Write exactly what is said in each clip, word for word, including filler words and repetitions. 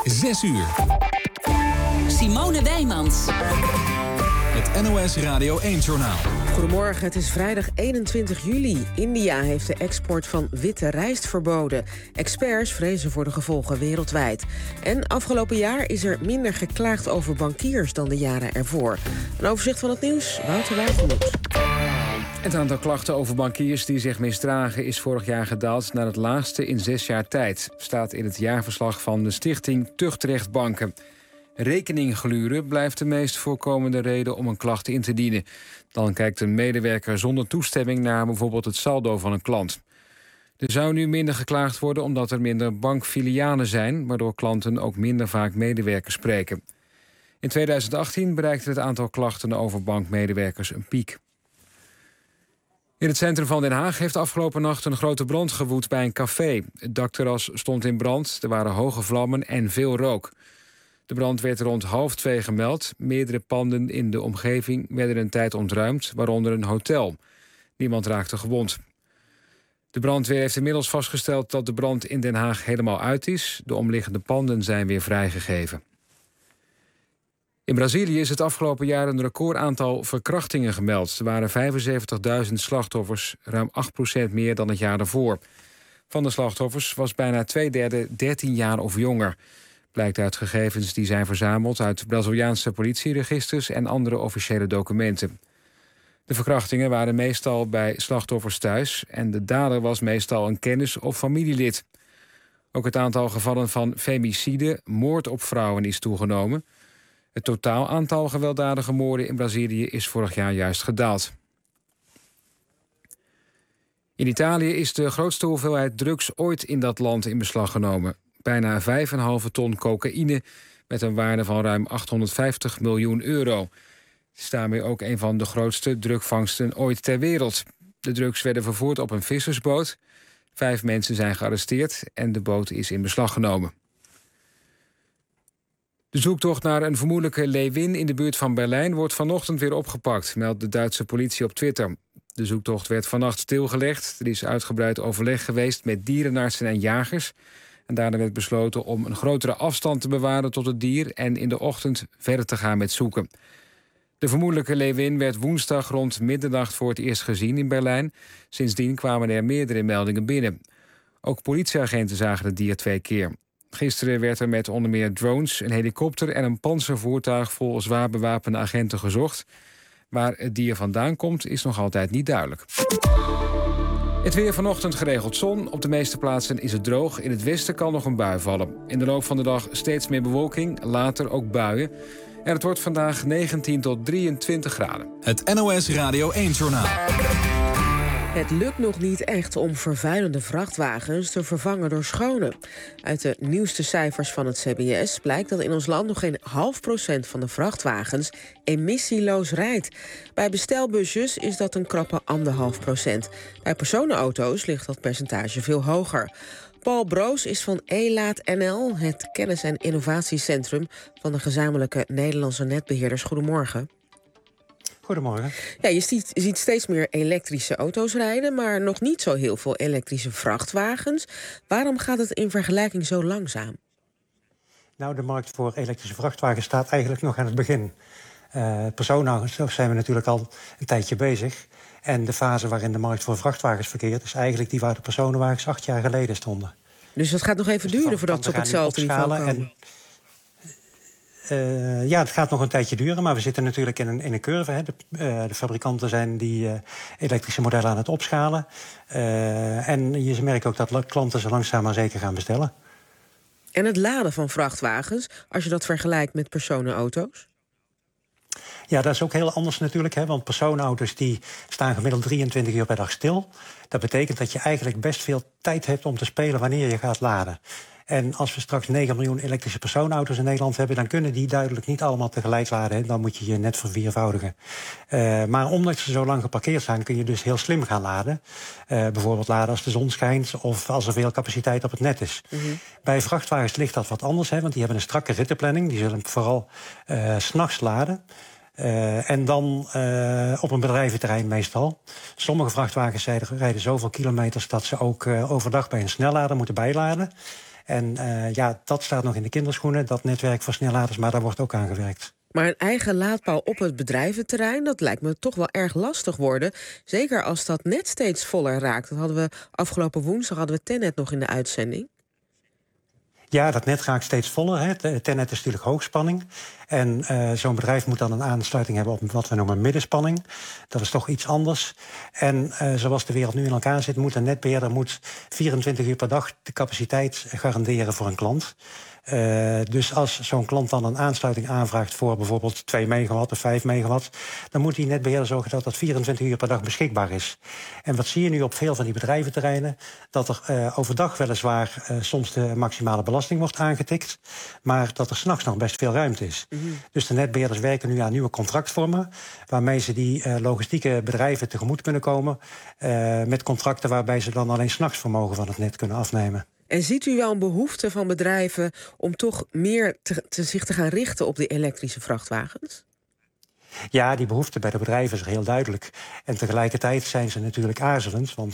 zes uur. Simone Wijmans. Het N O S Radio één-journaal. Goedemorgen, het is vrijdag eenentwintig juli. India heeft de export van witte rijst verboden. Experts vrezen voor de gevolgen wereldwijd. En afgelopen jaar is er minder geklaagd over bankiers dan de jaren ervoor. Een overzicht van het nieuws, Wouter Wagemoed. Het aantal klachten over bankiers die zich misdragen is vorig jaar gedaald naar het laagste in zes jaar tijd. Staat in het jaarverslag van de stichting Tuchtrecht Banken. Rekeninggluren blijft de meest voorkomende reden om een klacht in te dienen. Dan kijkt een medewerker zonder toestemming naar bijvoorbeeld het saldo van een klant. Er zou nu minder geklaagd worden omdat er minder bankfilialen zijn, waardoor klanten ook minder vaak medewerkers spreken. In tweeduizend achttien bereikte het aantal klachten over bankmedewerkers een piek. In het centrum van Den Haag heeft afgelopen nacht een grote brand gewoed bij een café. Het dakterras stond in brand, er waren hoge vlammen en veel rook. De brand werd rond half twee gemeld. Meerdere panden in de omgeving werden een tijd ontruimd, waaronder een hotel. Niemand raakte gewond. De brandweer heeft inmiddels vastgesteld dat de brand in Den Haag helemaal uit is. De omliggende panden zijn weer vrijgegeven. In Brazilië is het afgelopen jaar een recordaantal verkrachtingen gemeld. Er waren vijfenzeventigduizend slachtoffers, ruim acht procent meer dan het jaar daarvoor. Van de slachtoffers was bijna twee derde dertien jaar of jonger. Blijkt uit gegevens die zijn verzameld uit Braziliaanse politieregisters en andere officiële documenten. De verkrachtingen waren meestal bij slachtoffers thuis en de dader was meestal een kennis of familielid. Ook het aantal gevallen van femicide, moord op vrouwen, is toegenomen. Het totaal aantal gewelddadige moorden in Brazilië is vorig jaar juist gedaald. In Italië is de grootste hoeveelheid drugs ooit in dat land in beslag genomen. Bijna vijf komma vijf ton cocaïne met een waarde van ruim achthonderdvijftig miljoen euro. Het is daarmee ook een van de grootste drugvangsten ooit ter wereld. De drugs werden vervoerd op een vissersboot. Vijf mensen zijn gearresteerd en de boot is in beslag genomen. De zoektocht naar een vermoedelijke leeuwin in de buurt van Berlijn wordt vanochtend weer opgepakt, meldt de Duitse politie op Twitter. De zoektocht werd vannacht stilgelegd. Er is uitgebreid overleg geweest met dierenartsen en jagers. En daarna werd besloten om een grotere afstand te bewaren tot het dier en in de ochtend verder te gaan met zoeken. De vermoedelijke leeuwin werd woensdag rond middernacht voor het eerst gezien in Berlijn. Sindsdien kwamen er meerdere meldingen binnen. Ook politieagenten zagen het dier twee keer. Gisteren werd er met onder meer drones, een helikopter en een panzervoertuig vol zwaar bewapende agenten gezocht. Waar het dier vandaan komt is nog altijd niet duidelijk. Het weer vanochtend geregeld zon. Op de meeste plaatsen is het droog. In het westen kan nog een bui vallen. In de loop van de dag steeds meer bewolking, later ook buien. En het wordt vandaag negentien tot drieëntwintig graden. Het N O S Radio één-journaal. Het lukt nog niet echt om vervuilende vrachtwagens te vervangen door schone. Uit de nieuwste cijfers van het C B S blijkt dat in ons land nog geen half procent van de vrachtwagens emissieloos rijdt. Bij bestelbusjes is dat een krappe anderhalf procent. Bij personenauto's ligt dat percentage veel hoger. Paul Broos is van E-Laat N L, het kennis- en innovatiecentrum van de gezamenlijke Nederlandse netbeheerders. Goedemorgen. Goedemorgen. Ja, je ziet, ziet steeds meer elektrische auto's rijden, maar nog niet zo heel veel elektrische vrachtwagens. Waarom gaat het in vergelijking zo langzaam? Nou, de markt voor elektrische vrachtwagens staat eigenlijk nog aan het begin. Uh, personenauto's zijn we natuurlijk al een tijdje bezig. En de fase waarin de markt voor vrachtwagens verkeert is eigenlijk die waar de personenwagens acht jaar geleden stonden. Dus dat gaat nog even dus duren voordat ze op hetzelfde niveau komen? En Uh, ja, het gaat nog een tijdje duren, maar we zitten natuurlijk in een, in een curve. Hè. De, uh, de fabrikanten zijn die uh, elektrische modellen aan het opschalen. Uh, en je merkt ook dat klanten ze langzaam maar zeker gaan bestellen. En het laden van vrachtwagens, als je dat vergelijkt met personenauto's? Ja, dat is ook heel anders natuurlijk, hè, want personenauto's die staan gemiddeld drieëntwintig uur per dag stil. Dat betekent dat je eigenlijk best veel tijd hebt om te spelen wanneer je gaat laden. En als we straks negen miljoen elektrische personenauto's in Nederland hebben, dan kunnen die duidelijk niet allemaal tegelijk laden. Hè. Dan moet je je net verviervoudigen. Uh, maar omdat ze zo lang geparkeerd zijn, kun je dus heel slim gaan laden. Uh, bijvoorbeeld laden als de zon schijnt of als er veel capaciteit op het net is. Mm-hmm. Bij vrachtwagens ligt dat wat anders, hè, want die hebben een strakke rittenplanning. Die zullen vooral uh, 's nachts laden. Uh, en dan uh, op een bedrijventerrein meestal. Sommige vrachtwagens rijden, rijden zoveel kilometers dat ze ook uh, overdag bij een snellader moeten bijladen. En uh, ja, dat staat nog in de kinderschoenen, dat netwerk voor snelladers, maar daar wordt ook aan gewerkt. Maar een eigen laadpaal op het bedrijventerrein, dat lijkt me toch wel erg lastig worden. Zeker als dat net steeds voller raakt. Dat hadden we afgelopen woensdag hadden we Tennet nog in de uitzending. Ja, dat net raakt steeds voller. Hè. Tennet is natuurlijk hoogspanning. En uh, zo'n bedrijf moet dan een aansluiting hebben op wat we noemen middenspanning. Dat is toch iets anders. En uh, zoals de wereld nu in elkaar zit, moet een netbeheerder moet vierentwintig uur per dag de capaciteit garanderen voor een klant. Uh, dus als zo'n klant dan een aansluiting aanvraagt voor bijvoorbeeld twee megawatt of vijf megawatt, dan moet die netbeheerder zorgen dat dat vierentwintig uur per dag beschikbaar is. En wat zie je nu op veel van die bedrijventerreinen? Dat er uh, overdag weliswaar uh, soms de maximale belasting wordt aangetikt, maar dat er 's nachts nog best veel ruimte is. Mm-hmm. Dus de netbeheerders werken nu aan nieuwe contractvormen, waarmee ze die uh, logistieke bedrijven tegemoet kunnen komen, uh, met contracten waarbij ze dan alleen 's nachts vermogen van het net kunnen afnemen. En ziet u wel een behoefte van bedrijven om toch meer te, te zich te gaan richten op die elektrische vrachtwagens? Ja, die behoefte bij de bedrijven is er heel duidelijk. En tegelijkertijd zijn ze natuurlijk aarzelend. Want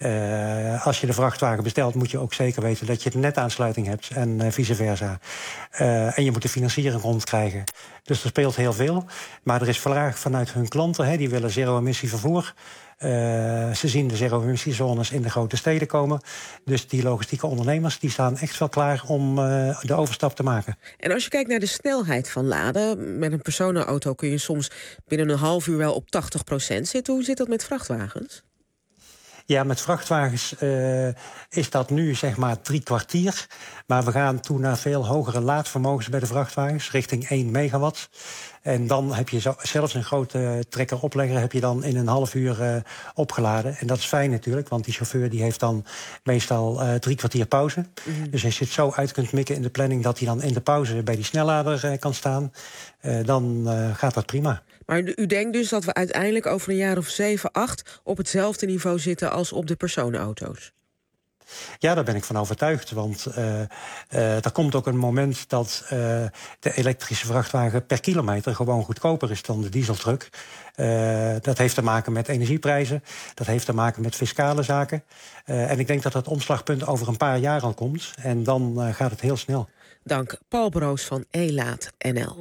uh, als je de vrachtwagen bestelt, moet je ook zeker weten dat je de netaansluiting hebt en uh, vice versa. Uh, en je moet de financiering rondkrijgen. Dus er speelt heel veel. Maar er is vraag vanuit hun klanten, hè, die willen zero-emissie vervoer. Uh, ze zien de zero-emissiezones in de grote steden komen. Dus die logistieke ondernemers die staan echt wel klaar om uh, de overstap te maken. En als je kijkt naar de snelheid van laden, met een personenauto kun je soms binnen een half uur wel op tachtig procent zitten. Hoe zit dat met vrachtwagens? Ja, met vrachtwagens uh, is dat nu zeg maar drie kwartier. Maar we gaan toe naar veel hogere laadvermogens bij de vrachtwagens, richting één megawatt. En dan heb je zo, zelfs een grote trekker-oplegger heb je dan in een half uur uh, opgeladen. En dat is fijn natuurlijk, want die chauffeur die heeft dan meestal uh, drie kwartier pauze. Mm-hmm. Dus als je het zo uit kunt mikken in de planning dat hij dan in de pauze bij die snellader uh, kan staan, uh, dan uh, gaat dat prima. Maar u denkt dus dat we uiteindelijk over een jaar of zeven, acht op hetzelfde niveau zitten als op de personenauto's? Ja, daar ben ik van overtuigd. Want uh, uh, er komt ook een moment dat uh, de elektrische vrachtwagen per kilometer gewoon goedkoper is dan de dieseltruck. Uh, dat heeft te maken met energieprijzen. Dat heeft te maken met fiscale zaken. Uh, en ik denk dat dat omslagpunt over een paar jaar al komt. En dan uh, gaat het heel snel. Dank Paul Broos van E-Laat N L.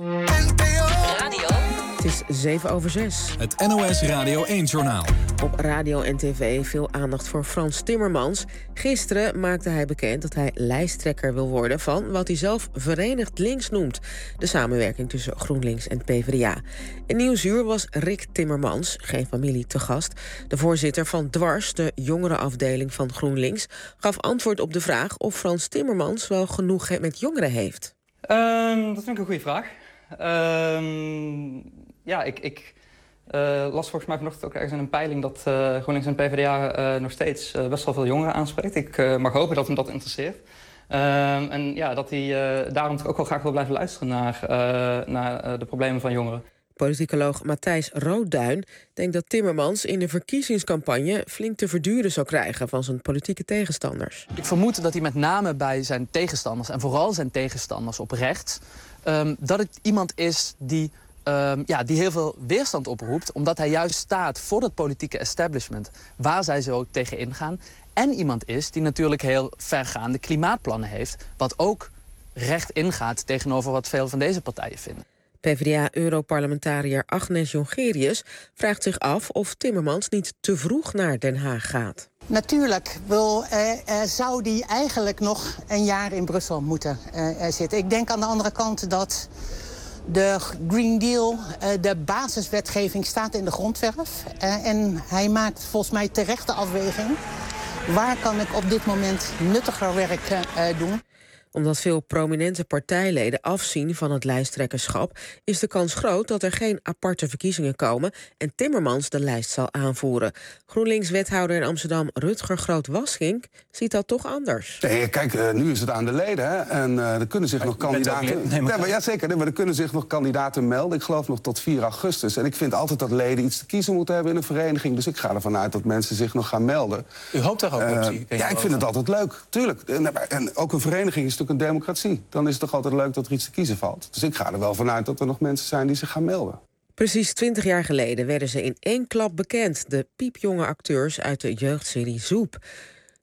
Het is zeven over zes. Het N O S Radio één-journaal. Op radio en tv veel aandacht voor Frans Timmermans. Gisteren maakte hij bekend dat hij lijsttrekker wil worden van wat hij zelf Verenigd Links noemt. De samenwerking tussen GroenLinks en PvdA. In Nieuwsuur was Rick Timmermans, geen familie, te gast. De voorzitter van Dwars, de jongerenafdeling van GroenLinks, gaf antwoord op de vraag of Frans Timmermans wel genoeg met jongeren heeft. Um, dat vind ik een goede vraag. Um, ja, ik, ik uh, las volgens mij vanochtend ook ergens in een peiling dat uh, GroenLinks en PvdA uh, nog steeds uh, best wel veel jongeren aanspreekt. Ik uh, mag hopen dat hem dat interesseert. Um, en ja, dat hij uh, daarom ook wel graag wil blijven luisteren naar, uh, naar uh, de problemen van jongeren. Politicoloog Matthijs Roodduin denkt dat Timmermans in de verkiezingscampagne flink te verduren zou krijgen van zijn politieke tegenstanders. Ik vermoed dat hij met name bij zijn tegenstanders, en vooral zijn tegenstanders op rechts, um, dat het iemand is die, um, ja, die heel veel weerstand oproept, omdat hij juist staat voor het politieke establishment waar zij zo tegen ingaan. En iemand is die natuurlijk heel vergaande klimaatplannen heeft, wat ook recht ingaat tegenover wat veel van deze partijen vinden. PvdA-europarlementariër Agnes Jongerius vraagt zich af of Timmermans niet te vroeg naar Den Haag gaat. Natuurlijk wil, uh, uh, zou die eigenlijk nog een jaar in Brussel moeten uh, uh, zitten. Ik denk aan de andere kant dat de Green Deal, uh, de basiswetgeving staat in de grondverf. Uh, en hij maakt volgens mij terecht de afweging. Waar kan ik op dit moment nuttiger werk uh, doen? Omdat veel prominente partijleden afzien van het lijsttrekkerschap, is de kans groot dat er geen aparte verkiezingen komen en Timmermans de lijst zal aanvoeren. GroenLinks-wethouder in Amsterdam Rutger Groot-Waschink ziet dat toch anders. Nee, kijk, uh, nu is het aan de leden, hè? En uh, er kunnen zich maar nog kandidaten. Nee, maar... Ja, maar, ja, zeker. Nee, maar er kunnen zich nog kandidaten melden. Ik geloof nog tot vier augustus. En ik vind altijd dat leden iets te kiezen moeten hebben in een vereniging. Dus ik ga ervan uit dat mensen zich nog gaan melden. U hoopt daar ook op? Uh, ja, ik vind het altijd leuk, tuurlijk. En, en ook een vereniging is natuurlijk een democratie. Dan is het toch altijd leuk dat er iets te kiezen valt. Dus ik ga er wel vanuit dat er nog mensen zijn die zich gaan melden. Precies twintig jaar geleden werden ze in één klap bekend. De piepjonge acteurs uit de jeugdserie Zoep.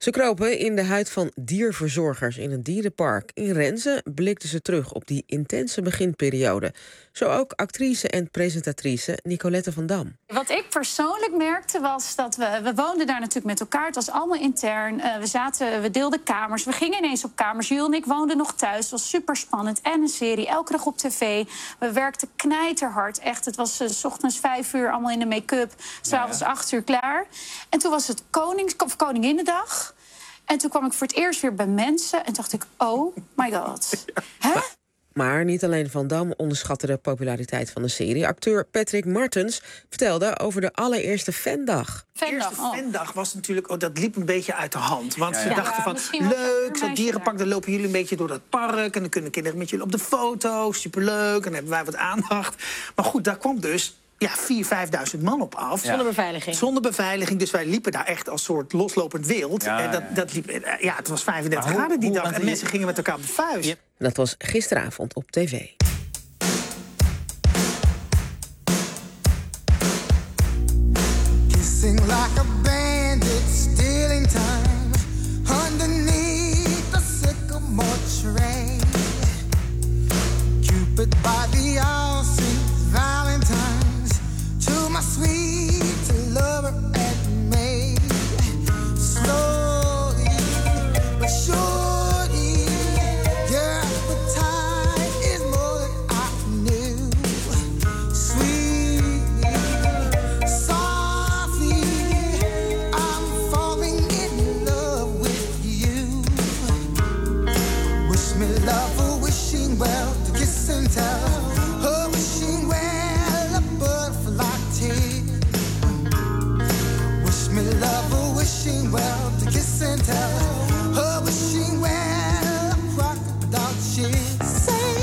Ze kropen in de huid van dierverzorgers in een dierenpark. In Renze blikten ze terug op die intense beginperiode. Zo ook actrice en presentatrice Nicolette van Dam. Wat ik persoonlijk merkte was dat we... We woonden daar natuurlijk met elkaar. Het was allemaal intern. Uh, we, zaten, we deelden kamers. We gingen ineens op kamers. Jules en ik woonden nog thuis. Het was super spannend. En een serie. Elke dag op tv. We werkten knijterhard. Echt. Het was uh, 's ochtends vijf uur allemaal in de make-up. 's avonds ja, ja. acht uur klaar. En toen was het konings, of Koninginnedag. En toen kwam ik voor het eerst weer bij mensen en dacht ik, oh my god. Hè? Maar niet alleen Van Dam onderschatte de populariteit van de serie. Acteur Patrick Martens vertelde over de allereerste fandag. De eerste fandag was natuurlijk, oh, dat liep een beetje uit de hand. Want Ja, ze ja. dachten Ja, van, leuk, zo'n dierenpark, dan lopen jullie een beetje door dat park. En dan kunnen kinderen met jullie op de foto, superleuk. En dan hebben wij wat aandacht. Maar goed, daar kwam dus... Ja, vierduizend, vijfduizend man op af. Ja. Zonder beveiliging. Zonder beveiliging, dus wij liepen daar echt als soort loslopend wild. Ja, en dat, ja. dat liep, ja, het was vijfendertig Maar hoe- graden die hoe- dag. want En je- mensen gingen met elkaar op de vuist. En dat was gisteravond op tv. Kissing like a bandit, stealing time underneath the sycamore tree. Cupid by the all Saint Valentine's, to my sweet lover and me. Slowly but surely, your appetite is more than I knew. Sweetly, softly, I'm falling in love with you. Wish me love or wishing well to kiss and tell. Oh, wishing well a butterfly tear. Wish me love or wishing well to kiss and tell. Oh, wishing well a crocodile tear. Say.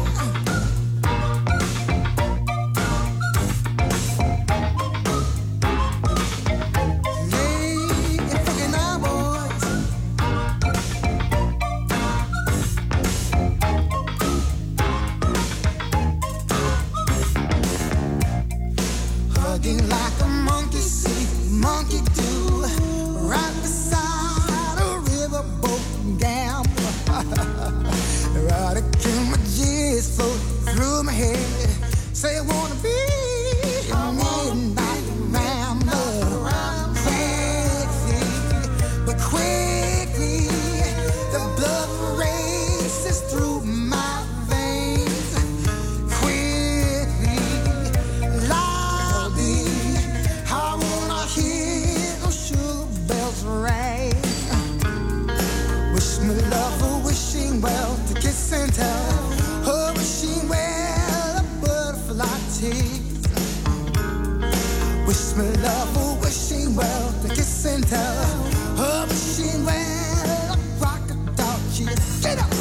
Hugging like a monkey see, monkey do, right beside a riverboat gambler. Erotic images float through my head. Say I wanna be a midnight rambler. Quickly, but quickly, the blood races through my veins. Quickly, loudly, I wanna hear those sugar bells ring. Wish me love or wishing well to kiss and tell. Oh, wishing well a butterfly tease. Wish me love or wishing well to kiss and tell. Oh, wishing well a crocodile cheers. Get up!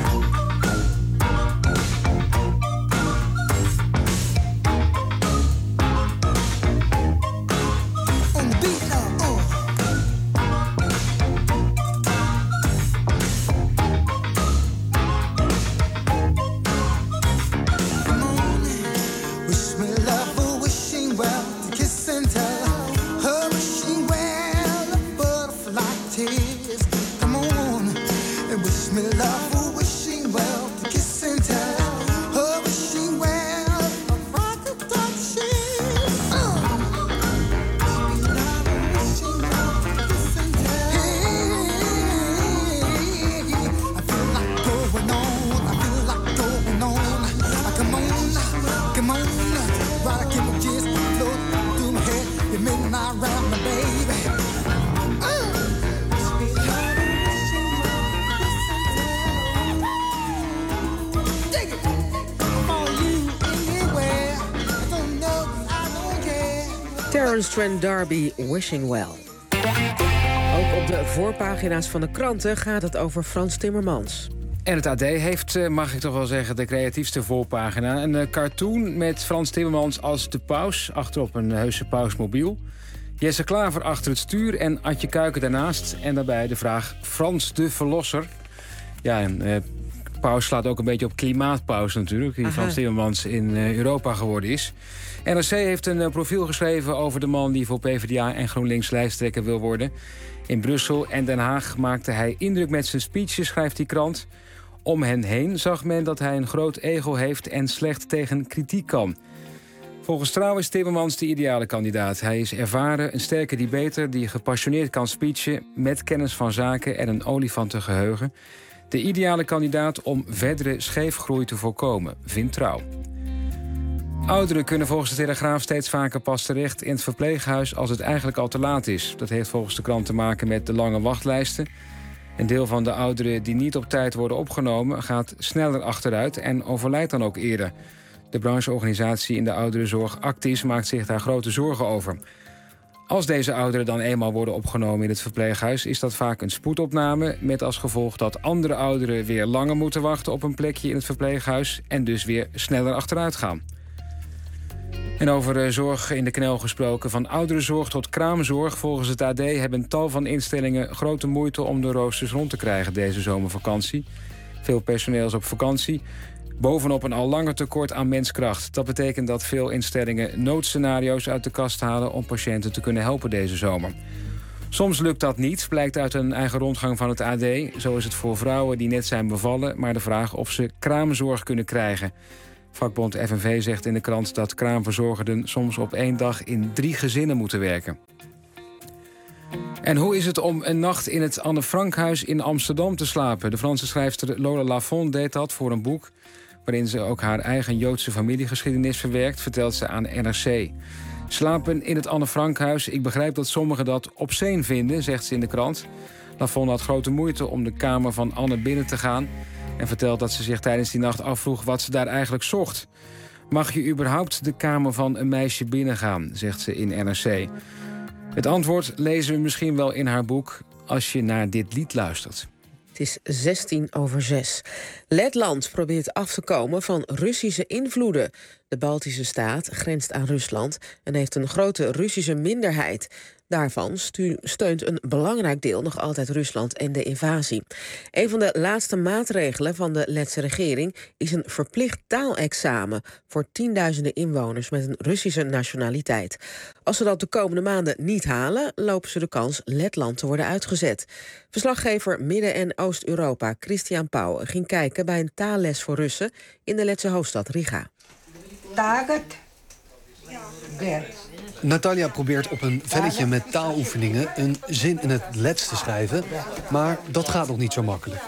On the beat now, oh. Come on, wish me love or wishing well to kiss and tell. Oh, wishing well a butterfly tears. Come on, and wish me love or wishing well to kiss and tell. Oh, wishing well a crocodile tears. Uh. Terence Trent D'Arby, Wishing Well. Ook op de voorpagina's van de kranten gaat het over Frans Timmermans. En het A D heeft, eh, mag ik toch wel zeggen, de creatiefste voorpagina. Een eh, cartoon met Frans Timmermans als de paus, achterop een heuse pausmobiel. Jesse Klaver achter het stuur en Adje Kuiken daarnaast. En daarbij de vraag Frans de Verlosser. Ja, en, eh, Paus slaat ook een beetje op klimaatpaus natuurlijk, die Frans Timmermans in uh, Europa geworden is. N R C heeft een uh, profiel geschreven over de man die voor PvdA en GroenLinks lijsttrekker wil worden. In Brussel en Den Haag maakte hij indruk met zijn speeches, schrijft die krant. Om hen heen zag men dat hij een groot ego heeft en slecht tegen kritiek kan. Volgens Trouw is Timmermans de ideale kandidaat. Hij is ervaren, een sterke debater die gepassioneerd kan speechen, met kennis van zaken en een olifantengeheugen. De ideale kandidaat om verdere scheefgroei te voorkomen, vindt Trouw. Ouderen kunnen volgens de Telegraaf steeds vaker pas terecht in het verpleeghuis als het eigenlijk al te laat is. Dat heeft volgens de krant te maken met de lange wachtlijsten. Een deel van de ouderen die niet op tijd worden opgenomen gaat sneller achteruit en overlijdt dan ook eerder. De brancheorganisatie in de ouderenzorg Actis maakt zich daar grote zorgen over. Als deze ouderen dan eenmaal worden opgenomen in het verpleeghuis, is dat vaak een spoedopname, met als gevolg dat andere ouderen weer langer moeten wachten op een plekje in het verpleeghuis en dus weer sneller achteruit gaan. En over zorg in de knel gesproken, van ouderenzorg tot kraamzorg. Volgens het A D hebben tal van instellingen grote moeite om de roosters rond te krijgen deze zomervakantie. Veel personeel is op vakantie, bovenop een al langer tekort aan menskracht. Dat betekent dat veel instellingen noodscenario's uit de kast halen om patiënten te kunnen helpen deze zomer. Soms lukt dat niet, blijkt uit een eigen rondgang van het A D. Zo is het voor vrouwen die net zijn bevallen, maar de vraag of ze kraamzorg kunnen krijgen. Vakbond F N V zegt in de krant dat kraamverzorgenden soms op één dag in drie gezinnen moeten werken. En hoe is het om een nacht in het Anne Frankhuis in Amsterdam te slapen? De Franse schrijfster Lola Lafont deed dat voor een boek waarin ze ook haar eigen Joodse familiegeschiedenis verwerkt, vertelt ze aan N R C. Slapen in het Anne Frankhuis, ik begrijp dat sommigen dat obsceen vinden, zegt ze in de krant. Lafont had grote moeite om de kamer van Anne binnen te gaan en vertelt dat ze zich tijdens die nacht afvroeg wat ze daar eigenlijk zocht. Mag je überhaupt de kamer van een meisje binnengaan, zegt ze in N R C. Het antwoord lezen we misschien wel in haar boek als je naar dit lied luistert. Het is zestien over zes. Letland probeert af te komen van Russische invloeden. De Baltische staat grenst aan Rusland en heeft een grote Russische minderheid. Daarvan stu- steunt een belangrijk deel nog altijd Rusland en de invasie. Een van de laatste maatregelen van de Letse regering is een verplicht taalexamen voor tienduizenden inwoners met een Russische nationaliteit. Als ze dat de komende maanden niet halen, lopen ze de kans Letland te worden uitgezet. Verslaggever Midden- en Oost-Europa Christian Pauw ging kijken bij een taalles voor Russen in de Letse hoofdstad Riga. Natalia probeert op een velletje met taaloefeningen een zin in het Lets te schrijven, maar dat gaat nog niet zo makkelijk.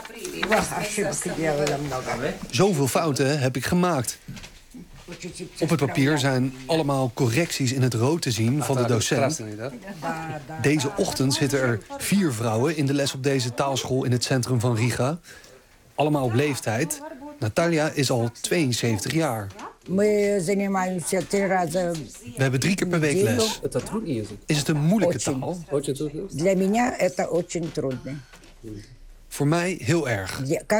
Zoveel fouten heb ik gemaakt. Op het papier zijn allemaal correcties in het rood te zien van de docent. Deze ochtend zitten er vier vrouwen in de les op deze taalschool in het centrum van Riga. Allemaal op leeftijd. Natalia is al tweeënzeventig jaar. We hebben drie keer per week les. Is het een moeilijke taal? Voor mij heel erg.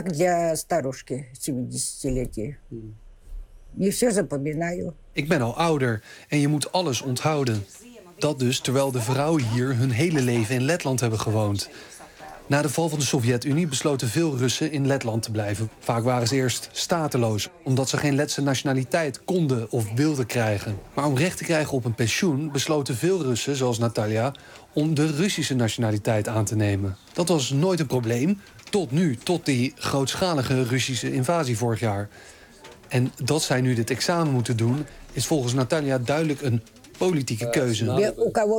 Ik ben al ouder en je moet alles onthouden. Dat dus terwijl de vrouwen hier hun hele leven in Letland hebben gewoond. Na de val van de Sovjet-Unie besloten veel Russen in Letland te blijven. Vaak waren ze eerst stateloos, omdat ze geen Letse nationaliteit konden of wilden krijgen. Maar om recht te krijgen op een pensioen besloten veel Russen, zoals Natalia, om de Russische nationaliteit aan te nemen. Dat was nooit een probleem, tot nu, tot die grootschalige Russische invasie vorig jaar. En dat zij nu dit examen moeten doen, is volgens Natalia duidelijk een politieke keuze.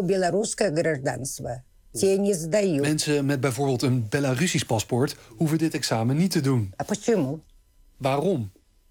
Mensen met bijvoorbeeld een Belarusisch paspoort hoeven dit examen niet te doen. Waarom?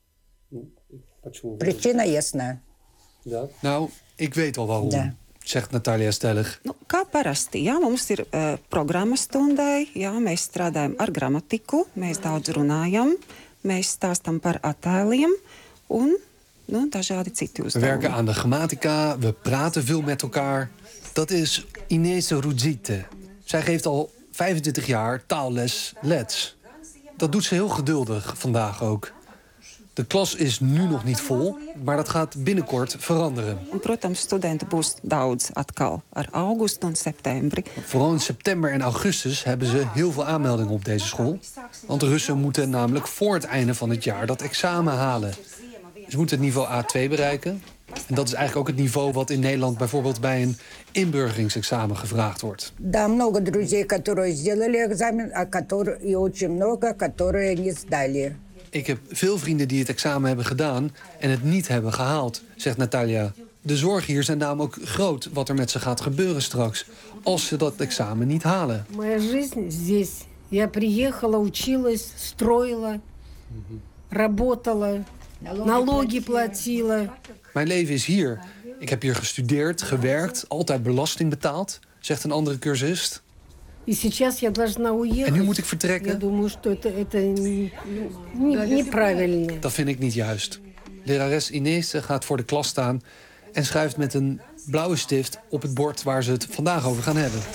Nou, ik weet al waarom, zegt Natalia stellig. Kā parasti, jā, mums ir uh, programmastundai, jā, mēs strādājam ar gramatiku, mēs daudz runājam, mēs stāstam par attēliem un nu, dažādi citi uzdevumi. We werken aan de grammatica, we praten veel met elkaar. Dat is Inés Ruzite. Zij geeft al vijfentwintig jaar taalles Lets. Dat doet ze heel geduldig, vandaag ook. De klas is nu nog niet vol, maar dat gaat binnenkort veranderen. Un, protams, studenten būs daudz atkal ar augustu un septembri. Vooral in september en augustus hebben ze heel veel aanmeldingen op deze school. Want de Russen moeten namelijk voor het einde van het jaar dat examen halen. Ze moeten het niveau A twee bereiken. En dat is eigenlijk ook het niveau wat in Nederland bijvoorbeeld bij een inburgeringsexamen gevraagd wordt. Да, много друзей, которые сделали экзамен, а которые и очень много, которые не сдали. Ik heb veel vrienden die het examen hebben gedaan en het niet hebben gehaald, zegt Natalia. De zorgen hier zijn namelijk ook groot wat er met ze gaat gebeuren straks als ze dat examen niet halen. Моя жизнь здесь. Я приехала, училась, строила, работала, налоги платила. Mijn leven is hier. Ik heb hier gestudeerd, gewerkt, altijd belasting betaald, zegt een andere cursist. И сейчас я должна уехать. En nu moet ik vertrekken? Я думаю, что это, это не, не, неправильно. Dat vind ik niet juist. Lerares Inés gaat voor de klas staan en schrijft met een blauwe stift op het bord waar ze het vandaag over gaan hebben.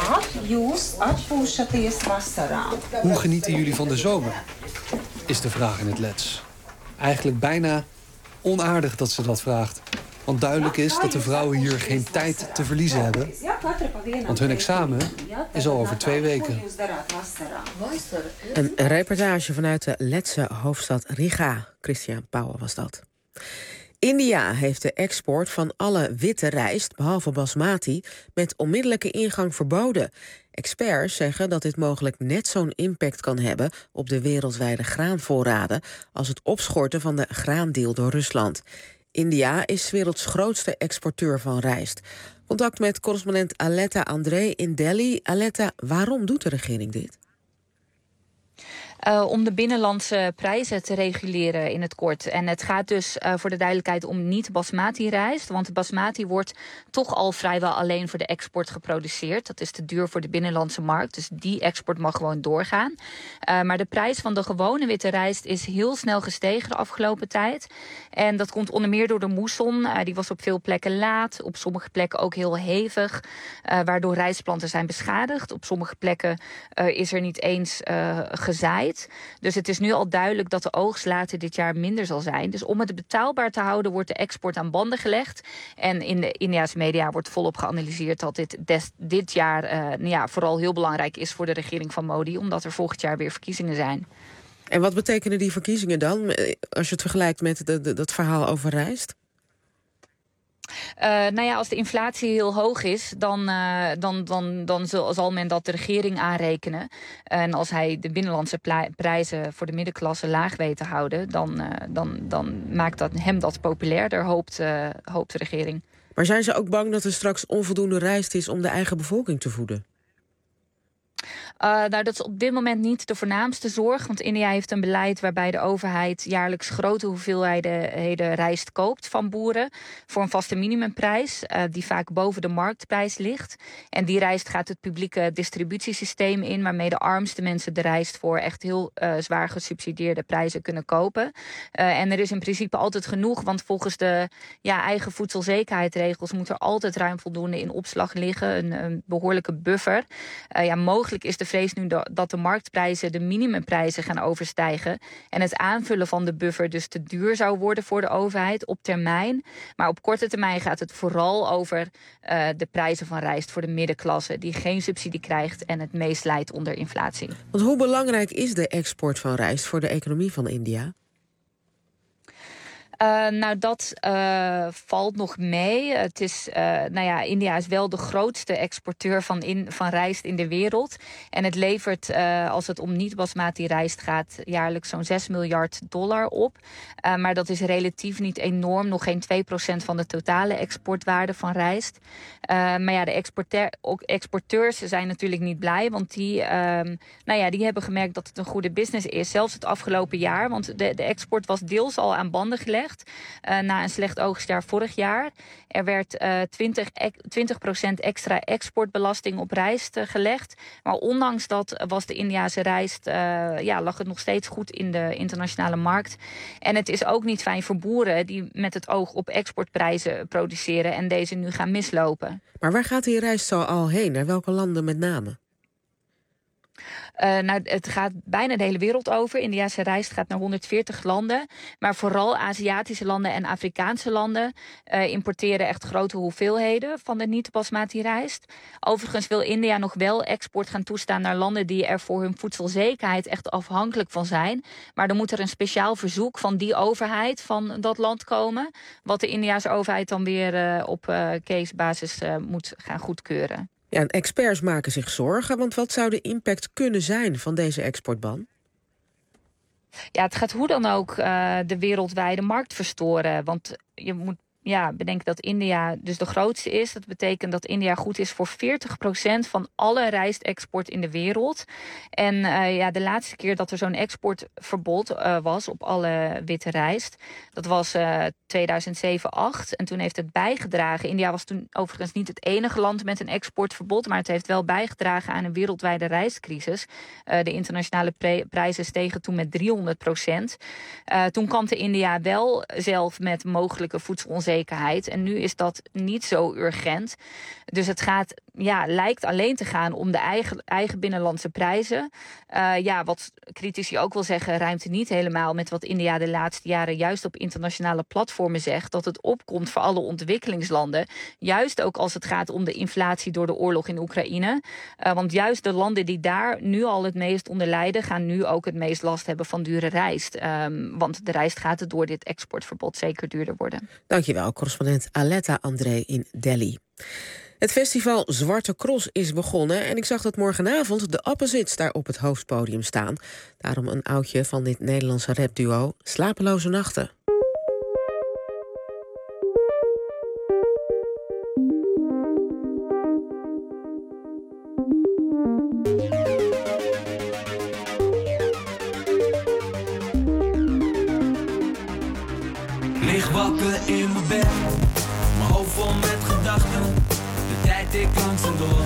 Hoe genieten jullie van de zomer? Is de vraag in het Lets. Eigenlijk bijna onaardig dat ze dat vraagt. Want duidelijk is dat de vrouwen hier geen tijd te verliezen hebben. Want hun examen is al over twee weken. Een reportage vanuit de Letse hoofdstad Riga. Christian Pauwen was dat. India heeft de export van alle witte rijst, behalve basmati, met onmiddellijke ingang verboden. Experts zeggen dat dit mogelijk net zo'n impact kan hebben op de wereldwijde graanvoorraden als het opschorten van de graandeal door Rusland. India is 's werelds grootste exporteur van rijst. Contact met correspondent Aletta André in Delhi. Aletta, waarom doet de regering dit? Uh, om de binnenlandse prijzen te reguleren in het kort. En het gaat dus uh, voor de duidelijkheid om niet basmati-rijst. Want basmati wordt toch al vrijwel alleen voor de export geproduceerd. Dat is te duur voor de binnenlandse markt. Dus die export mag gewoon doorgaan. Uh, maar de prijs van de gewone witte rijst is heel snel gestegen de afgelopen tijd. En dat komt onder meer door de moesson. Uh, die was op veel plekken laat. Op sommige plekken ook heel hevig. Uh, waardoor rijstplanten zijn beschadigd. Op sommige plekken uh, is er niet eens uh, gezaaid. Dus het is nu al duidelijk dat de oogst later dit jaar minder zal zijn. Dus om het betaalbaar te houden wordt de export aan banden gelegd. En in de Indiase media wordt volop geanalyseerd dat dit des, dit jaar uh, nou ja, vooral heel belangrijk is voor de regering van Modi. Omdat er volgend jaar weer verkiezingen zijn. En wat betekenen die verkiezingen dan, als je het vergelijkt met de, de, dat verhaal over rijst? Uh, nou ja, als de inflatie heel hoog is, dan, uh, dan, dan, dan zal, zal men dat de regering aanrekenen. En als hij de binnenlandse prijzen voor de middenklasse laag weet te houden, dan, uh, dan, dan maakt dat hem dat populairder, hoopt, uh, hoopt de regering. Maar zijn ze ook bang dat er straks onvoldoende rijst is om de eigen bevolking te voeden? Uh, nou, dat is op dit moment niet de voornaamste zorg. Want India heeft een beleid waarbij de overheid jaarlijks grote hoeveelheden rijst koopt van boeren voor een vaste minimumprijs, uh, die vaak boven de marktprijs ligt. En die rijst gaat het publieke distributiesysteem in, waarmee de armste mensen de rijst voor echt heel uh, zwaar gesubsidieerde prijzen kunnen kopen. Uh, en er is in principe altijd genoeg, want volgens de ja, eigen voedselzekerheidsregels moet er altijd ruim voldoende in opslag liggen, een, een behoorlijke buffer. Uh, ja, mogelijk is de vrees nu dat de marktprijzen de minimumprijzen gaan overstijgen en het aanvullen van de buffer dus te duur zou worden voor de overheid op termijn. Maar op korte termijn gaat het vooral over uh, de prijzen van rijst voor de middenklasse die geen subsidie krijgt en het meest lijdt onder inflatie. Want hoe belangrijk is de export van rijst voor de economie van India? Uh, nou, dat uh, valt nog mee. Het is, uh, nou ja, India is wel de grootste exporteur van, in, van rijst in de wereld. En het levert, uh, als het om niet-basmati rijst gaat, jaarlijks zo'n zes miljard dollar op. Uh, maar dat is relatief niet enorm. Nog geen twee procent van de totale exportwaarde van rijst. Uh, maar ja, de exporteur, ook exporteurs zijn natuurlijk niet blij. Want die, um, nou ja, die hebben gemerkt dat het een goede business is. Zelfs het afgelopen jaar. Want de, de export was deels al aan banden gelegd. Uh, na een slecht oogstjaar vorig jaar. Er werd uh, twintig procent extra exportbelasting op rijst uh, gelegd. Maar ondanks dat was de Indiase rijst, uh, ja, lag het nog steeds goed in de internationale markt. En het is ook niet fijn voor boeren die met het oog op exportprijzen produceren en deze nu gaan mislopen. Maar waar gaat die rijst zo al heen? Naar welke landen met name? Uh, nou, het gaat bijna de hele wereld over. Indiase rijst gaat naar honderdveertig landen. Maar vooral Aziatische landen en Afrikaanse landen uh, importeren echt grote hoeveelheden van de niet-basmati rijst. Overigens wil India nog wel export gaan toestaan naar landen die er voor hun voedselzekerheid echt afhankelijk van zijn. Maar dan moet er een speciaal verzoek van die overheid van dat land komen, wat de Indiase overheid dan weer uh, op uh, casebasis uh, moet gaan goedkeuren. Ja, en experts maken zich zorgen, want wat zou de impact kunnen zijn van deze exportban? Ja, het gaat hoe dan ook uh, de wereldwijde markt verstoren. Want je moet ja, bedenken dat India dus de grootste is. Dat betekent dat India goed is voor veertig procent van alle rijstexport in de wereld. En uh, ja, de laatste keer dat er zo'n exportverbod uh, was op alle witte rijst, dat was uh, tweeduizend zeven acht. En toen heeft het bijgedragen. India was toen overigens niet het enige land met een exportverbod, maar het heeft wel bijgedragen aan een wereldwijde rijstcrisis. Uh, de internationale pre- prijzen stegen toen met driehonderd procent. Uh, toen kampte India wel zelf met mogelijke voedselonzekerheid. En nu is dat niet zo urgent. Dus het gaat, ja, lijkt alleen te gaan om de eigen, eigen binnenlandse prijzen. Uh, ja, wat critici ook wil zeggen, ruimt niet helemaal met wat India de laatste jaren juist op internationale platformen zegt, dat het opkomt voor alle ontwikkelingslanden. Juist ook als het gaat om de inflatie door de oorlog in Oekraïne. Uh, want juist de landen die daar nu al het meest onder lijden, gaan nu ook het meest last hebben van dure rijst. Um, want de rijst gaat het door dit exportverbod zeker duurder worden. Dankjewel, correspondent Aletta André in Delhi. Het festival Zwarte Cross is begonnen en ik zag dat morgenavond de Opposites daar op het hoofdpodium staan. Daarom een oudje van dit Nederlandse rapduo, Slapeloze Nachten. Lig wakker in mijn bed, mijn hoofd vol met gedachten. De tijd ik langs en door,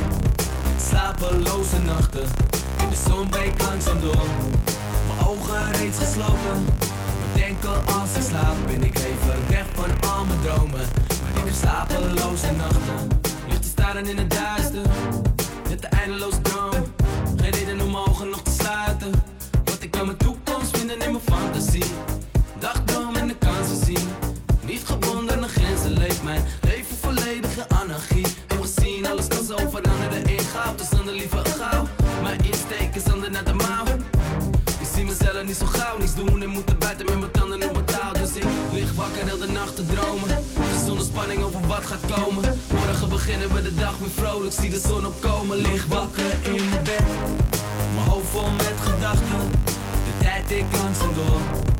slapeloze nachten. In de zon breekt langs en door, mijn ogen reeds gesloten. Denken als ik slaap, ben ik even weg van al mijn dromen. Maar ik heb slapeloze nachten, ligt te staren in het duister. Met de eindeloze droom, geen reden om mijn ogen nog te sluiten. Want ik kan mijn toekomst vinden in mijn fantasie. Dagdroom en de kansen zien, niet gebonden aan grenzen. Leeft mijn leven volledige anarchie. Heb gezien, alles kan zo veranderen in goud. Dus dan de liever gauw, mijn insteek is handen naar de mouw. Ik zie mezelf niet zo gauw, niets doen en moeten buiten met mijn tanden op mijn touw. Dus ik lig wakker heel de nacht te dromen, zonder spanning over wat gaat komen. Morgen beginnen we de dag weer vrolijk, zie de zon opkomen. Lig wakker in mijn bed, mijn hoofd vol met gedachten. De tijd ik langs en door,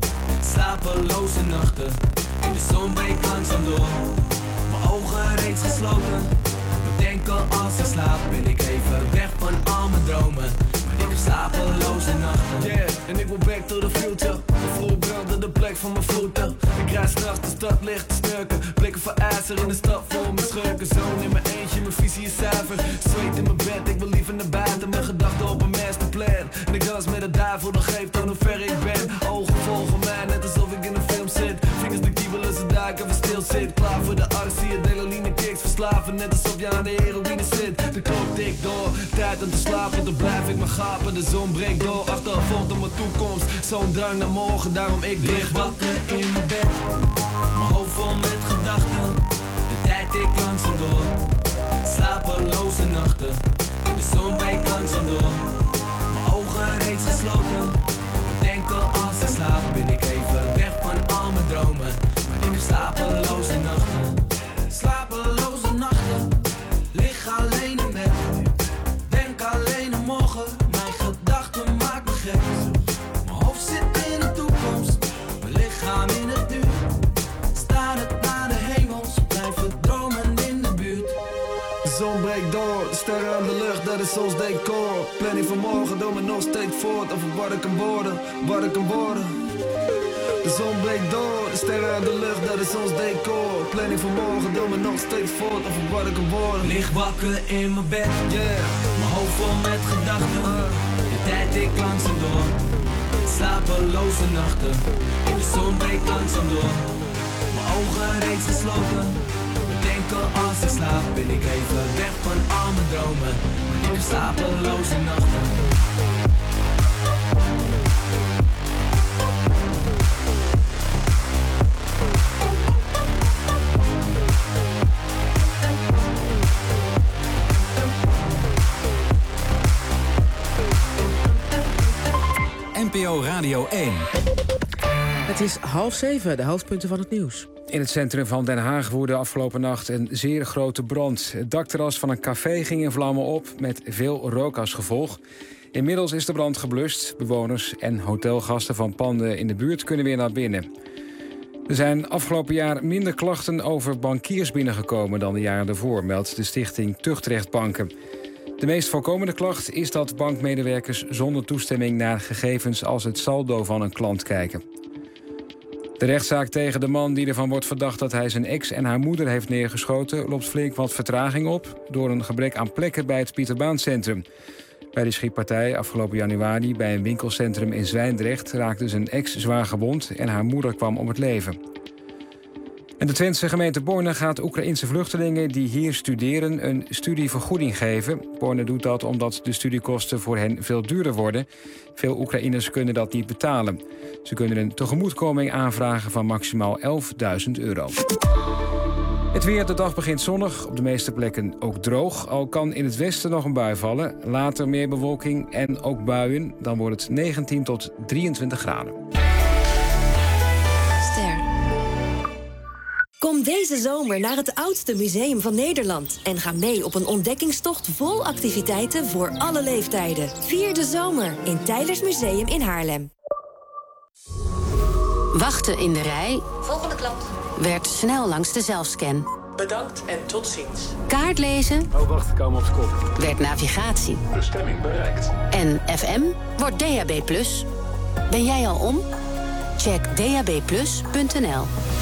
slapeloze nachten. In de zon breekt langs en door, mijn ogen reeds gesloten. Denken als ik slaap, ben ik even weg van al mijn dromen. Maar ik heb slapeloze nachten. Yeah, en ik wil back to the future. De vloer brandde de plek van mijn voeten. Ik rijd s'nachts de stad licht te snurken. Blikken van ijzer in de stad vol mijn schurken. Zoon in mijn eentje, mijn visie is zuiver. Zweet in mijn bed, ik wil liever naar buiten. Mijn gedachten op een masterplan. En ik dans met de duivel, dan geeft aan hoe ver ik ben. Ogen volgen mij, net alsof ik in een film zit. Vingers de kiebelen, ze duiken, we stil zit. Klaar voor de arts, zie je delaline kicks verslaven. Net alsof je aan de heroïne zit. De klok tikt door, tijd om te slapen. Dan blijf ik maar gapen, de zon breekt door. Achtervolgt op mijn toekomst, zo'n drang naar morgen. Daarom ik lig wakker in mijn bed, mijn hoofd vol met gedachten. De tijd ik langs en door, slapeloze nachten. De zon breekt langs en door, mijn ogen reeds gesloten. Denken als ik slaap, ben ik even weg van al mijn dromen. Maar ik heb slapeloze nachten, slapeloze nachten. Lig alleen in bed, denk alleen aan morgen. Mijn gedachten maken me gek. Mijn hoofd zit in de toekomst, mijn lichaam in het nu. Staar het naar de hemels, blijven dromen in de buurt. De zon breekt door, de sterren aan de lucht, dat is ons decor. Planning van morgen, doe me nog steeds voort. Over wat ik kan worden, wat ik kan worden. De zon breekt door, de sterren aan de lucht, dat is ons decor. Planning van morgen, doe me nog steeds voort. Over wat ik kan worden. Lig wakker in mijn bed, yeah. Mijn hoofd vol met gedachten. De tijd ik langs en door, slapeloze nachten. De zon breekt langs en door, mijn ogen reeds gesloten. Denken als ik slaap, ben ik even weg van al mijn dromen. Maar Ik heb slapeloze nachten. N P O Radio één. Het is half zeven, de hoofdpunten van het nieuws. In het centrum van Den Haag woedde afgelopen nacht een zeer grote brand. Het dakterras van een café ging in vlammen op, met veel rook als gevolg. Inmiddels is de brand geblust. Bewoners en hotelgasten van panden in de buurt kunnen weer naar binnen. Er zijn afgelopen jaar minder klachten over bankiers binnengekomen dan de jaren daarvoor, meldt de stichting Tuchtrecht Banken. De meest voorkomende klacht is dat bankmedewerkers zonder toestemming naar gegevens als het saldo van een klant kijken. De rechtszaak tegen de man die ervan wordt verdacht dat hij zijn ex en haar moeder heeft neergeschoten loopt flink wat vertraging op door een gebrek aan plekken bij het Pieterbaancentrum. Bij de schietpartij afgelopen januari bij een winkelcentrum in Zwijndrecht raakte zijn ex zwaar gewond en haar moeder kwam om het leven. En de Twentse gemeente Borne gaat Oekraïense vluchtelingen die hier studeren een studievergoeding geven. Borne doet dat omdat de studiekosten voor hen veel duurder worden. Veel Oekraïners kunnen dat niet betalen. Ze kunnen een tegemoetkoming aanvragen van maximaal elfduizend euro. Het weer, de dag begint zonnig, op de meeste plekken ook droog. Al kan in het westen nog een bui vallen. Later meer bewolking en ook buien. Dan wordt het negentien tot drieëntwintig graden. Kom deze zomer naar het oudste museum van Nederland en ga mee op een ontdekkingstocht vol activiteiten voor alle leeftijden. Vier de zomer in Teylers Museum in Haarlem. Wachten in de rij. Volgende klant. Werd snel langs de zelfscan. Bedankt en tot ziens. Kaart lezen. Oh, wacht, komen op de kop. Werd navigatie. Bestemming bereikt. En F M wordt D A B plus. Ben jij al om? Check d a b plus punt n l.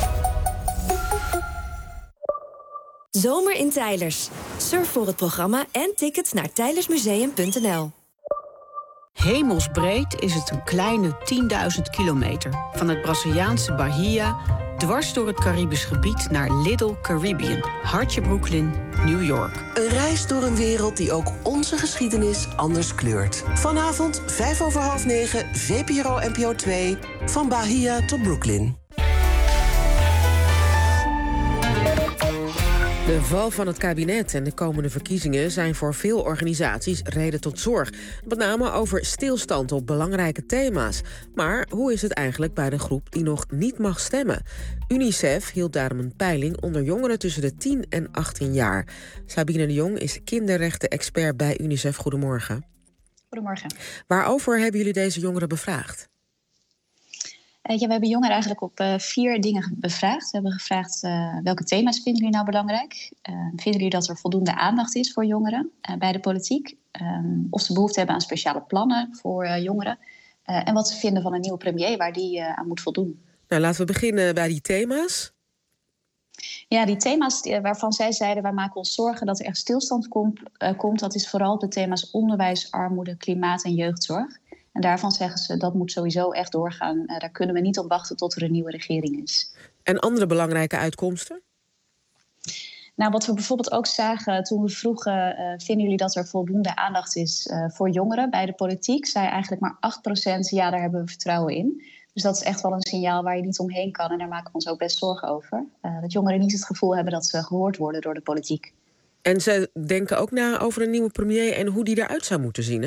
Zomer in Teylers. Surf voor het programma en tickets naar teylersmuseum punt n l. Hemelsbreed is het een kleine tienduizend kilometer. Van het Braziliaanse Bahia dwars door het Caribisch gebied naar Little Caribbean. Hartje Brooklyn, New York. Een reis door een wereld die ook onze geschiedenis anders kleurt. Vanavond, vijf over half negen, V P R O N P O twee, van Bahia tot Brooklyn. De val van het kabinet en de komende verkiezingen zijn voor veel organisaties reden tot zorg. Met name over stilstand op belangrijke thema's. Maar hoe is het eigenlijk bij de groep die nog niet mag stemmen? UNICEF hield daarom een peiling onder jongeren tussen de tien en achttien jaar. Sabine de Jong is kinderrechten-expert bij UNICEF. Goedemorgen. Goedemorgen. Waarover hebben jullie deze jongeren bevraagd? Uh, ja, we hebben jongeren eigenlijk op uh, vier dingen bevraagd. We hebben gevraagd uh, welke thema's vinden jullie nou belangrijk? Uh, vinden jullie dat er voldoende aandacht is voor jongeren uh, bij de politiek? Um, of ze behoefte hebben aan speciale plannen voor uh, jongeren? Uh, en wat ze vinden van een nieuwe premier waar die uh, aan moet voldoen. Nou, laten we beginnen bij die thema's. Ja, die thema's die, waarvan zij zeiden, wij maken ons zorgen dat er echt stilstand komt, uh, komt. Dat is vooral de thema's onderwijs, armoede, klimaat en jeugdzorg. En daarvan zeggen ze, dat moet sowieso echt doorgaan. Uh, daar kunnen we niet op wachten tot er een nieuwe regering is. En andere belangrijke uitkomsten? Nou, wat we bijvoorbeeld ook zagen toen we vroegen, Uh, vinden jullie dat er voldoende aandacht is uh, voor jongeren bij de politiek? Zei eigenlijk maar acht procent, ja, daar hebben we vertrouwen in. Dus dat is echt wel een signaal waar je niet omheen kan. En daar maken we ons ook best zorgen over. Uh, dat jongeren niet het gevoel hebben dat ze gehoord worden door de politiek. En ze denken ook na over een nieuwe premier en hoe die eruit zou moeten zien, hè?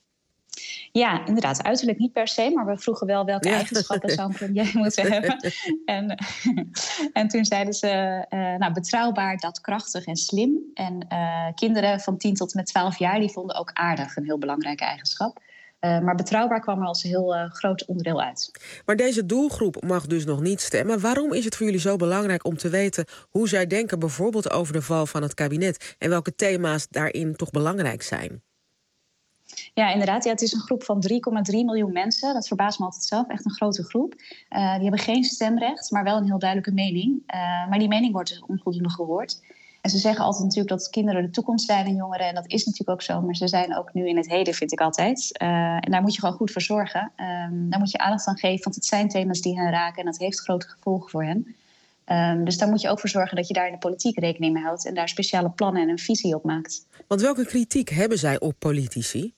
Ja, inderdaad. Uiterlijk niet per se, maar we vroegen wel welke ja. eigenschappen zou een premier moeten hebben. En, en toen zeiden ze, uh, nou, betrouwbaar, daadkrachtig en slim. En uh, kinderen van tien tot en met twaalf jaar, die vonden ook aardig een heel belangrijke eigenschap. Uh, maar betrouwbaar kwam er als een heel uh, groot onderdeel uit. Maar deze doelgroep mag dus nog niet stemmen. Waarom is het voor jullie zo belangrijk om te weten hoe zij denken bijvoorbeeld over de val van het kabinet en welke thema's daarin toch belangrijk zijn? Ja, inderdaad. Ja, het is een groep van drie komma drie miljoen mensen. Dat verbaast me altijd zelf. Echt een grote groep. Uh, die hebben geen stemrecht, maar wel een heel duidelijke mening. Uh, maar die mening wordt dus onvoldoende gehoord. En ze zeggen altijd natuurlijk dat kinderen de toekomst zijn en jongeren. En dat is natuurlijk ook zo. Maar ze zijn ook nu in het heden, vind ik altijd. Uh, en daar moet je gewoon goed voor zorgen. Uh, daar moet je aandacht aan geven, want het zijn thema's die hen raken. En dat heeft grote gevolgen voor hen. Um, dus daar moet je ook voor zorgen dat je daar in de politiek rekening mee houdt en daar speciale plannen en een visie op maakt. Want welke kritiek hebben zij op politici?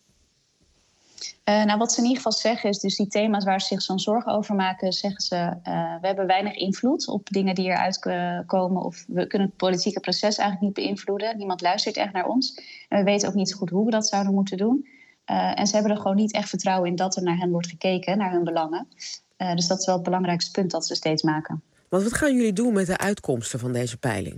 Uh, nou, wat ze in ieder geval zeggen is, dus die thema's waar ze zich zo'n zorgen over maken, zeggen ze, uh, we hebben weinig invloed op dingen die eruit uh, komen, of we kunnen het politieke proces eigenlijk niet beïnvloeden. Niemand luistert echt naar ons. En we weten ook niet zo goed hoe we dat zouden moeten doen. Uh, en ze hebben er gewoon niet echt vertrouwen in dat er naar hen wordt gekeken, naar hun belangen. Uh, dus dat is wel het belangrijkste punt dat ze steeds maken. Want wat gaan jullie doen met de uitkomsten van deze peiling?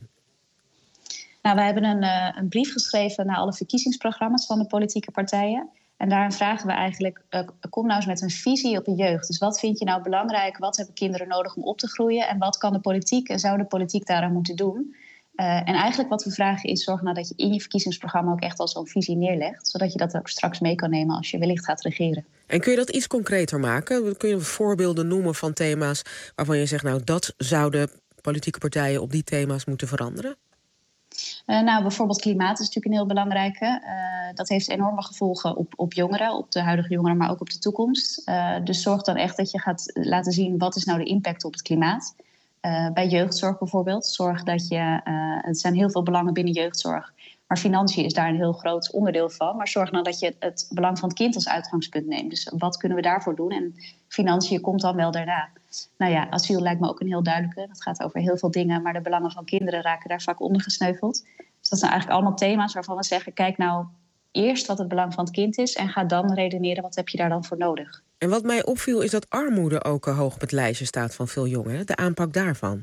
Nou, we hebben een, uh, een brief geschreven naar alle verkiezingsprogramma's van de politieke partijen. En daarin vragen we eigenlijk, uh, kom nou eens met een visie op de jeugd. Dus wat vind je nou belangrijk? Wat hebben kinderen nodig om op te groeien? En wat kan de politiek en zou de politiek daaraan moeten doen? Uh, en eigenlijk wat we vragen is, zorg nou dat je in je verkiezingsprogramma ook echt al zo'n visie neerlegt. Zodat je dat ook straks mee kan nemen als je wellicht gaat regeren. En kun je dat iets concreter maken? Kun je voorbeelden noemen van thema's waarvan je zegt, nou, dat zouden politieke partijen op die thema's moeten veranderen? Uh, nou, bijvoorbeeld klimaat is natuurlijk een heel belangrijke. Uh, dat heeft enorme gevolgen op, op jongeren, op de huidige jongeren, maar ook op de toekomst. Uh, dus zorg dan echt dat je gaat laten zien wat is nou de impact op het klimaat. Uh, bij jeugdzorg bijvoorbeeld. Zorg dat je, uh, er zijn heel veel belangen binnen jeugdzorg, maar financiën is daar een heel groot onderdeel van. Maar zorg dan dat je het belang van het kind als uitgangspunt neemt. Dus wat kunnen we daarvoor doen? En financiën komt dan wel daarna. Nou ja, asiel lijkt me ook een heel duidelijke. Dat gaat over heel veel dingen, maar de belangen van kinderen raken daar vaak ondergesneuveld. Dus dat zijn eigenlijk allemaal thema's waarvan we zeggen, kijk nou eerst wat het belang van het kind is en ga dan redeneren, wat heb je daar dan voor nodig. En wat mij opviel is dat armoede ook hoog op het lijstje staat van veel jongeren. De aanpak daarvan.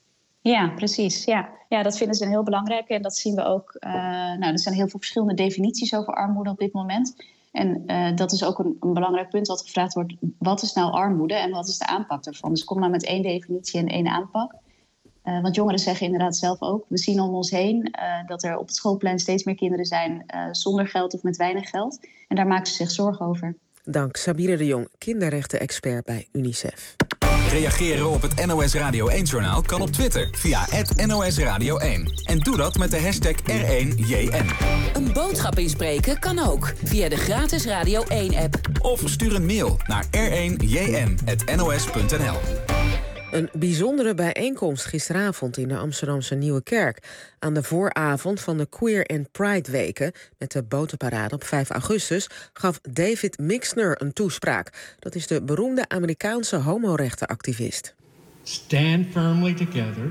Ja, precies. Ja. ja, dat vinden ze een heel belangrijk. En dat zien we ook. Uh, nou, er zijn heel veel verschillende definities over armoede op dit moment. En uh, dat is ook een, een belangrijk punt wat gevraagd wordt. Wat is nou armoede en wat is de aanpak daarvan? Dus kom nou met één definitie en één aanpak. Uh, want jongeren zeggen inderdaad zelf ook. We zien om ons heen uh, dat er op het schoolplein steeds meer kinderen zijn uh, zonder geld of met weinig geld. En daar maken ze zich zorgen over. Dank Sabine de Jong, kinderrechten-expert bij UNICEF. Reageren op het N O S Radio één-journaal kan op Twitter via at N O S Radio één. En doe dat met de hashtag R één J N. Een boodschap inspreken kan ook via de gratis Radio één-app. Of stuur een mail naar r één j n at n o s punt n l. Een bijzondere bijeenkomst gisteravond in de Amsterdamse Nieuwe Kerk. Aan de vooravond van de Queer and Pride weken met de botenparade op vijf augustus gaf David Mixner een toespraak. Dat is de beroemde Amerikaanse homorechtenactivist. Stand firmly together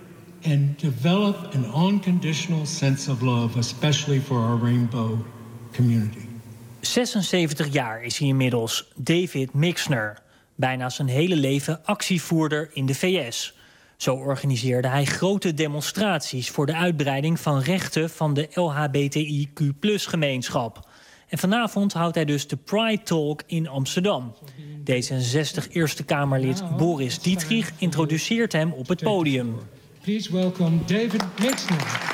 and develop an unconditional sense of love, especially for our rainbow community. zesenzeventig jaar is hij inmiddels, David Mixner. Bijna zijn hele leven actievoerder in de V S. Zo organiseerde hij grote demonstraties voor de uitbreiding van rechten van de L H B T I Q plus gemeenschap. En vanavond houdt hij dus de Pride Talk in Amsterdam. D zesenzestig Eerste Kamerlid Boris Dietrich introduceert hem op het podium. Please welcome David Mixner.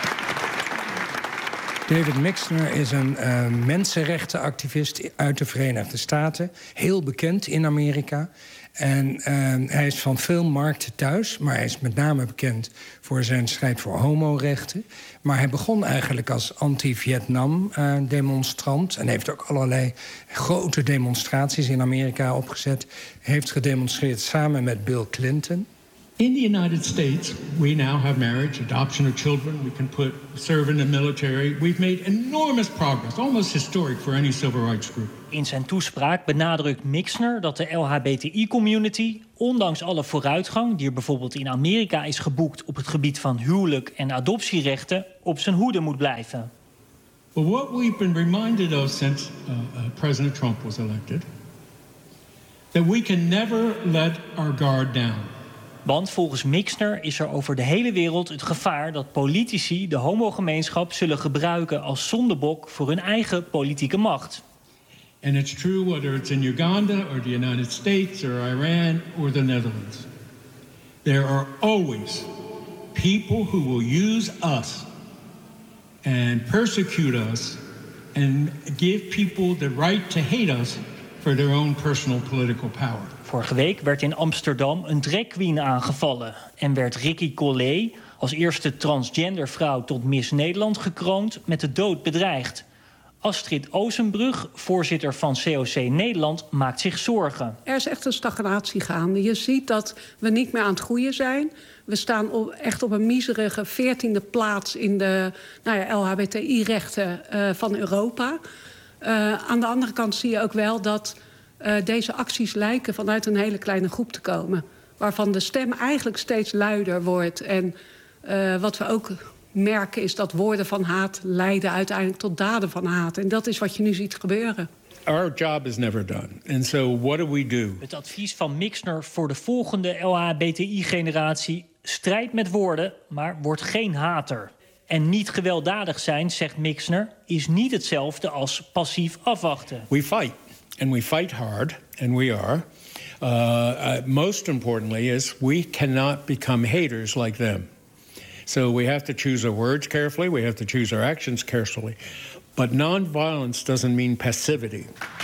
David Mixner is een uh, mensenrechtenactivist uit de Verenigde Staten. Heel bekend in Amerika. En uh, hij is van veel markten thuis, maar hij is met name bekend voor zijn strijd voor homorechten. Maar hij begon eigenlijk als anti-Vietnam-demonstrant... Uh, en heeft ook allerlei grote demonstraties in Amerika opgezet. Hij heeft gedemonstreerd samen met Bill Clinton. In the United States, we now have marriage, adoption of children. We can put serve in the military. We've made enormous progress, almost historic for any civil rights group. In zijn toespraak benadrukt Mixner dat de L H B T I-community, ondanks alle vooruitgang die er bijvoorbeeld in Amerika is geboekt op het gebied van huwelijk en adoptierechten, op zijn hoede moet blijven. But what we've been reminded of since uh, uh, President Trump was elected, that we can never let our guard down. Want volgens Mixner is er over de hele wereld het gevaar dat politici de homogemeenschap zullen gebruiken als zondebok voor hun eigen politieke macht. And it's true whether it's in Uganda or the United States or Iran or the Netherlands. There are always people who will use us and persecute us and give people the right to hate us for their own personal political power. Vorige week werd in Amsterdam een drag queen aangevallen en werd Ricky Collet, als eerste transgender vrouw tot Miss Nederland gekroond, met de dood bedreigd. Astrid Ozenbrug, voorzitter van C O C Nederland, maakt zich zorgen. Er is echt een stagnatie gaande. Je ziet dat we niet meer aan het groeien zijn. We staan op, echt op een miserige veertiende plaats in de nou ja, L H B T I-rechten uh, van Europa. Uh, aan de andere kant zie je ook wel dat uh, deze acties lijken vanuit een hele kleine groep te komen. Waarvan de stem eigenlijk steeds luider wordt. En uh, wat we ook merken is dat woorden van haat leiden uiteindelijk tot daden van haat. En dat is wat je nu ziet gebeuren. Our job is never done. And so what do we do? Het advies van Mixner voor de volgende L H B T I-generatie: strijd met woorden, maar word geen hater. En niet gewelddadig zijn, zegt Mixner, is niet hetzelfde als passief afwachten. We fight, and we fight hard, and we are. Uh, uh, most importantly is we cannot become haters like them. So we have to choose our words carefully, we have to choose our actions carefully. But non-violence doesn't mean passivity.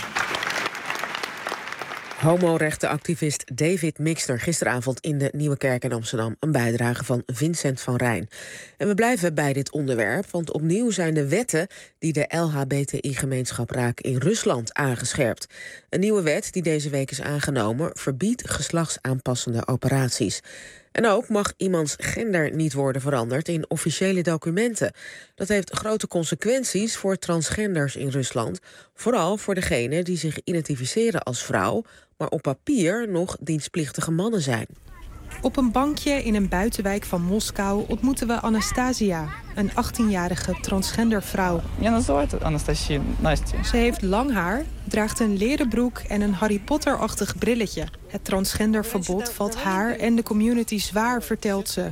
Homorechtenactivist David Mixner gisteravond in de Nieuwe Kerk in Amsterdam. Een bijdrage van Vincent van Rijn. En we blijven bij dit onderwerp, want opnieuw zijn de wetten die de L H B T I-gemeenschap raken in Rusland aangescherpt. Een nieuwe wet die deze week is aangenomen verbiedt geslachtsaanpassende operaties. En ook mag iemands gender niet worden veranderd in officiële documenten. Dat heeft grote consequenties voor transgenders in Rusland. Vooral voor degenen die zich identificeren als vrouw, maar op papier nog dienstplichtige mannen zijn. Op een bankje in een buitenwijk van Moskou ontmoeten we Anastasia, een achttienjarige transgender vrouw. Anastasia, Настя. Ze heeft lang haar, draagt een leren broek en een Harry Potter-achtig brilletje. Het transgenderverbod valt haar en de community zwaar, vertelt ze.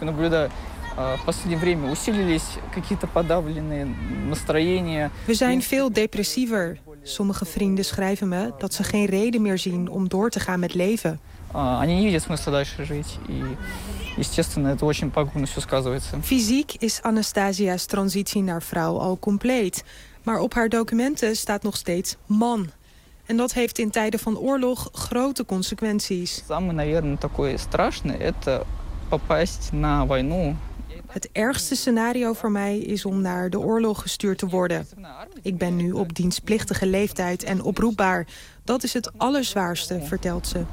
We zijn veel depressiever. Sommige vrienden schrijven me dat ze geen reden meer zien om door te gaan met leven. Fysiek is Anastasia's transitie naar vrouw al compleet. Maar op haar documenten staat nog steeds man. En dat heeft in tijden van oorlog grote consequenties. Het ergste scenario voor mij is om naar de oorlog gestuurd te worden. Ik ben nu op dienstplichtige leeftijd en oproepbaar. Dat is het allerzwaarste, vertelt ze.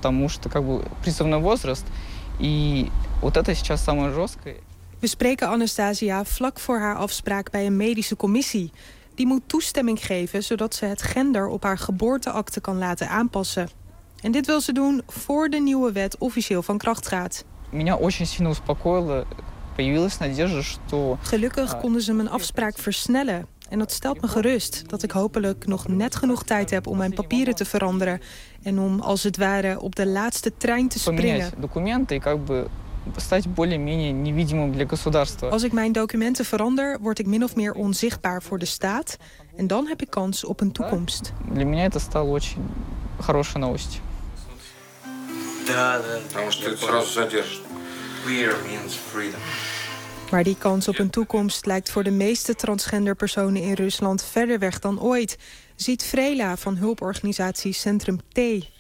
We spreken Anastasia vlak voor haar afspraak bij een medische commissie. Die moet toestemming geven zodat ze het gender op haar geboorteakte kan laten aanpassen. En dit wil ze doen voor de nieuwe wet officieel van kracht gaat. Gelukkig konden ze mijn afspraak versnellen. En dat stelt me gerust dat ik hopelijk nog net genoeg tijd heb om mijn papieren te veranderen. En om als het ware op de laatste trein te springen. Als ik mijn documenten verander, word ik min of meer onzichtbaar voor de staat. En dan heb ik kans op een toekomst. Maar die kans op een toekomst lijkt voor de meeste transgenderpersonen in Rusland verder weg dan ooit, ziet Vrela van hulporganisatie Centrum T.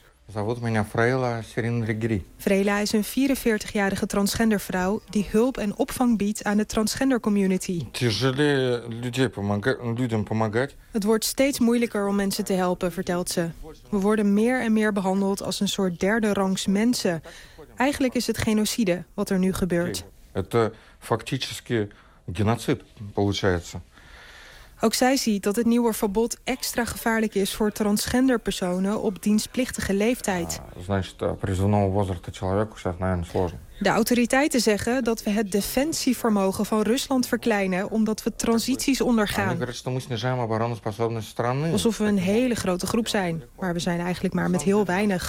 Vrela is een vierenveertigjarige transgendervrouw die hulp en opvang biedt aan de transgendercommunity. Het wordt steeds moeilijker om mensen te helpen, vertelt ze. We worden meer en meer behandeld als een soort derde rangs mensen. Eigenlijk is het genocide wat er nu gebeurt. Ook zij ziet dat het nieuwe verbod extra gevaarlijk is voor transgenderpersonen op dienstplichtige leeftijd. De autoriteiten zeggen dat we het defensievermogen van Rusland verkleinen omdat we transities ondergaan. Alsof we een hele grote groep zijn, maar we zijn eigenlijk maar met heel weinig.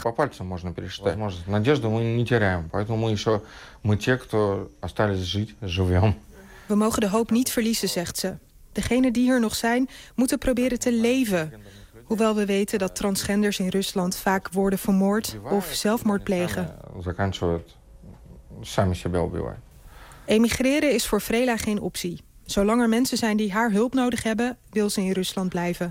We mogen de hoop niet verliezen, zegt ze. Degenen die hier nog zijn, moeten proberen te leven. Hoewel we weten dat transgenders in Rusland vaak worden vermoord of zelfmoord plegen. Emigreren is voor Vrela geen optie. Zolang er mensen zijn die haar hulp nodig hebben, wil ze in Rusland blijven.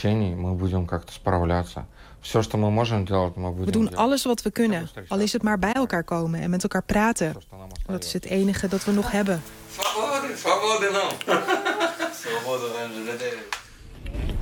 We doen alles wat we kunnen, al is het maar bij elkaar komen en met elkaar praten. Dat is het enige dat we nog hebben.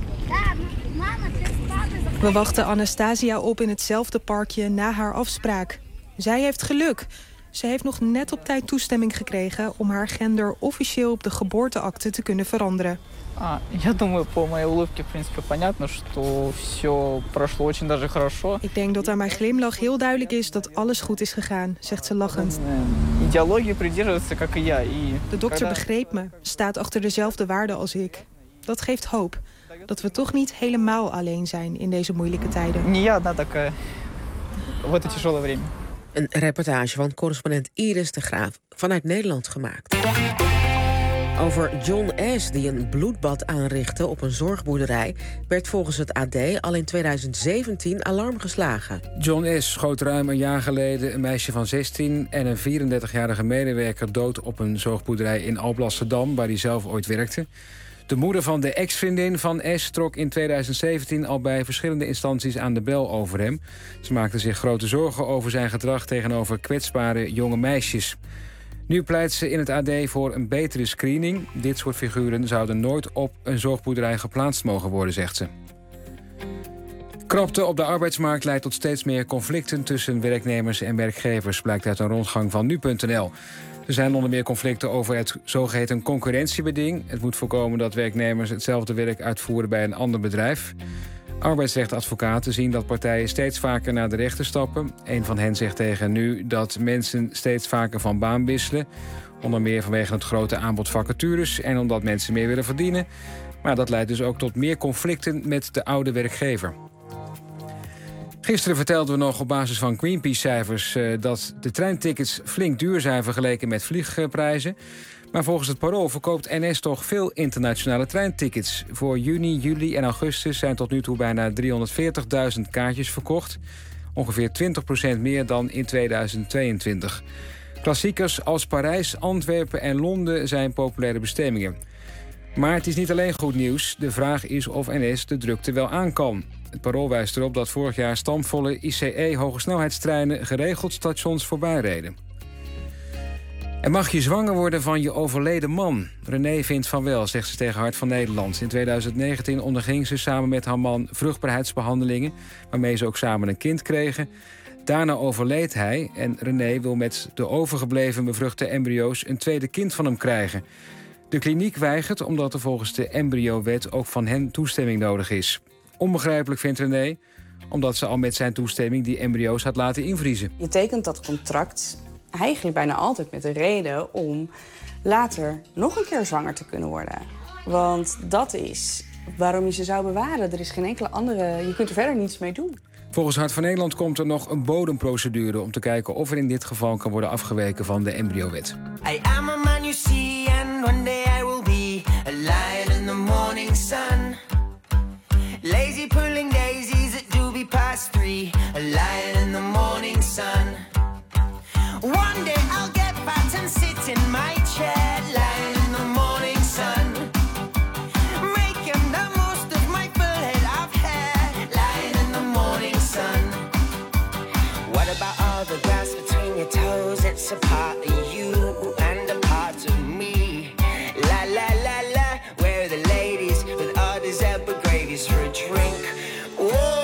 We wachten Anastasia op in hetzelfde parkje na haar afspraak. Zij heeft geluk. Ze heeft nog net op tijd toestemming gekregen om haar gender officieel op de geboorteakte te kunnen veranderen. А, я думаю, по моей улыбке, в принципе, понятно, что все прошло очень даже хорошо. Ik denk dat aan mijn glimlach heel duidelijk is dat alles goed is gegaan, zegt ze lachend. Идеология придерживается, как и я. И De dokter когда- begreep me, staat achter dezelfde waarden als ik. Dat geeft hoop, dat we toch niet helemaal alleen zijn in deze moeilijke tijden. Не я одна такая в это тяжелое время. Een reportage van correspondent Iris de Graaf vanuit Nederland gemaakt. Over John S., die een bloedbad aanrichtte op een zorgboerderij, werd volgens het A D al in tweeduizend zeventien alarm geslagen. John S. schoot ruim een jaar geleden een meisje van zestien... en een vierendertigjarige medewerker dood op een zorgboerderij in Alblasserdam, waar hij zelf ooit werkte. De moeder van de ex-vriendin van S. trok in tweeduizend zeventien al bij verschillende instanties aan de bel over hem. Ze maakte zich grote zorgen over zijn gedrag tegenover kwetsbare jonge meisjes. Nu pleit ze in het A D voor een betere screening. Dit soort figuren zouden nooit op een zorgboerderij geplaatst mogen worden, zegt ze. Krapte op de arbeidsmarkt leidt tot steeds meer conflicten tussen werknemers en werkgevers, blijkt uit een rondgang van nu punt n l. Er zijn onder meer conflicten over het zogeheten concurrentiebeding. Het moet voorkomen dat werknemers hetzelfde werk uitvoeren bij een ander bedrijf. Arbeidsrechtadvocaten zien dat partijen steeds vaker naar de rechter stappen. Een van hen zegt tegen nu dat mensen steeds vaker van baan wisselen. Onder meer vanwege het grote aanbod vacatures en omdat mensen meer willen verdienen. Maar dat leidt dus ook tot meer conflicten met de oude werkgever. Gisteren vertelden we nog op basis van Greenpeace-cijfers uh, dat de treintickets flink duur zijn vergeleken met vliegprijzen. Maar volgens het Parool verkoopt N S toch veel internationale treintickets. Voor juni, juli en augustus zijn tot nu toe bijna driehonderdveertigduizend kaartjes verkocht. Ongeveer twintig procent meer dan in tweeduizend tweeëntwintig. Klassiekers als Parijs, Antwerpen en Londen zijn populaire bestemmingen. Maar het is niet alleen goed nieuws. De vraag is of N S de drukte wel aan kan. Het Parool wijst erop dat vorig jaar stampvolle I C E-hogesnelheidstreinen geregeld stations voorbij reden. En mag je zwanger worden van je overleden man? René vindt van wel, zegt ze tegen Hart van Nederland. In tweeduizend negentien onderging ze samen met haar man vruchtbaarheidsbehandelingen, waarmee ze ook samen een kind kregen. Daarna overleed hij en René wil met de overgebleven bevruchte embryo's een tweede kind van hem krijgen. De kliniek weigert omdat er volgens de embryowet ook van hen toestemming nodig is. Onbegrijpelijk vindt René, omdat ze al met zijn toestemming die embryo's had laten invriezen. Je tekent dat contract eigenlijk bijna altijd met de reden om later nog een keer zwanger te kunnen worden. Want dat is waarom je ze zou bewaren. Er is geen enkele andere, je kunt er verder niets mee doen. Volgens Hart van Nederland komt er nog een bodemprocedure om te kijken of er in dit geval kan worden afgeweken van de embryowet. I am a man you see, and one day I will be a lion in the morning sun. Lazy pulling daisies at doobie past three, a lion in the morning sun. One day I'll get fat and sit in my chair, lion in the morning sun. Making the most of my full head of hair, lion in the morning sun. What about all the grass between your toes? It's a part of you and a part of me. La la la la, where are the ladies with all these epic gravies for a drink? Whoa.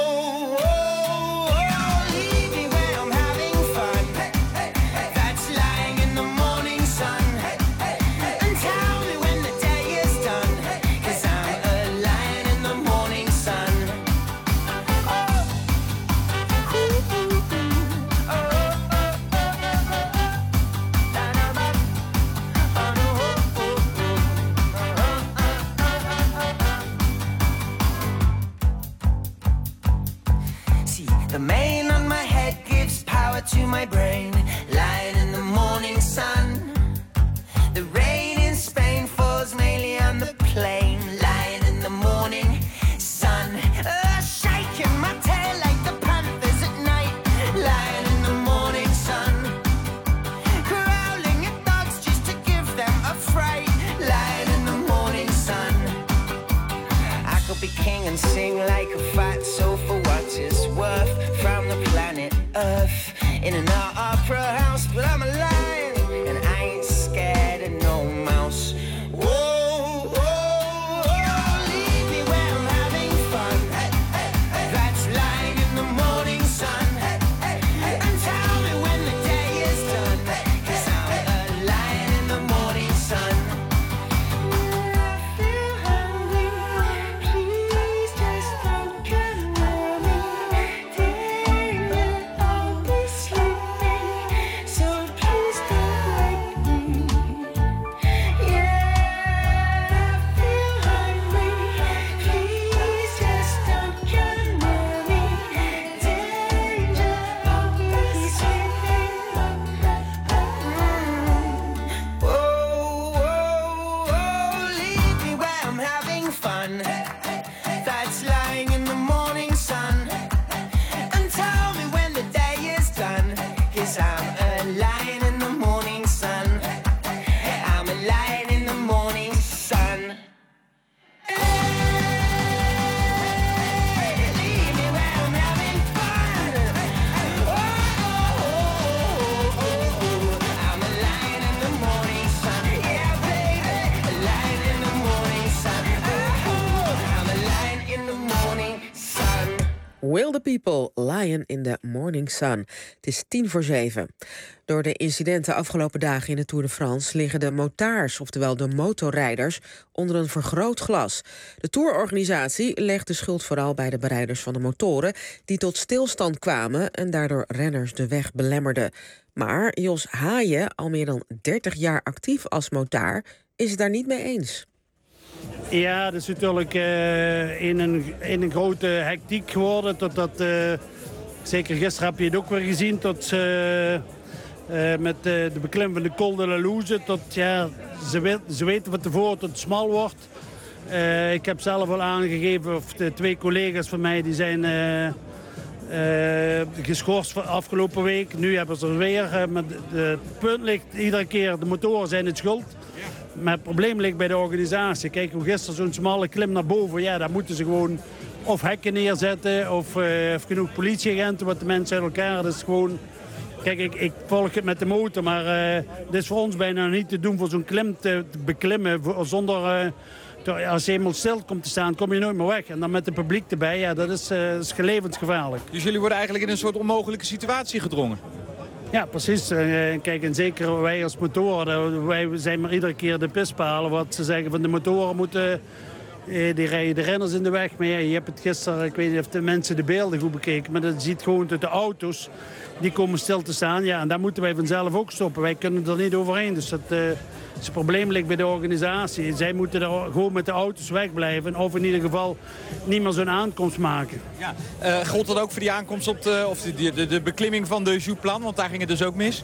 the People, Lion in the Morning Sun. Het is tien voor zeven. Door de incidenten afgelopen dagen in de Tour de France liggen de motards, oftewel de motorrijders, onder een vergrootglas. De tourorganisatie legt de schuld vooral bij de berijders van de motoren, die tot stilstand kwamen en daardoor renners de weg belemmerden. Maar Jos Haaien, al meer dan dertig jaar actief als motard, is het daar niet mee eens. Ja, dat is natuurlijk uh, in, een, in een grote hectiek geworden. Tot dat, uh, zeker gisteren heb je het ook weer gezien. Tot, uh, uh, met uh, de beklim van de Col de la Louse. Tot, ja, ze, weet, ze weten van tevoren tot het smal wordt. Uh, ik heb zelf al aangegeven, of de twee collega's van mij die zijn uh, uh, geschorst afgelopen week. Nu hebben ze er weer. Uh, met de, het punt ligt iedere keer, de motoren zijn het schuld. Maar het probleem ligt bij de organisatie. Kijk, hoe gisteren zo'n smalle klim naar boven. Ja, daar moeten ze gewoon of hekken neerzetten of, uh, of genoeg politieagenten. Want de mensen uit elkaar, dat is gewoon... Kijk, ik, ik volg het met de motor, maar uh, dit is voor ons bijna niet te doen voor zo'n klim te, te beklimmen. Voor, zonder, uh, als je eenmaal stil komt te staan, kom je nooit meer weg. En dan met het publiek erbij, ja, dat is, uh, is levensgevaarlijk. Dus jullie worden eigenlijk in een soort onmogelijke situatie gedrongen? Ja, precies. Kijk, en zeker wij als motoren, wij zijn maar iedere keer de pispalen. Wat ze zeggen van de motoren moeten, die rijden de renners in de weg. Maar ja, je hebt het gisteren, ik weet niet of de mensen de beelden goed bekeken, maar dat ziet gewoon dat de auto's, die komen stil te staan. Ja, en daar moeten wij vanzelf ook stoppen. Wij kunnen er niet overheen. Dus dat, uh, het probleem ligt bij de organisatie. Zij moeten er gewoon met de auto's wegblijven. Of in ieder geval niet meer zo'n aankomst maken. Ja. Uh, gold dat ook voor die aankomst op de, of de, de, de beklimming van de Jouplan? Want daar ging het dus ook mis.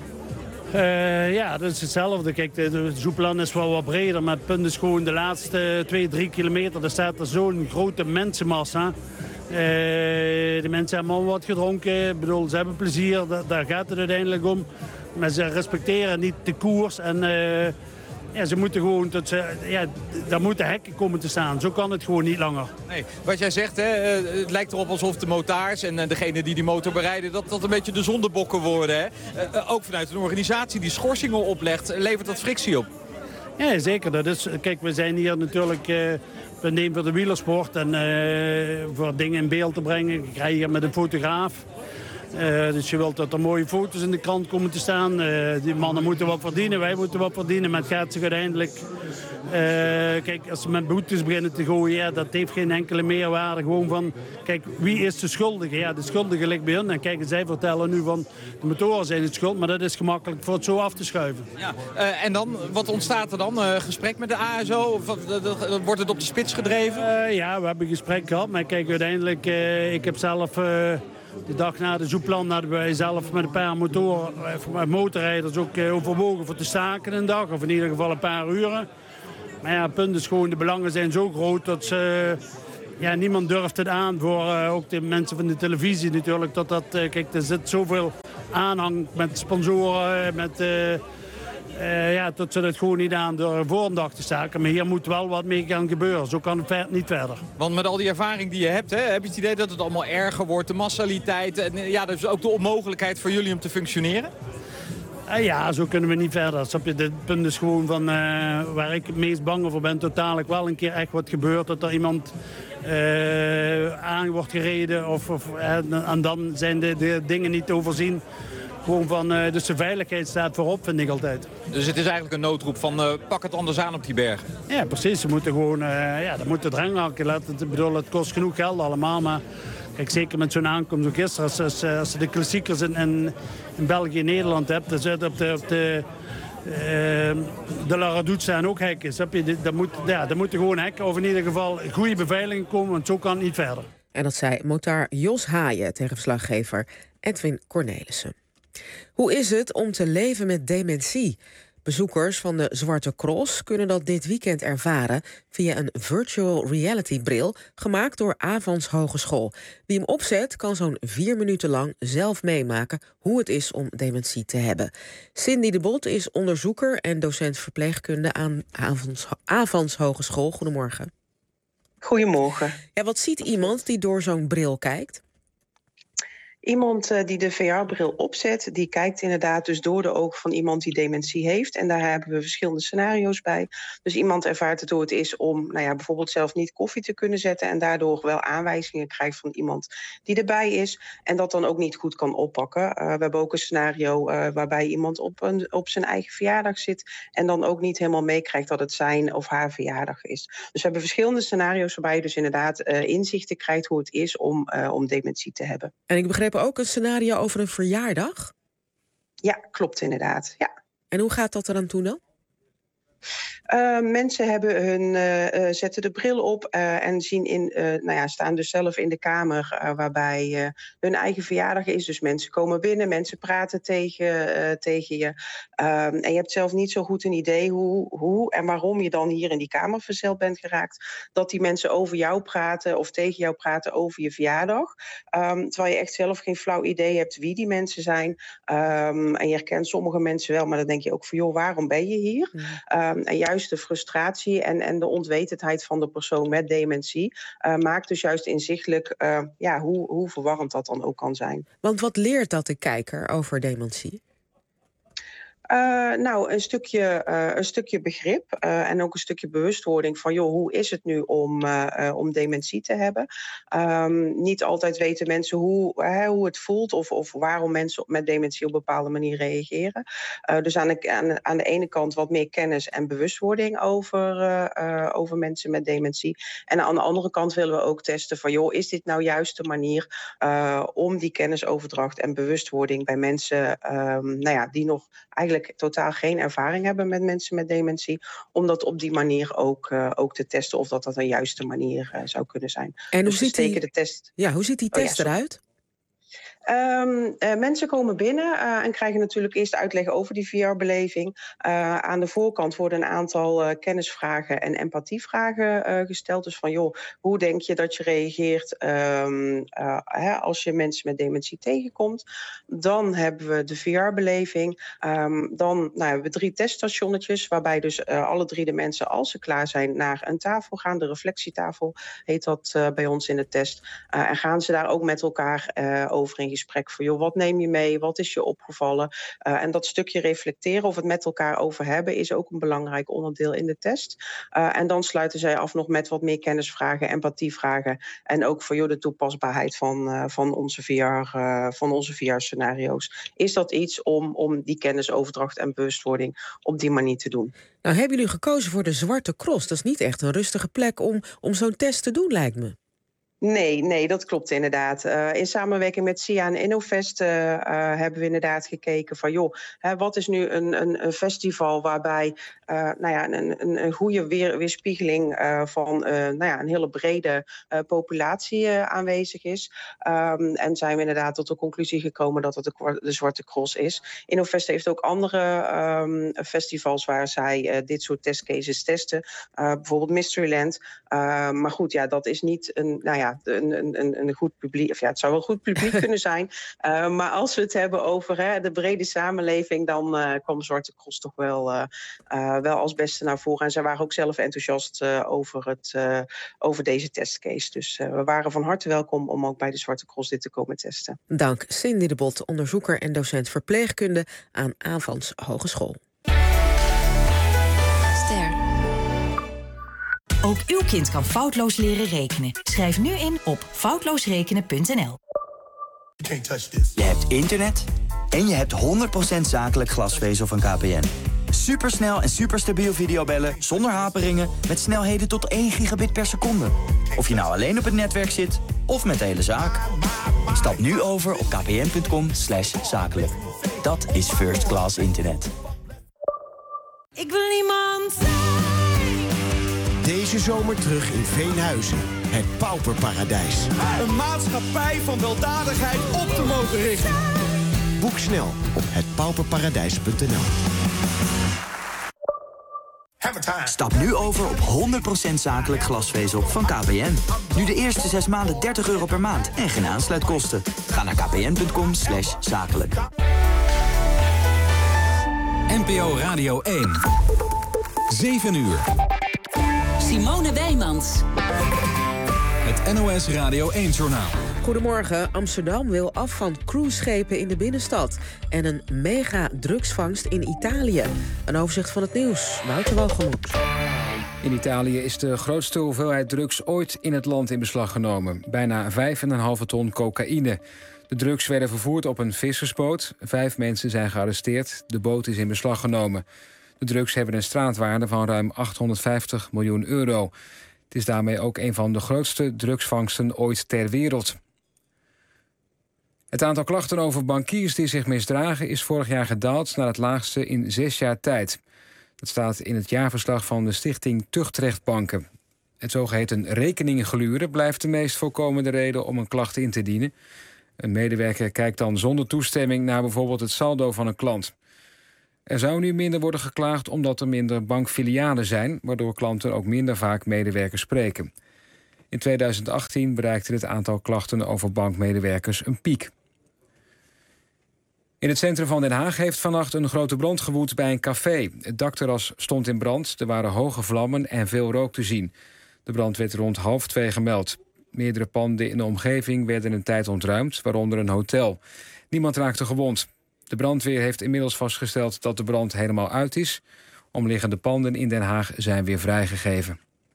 Uh, ja, dat is hetzelfde. Kijk, de, de Jouplan is wel wat breder. Maar het punt is gewoon de laatste twee, drie kilometer. Daar staat er zo'n grote mensenmassa. Uh, de mensen hebben allemaal wat gedronken. Ik bedoel, ze hebben plezier. Da daar gaat het uiteindelijk om. Maar ze respecteren niet de koers. En uh, ja, ze moeten gewoon... Tot ze, ja, daar moeten hekken komen te staan. Zo kan het gewoon niet langer. Nee, wat jij zegt, hè, het lijkt erop alsof de motards en degene die die motor berijden, dat dat een beetje de zondebokken worden. Hè? Uh, ook vanuit een organisatie die schorsingen oplegt, levert dat frictie op? Ja, zeker. Dat is, kijk, we zijn hier natuurlijk... Uh, We nemen voor de wielersport en uh, voor dingen in beeld te brengen. Ik rij hier met een fotograaf. Uh, dus je wilt dat er mooie foto's in de krant komen te staan. Uh, die mannen moeten wat verdienen, wij moeten wat verdienen. Maar het gaat zich uiteindelijk... Uh, kijk, als ze met boetes beginnen te gooien, ja, dat heeft geen enkele meerwaarde. Gewoon van, kijk, wie is de schuldige? Ja, de schuldige ligt bij hun. En kijk, zij vertellen nu van, de motoren zijn het schuld. Maar dat is gemakkelijk voor het zo af te schuiven. Ja, uh, en dan, wat ontstaat er dan? Uh, gesprek met de A S O? Of, uh, uh, wordt het op de spits gedreven? Uh, ja, we hebben een gesprek gehad. Maar kijk, uiteindelijk, uh, ik heb zelf... Uh, De dag na de Jouplan hadden wij zelf met een paar motoren, motorrijders ook overwogen voor te staken een dag. Of in ieder geval een paar uren. Maar ja, het punt is gewoon, de belangen zijn zo groot dat ze... Ja, niemand durft het aan voor uh, ook de mensen van de televisie natuurlijk. Dat dat, uh, kijk, er zit zoveel aanhang met sponsoren, met... Uh, Uh, ja, tot ze dat gewoon niet aan door voor een dag te staken. Maar hier moet wel wat mee gaan gebeuren. Zo kan het niet verder. Want met al die ervaring die je hebt, hè, heb je het idee dat het allemaal erger wordt? De massaliteit en ja, dus ook de onmogelijkheid voor jullie om te functioneren? Uh, ja, zo kunnen we niet verder. Snap je? Het punt is gewoon van uh, waar ik het meest bang voor ben. Totaal wel een keer echt wat gebeurt. Dat er iemand uh, aan wordt gereden. Of, of, uh, en dan zijn de, de dingen niet te overzien. Gewoon van, uh, dus de veiligheid staat voorop, vind ik altijd. Dus het is eigenlijk een noodroep van uh, pak het anders aan op die bergen? Ja, precies. Ze moeten gewoon, uh, ja, dat moet het drang hakken. Ik bedoel, het kost genoeg geld allemaal, maar kijk, zeker met zo'n aankomst ook gisteren. Als, als, als je de klassiekers in, in, in België en Nederland hebt, dan zit op de, op de, uh, de La Redoute staan ook hekken. Snap je? Dat moet, ja, dat moeten gewoon hekken, of in ieder geval goede beveiliging komen, want zo kan het niet verder. En dat zei motard Jos Haaien tegen verslaggever Edwin Cornelissen. Hoe is het om te leven met dementie? Bezoekers van de Zwarte Cross kunnen dat dit weekend ervaren via een virtual reality bril gemaakt door Avans Hogeschool. Wie hem opzet kan zo'n vier minuten lang zelf meemaken hoe het is om dementie te hebben. Cindy de Bot is onderzoeker en docent verpleegkunde aan Avans, Avans Hogeschool. Goedemorgen. Goedemorgen. Ja, wat ziet iemand die door zo'n bril kijkt? Iemand uh, die de V R-bril opzet, die kijkt inderdaad dus door de ogen van iemand die dementie heeft. En daar hebben we verschillende scenario's bij. Dus iemand ervaart het hoe het is om nou ja, bijvoorbeeld zelf niet koffie te kunnen zetten en daardoor wel aanwijzingen krijgt van iemand die erbij is en dat dan ook niet goed kan oppakken. Uh, we hebben ook een scenario uh, waarbij iemand op, een, op zijn eigen verjaardag zit en dan ook niet helemaal meekrijgt dat het zijn of haar verjaardag is. Dus we hebben verschillende scenario's waarbij je dus inderdaad uh, inzichten krijgt hoe het is om, uh, om dementie te hebben. En ik begreep ook een scenario over een verjaardag? Ja, klopt inderdaad. Ja. En hoe gaat dat er aan toe dan? Uh, mensen hebben hun, uh, uh, zetten de bril op uh, en zien in, uh, nou ja, staan dus zelf in de kamer uh, waarbij uh, hun eigen verjaardag is. Dus mensen komen binnen, mensen praten tegen, uh, tegen je. Uh, en je hebt zelf niet zo goed een idee hoe, hoe en waarom je dan hier in die kamer verzeild bent geraakt. Dat die mensen over jou praten of tegen jou praten over je verjaardag. Um, terwijl je echt zelf geen flauw idee hebt wie die mensen zijn. Um, en je herkent sommige mensen wel, maar dan denk je ook van joh, waarom ben je hier? Mm. Um, en juist de frustratie en, en de onwetendheid van de persoon met dementie uh, maakt dus juist inzichtelijk uh, ja, hoe, hoe verwarrend dat dan ook kan zijn. Want wat leert dat de kijker over dementie? Uh, nou, een stukje, uh, een stukje begrip uh, en ook een stukje bewustwording van joh, hoe is het nu om, uh, uh, om dementie te hebben? Um, niet altijd weten mensen hoe, uh, hoe het voelt of, of waarom mensen met dementie op een bepaalde manier reageren. Uh, dus aan de, aan, aan de ene kant wat meer kennis en bewustwording over, uh, uh, over mensen met dementie. En aan de andere kant willen we ook testen van joh, is dit nou juist de manier uh, om die kennisoverdracht en bewustwording bij mensen um, nou ja, die nog eigenlijk totaal geen ervaring hebben met mensen met dementie, om dat op die manier ook, uh, ook te testen of dat dat een juiste manier uh, zou kunnen zijn. En hoe dus ziet die, de test... ja, hoe ziet die test oh, ja, eruit? Um, uh, mensen komen binnen uh, en krijgen natuurlijk eerst uitleg over die V R-beleving. Uh, aan de voorkant worden een aantal uh, kennisvragen en empathievragen uh, gesteld. Dus van joh, hoe denk je dat je reageert um, uh, hè, als je mensen met dementie tegenkomt? Dan hebben we de V R-beleving. Um, dan nou, hebben we drie teststationnetjes waarbij dus uh, alle drie de mensen, als ze klaar zijn, naar een tafel gaan. De reflectietafel heet dat uh, bij ons in de test. Uh, en gaan ze daar ook met elkaar uh, over in gesprek voor joh, wat neem je mee, wat is je opgevallen? Uh, en dat stukje reflecteren of het met elkaar over hebben is ook een belangrijk onderdeel in de test. Uh, en dan sluiten zij af nog met wat meer kennisvragen, empathievragen en ook voor joh, de toepasbaarheid van, uh, van onze V R, uh, van onze V R-scenario's. Is dat iets om, om die kennisoverdracht en bewustwording op die manier te doen? Nou, hebben jullie gekozen voor de Zwarte Cross? Dat is niet echt een rustige plek om, om zo'n test te doen, lijkt me. Nee, nee, dat klopt inderdaad. Uh, in samenwerking met S I A en InnoVest uh, uh, hebben we inderdaad gekeken van joh, hè, wat is nu een, een, een festival waarbij uh, nou ja, een, een, een goede weer, weerspiegeling uh, van uh, nou ja, een hele brede uh, populatie uh, aanwezig is. Um, en zijn we inderdaad tot de conclusie gekomen dat het de, de Zwarte Cross is. InnoVest heeft ook andere um, festivals waar zij uh, dit soort testcases testen. Uh, bijvoorbeeld Mysteryland. Uh, maar goed, ja, dat is niet een, nou ja, Een, een, een goed publiek, of ja, het zou wel goed publiek kunnen zijn. Uh, maar als we het hebben over hè, de brede samenleving, dan uh, kwam Zwarte Cross toch wel, uh, uh, wel als beste naar voren. En zij waren ook zelf enthousiast uh, over, het, uh, over deze testcase. Dus uh, we waren van harte welkom om ook bij de Zwarte Cross dit te komen testen. Dank Cindy de Bot, onderzoeker en docent verpleegkunde aan Avans Hogeschool. Ster. Ook uw kind kan foutloos leren rekenen. Schrijf nu in op foutloosrekenen punt n l. Je hebt internet en je hebt honderd procent zakelijk glasvezel van K P N. Supersnel en superstabiel videobellen zonder haperingen met snelheden tot één gigabit per seconde. Of je nou alleen op het netwerk zit of met de hele zaak. Stap nu over op kpn.com slash zakelijk. Dat is first class internet. Ik wil niemand. Deze zomer terug in Veenhuizen. Het pauperparadijs. Een maatschappij van weldadigheid op te mogen richten. Boek snel op het pauperparadijs punt n l. Stap nu over op honderd procent zakelijk glasvezel van K P N. Nu de eerste zes maanden dertig euro per maand en geen aansluitkosten. Ga naar kpn.com slash zakelijk. N P O Radio één. zeven uur. Simone Wijmans. Het N O S Radio één-journaal. Goedemorgen. Amsterdam wil af van cruiseschepen in de binnenstad. En een mega drugsvangst in Italië. Een overzicht van het nieuws. Wouter Walgemoed. In Italië is de grootste hoeveelheid drugs ooit in het land in beslag genomen. Bijna vijf komma vijf ton cocaïne. De drugs werden vervoerd op een vissersboot. Vijf mensen zijn gearresteerd. De boot is in beslag genomen. De drugs hebben een straatwaarde van ruim achthonderdvijftig miljoen euro. Het is daarmee ook een van de grootste drugsvangsten ooit ter wereld. Het aantal klachten over bankiers die zich misdragen is vorig jaar gedaald naar het laagste in zes jaar tijd. Dat staat in het jaarverslag van de stichting Tuchtrecht Banken. Het zogeheten rekeninggluren blijft de meest voorkomende reden om een klacht in te dienen. Een medewerker kijkt dan zonder toestemming naar bijvoorbeeld het saldo van een klant. Er zou nu minder worden geklaagd omdat er minder bankfilialen zijn, waardoor klanten ook minder vaak medewerkers spreken. In tweeduizend achttien bereikte het aantal klachten over bankmedewerkers een piek. In het centrum van Den Haag heeft vannacht een grote brand gewoed bij een café. Het dakterras stond in brand, er waren hoge vlammen en veel rook te zien. De brand werd rond half twee gemeld. Meerdere panden in de omgeving werden een tijd ontruimd, waaronder een hotel. Niemand raakte gewond. De brandweer heeft inmiddels vastgesteld dat de brand helemaal uit is. Omliggende panden in Den Haag zijn weer vrijgegeven.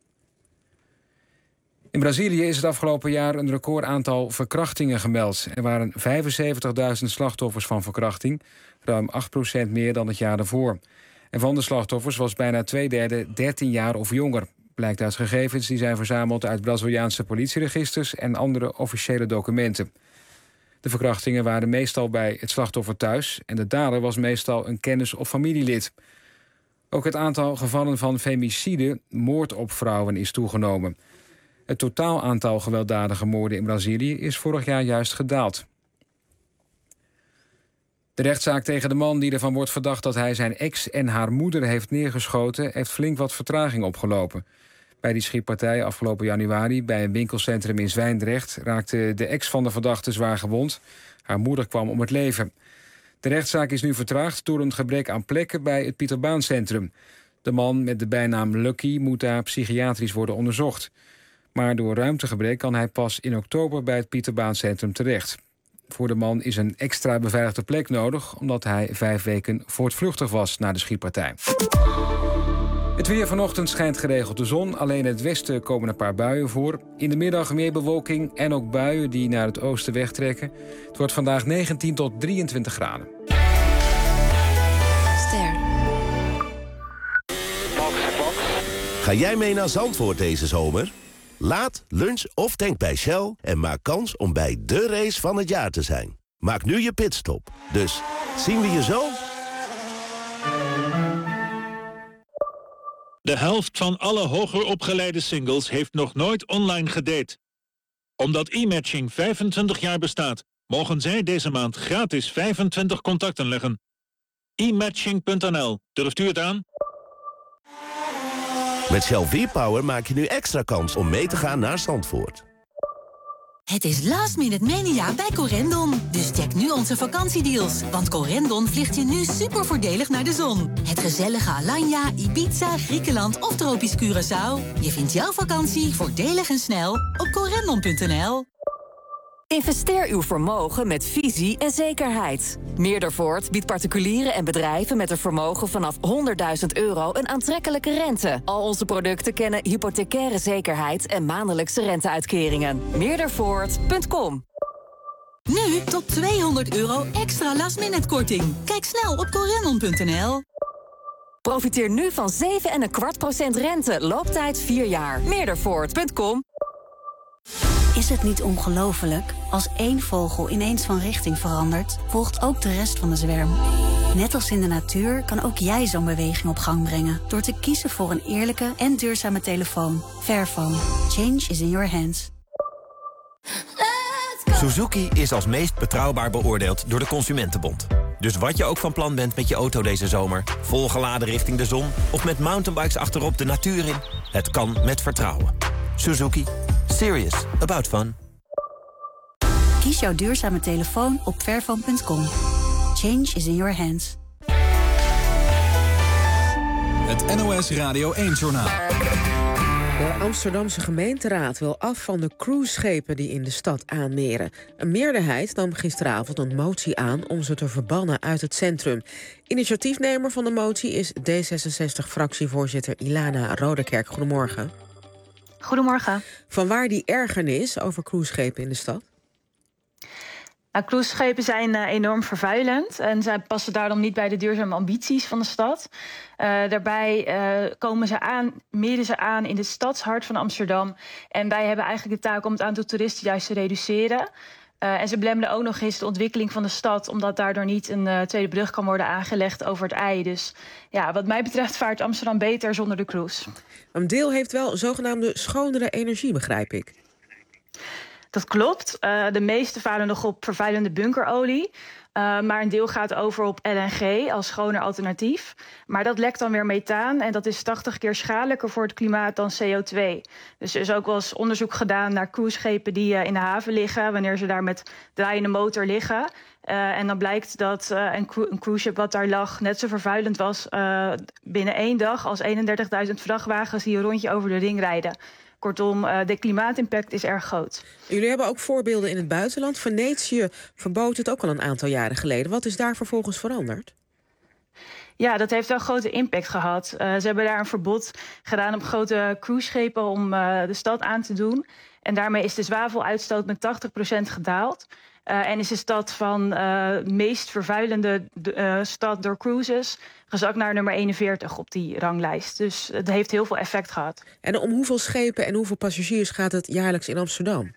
In Brazilië is het afgelopen jaar een recordaantal verkrachtingen gemeld. Er waren vijfenzeventigduizend slachtoffers van verkrachting, ruim acht procent meer dan het jaar daarvoor. En van de slachtoffers was bijna twee derde dertien jaar of jonger. Blijkt uit gegevens die zijn verzameld uit Braziliaanse politieregisters en andere officiële documenten. De verkrachtingen waren meestal bij het slachtoffer thuis en de dader was meestal een kennis of familielid. Ook het aantal gevallen van femicide, moord op vrouwen, is toegenomen. Het totaal aantal gewelddadige moorden in Brazilië is vorig jaar juist gedaald. De rechtszaak tegen de man die ervan wordt verdacht dat hij zijn ex en haar moeder heeft neergeschoten, heeft flink wat vertraging opgelopen. Bij die schietpartij afgelopen januari bij een winkelcentrum in Zwijndrecht raakte de ex van de verdachte zwaar gewond. Haar moeder kwam om het leven. De rechtszaak is nu vertraagd door een gebrek aan plekken bij het Pieterbaancentrum. De man met de bijnaam Lucky moet daar psychiatrisch worden onderzocht. Maar door ruimtegebrek kan hij pas in oktober bij het Pieterbaancentrum terecht. Voor de man is een extra beveiligde plek nodig, omdat hij vijf weken voortvluchtig was na de schietpartij. Het weer vanochtend schijnt geregeld de zon. Alleen in het westen komen een paar buien voor. In de middag meer bewolking en ook buien die naar het oosten wegtrekken. Het wordt vandaag negentien tot drieëntwintig graden. Ster. Ga jij mee naar Zandvoort deze zomer? Laat, lunch of tank bij Shell en maak kans om bij de race van het jaar te zijn. Maak nu je pitstop. Dus zien we je zo? De helft van alle hoger opgeleide singles heeft nog nooit online gedate. Omdat e-matching vijfentwintig jaar bestaat, mogen zij deze maand gratis vijfentwintig contacten leggen. e matching punt n l. Durft u het aan? Met Shell V-Power maak je nu extra kans om mee te gaan naar Zandvoort. Het is last minute mania bij Corendon. Dus check nu onze vakantiedeals. Want Corendon vliegt je nu super voordelig naar de zon. Het gezellige Alanya, Ibiza, Griekenland of tropisch Curaçao. Je vindt jouw vakantie voordelig en snel op corendon punt n l. Investeer uw vermogen met visie en zekerheid. Meerdervoort biedt particulieren en bedrijven met een vermogen vanaf honderdduizend euro een aantrekkelijke rente. Al onze producten kennen hypothecaire zekerheid en maandelijkse renteuitkeringen. Meerdervoort punt com. Nu tot tweehonderd euro extra last-minute korting. Kijk snel op corendon punt n l. Profiteer nu van zeven komma vijf procent rente, looptijd vier jaar. Meerdervoort punt com. Is het niet ongelooflijk? Als één vogel ineens van richting verandert, volgt ook de rest van de zwerm. Net als in de natuur kan ook jij zo'n beweging op gang brengen door te kiezen voor een eerlijke en duurzame telefoon. Fairphone. Change is in your hands. Suzuki is als meest betrouwbaar beoordeeld door de Consumentenbond. Dus wat je ook van plan bent met je auto deze zomer, volgeladen richting de zon of met mountainbikes achterop de natuur in, het kan met vertrouwen. Suzuki. Serious about fun. Kies jouw duurzame telefoon op fairphone punt com. Change is in your hands. Het N O S Radio één Journaal. De Amsterdamse gemeenteraad wil af van de cruiseschepen die in de stad aanmeren. Een meerderheid nam gisteravond een motie aan om ze te verbannen uit het centrum. Initiatiefnemer van de motie is D zesenzestig-fractievoorzitter Ilana Rodekerk. Goedemorgen. Goedemorgen. Vanwaar die ergernis over cruiseschepen in de stad? Nou, cruiseschepen zijn uh, enorm vervuilend en zij passen daarom niet bij de duurzame ambities van de stad. Uh, daarbij uh, komen ze aan, meren ze aan in het stadshart van Amsterdam. En wij hebben eigenlijk de taak om het aantal toeristen juist te reduceren. Uh, en ze belemmeren ook nog eens de ontwikkeling van de stad, omdat daardoor niet een uh, tweede brug kan worden aangelegd over het IJ. Dus ja, wat mij betreft vaart Amsterdam beter zonder de cruise. Een deel heeft wel zogenaamde schonere energie, begrijp ik. Dat klopt. Uh, de meeste varen nog op vervuilende bunkerolie. Uh, maar een deel gaat over op L N G als schoner alternatief. Maar dat lekt dan weer methaan en dat is tachtig keer schadelijker voor het klimaat dan C O twee. Dus er is ook wel eens onderzoek gedaan naar cruiseschepen die uh, in de haven liggen, wanneer ze daar met draaiende motor liggen. Uh, en dan blijkt dat uh, een, cru- een cruiseschip wat daar lag net zo vervuilend was uh, binnen één dag als eenendertigduizend vrachtwagens die een rondje over de ring rijden. Kortom, uh, de klimaatimpact is erg groot. Jullie hebben ook voorbeelden in het buitenland. Venetië verbood het ook al een aantal jaren geleden. Wat is daar vervolgens veranderd? Ja, dat heeft wel grote impact gehad. Uh, ze hebben daar een verbod gedaan op grote cruiseschepen om uh, de stad aan te doen. En daarmee is de zwaveluitstoot met tachtig procent gedaald. Uh, en is de stad van de uh, meest vervuilende uh, stad door cruises gezakt naar nummer eenenveertig op die ranglijst. Dus het heeft heel veel effect gehad. En om hoeveel schepen en hoeveel passagiers gaat het jaarlijks in Amsterdam?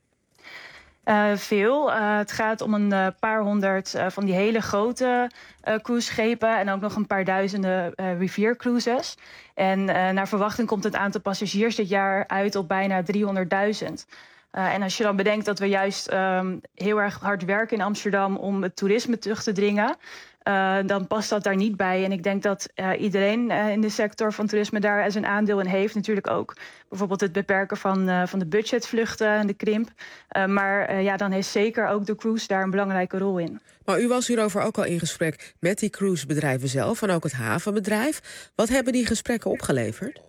Uh, veel. Uh, het gaat om een uh, paar honderd uh, van die hele grote uh, cruiseschepen en ook nog een paar duizenden uh, riviercruises. En uh, naar verwachting komt het aantal passagiers dit jaar uit op bijna driehonderdduizend. Uh, en als je dan bedenkt dat we juist um, heel erg hard werken in Amsterdam om het toerisme terug te dringen, Uh, dan past dat daar niet bij. En ik denk dat uh, iedereen uh, in de sector van toerisme daar zijn aandeel in heeft. Natuurlijk ook bijvoorbeeld het beperken van, uh, van de budgetvluchten en de krimp. Uh, maar uh, ja, dan heeft zeker ook de cruise daar een belangrijke rol in. Maar u was hierover ook al in gesprek met die cruisebedrijven zelf en ook het havenbedrijf. Wat hebben die gesprekken opgeleverd?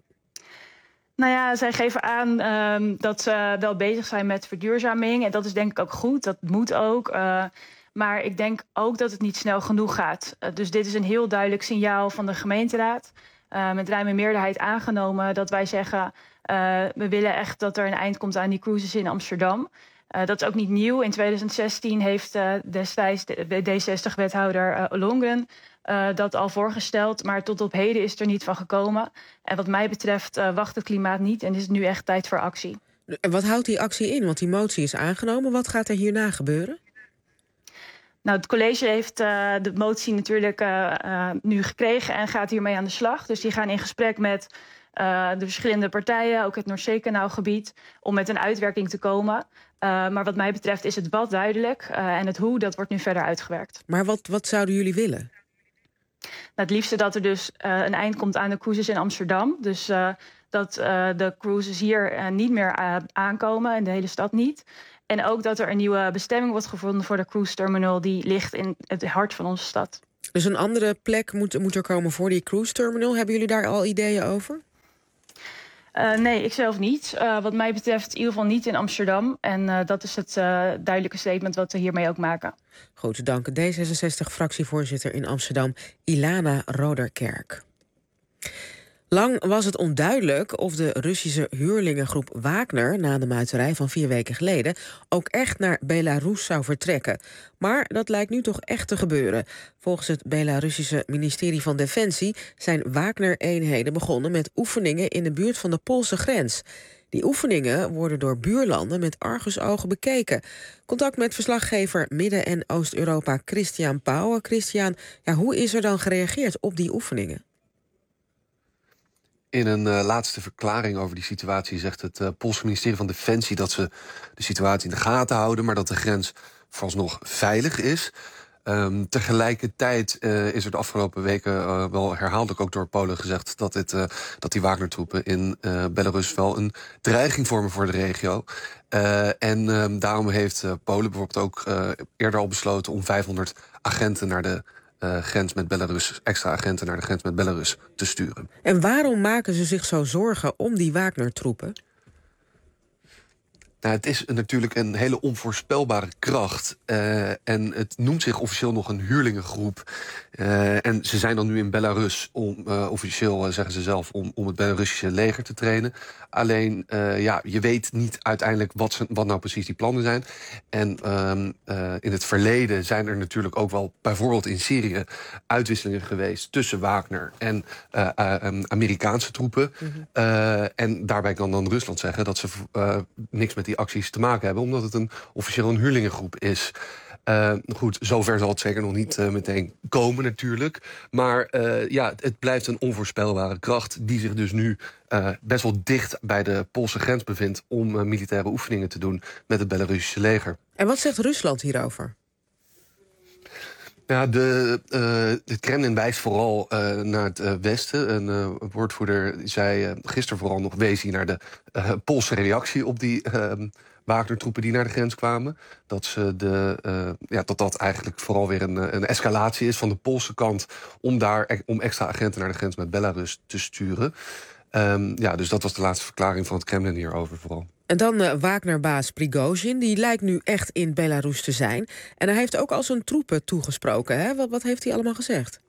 Nou ja, zij geven aan um, dat ze wel bezig zijn met verduurzaming. En dat is denk ik ook goed, dat moet ook. Uh, Maar ik denk ook dat het niet snel genoeg gaat. Uh, dus dit is een heel duidelijk signaal van de gemeenteraad. Uh, met ruime meerderheid aangenomen dat wij zeggen, Uh, we willen echt dat er een eind komt aan die cruises in Amsterdam. Uh, dat is ook niet nieuw. In tweeduizend zestien heeft uh, destijds de D zestig-wethouder uh, Ollongren uh, dat al voorgesteld. Maar tot op heden is het er niet van gekomen. En wat mij betreft uh, wacht het klimaat niet en is het nu echt tijd voor actie. En wat houdt die actie in? Want die motie is aangenomen. Wat gaat er hierna gebeuren? Nou, het college heeft uh, de motie natuurlijk uh, uh, nu gekregen en gaat hiermee aan de slag. Dus die gaan in gesprek met uh, de verschillende partijen, ook het Noordzeekanaalgebied, om met een uitwerking te komen. Uh, maar wat mij betreft is het wat duidelijk uh, en het hoe, dat wordt nu verder uitgewerkt. Maar wat, wat zouden jullie willen? Nou, het liefste dat er dus uh, een eind komt aan de cruises in Amsterdam. Dus uh, dat uh, de cruises hier uh, niet meer uh, aankomen en de hele stad niet. En ook dat er een nieuwe bestemming wordt gevonden voor de cruise terminal die ligt in het hart van onze stad. Dus een andere plek moet, moet er komen voor die cruise terminal. Hebben jullie daar al ideeën over? Uh, nee, ik zelf niet. Uh, wat mij betreft in ieder geval niet in Amsterdam. En uh, dat is het uh, duidelijke statement wat we hiermee ook maken. Goed, dank. D zesenzestig-fractievoorzitter in Amsterdam, Ilana Rodekerk. Lang was het onduidelijk of de Russische huurlingengroep Wagner na de muiterij van vier weken geleden ook echt naar Belarus zou vertrekken. Maar dat lijkt nu toch echt te gebeuren. Volgens het Belarussische ministerie van Defensie zijn Wagner-eenheden begonnen met oefeningen in de buurt van de Poolse grens. Die oefeningen worden door buurlanden met argusogen bekeken. Contact met verslaggever Midden- en Oost-Europa Christian Pauwen. Christian, ja, hoe is er dan gereageerd op die oefeningen? In een uh, laatste verklaring over die situatie zegt het uh, Poolse ministerie van Defensie dat ze de situatie in de gaten houden, maar dat de grens vooralsnog veilig is. Um, tegelijkertijd uh, is er de afgelopen weken uh, wel herhaaldelijk ook door Polen gezegd dat, dit, uh, dat die Wagner-troepen in uh, Belarus wel een dreiging vormen voor de regio. Uh, en um, daarom heeft uh, Polen bijvoorbeeld ook uh, eerder al besloten om vijfhonderd agenten naar de uh, grens met Belarus, extra agenten naar de grens met Belarus te sturen. En waarom maken ze zich zo zorgen om die Wagner-troepen? Nou, het is natuurlijk een hele onvoorspelbare kracht. Uh, en het noemt zich officieel nog een huurlingengroep. Uh, en ze zijn dan nu in Belarus, om, uh, officieel uh, zeggen ze zelf, om, om het Belarusische leger te trainen. Alleen, uh, ja, je weet niet uiteindelijk wat, ze, wat nou precies die plannen zijn. En um, uh, in het verleden zijn er natuurlijk ook wel, bijvoorbeeld in Syrië, uitwisselingen geweest tussen Wagner en uh, uh, um, Amerikaanse troepen. Mm-hmm. Uh, en daarbij kan dan Rusland zeggen dat ze uh, niks met die acties te maken hebben, omdat het een officieel een huurlingengroep is. Uh, goed, zover zal het zeker nog niet uh, meteen komen natuurlijk. Maar uh, ja, het, het blijft een onvoorspelbare kracht die zich dus nu uh, best wel dicht bij de Poolse grens bevindt om uh, militaire oefeningen te doen met het Belarusische leger. En wat zegt Rusland hierover? Ja, de, uh, het Kremlin wijst vooral uh, naar het uh, westen. Een uh, woordvoerder zei uh, gisteren vooral nog wees hij naar de uh, Poolse reactie op die uh, Wagner-troepen die naar de grens kwamen. Dat, ze de, uh, ja, dat dat eigenlijk vooral weer een, een escalatie is van de Poolse kant om daar om extra agenten naar de grens met Belarus te sturen. Um, ja, dus dat was de laatste verklaring van het Kremlin hierover vooral. En dan uh, Wagner-baas Prigozhin, die lijkt nu echt in Belarus te zijn. En hij heeft ook al zijn troepen toegesproken. Hè? Wat, wat heeft hij allemaal gezegd?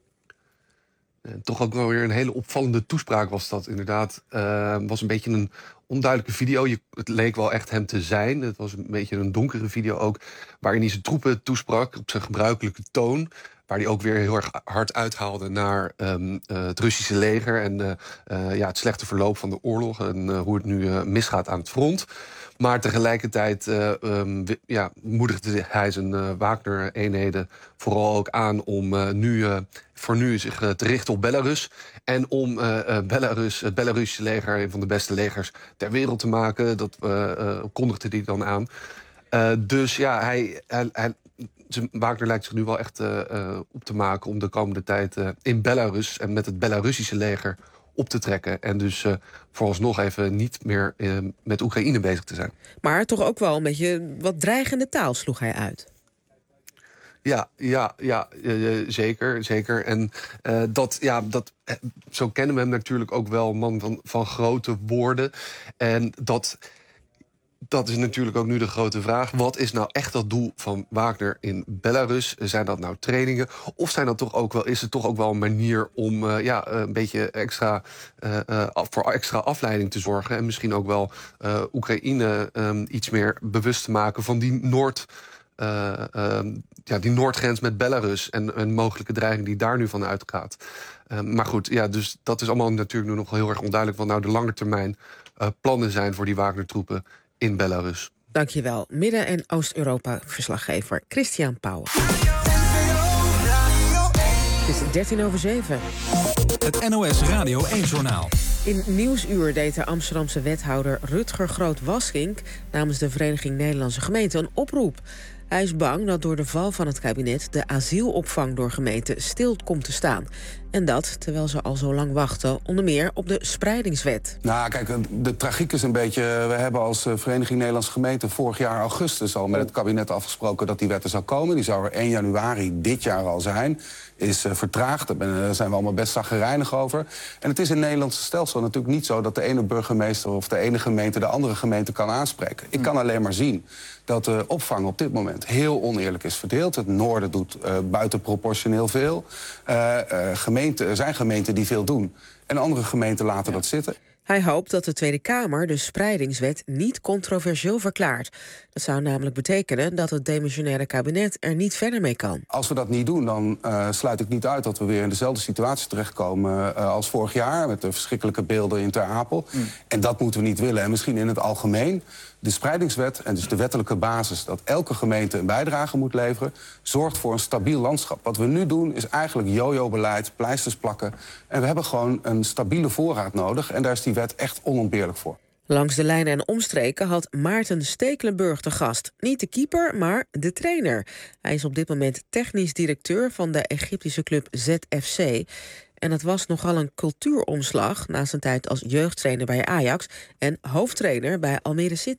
En toch ook wel weer een hele opvallende toespraak was dat inderdaad. Uh, was een beetje een onduidelijke video. Je, het leek wel echt hem te zijn. Het was een beetje een donkere video ook, waarin hij zijn troepen toesprak op zijn gebruikelijke toon. Waar hij ook weer heel erg hard uithaalde naar um, uh, het Russische leger en uh, uh, ja, het slechte verloop van de oorlog en uh, hoe het nu uh, misgaat aan het front. Maar tegelijkertijd uh, um, ja, moedigde hij zijn uh, Wagner-eenheden vooral ook aan om uh, nu, uh, voor nu zich uh, te richten op Belarus. En om uh, uh, Belarus, het Belarusische leger een van de beste legers ter wereld te maken. Dat uh, uh, kondigde hij dan aan. Uh, dus ja, hij... hij, hij Wagner lijkt zich nu wel echt uh, uh, op te maken om de komende tijd uh, in Belarus en met het Belarussische leger op te trekken. En dus uh, vooralsnog even niet meer uh, met Oekraïne bezig te zijn. Maar toch ook wel een beetje wat dreigende taal sloeg hij uit. Ja, ja, ja, uh, zeker, zeker. En uh, dat, ja, dat, zo kennen we hem natuurlijk ook wel, man van, van grote woorden. En dat... Dat is natuurlijk ook nu de grote vraag. Wat is nou echt dat doel van Wagner in Belarus? Zijn dat nou trainingen? Of zijn dat toch ook wel, is het toch ook wel een manier om uh, ja, een beetje extra, uh, uh, voor extra afleiding te zorgen? En misschien ook wel uh, Oekraïne um, iets meer bewust te maken van die Noord... Uh, uh, ja, die noordgrens met Belarus en een mogelijke dreiging die daar nu van uitgaat. Uh, maar goed, ja, dus dat is allemaal natuurlijk nu nog heel erg onduidelijk wat nou de langetermijn uh, plannen zijn voor die Wagner-troepen in Belarus. Dankjewel, Midden- en Oost-Europa-verslaggever Christian Pauw. Het is dertien over zeven. Het N O S Radio één-journaal. In Nieuwsuur deed de Amsterdamse wethouder Rutger Groot-Waskink namens de Vereniging Nederlandse Gemeenten een oproep. Hij is bang dat door de val van het kabinet de asielopvang door gemeenten stil komt te staan. En dat terwijl ze al zo lang wachten, onder meer op de spreidingswet. Nou, kijk, de tragiek is een beetje... We hebben als Vereniging Nederlandse Gemeenten vorig jaar augustus al met het kabinet afgesproken dat die wet er zou komen. Die zou er één januari dit jaar al zijn. Is uh, vertraagd, daar zijn we allemaal best chagrijnig over. En het is in het Nederlandse stelsel natuurlijk niet zo dat de ene burgemeester of de ene gemeente de andere gemeente kan aanspreken. Ik kan alleen maar zien dat de opvang op dit moment heel oneerlijk is verdeeld. Het noorden doet uh, buitenproportioneel veel. Uh, uh, gemeenten, er zijn gemeenten die veel doen. En andere gemeenten laten ja. dat zitten. Hij hoopt dat de Tweede Kamer de spreidingswet niet controversieel verklaart. Dat zou namelijk betekenen dat het demissionaire kabinet er niet verder mee kan. Als we dat niet doen, dan uh, sluit ik niet uit dat we weer in dezelfde situatie terechtkomen uh, als vorig jaar, met de verschrikkelijke beelden in Ter Apel. Mm. En dat moeten we niet willen. En misschien in het algemeen. De spreidingswet en dus de wettelijke basis dat elke gemeente een bijdrage moet leveren, zorgt voor een stabiel landschap. Wat we nu doen is eigenlijk yo-yo-beleid, pleisters plakken. En we hebben gewoon een stabiele voorraad nodig. En daar is die wet echt onontbeerlijk voor. Langs de lijnen en omstreken had Maarten Stekelenburg te gast. Niet de keeper, maar de trainer. Hij is op dit moment technisch directeur van de Egyptische club Z F C. En het was nogal een cultuuromslag na zijn tijd als jeugdtrainer bij Ajax en hoofdtrainer bij Almere City.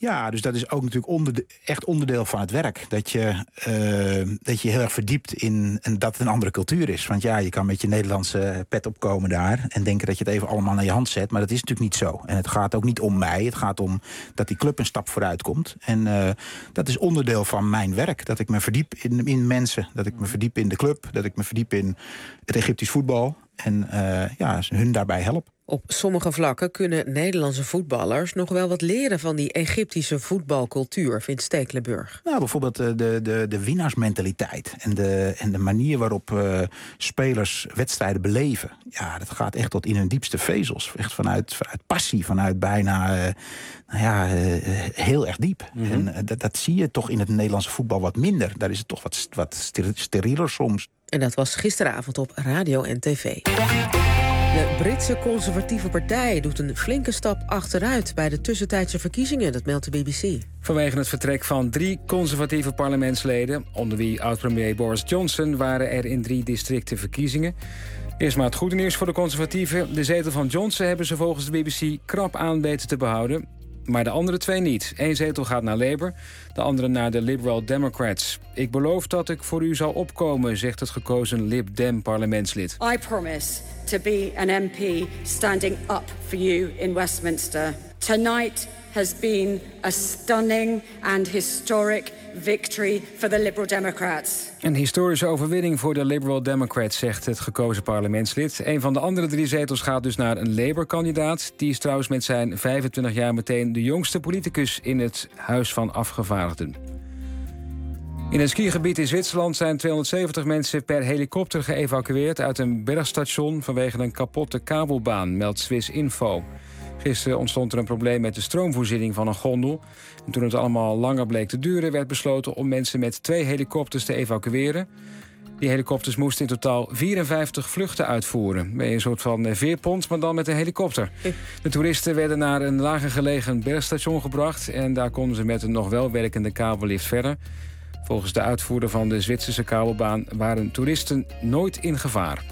Ja, dus dat is ook natuurlijk onder, echt onderdeel van het werk. Dat je, uh, dat je heel erg verdiept in en dat het een andere cultuur is. Want ja, je kan met je Nederlandse pet opkomen daar en denken dat je het even allemaal naar je hand zet. Maar dat is natuurlijk niet zo. En het gaat ook niet om mij. Het gaat om dat die club een stap vooruit komt. En uh, dat is onderdeel van mijn werk. Dat ik me verdiep in, in mensen. Dat ik me verdiep in de club. Dat ik me verdiep in het Egyptisch voetbal. En uh, ja, hun daarbij help. Op sommige vlakken kunnen Nederlandse voetballers nog wel wat leren van die Egyptische voetbalcultuur, vindt Stekelenburg. Nou, bijvoorbeeld de, de, de winnaarsmentaliteit en de, en de manier waarop uh, spelers wedstrijden beleven. Ja, dat gaat echt tot in hun diepste vezels. Echt vanuit, vanuit passie, vanuit bijna uh, nou ja, uh, heel erg diep. Mm-hmm. En uh, dat, dat zie je toch in het Nederlandse voetbal wat minder. Daar is het toch wat, wat sterieler soms. En dat was gisteravond op radio en tv. De Britse conservatieve partij doet een flinke stap achteruit bij de tussentijdse verkiezingen, dat meldt de B B C. Vanwege het vertrek van drie conservatieve parlementsleden, onder wie oud-premier Boris Johnson, waren er in drie districten verkiezingen. Eerst maar het goede nieuws voor de conservatieven. De zetel van Johnson hebben ze volgens de B B C krap aan weten te behouden. Maar de andere twee niet. Eén zetel gaat naar Labour, de andere naar de Liberal Democrats. Ik beloof dat ik voor u zal opkomen, zegt het gekozen Lib Dem parlementslid. I promise to be an M P standing up for you in Westminster. Tonight has been a stunning and historic victory for the Liberal Democrats. Een historische overwinning voor de Liberal Democrats, zegt het gekozen parlementslid. Een van de andere drie zetels gaat dus naar een Labour-kandidaat. Die is trouwens met zijn vijfentwintig jaar meteen de jongste politicus in het Huis van Afgevaardigden. In een skigebied in Zwitserland zijn tweehonderdzeventig mensen per helikopter geëvacueerd uit een bergstation vanwege een kapotte kabelbaan, meldt Swiss Info. Gisteren ontstond er een probleem met de stroomvoorziening van een gondel. En toen het allemaal langer bleek te duren, werd besloten om mensen met twee helikopters te evacueren. Die helikopters moesten in totaal vierenvijftig vluchten uitvoeren. Bij een soort van veerpont, maar dan met een helikopter. De toeristen werden naar een lager gelegen bergstation gebracht en daar konden ze met een nog wel werkende kabellift verder. Volgens de uitvoerder van de Zwitserse kabelbaan waren toeristen nooit in gevaar.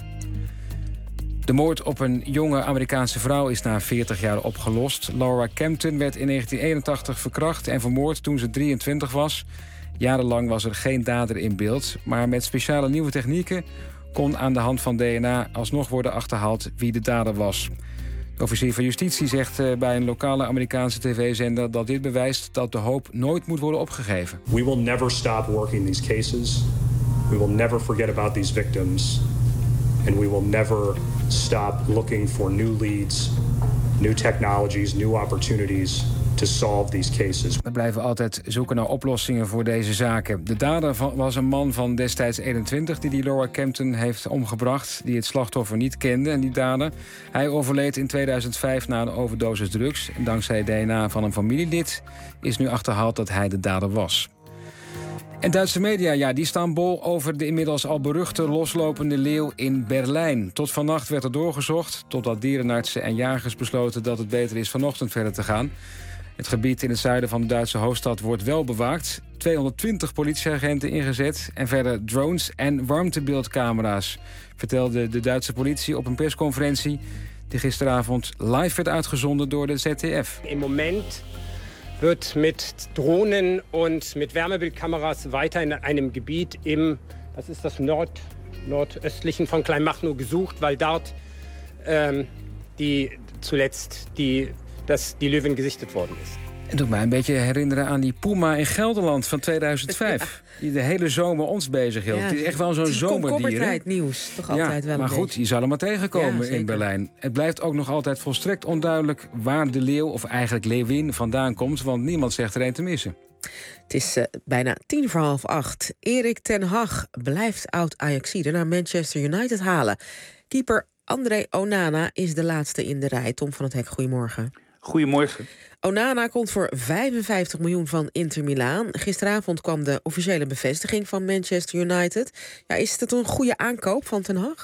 De moord op een jonge Amerikaanse vrouw is na veertig jaar opgelost. Laura Campton werd in negentien eenentachtig verkracht en vermoord toen ze drieëntwintig was. Jarenlang was er geen dader in beeld, maar met speciale nieuwe technieken kon aan de hand van D N A alsnog worden achterhaald wie de dader was. De officier van justitie zegt bij een lokale Amerikaanse tv-zender dat dit bewijst dat de hoop nooit moet worden opgegeven. We will never stop working these cases. We will never forget about these victims. And we will never stop looking for new leads, new technologies, new opportunities to solve these cases. We blijven altijd zoeken naar oplossingen voor deze zaken. De dader was een man van destijds eenentwintig die die Laura Campton heeft omgebracht, die het slachtoffer niet kende. En die dader, hij overleed in tweeduizend vijf na een overdosis drugs. En dankzij D N A van een familielid is nu achterhaald dat hij de dader was. En Duitse media, ja, die staan bol over de inmiddels al beruchte loslopende leeuw in Berlijn. Tot vannacht werd er doorgezocht, totdat dierenartsen en jagers besloten dat het beter is vanochtend verder te gaan. Het gebied in het zuiden van de Duitse hoofdstad wordt wel bewaakt. tweehonderdtwintig politieagenten ingezet en verder drones en warmtebeeldcamera's, vertelde de Duitse politie op een persconferentie die gisteravond live werd uitgezonden door de Z D F. Im Moment wird mit Drohnen und mit Wärmebildkameras weiter in einem Gebiet im, das ist das Nord, nordöstlichen von Kleinmachnow gesucht, weil dort ähm, die zuletzt die, das, die Löwin gesichtet worden ist. Het doet mij een beetje herinneren aan die puma in Gelderland van tweeduizend vijf. Ja. Die de hele zomer ons bezighield. Ja, het is echt wel zo'n zomerdier. Nieuws, toch altijd ja, wel maar een goed, beetje. je zal hem maar tegenkomen Ja, in Berlijn. Het blijft ook nog altijd volstrekt onduidelijk waar de leeuw, of eigenlijk leeuwin, vandaan komt. Want niemand zegt er een te missen. Het is uh, bijna tien voor half acht. Erik ten Hag blijft oud-Ajaxide naar Manchester United halen. Keeper André Onana is de laatste in de rij. Tom van het Hek, goedemorgen. Goedemorgen. Onana komt voor vijfenvijftig miljoen van Inter Milaan. Gisteravond kwam de officiële bevestiging van Manchester United. Ja, is het een goede aankoop van ten Hag?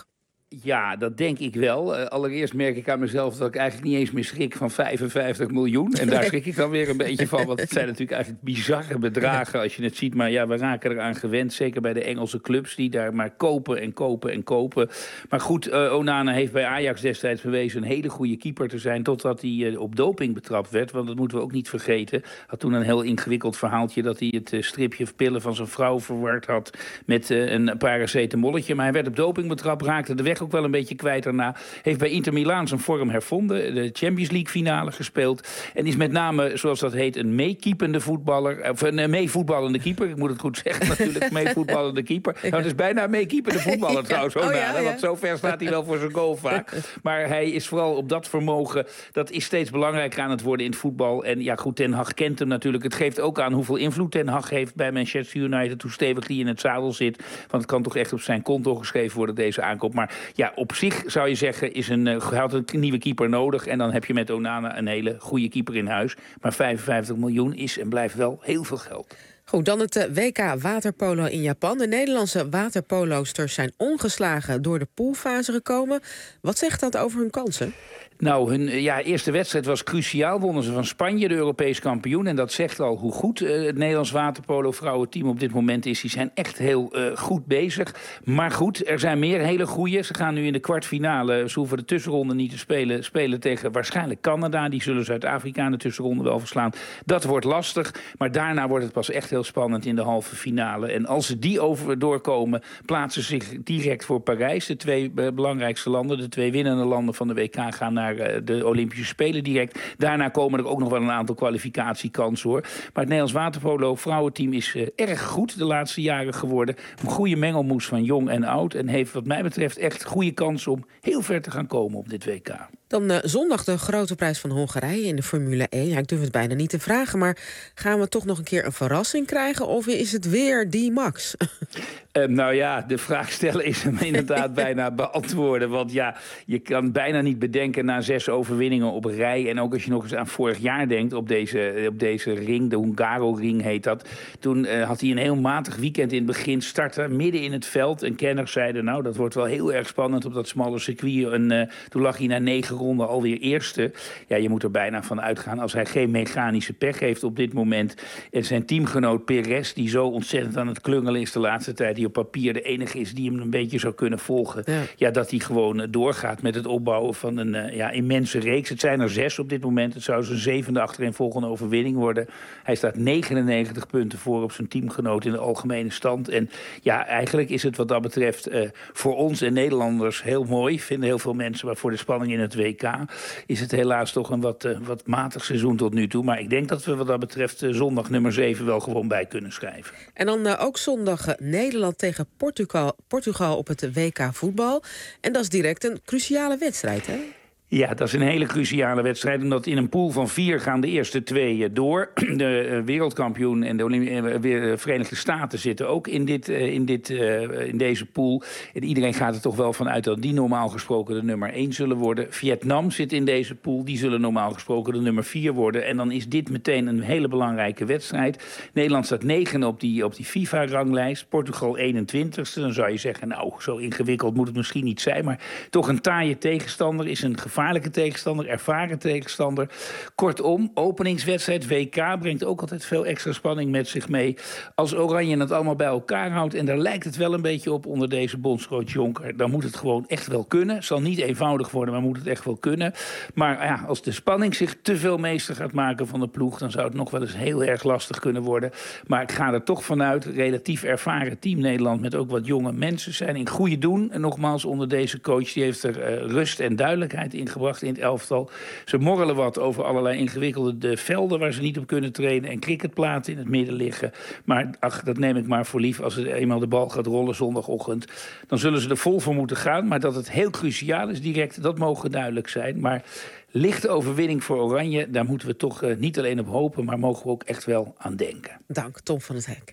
Ja, dat denk ik wel. Uh, allereerst merk ik aan mezelf dat ik eigenlijk niet eens meer schrik van vijfenvijftig miljoen. En daar schrik ik dan weer een beetje van. Want het zijn natuurlijk eigenlijk bizarre bedragen als je het ziet. Maar ja, we raken eraan gewend. Zeker bij de Engelse clubs die daar maar kopen en kopen en kopen. Maar goed, uh, Onana heeft bij Ajax destijds bewezen een hele goede keeper te zijn. Totdat hij uh, op doping betrapt werd. Want dat moeten we ook niet vergeten. Had toen een heel ingewikkeld verhaaltje dat hij het uh, stripje pillen van zijn vrouw verward had met uh, een paracetamolletje. Maar hij werd op doping betrapt, raakte de weg ook wel een beetje kwijt daarna. Heeft bij Inter Milaan zijn vorm hervonden. De Champions League finale gespeeld. En is met name, zoals dat heet, een meekeepende voetballer. Of een meevoetballende keeper. Ik moet het goed zeggen natuurlijk. Meevoetballende keeper. Nou, het is bijna een meekeepende voetballer trouwens. Oh, ja, ja. Want zo ver staat hij wel voor zijn goal vaak. Maar hij is vooral op dat vermogen. Dat is steeds belangrijker aan het worden in het voetbal. En ja, goed, Ten Hag kent hem natuurlijk. Het geeft ook aan hoeveel invloed Ten Hag heeft bij Manchester United. Hoe stevig die in het zadel zit. Want het kan toch echt op zijn konto geschreven worden, deze aankoop. Maar ja, op zich zou je zeggen, is een, uh, had een nieuwe keeper nodig. En dan heb je met Onana een hele goede keeper in huis. Maar vijfenvijftig miljoen is en blijft wel heel veel geld. Goed, dan het uh, W K waterpolo in Japan. De Nederlandse waterpoloosters zijn ongeslagen door de poolfase gekomen. Wat zegt dat over hun kansen? Nou, hun ja, eerste wedstrijd was cruciaal. Wonnen ze van Spanje, de Europees kampioen. En dat zegt al hoe goed uh, het Nederlands waterpolo-vrouwenteam op dit moment is. Die zijn echt heel uh, goed bezig. Maar goed, er zijn meer hele goeie. Ze gaan nu in de kwartfinale. Ze hoeven de tussenronde niet te spelen. Spelen tegen waarschijnlijk Canada. Die zullen Zuid-Afrika in de tussenronde wel verslaan. Dat wordt lastig. Maar daarna wordt het pas echt heel spannend in de halve finale. En als ze die over doorkomen, plaatsen ze zich direct voor Parijs. De twee uh, belangrijkste landen, de twee winnende landen van de W K gaan naar de Olympische Spelen direct. Daarna komen er ook nog wel een aantal kwalificatiekansen, hoor. Maar het Nederlands waterpolo vrouwenteam is uh, erg goed de laatste jaren geworden. Een goede mengelmoes van jong en oud. En heeft wat mij betreft echt goede kansen om heel ver te gaan komen op dit W K. Dan uh, zondag de grote prijs van Hongarije in de Formule één. Ja, ik durf het bijna niet te vragen, maar gaan we toch nog een keer een verrassing krijgen? Of is het weer die Max? Uh, nou ja, de vraag stellen is hem inderdaad bijna beantwoorden. Want ja, je kan bijna niet bedenken na zes overwinningen op rij. En ook als je nog eens aan vorig jaar denkt op deze, op deze ring, de Hungaro-ring heet dat. Toen uh, had hij een heel matig weekend in het begin. Starten midden in het veld. En kenners zeiden, nou, dat wordt wel heel erg spannend op dat smalle circuit. En uh, toen lag hij na negen ronden alweer eerste. Ja, je moet er bijna van uitgaan als hij geen mechanische pech heeft op dit moment. En zijn teamgenoot Perez, die zo ontzettend aan het klungelen is de laatste tijd, die op papier de enige is die hem een beetje zou kunnen volgen. Ja, ja dat hij gewoon uh, doorgaat met het opbouwen van een uh, ja, immense reeks. Het zijn er zes op dit moment. Het zou zijn zevende achtereenvolgende overwinning worden. Hij staat negenennegentig punten voor op zijn teamgenoot in de algemene stand. En ja, eigenlijk is het wat dat betreft uh, voor ons en Nederlanders heel mooi. Vinden heel veel mensen, maar voor de spanning in het W K is het helaas toch een wat, uh, wat matig seizoen tot nu toe. Maar ik denk dat we wat dat betreft uh, zondag nummer zeven wel gewoon bij kunnen schrijven. En dan uh, ook zondag uh, Nederland tegen Portugal, Portugal op het W K voetbal. En dat is direct een cruciale wedstrijd, hè? Ja, dat is een hele cruciale wedstrijd. Omdat in een pool van vier gaan de eerste twee door. De wereldkampioen en de Olymp- Verenigde Staten zitten ook in, dit, in, dit, in deze pool. En iedereen gaat er toch wel van uit dat die normaal gesproken de nummer één zullen worden. Vietnam zit in deze pool. Die zullen normaal gesproken de nummer vier worden. En dan is dit meteen een hele belangrijke wedstrijd. Nederland staat negen op die, op die FIFA-ranglijst. Portugal eenentwintigste. Dan zou je zeggen, nou, zo ingewikkeld moet het misschien niet zijn. Maar toch een taaie tegenstander is een gevaar. Gevaarlijke tegenstander, ervaren tegenstander. Kortom, openingswedstrijd W K brengt ook altijd veel extra spanning met zich mee. Als Oranje het allemaal bij elkaar houdt, en daar lijkt het wel een beetje op onder deze bondscoach Jonker, dan moet het gewoon echt wel kunnen. Het zal niet eenvoudig worden, maar moet het echt wel kunnen. Maar ja, als de spanning zich te veel meester gaat maken van de ploeg, dan zou het nog wel eens heel erg lastig kunnen worden. Maar ik ga er toch vanuit, relatief ervaren team Nederland met ook wat jonge mensen zijn in goede doen. En nogmaals, onder deze coach, die heeft er uh, rust en duidelijkheid in gebracht in het elftal. Ze morrelen wat over allerlei ingewikkelde de velden waar ze niet op kunnen trainen en cricketplaten in het midden liggen. Maar ach, dat neem ik maar voor lief. Als er eenmaal de bal gaat rollen zondagochtend, dan zullen ze er vol voor moeten gaan. Maar dat het heel cruciaal is direct, dat mogen duidelijk zijn. Maar lichte overwinning voor Oranje, daar moeten we toch uh, niet alleen op hopen, maar mogen we ook echt wel aan denken. Dank, Tom van het Hek.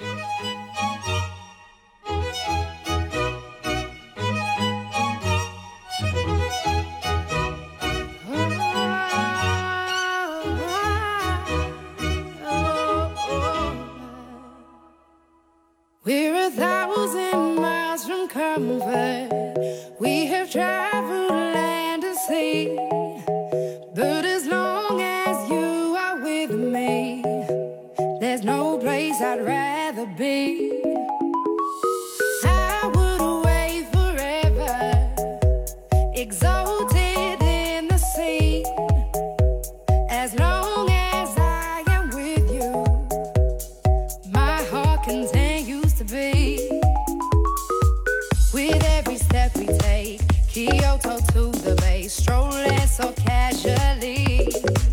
We're a thousand miles from comfort. We have tried see. But as long as you are with me, there's no place I'd rather be. I would away forever, exalted in the sea. As long as I am with you, my heart continues to beat. With every step we take, Kyoto to the bay, strolling so casually.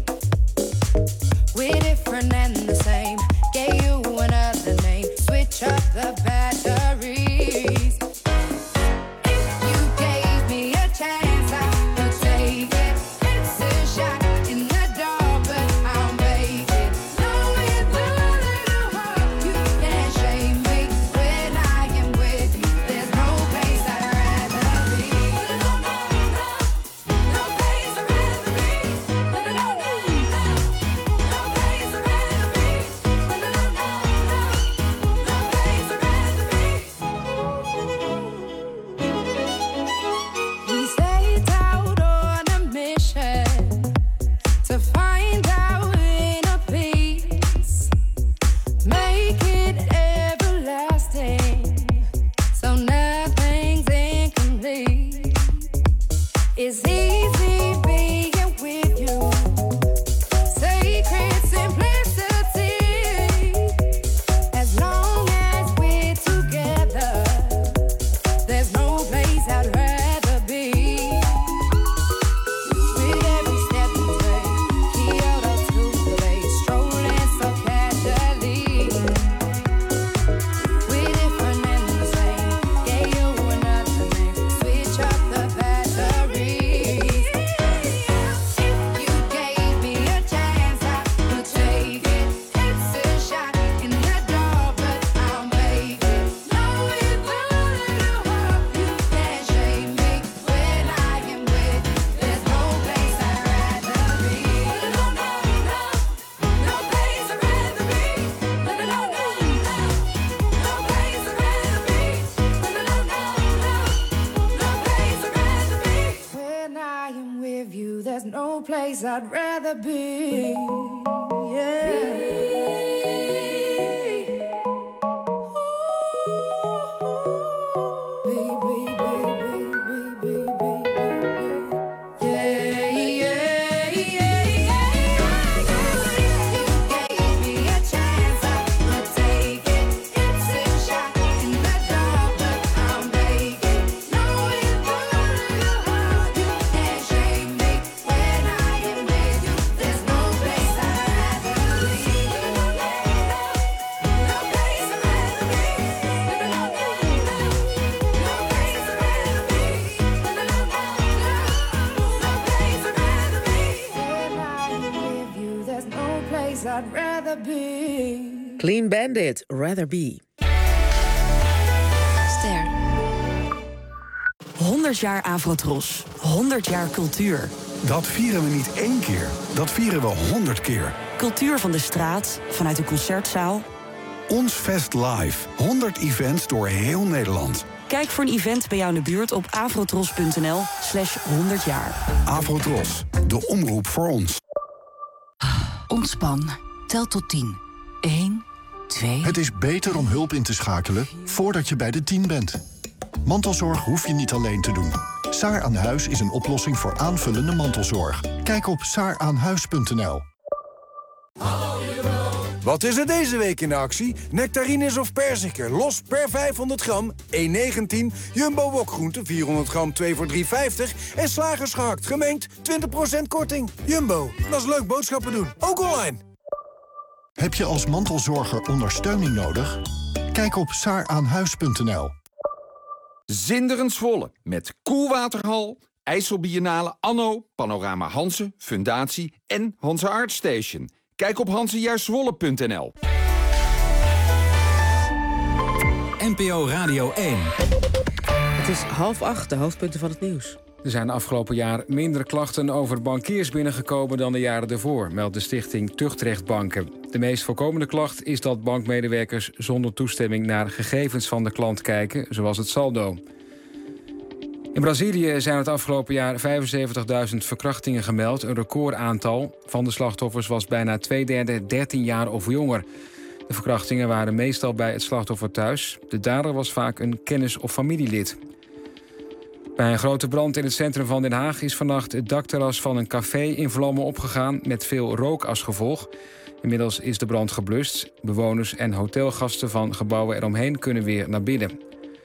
We're different and the same, gave you another name, switch up the batteries. If you gave me a chance, I would take it. It's a shot in the dark, but I'll make it. Knowing the little heart, you can't shame me. When I am with you, there's no place I'd rather be. No, no, no, no place I'd rather be. No, no, no, no, no place I'd rather be. No, no, no, no, no place I'd rather be. We set out on a mission to find our inner peace, make it everlasting, so nothing's incomplete. It's easy being with you, sacred simplicity. As long as we're together, there's no place I'd rather be. With every step we take, Kyoto to the bay, strolling so casually. We're different and the same, gave you another name, switch up the batteries. If you gave me a chance, I would take it. It's a shot in the dark, but I'll make it. Knowing the little heart, you can't shame me. When I am with you, there's no place I'd rather be. No, no, no, no place I'd rather be. No, no, no, no, no place I'd rather be. No, no, no, no, no place I'd rather be. When I am with you, there's no place I'd rather be. Yeah. I'd rather be. Clean Bandit, Rather Be. Ster. honderd jaar Afrotros. honderd jaar cultuur. Dat vieren we niet één keer. Dat vieren we honderd keer. Cultuur van de straat, vanuit de concertzaal. Ons Fest Live. honderd events door heel Nederland. Kijk voor een event bij jou in de buurt op afrotros.nl slash honderd jaar. Afrotros, de omroep voor ons. Ontspan. Tel tot tien. één, twee... Het is beter om hulp in te schakelen voordat je bij de tien bent. Mantelzorg hoef je niet alleen te doen. Saar aan Huis is een oplossing voor aanvullende mantelzorg. Kijk op saar aan huis punt n l. Wat is er deze week in de actie? Nectarines of perziken, los per vijfhonderd gram, één negentien. Jumbo wokgroenten, vierhonderd gram, twee voor drie vijftig. En Slagers gehakt, gemengd, twintig procent korting. Jumbo, dat is leuk boodschappen doen, ook online. Heb je als mantelzorger ondersteuning nodig? Kijk op saar aan huis punt n l. Zinderend Zwolle met Koelwaterhal, IJsselbiennale Anno, Panorama Hanze, Fundatie en Hanze Art Station. Kijk op hanze juist zwolle punt n l. N P O Radio één. Het is half acht, de hoofdpunten van het nieuws. Er zijn afgelopen jaar minder klachten over bankiers binnengekomen dan de jaren ervoor, meldt de stichting Tuchtrecht Banken. De meest voorkomende klacht is dat bankmedewerkers zonder toestemming naar gegevens van de klant kijken, zoals het saldo. In Brazilië zijn het afgelopen jaar vijfenzeventigduizend verkrachtingen gemeld. Een recordaantal. Van de slachtoffers was bijna twee derde dertien jaar of jonger. De verkrachtingen waren meestal bij het slachtoffer thuis. De dader was vaak een kennis- of familielid. Bij een grote brand in het centrum van Den Haag is vannacht het dakterras van een café in vlammen opgegaan met veel rook als gevolg. Inmiddels is de brand geblust. Bewoners en hotelgasten van gebouwen eromheen kunnen weer naar binnen.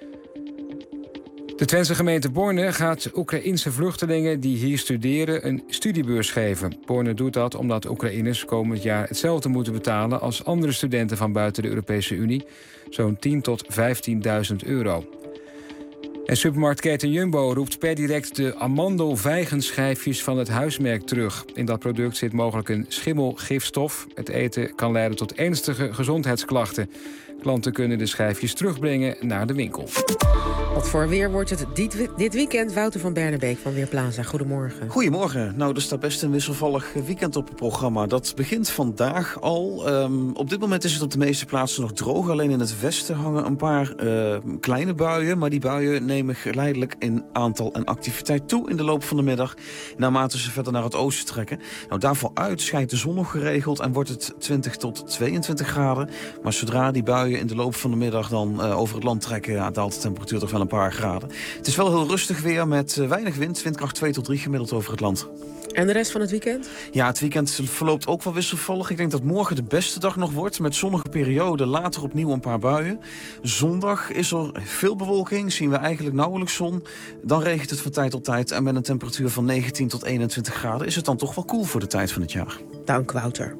De Twentse gemeente Borne gaat Oekraïense vluchtelingen die hier studeren een studiebeurs geven. Borne doet dat omdat Oekraïners komend jaar hetzelfde moeten betalen als andere studenten van buiten de Europese Unie. Zo'n tien tot vijftienduizend euro. En supermarktketen Jumbo roept per direct de amandel-vijgenschijfjes van het huismerk terug. In dat product zit mogelijk een schimmelgifstof. Het eten kan leiden tot ernstige gezondheidsklachten. Klanten kunnen de schijfjes terugbrengen naar de winkel. Wat voor weer wordt het dit, dit weekend? Wouter van Bernebeek van Weerplaza. Goedemorgen. Goedemorgen. Nou, er staat best een wisselvallig weekend op het programma. Dat begint vandaag al. Um, op dit moment is het op de meeste plaatsen nog droog. Alleen in het westen hangen een paar uh, kleine buien. Maar die buien nemen geleidelijk in aantal en activiteit toe in de loop van de middag. Naarmate ze verder naar het oosten trekken. Nou, daarvoor uit schijnt de zon nog geregeld en wordt het twintig tot tweeëntwintig graden. Maar zodra die buien in de loop van de middag dan uh, over het land trekken, ja, daalt de temperatuur toch wel een paar graden. Het is wel heel rustig weer met uh, weinig wind. Windkracht twee tot drie gemiddeld over het land. En de rest van het weekend? Ja, het weekend verloopt ook wel wisselvallig. Ik denk dat morgen de beste dag nog wordt. Met zonnige periode, later opnieuw een paar buien. Zondag is er veel bewolking. Zien we eigenlijk nauwelijks zon. Dan regent het van tijd tot tijd. En met een temperatuur van negentien tot eenentwintig graden... is het dan toch wel koel voor de tijd van het jaar. Dank, Wouter.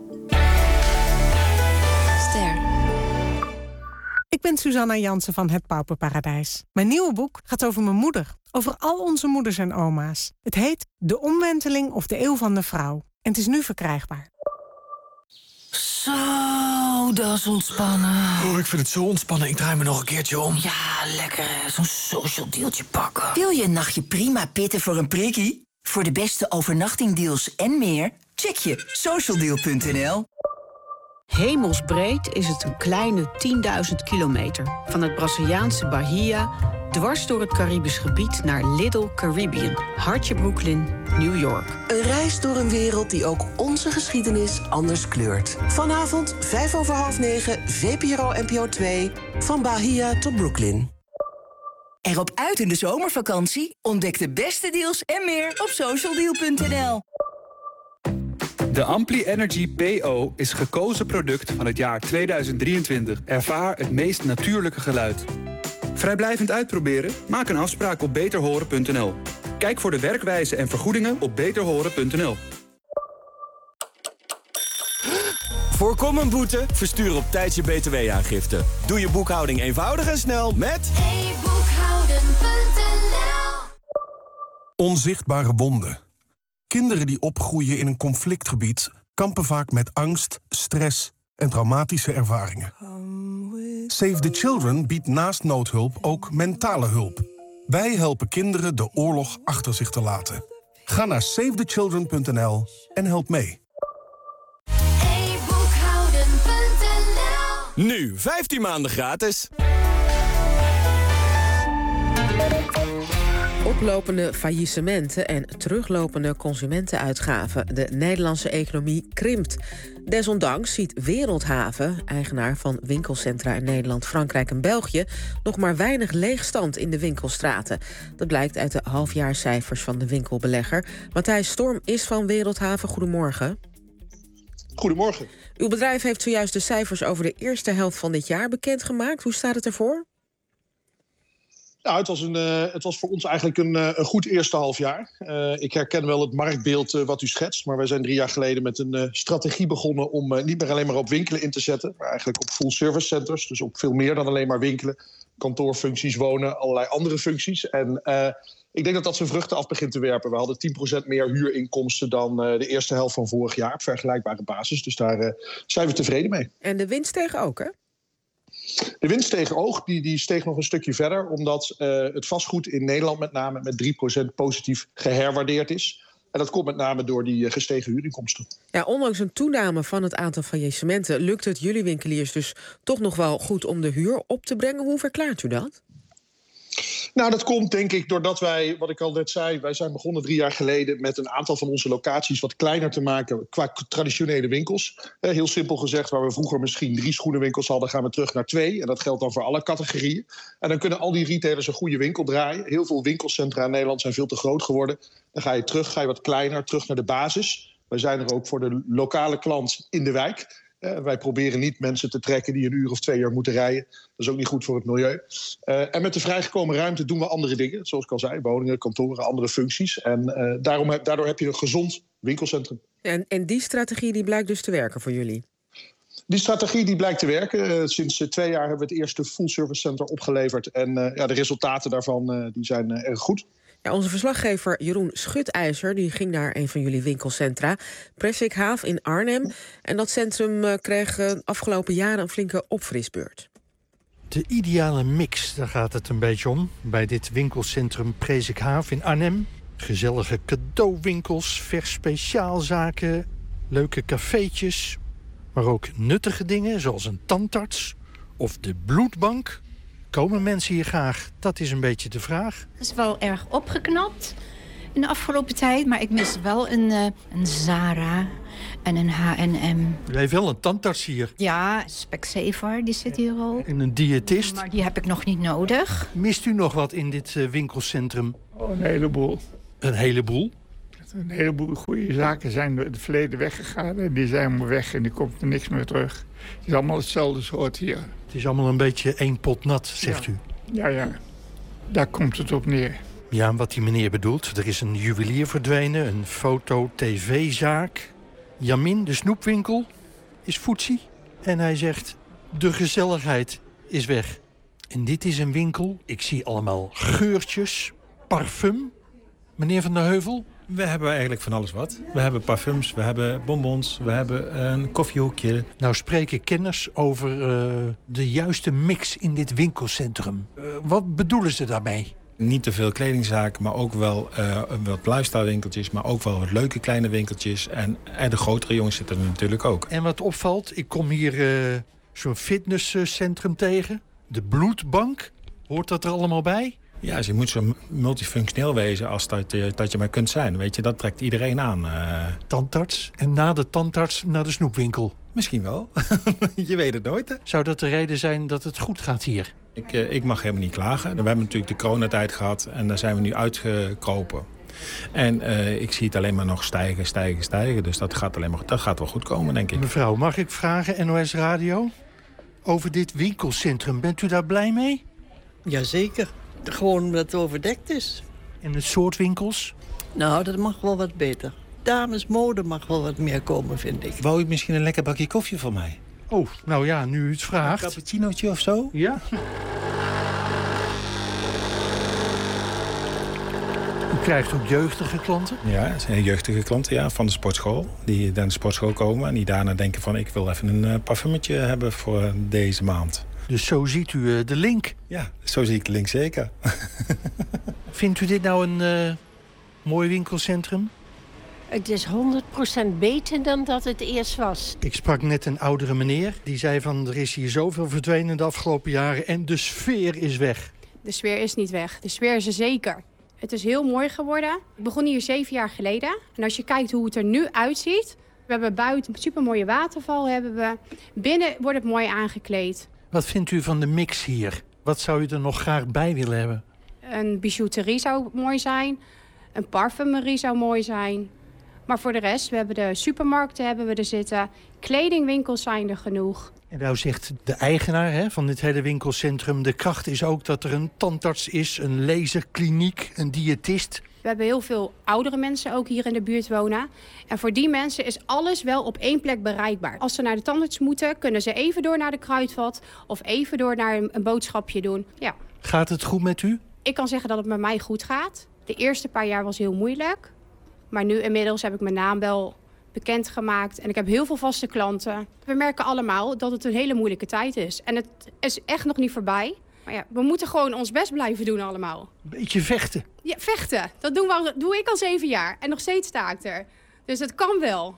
Ster. Ik ben Suzanna Jansen van Het Pauperparadijs. Mijn nieuwe boek gaat over mijn moeder. Over al onze moeders en oma's. Het heet De Omwenteling of de Eeuw van de Vrouw. En het is nu verkrijgbaar. Zo, dat is ontspannen. Oh, ik vind het zo ontspannen. Ik draai me nog een keertje om. Ja, lekker hè. Zo'n social dealtje pakken. Wil je een nachtje prima pitten voor een prikkie? Voor de beste overnachtingdeals en meer, check je socialdeal punt n l. Hemelsbreed is het een kleine tienduizend kilometer. Van het Braziliaanse Bahia dwars door het Caribisch gebied naar Little Caribbean. Hartje Brooklyn, New York. Een reis door een wereld die ook onze geschiedenis anders kleurt. Vanavond, vijf over half negen, V P R O N P O twee, van Bahia tot Brooklyn. Erop uit in de zomervakantie? Ontdek de beste deals en meer op socialdeal punt n l. De Ampli Energy P O is gekozen product van het jaar tweeduizend drieëntwintig. Ervaar het meest natuurlijke geluid. Vrijblijvend uitproberen? Maak een afspraak op beter horen punt n l. Kijk voor de werkwijze en vergoedingen op beter horen punt n l. Voorkom een boete? Verstuur op tijd je B T W-aangifte. Doe je boekhouding eenvoudig en snel met e boekhouden punt n l. Onzichtbare wonden. Kinderen die opgroeien in een conflictgebied kampen vaak met angst, stress en traumatische ervaringen. Save the Children biedt naast noodhulp ook mentale hulp. Wij helpen kinderen de oorlog achter zich te laten. Ga naar save the children punt n l en help mee. e boekhouden punt n l. nu vijftien maanden gratis. Oplopende faillissementen en teruglopende consumentenuitgaven. De Nederlandse economie krimpt. Desondanks ziet Wereldhaven, eigenaar van winkelcentra in Nederland, Frankrijk en België, nog maar weinig leegstand in de winkelstraten. Dat blijkt uit de halfjaarcijfers van de winkelbelegger. Matthijs Storm is van Wereldhaven. Goedemorgen. Goedemorgen. Uw bedrijf heeft zojuist de cijfers over de eerste helft van dit jaar bekendgemaakt. Hoe staat het ervoor? Nou, het was, een, uh, het was voor ons eigenlijk een, uh, een goed eerste half jaar. Uh, ik herken wel het marktbeeld uh, wat u schetst. Maar wij zijn drie jaar geleden met een uh, strategie begonnen om uh, niet meer alleen maar op winkelen in te zetten. Maar eigenlijk op full service centers. Dus op veel meer dan alleen maar winkelen. Kantoorfuncties, wonen, allerlei andere functies. En uh, ik denk dat dat zijn vruchten af begint te werpen. We hadden tien procent meer huurinkomsten dan uh, de eerste helft van vorig jaar. Op vergelijkbare basis. Dus daar uh, zijn we tevreden mee. En de winst stegen ook, hè? De winst steeg ook, die, die steeg nog een stukje verder, omdat uh, het vastgoed in Nederland met name met drie procent positief geherwaardeerd is. En dat komt met name door die uh, gestegen huurinkomsten. Ja, ondanks een toename van het aantal faillissementen lukt het jullie winkeliers dus toch nog wel goed om de huur op te brengen. Hoe verklaart u dat? Nou, dat komt denk ik doordat wij, wat ik al net zei... wij zijn begonnen drie jaar geleden met een aantal van onze locaties... wat kleiner te maken qua traditionele winkels. Eh, heel simpel gezegd, waar we vroeger misschien drie schoenenwinkels hadden... gaan we terug naar twee. En dat geldt dan voor alle categorieën. En dan kunnen al die retailers een goede winkel draaien. Heel veel winkelcentra in Nederland zijn veel te groot geworden. Dan ga je terug, ga je wat kleiner, terug naar de basis. Wij zijn er ook voor de lokale klant in de wijk... Uh, wij proberen niet mensen te trekken die een uur of twee uur moeten rijden. Dat is ook niet goed voor het milieu. Uh, en met de vrijgekomen ruimte doen we andere dingen. Zoals ik al zei, woningen, kantoren, andere functies. En uh, daarom, daardoor heb je een gezond winkelcentrum. En, en die strategie die blijkt dus te werken voor jullie? Die strategie die blijkt te werken. Uh, sinds uh, twee jaar hebben we het eerste full-service center opgeleverd. En uh, ja, de resultaten daarvan uh, die zijn uh, erg goed. Ja, onze verslaggever Jeroen Schutijzer die ging naar een van jullie winkelcentra, Presikhaaf in Arnhem. En dat centrum uh, kreeg uh, afgelopen jaren een flinke opfrisbeurt. De ideale mix, daar gaat het een beetje om. Bij dit winkelcentrum Presikhaaf in Arnhem. Gezellige cadeauwinkels, vers speciaalzaken, leuke cafeetjes. Maar ook nuttige dingen, zoals een tandarts of de bloedbank. Komen mensen hier graag? Dat is een beetje de vraag. Het is wel erg opgeknapt in de afgelopen tijd. Maar ik mis wel een, uh, een Zara en een H en M. U heeft wel een tandarts hier. Ja, Specsavor, die zit hier al. En een diëtist. Maar die heb ik nog niet nodig. Mist u nog wat in dit uh, winkelcentrum? Oh, een heleboel. Een heleboel? Een heleboel goede zaken zijn door het verleden weggegaan. En die zijn maar weg en die komt er niks meer terug. Het is allemaal hetzelfde soort hier. Het is allemaal een beetje één pot nat, zegt ja. u. Ja, ja. Daar komt het op neer. Ja, wat die meneer bedoelt. Er is een juwelier verdwenen, een foto-tv-zaak. Jamin, de snoepwinkel, is foetsie. En hij zegt, de gezelligheid is weg. En dit is een winkel, ik zie allemaal geurtjes, parfum. Meneer Van der Heuvel? We hebben eigenlijk van alles wat. We hebben parfums, we hebben bonbons, we hebben een koffiehoekje. Nou spreken kenners over uh, de juiste mix in dit winkelcentrum. Uh, wat bedoelen ze daarmee? Niet te veel kledingzaken, maar ook wel uh, wat lifestyle winkeltjes, maar ook wel wat leuke kleine winkeltjes. En, en de grotere jongens zitten er natuurlijk ook. En wat opvalt, ik kom hier uh, zo'n fitnesscentrum tegen. De bloedbank, hoort dat er allemaal bij? Ja, dus je moet zo multifunctioneel wezen als dat je, dat je maar kunt zijn. Weet je, dat trekt iedereen aan. Uh... Tandarts en na de tandarts naar de snoepwinkel. Misschien wel. Je weet het nooit, hè? Zou dat de reden zijn dat het goed gaat hier? Ik, uh, ik mag helemaal niet klagen. We hebben natuurlijk de coronatijd gehad en daar zijn we nu uitgekropen. En uh, ik zie het alleen maar nog stijgen, stijgen, stijgen. Dus dat gaat, alleen maar, dat gaat wel goed komen, denk ik. Mevrouw, mag ik vragen, N O S Radio? Over dit winkelcentrum, bent u daar blij mee? Jazeker. Gewoon omdat het overdekt is. En het soort winkels? Nou, dat mag wel wat beter. Damesmode mag wel wat meer komen, vind ik. Wou u misschien een lekker bakje koffie van mij? Oh, nou ja, nu u het vraagt. Een cappuccinootje of zo? Ja. U krijgt ook jeugdige klanten? Ja, het zijn jeugdige klanten ja, van de sportschool. Die naar de sportschool komen en die daarna denken van... ik wil even een uh, parfumetje hebben voor deze maand. Dus zo ziet u uh, de link? Ja, zo zie ik de link zeker. Vindt u dit nou een uh, mooi winkelcentrum? Het is honderd procent beter dan dat het eerst was. Ik sprak net een oudere meneer. Die zei van er is hier zoveel verdwenen de afgelopen jaren... en de sfeer is weg. De sfeer is niet weg. De sfeer is er zeker. Het is heel mooi geworden. Ik begon hier zeven jaar geleden. En als je kijkt hoe het er nu uitziet... we hebben buiten een supermooie waterval. Hebben we. Binnen wordt het mooi aangekleed. Wat vindt u van de mix hier? Wat zou u er nog graag bij willen hebben? Een bijouterie zou mooi zijn. Een parfumerie zou mooi zijn. Maar voor de rest, we hebben de supermarkten hebben we er zitten. Kledingwinkels zijn er genoeg. En nou zegt de eigenaar hè, van dit hele winkelcentrum... de kracht is ook dat er een tandarts is, een laserkliniek, een diëtist. We hebben heel veel oudere mensen ook hier in de buurt wonen. En voor die mensen is alles wel op één plek bereikbaar. Als ze naar de tandarts moeten, kunnen ze even door naar de kruidvat... of even door naar een, een boodschapje doen. Ja. Gaat het goed met u? Ik kan zeggen dat het met mij goed gaat. De eerste paar jaar was heel moeilijk. Maar nu inmiddels heb ik mijn naam wel bekendgemaakt. En ik heb heel veel vaste klanten. We merken allemaal dat het een hele moeilijke tijd is. En het is echt nog niet voorbij. Maar ja, we moeten gewoon ons best blijven doen allemaal. Beetje vechten. Ja, vechten. Dat doen we al, doe ik al zeven jaar. En nog steeds sta ik er. Dus het kan wel.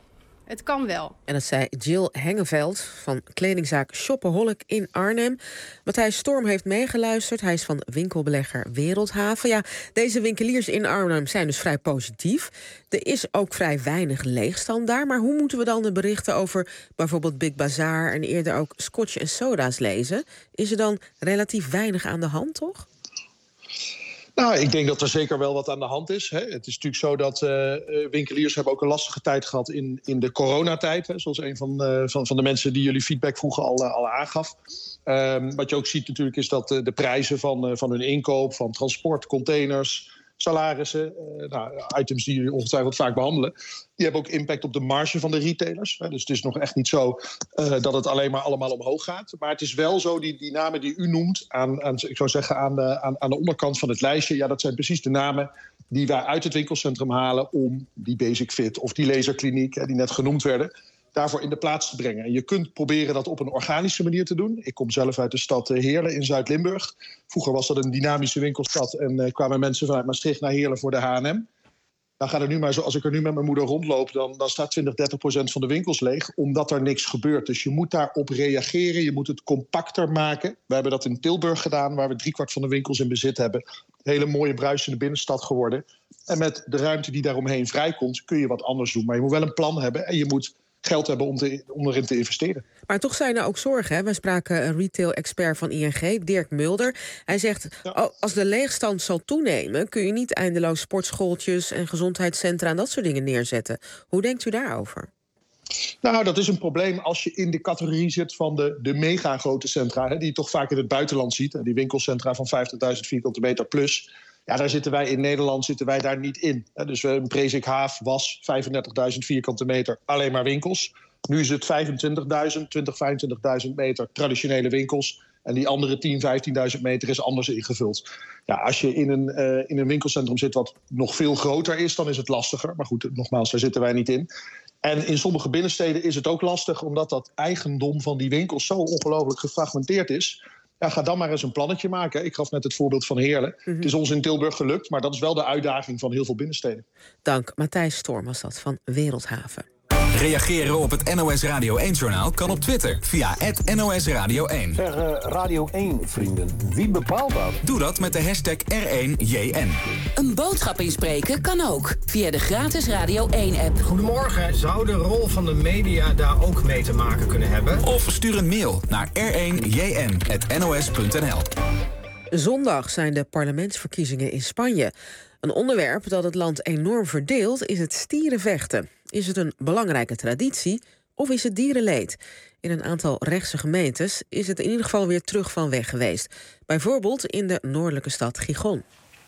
Het kan wel. En dat zei Jill Hengeveld van kledingzaak Shopaholic in Arnhem. Matthijs Storm heeft meegeluisterd. Hij is van winkelbelegger Wereldhaven. Ja, deze winkeliers in Arnhem zijn dus vrij positief. Er is ook vrij weinig leegstand daar. Maar hoe moeten we dan de berichten over bijvoorbeeld Big Bazaar en eerder ook Scotch en soda's lezen? Is er dan relatief weinig aan de hand, toch? Nou, ik denk dat er zeker wel wat aan de hand is. Hè. Het is natuurlijk zo dat uh, winkeliers hebben ook een lastige tijd gehad in, in de coronatijd. Hè, zoals een van, uh, van, van de mensen die jullie feedback vroegen al, uh, al aangaf. Um, wat je ook ziet natuurlijk is dat uh, de prijzen van, uh, van hun inkoop, van transport, containers, salarissen, uh, nou, items die jullie ongetwijfeld vaak behandelen, die hebben ook impact op de marge van de retailers. Hè. Dus het is nog echt niet zo uh, dat het alleen maar allemaal omhoog gaat. Maar het is wel zo, die, die namen die u noemt, aan, aan, ik zou zeggen aan de, aan, aan de onderkant van het lijstje, ja, dat zijn precies de namen die wij uit het winkelcentrum halen om die Basic Fit of die laserkliniek, hè, die net genoemd werden, daarvoor in de plaats te brengen. En je kunt proberen dat op een organische manier te doen. Ik kom zelf uit de stad Heerlen in Zuid-Limburg. Vroeger was dat een dynamische winkelstad en uh, kwamen mensen vanuit Maastricht naar Heerlen voor de H en M. Dan gaat het nu maar zo, als ik er nu met mijn moeder rondloop, dan, dan staat twintig, dertig procent van de winkels leeg, omdat er niks gebeurt. Dus je moet daarop reageren, je moet het compacter maken. We hebben dat in Tilburg gedaan, waar we driekwart van de winkels in bezit hebben. Een hele mooie bruisende binnenstad geworden. En met de ruimte die daaromheen vrijkomt, kun je wat anders doen. Maar je moet wel een plan hebben en je moet geld hebben om, te, om erin te investeren. Maar toch zijn er ook zorgen. Hè? Wij spraken een retail-expert van I N G, Dirk Mulder. Hij zegt, ja. oh, als de leegstand zal toenemen, kun je niet eindeloos sportschooltjes en gezondheidscentra en dat soort dingen neerzetten. Hoe denkt u daarover? Nou, dat is een probleem als je in de categorie zit van de, de mega grote centra, hè, die je toch vaak in het buitenland ziet. Die winkelcentra van vijftigduizend vierkante meter plus. Ja, daar zitten wij in Nederland zitten wij daar niet in. Dus een Presikhaaf was vijfendertigduizend vierkante meter alleen maar winkels. Nu is het vijfentwintigduizend, twintig, vijfentwintigduizend meter traditionele winkels. En die andere tien, vijftienduizend meter is anders ingevuld. Ja, als je in een, uh, in een winkelcentrum zit wat nog veel groter is, dan is het lastiger. Maar goed, nogmaals, daar zitten wij niet in. En in sommige binnensteden is het ook lastig, omdat dat eigendom van die winkels zo ongelooflijk gefragmenteerd is. Ja, ga dan maar eens een plannetje maken. Ik gaf net het voorbeeld van Heerlen. Mm-hmm. Het is ons in Tilburg gelukt, maar dat is wel de uitdaging van heel veel binnensteden. Dank, Matthijs Storm was dat van Wereldhaven. Reageren op het N O S Radio één-journaal kan op Twitter via het N O S Radio één. Zeg, uh, Radio één-vrienden, wie bepaalt dat? Doe dat met de hashtag R één J N. Een boodschap inspreken kan ook, via de gratis Radio één-app. Goedemorgen, zou de rol van de media daar ook mee te maken kunnen hebben? Of stuur een mail naar r één j n punt n o s punt n l. Zondag zijn de parlementsverkiezingen in Spanje. Een onderwerp dat het land enorm verdeelt is het stierenvechten. Is het een belangrijke traditie of is het dierenleed? In een aantal rechtse gemeentes is het in ieder geval weer terug van weg geweest. Bijvoorbeeld in de noordelijke stad Gijón.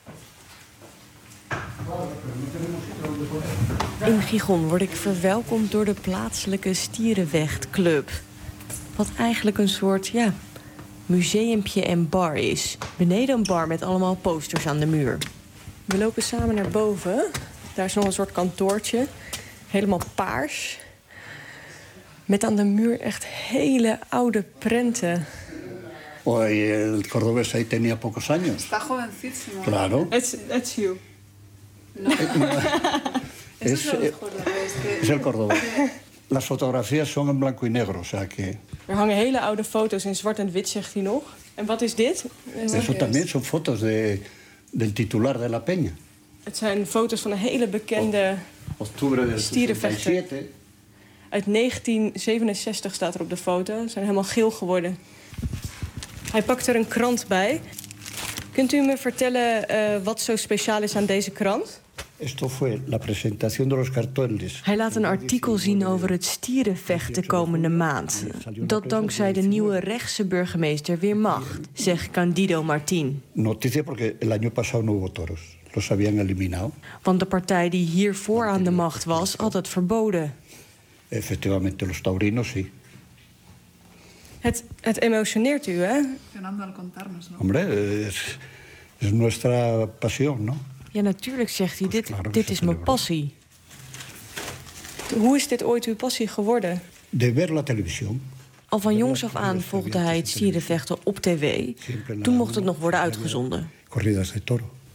In Gijón word ik verwelkomd door de plaatselijke stierenvechtclub. Wat eigenlijk een soort, ja, museumpje en bar is. Beneden een bar met allemaal posters aan de muur. We lopen samen naar boven. Daar is nog een soort kantoortje. Helemaal paars. Met aan de muur echt hele oude prenten. Oye, el cordobés ahí tenía pocos años. Está jovencísimo. Claro. It's, it's you. No. es, es, es el cordobés. Las fotografías son en blanco y negro, o sea que... Er hangen hele oude foto's in zwart en wit, zegt hij nog. En wat is dit? Eso también son fotos de, del titular de la peña. Het zijn foto's van een hele bekende stierenvechter. Uit negentien zevenenzestig staat er op de foto. Ze zijn helemaal geel geworden. Hij pakt er een krant bij. Kunt u me vertellen uh, wat zo speciaal is aan deze krant? Esto fue la presentación de los carteles. Hij laat een artikel zien over het stierenvechten komende maand. Dat dankzij de nieuwe rechtse burgemeester weer mag, zegt Candido Martín. Noticia porque el año pasado no hubo toros. Los habían eliminado. Want de partij die hiervoor aan de macht was, had het verboden. Efectivamente, los taurinos sí. Het, het emotioneert u, hè? Hombre, es, es nuestra pasión, ¿no? Ja, natuurlijk, zegt hij. Dit, dit is mijn passie. Hoe is dit ooit uw passie geworden? De ver la televisión. Al van jongs af aan volgde hij het stierenvechten op tv. Toen mocht het nog worden uitgezonden. Corridas de toro.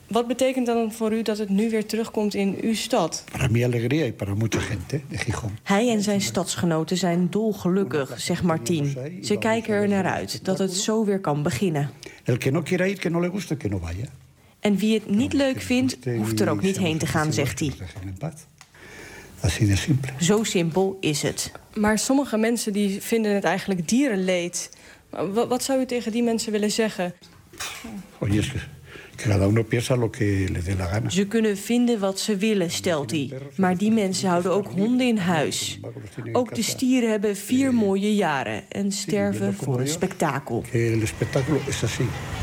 Wat betekent dan voor u dat het nu weer terugkomt in uw stad? Para mi alegría y para mucha gente de Gijón. Hij en zijn stadsgenoten zijn dolgelukkig, zegt Martín. Ze kijken er naar uit dat het zo weer kan beginnen. El que no quiera ir, que no le guste, que no vaya. En wie het niet leuk vindt, hoeft er ook niet heen te gaan, zegt hij. Así de simple. Zo simpel is het. Maar sommige mensen die vinden het eigenlijk dierenleed. Wat, wat zou u tegen die mensen willen zeggen? Oye, es que cada uno piensa lo que le dé la gana. Ze kunnen vinden wat ze willen, stelt hij. Maar die mensen houden ook honden in huis. Ook de stieren hebben vier mooie jaren en sterven voor een spektakel. El espectáculo es así.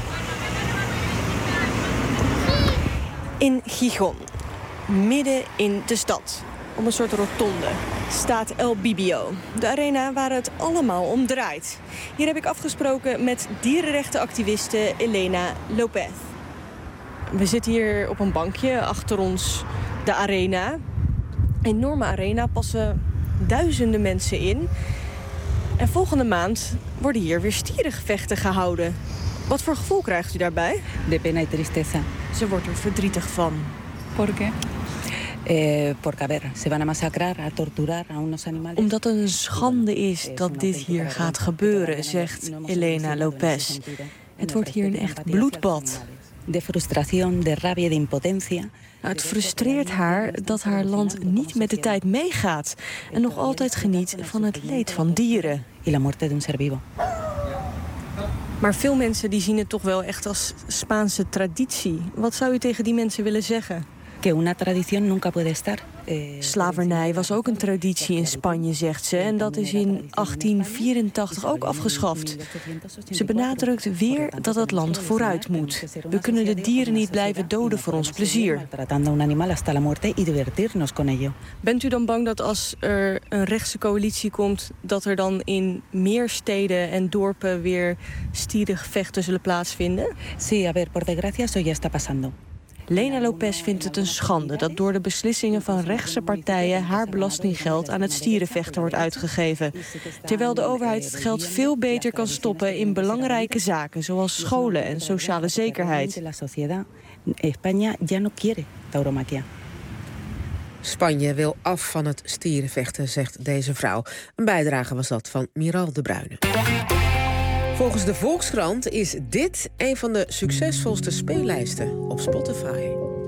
In Gijón, midden in de stad, op een soort rotonde, staat El Bibio. De arena waar het allemaal om draait. Hier heb ik afgesproken met dierenrechtenactiviste Elena Lopez. We zitten hier op een bankje, achter ons de arena. Een enorme arena, passen duizenden mensen in. En volgende maand worden hier weer stierengevechten gehouden. Wat voor gevoel krijgt u daarbij? De pena y tristeza. Ze wordt er verdrietig van. ¿Por qué? Eh, porque, a ver, se van a masacrar, a torturar a unos animales. Omdat het een schande is dat dit hier gaat gebeuren, zegt Elena Lopez. Het wordt hier een echt bloedbad. De frustración, de rabia, de impotencia. Het frustreert haar dat haar land niet met de tijd meegaat en nog altijd geniet van het leed van dieren. Y la muerte de un ser vivo. Maar veel mensen die zien het toch wel echt als Spaanse traditie. Wat zou u tegen die mensen willen zeggen? Que una tradición nunca puede estar. Slavernij was ook een traditie in Spanje, zegt ze. En dat is in achttien vierentachtig ook afgeschaft. Ze benadrukt weer dat het land vooruit moet. We kunnen de dieren niet blijven doden voor ons plezier. Bent u dan bang dat als er een rechtse coalitie komt, dat er dan in meer steden en dorpen weer stierengevechten zullen plaatsvinden? Sí, a ver, por desgracia eso ya está pasando. Lena Lopez vindt het een schande dat door de beslissingen van rechtse partijen haar belastinggeld aan het stierenvechten wordt uitgegeven. Terwijl de overheid het geld veel beter kan stoppen in belangrijke zaken zoals scholen en sociale zekerheid. Spanje wil af van het stierenvechten, zegt deze vrouw. Een bijdrage was dat van Miral de Bruyne. Volgens de Volkskrant is dit een van de succesvolste speellijsten op Spotify.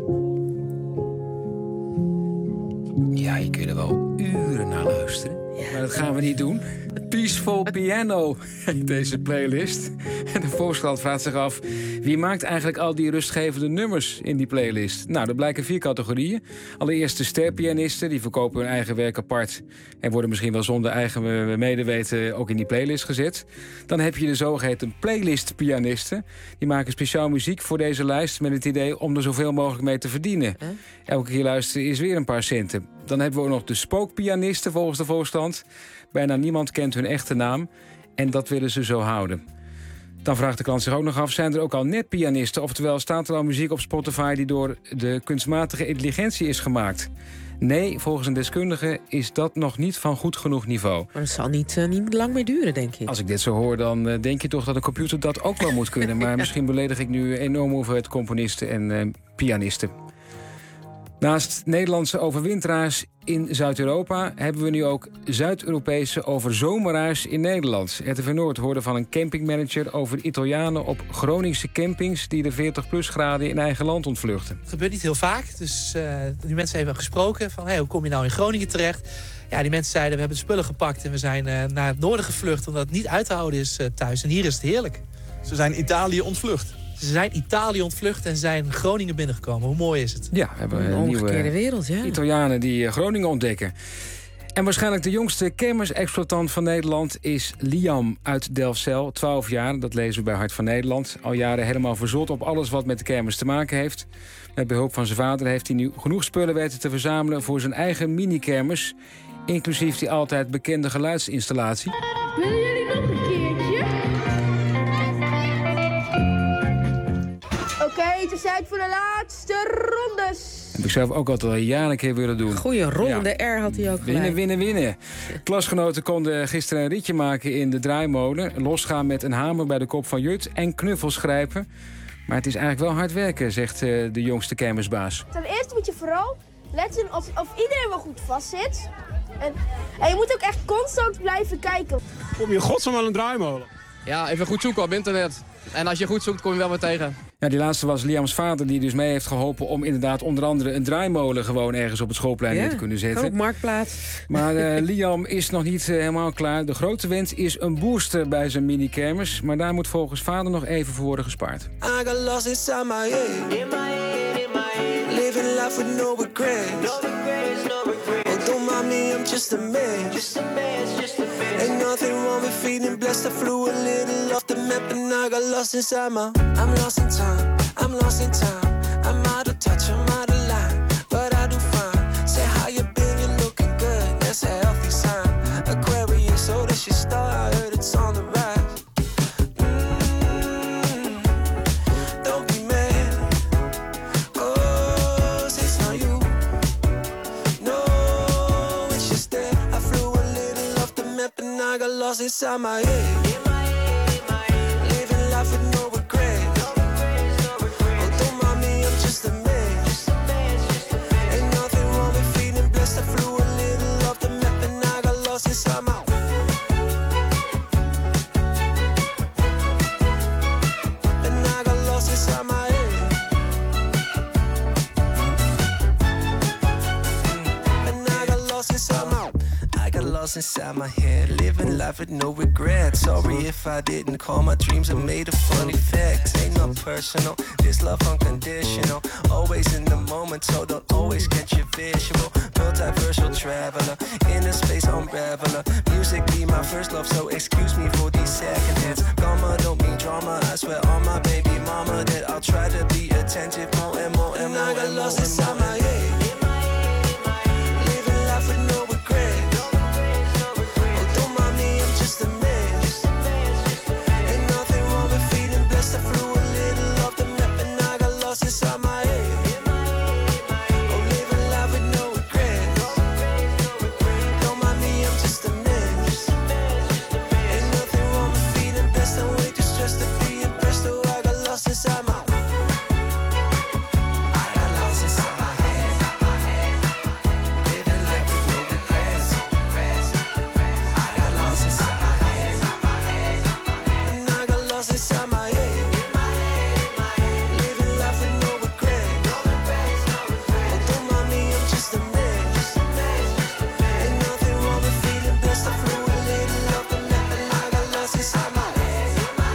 Ja, je kunt er wel uren naar luisteren. Maar dat gaan we niet doen. Peaceful Piano, deze playlist. En de Volkskrant vraagt zich af, wie maakt eigenlijk al die rustgevende nummers in die playlist? Nou, er blijken vier categorieën. Allereerst de sterpianisten, die verkopen hun eigen werk apart en worden misschien wel zonder eigen medeweten ook in die playlist gezet. Dan heb je de zogeheten playlistpianisten. Die maken speciaal muziek voor deze lijst met het idee om er zoveel mogelijk mee te verdienen. Huh? Elke keer luisteren is weer een paar centen. Dan hebben we ook nog de spookpianisten volgens de Volkskrant. Bijna niemand kent hun echte naam en dat willen ze zo houden. Dan vraagt de krant zich ook nog af, zijn er ook al netpianisten? Oftewel, staat er al muziek op Spotify die door de kunstmatige intelligentie is gemaakt? Nee, volgens een deskundige is dat nog niet van goed genoeg niveau. Maar dat zal niet, uh, niet lang meer duren, denk ik. Als ik dit zo hoor, dan uh, denk je toch dat een computer dat ook wel moet kunnen. Maar misschien beledig ik nu enorm hoeveelheid componisten en uh, pianisten. Naast Nederlandse overwinteraars in Zuid-Europa hebben we nu ook Zuid-Europese overzomeraars in Nederland. R T V Noord hoorde van een campingmanager over Italianen op Groningse campings die de veertig plus graden in eigen land ontvluchten. Het gebeurt niet heel vaak, dus uh, die mensen hebben gesproken van hey, hoe kom je nou in Groningen terecht? Ja, die mensen zeiden we hebben de spullen gepakt en we zijn uh, naar het noorden gevlucht omdat het niet uit te houden is uh, thuis. En hier is het heerlijk. Ze zijn Italië ontvlucht. Ze zijn Italië ontvlucht en zijn Groningen binnengekomen. Hoe mooi is het? Ja, we hebben een, een omgekeerde wereld, ja. Italianen die Groningen ontdekken. En waarschijnlijk de jongste kermisexploitant van Nederland is Liam uit Delfzijl. twaalf jaar, dat lezen we bij Hart van Nederland. Al jaren helemaal verzot op alles wat met de kermis te maken heeft. Met behulp van zijn vader heeft hij nu genoeg spullen weten te verzamelen voor zijn eigen mini-kermis. Inclusief die altijd bekende geluidsinstallatie. Willen jullie nog een keertje? Oké, okay, het is tijd voor de laatste rondes. Dat heb ik zelf ook altijd al jaren een keer willen doen. Goeie ronde ja. R had hij ook gelijk. Winnen, winnen, winnen. Klasgenoten konden gisteren een ritje maken in de draaimolen. Losgaan met een hamer bij de kop van Jut en knuffels grijpen. Maar het is eigenlijk wel hard werken, zegt uh, de jongste kermisbaas. Ten eerste moet je vooral letten of, of iedereen wel goed vast zit. En, en je moet ook echt constant blijven kijken. Kom je godsnaam aan een draaimolen? Ja, even goed zoeken op internet. En als je goed zoekt, kom je wel weer tegen. Ja, die laatste was Liam's vader, die dus mee heeft geholpen om inderdaad onder andere een draaimolen gewoon ergens op het schoolplein Ja, neer te kunnen zetten. op Marktplaats. Maar uh, Liam is nog niet uh, helemaal klaar. De grote wens is een booster bij zijn mini-kermis. Maar daar moet volgens vader nog even voor worden gespaard. I got lost inside my head. In my head, in my head. Living life with no regrets. No regrets, no regrets. Oh, don't mind me, I'm just a man. Just a man, just a man. Ain't nothing wrong with feeling blessed. I flew a little off the map and I got lost inside my... I'm lost in time, I'm lost in time. I'm out of touch, I'm out of line. But I do fine. Say how you been, you're looking good. That's a healthy sign. Aquarius, so that's your star. I heard it's on the rise. Mm, don't be mad. Oh, it's not you. No, it's just that I flew a little off the map and I got lost inside my head. In my head, in my head. Living life with no regrets. No regrets, no regrets. Oh, don't mind me, I'm just a man. Just a man, just a man. Ain't nothing wrong with feeling blessed. I flew a little off the map and I got lost inside my... And I got lost inside my head. And I got lost inside my... I got lost inside my head, living life with no regrets. Sorry if I didn't call my dreams and made a funny fact. Ain't no personal, this love unconditional. Always in the moment, so don't always get your visual. Multiversal traveler, inner space unraveler. Music be my first love, so excuse me for these second hands. Karma don't mean drama, I swear on my baby mama that I'll try to be attentive more and more and more. And I got lost inside my head. Living life with no regrets. Just a man. Ain't nothing wrong with feeling blessed. I flew a little off the map and I got lost inside my head. Oh, living life with no regrets. Don't mind me, I'm just a man. Ain't nothing wrong with feeling blessed. I'm way too stressed to be impressed. Oh, I got lost inside my... I got lost inside my head. Living life with no regrets. I got lost inside. Lost inside my head. Living life with no regrets. Oh, don't mind me, I'm just a man. Ain't nothing wrong with feeling blessed. I flew a little off the map and I got lost inside my head.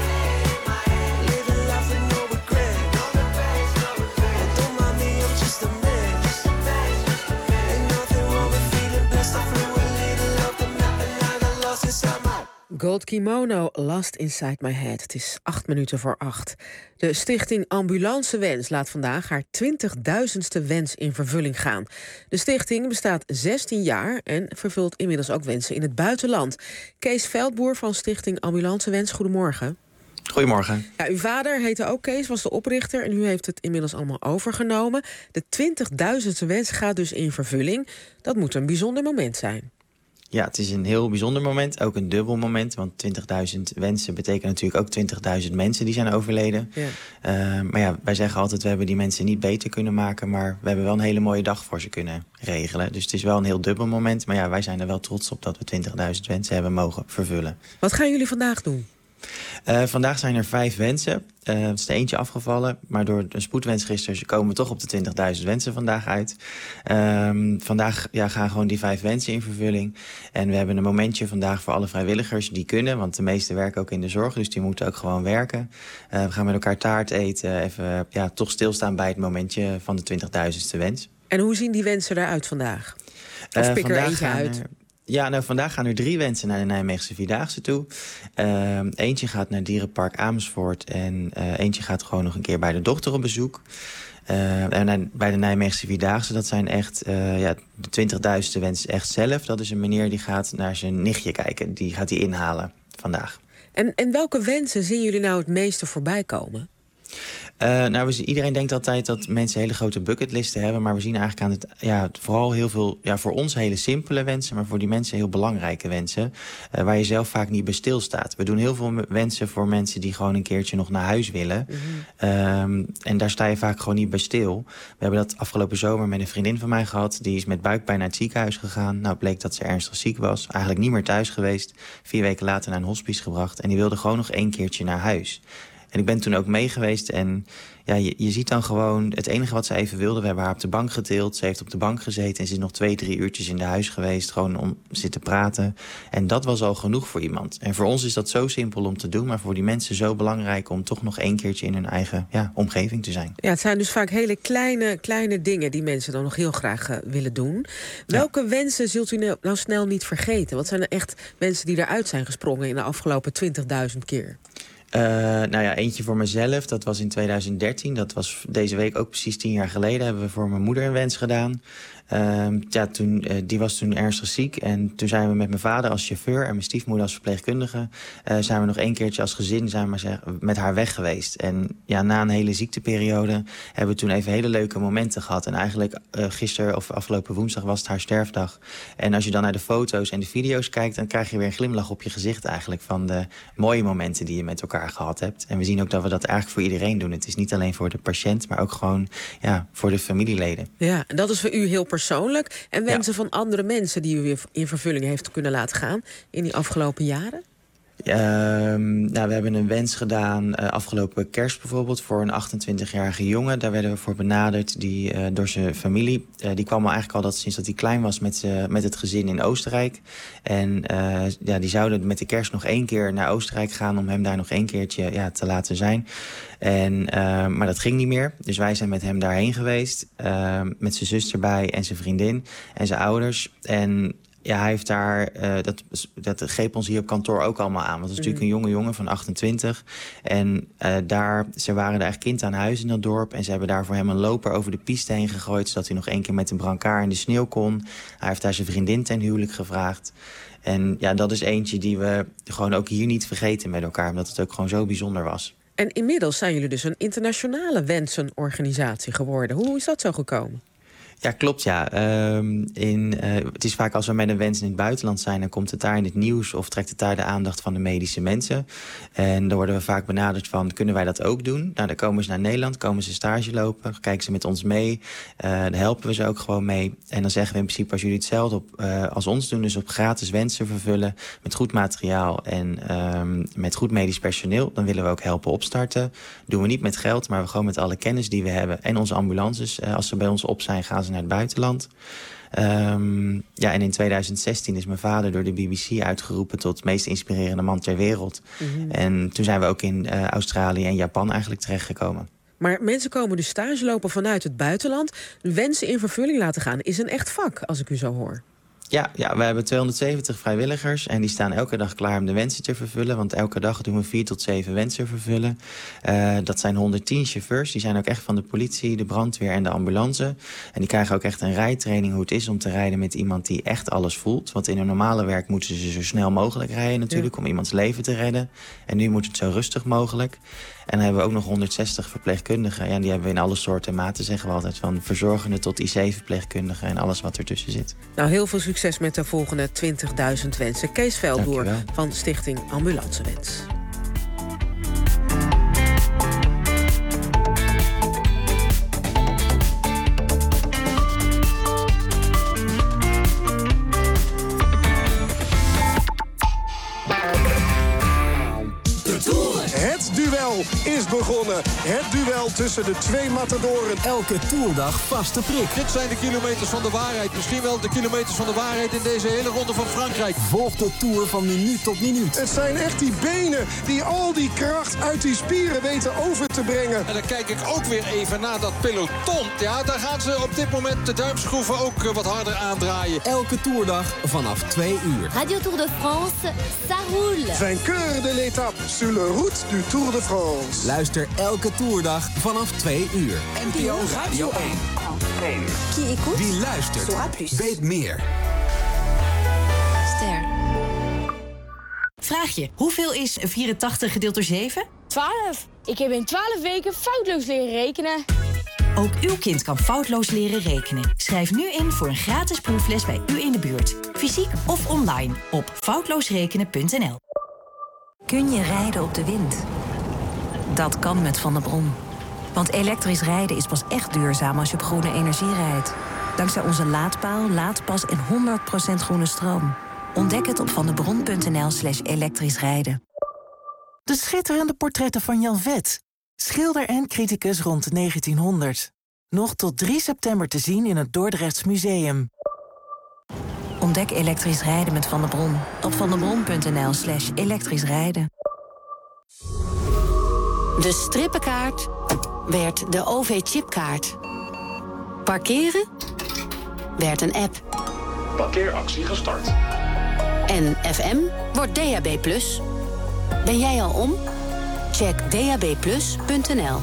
Living life with no regrets. Oh, don't mind me, I'm just a man. Ain't nothing wrong with feeling blessed. I flew a little off the map and I got lost inside my head. Gold Kimono, Lost Inside My Head. Het is acht minuten voor acht. De stichting Ambulance Wens laat vandaag haar twintigduizendste wens in vervulling gaan. De stichting bestaat zestien jaar en vervult inmiddels ook wensen in het buitenland. Kees Veldboer van stichting Ambulance Wens, goedemorgen. Goedemorgen. Ja, uw vader heette ook Kees, was de oprichter en u heeft het inmiddels allemaal overgenomen. De twintigduizendste wens gaat dus in vervulling. Dat moet een bijzonder moment zijn. Ja, het is een heel bijzonder moment, ook een dubbel moment. Want twintigduizend wensen betekent natuurlijk ook twintigduizend mensen die zijn overleden. Ja. Uh, maar ja, wij zeggen altijd, we hebben die mensen niet beter kunnen maken, maar we hebben wel een hele mooie dag voor ze kunnen regelen. Dus het is wel een heel dubbel moment. Maar ja, wij zijn er wel trots op dat we twintigduizend wensen hebben mogen vervullen. Wat gaan jullie vandaag doen? Uh, vandaag zijn er vijf wensen. Uh, het is er eentje afgevallen, maar door een spoedwensregister komen we toch op de twintigduizend wensen vandaag uit. Uh, vandaag ja, gaan gewoon die vijf wensen in vervulling. En we hebben een momentje vandaag voor alle vrijwilligers die kunnen, want de meesten werken ook in de zorg, dus die moeten ook gewoon werken. Uh, we gaan met elkaar taart eten, even ja, toch stilstaan bij het momentje van de twintigduizendste wens. En hoe zien die wensen eruit vandaag? Of uh, pik er eentje uit? Er... Ja, nou, vandaag gaan er drie wensen naar de Nijmeegse Vierdaagse toe. Uh, eentje gaat naar Dierenpark Amersfoort en uh, eentje gaat gewoon nog een keer bij de dochter op bezoek. Uh, en bij de Nijmeegse Vierdaagse, dat zijn echt uh, ja, de twintigduizendste wens echt zelf. Dat is een meneer die gaat naar zijn nichtje kijken. Die gaat die inhalen vandaag. En, en welke wensen zien jullie nou het meeste voorbij komen? Uh, nou, we zien, iedereen denkt altijd dat mensen hele grote bucketlisten hebben. Maar we zien eigenlijk aan het, ja, vooral heel veel, ja, voor ons hele simpele wensen, maar voor die mensen heel belangrijke wensen. Uh, waar je zelf vaak niet bij stilstaat. We doen heel veel wensen voor mensen die gewoon een keertje nog naar huis willen. Mm-hmm. Um, en daar sta je vaak gewoon niet bij stil. We hebben dat afgelopen zomer met een vriendin van mij gehad. Die is met buikpijn naar het ziekenhuis gegaan. Nou, bleek dat ze ernstig ziek was. Eigenlijk niet meer thuis geweest. Vier weken later naar een hospice gebracht. En die wilde gewoon nog één keertje naar huis. En ik ben toen ook mee geweest en ja, je, je ziet dan gewoon het enige wat ze even wilde. We hebben haar op de bank getild, ze heeft op de bank gezeten en ze is nog twee, drie uurtjes in de huis geweest. Gewoon om zitten praten. En dat was al genoeg voor iemand. En voor ons is dat zo simpel om te doen, maar voor die mensen zo belangrijk om toch nog één keertje in hun eigen ja, omgeving te zijn. Ja, het zijn dus vaak hele kleine, kleine dingen die mensen dan nog heel graag uh, willen doen. Welke ja. wensen zult u nou, nou snel niet vergeten? Wat zijn er echt wensen die eruit zijn gesprongen in de afgelopen twintigduizend keer? Uh, nou ja, eentje voor mezelf, dat was in tweeduizend dertien. Dat was deze week ook precies tien jaar geleden. Hebben we voor mijn moeder een wens gedaan. Uh, ja, toen, uh, die was toen ernstig ziek. En toen zijn we met mijn vader als chauffeur en mijn stiefmoeder als verpleegkundige... Uh, zijn we nog één keertje als gezin zijn we maar zeg, met haar weg geweest. En ja, na een hele ziekteperiode hebben we toen even hele leuke momenten gehad. En eigenlijk uh, gisteren of afgelopen woensdag was het haar sterfdag. En als je dan naar de foto's en de video's kijkt, dan krijg je weer een glimlach op je gezicht eigenlijk van de mooie momenten die je met elkaar gehad hebt. En we zien ook dat we dat eigenlijk voor iedereen doen. Het is niet alleen voor de patiënt, maar ook gewoon ja, voor de familieleden. Ja, en dat is voor u heel persoonlijk. En wensen ja. van andere mensen die u weer in vervulling heeft kunnen laten gaan in die afgelopen jaren? Uh, nou, we hebben een wens gedaan uh, afgelopen kerst bijvoorbeeld voor een achtentwintigjarige jongen. Daar werden we voor benaderd die, uh, door zijn familie. Uh, die kwam al eigenlijk al dat, sinds dat hij klein was met, uh, met het gezin in Oostenrijk. En uh, ja, die zouden met de kerst nog één keer naar Oostenrijk gaan om hem daar nog één keertje ja, te laten zijn. En, uh, maar dat ging niet meer. Dus wij zijn met hem daarheen geweest. Uh, met zijn zus erbij en zijn vriendin en zijn ouders. En ja, hij heeft daar, uh, dat, dat greep ons hier op kantoor ook allemaal aan. Want het is natuurlijk een jonge jongen van achtentwintig. En uh, daar, ze waren daar echt kind aan huis in dat dorp. En ze hebben daar voor hem een loper over de piste heen gegooid, zodat hij nog één keer met een brancard in de sneeuw kon. Hij heeft daar zijn vriendin ten huwelijk gevraagd. En ja, dat is eentje die we gewoon ook hier niet vergeten met elkaar. Omdat het ook gewoon zo bijzonder was. En inmiddels zijn jullie dus een internationale wensenorganisatie geworden. Hoe is dat zo gekomen? Ja, klopt, ja. Um, in, uh, het is vaak als we met een wens in het buitenland zijn, dan komt het daar in het nieuws of trekt het daar de aandacht van de medische mensen. En dan worden we vaak benaderd van, kunnen wij dat ook doen? Nou, dan komen ze naar Nederland, komen ze stage lopen, kijken ze met ons mee. Uh, dan helpen we ze ook gewoon mee. En dan zeggen we in principe, als jullie hetzelfde op, uh, als ons doen, dus op gratis wensen vervullen, met goed materiaal en um, met goed medisch personeel, dan willen we ook helpen opstarten. Doen we niet met geld, maar we gewoon met alle kennis die we hebben en onze ambulances. Uh, als ze bij ons op zijn, gaan ze naar het buitenland. Um, ja, en in tweeduizend zestien is mijn vader door de B B C uitgeroepen tot meest inspirerende man ter wereld. Mm-hmm. En toen zijn we ook in uh, Australië en Japan eigenlijk terechtgekomen. Maar mensen komen dus stage lopen vanuit het buitenland. Wensen in vervulling laten gaan is een echt vak, als ik u zo hoor. Ja, ja, we hebben tweehonderdzeventig vrijwilligers en die staan elke dag klaar om de wensen te vervullen. Want elke dag doen we vier tot zeven wensen vervullen. Uh, dat zijn honderdtien chauffeurs, die zijn ook echt van de politie, de brandweer en de ambulance. En die krijgen ook echt een rijtraining hoe het is om te rijden met iemand die echt alles voelt. Want in hun normale werk moeten ze zo snel mogelijk rijden natuurlijk, ja, om iemands leven te redden. En nu moet het zo rustig mogelijk. En dan hebben we ook nog honderdzestig verpleegkundigen. Ja, die hebben we in alle soorten en maten, zeggen we altijd. Van verzorgende tot I C-verpleegkundigen en alles wat ertussen zit. Nou, heel veel succes met de volgende twintigduizend wensen. Kees Veldboer van Stichting Ambulancewens. Het duel is begonnen. Het duel tussen de twee matadoren. Elke toerdag vaste prik. Dit zijn de kilometers van de waarheid. Misschien wel de kilometers van de waarheid in deze hele ronde van Frankrijk. Volg de Tour van minuut tot minuut. Het zijn echt die benen die al die kracht uit die spieren weten over te brengen. En dan kijk ik ook weer even naar dat peloton. Ja, daar gaan ze op dit moment de duimschroeven ook wat harder aandraaien. Elke toerdag vanaf twee uur. Radio Tour de France, ça roule. Vainqueur de l'étape sur le route du Tour de France. Luister elke toerdag vanaf twee uur. N P O Radio één. Qui écoute? Wie luistert, weet meer. Ster. Vraag je, hoeveel is vierentachtig gedeeld door zeven? twaalf. Ik heb in twaalf weken foutloos leren rekenen. Ook uw kind kan foutloos leren rekenen. Schrijf nu in voor een gratis proefles bij u in de buurt. Fysiek of online op foutloosrekenen punt n l. Kun je rijden op de wind? Dat kan met Van der Bron. Want elektrisch rijden is pas echt duurzaam als je op groene energie rijdt. Dankzij onze laadpaal, laadpas en honderd procent groene stroom. Ontdek het op vandebron punt n l slash elektrisch rijden. De schitterende portretten van Jan Vet. Schilder en criticus rond negentienhonderd. Nog tot drie september te zien in het Dordrechts Museum. Ontdek elektrisch rijden met Van der Bron op vandebron punt n l slash elektrisch rijden. De strippenkaart werd de O V-chipkaart. Parkeren werd een app. Parkeeractie gestart. En F M wordt D A B plus. Ben jij al om? Check d a b plus punt n l.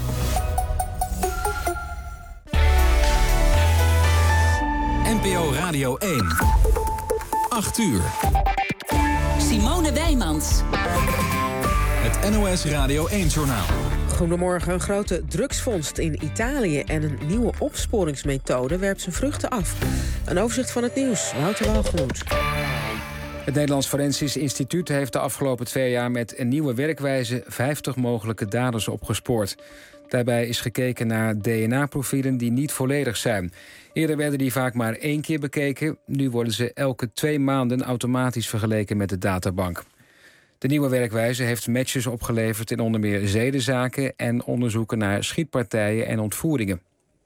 N P O Radio één. acht uur. Simone Wijmans. Het N O S Radio één-journaal. Goedemorgen. Een grote drugsvondst in Italië en een nieuwe opsporingsmethode werpt zijn vruchten af. Een overzicht van het nieuws. Wouter Walgemoed. Het Nederlands Forensisch Instituut heeft de afgelopen twee jaar met een nieuwe werkwijze vijftig mogelijke daders opgespoord. Daarbij is gekeken naar D N A-profielen die niet volledig zijn. Eerder werden die vaak maar één keer bekeken. Nu worden ze elke twee maanden automatisch vergeleken met de databank. De nieuwe werkwijze heeft matches opgeleverd in onder meer zedenzaken en onderzoeken naar schietpartijen en ontvoeringen.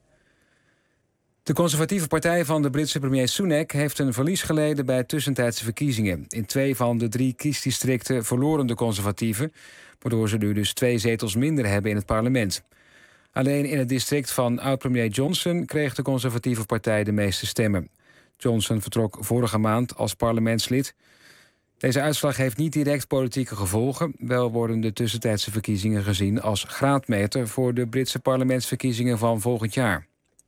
De conservatieve partij van de Britse premier Sunak heeft een verlies geleden bij tussentijdse verkiezingen. In twee van de drie kiesdistricten verloren de conservatieven, waardoor ze nu dus twee zetels minder hebben in het parlement. Alleen in het district van oud-premier Johnson kreeg de conservatieve partij de meeste stemmen. Johnson vertrok vorige maand als parlementslid. Deze uitslag heeft niet direct politieke gevolgen. Wel worden de tussentijdse verkiezingen gezien als graadmeter voor de Britse parlementsverkiezingen van volgend jaar.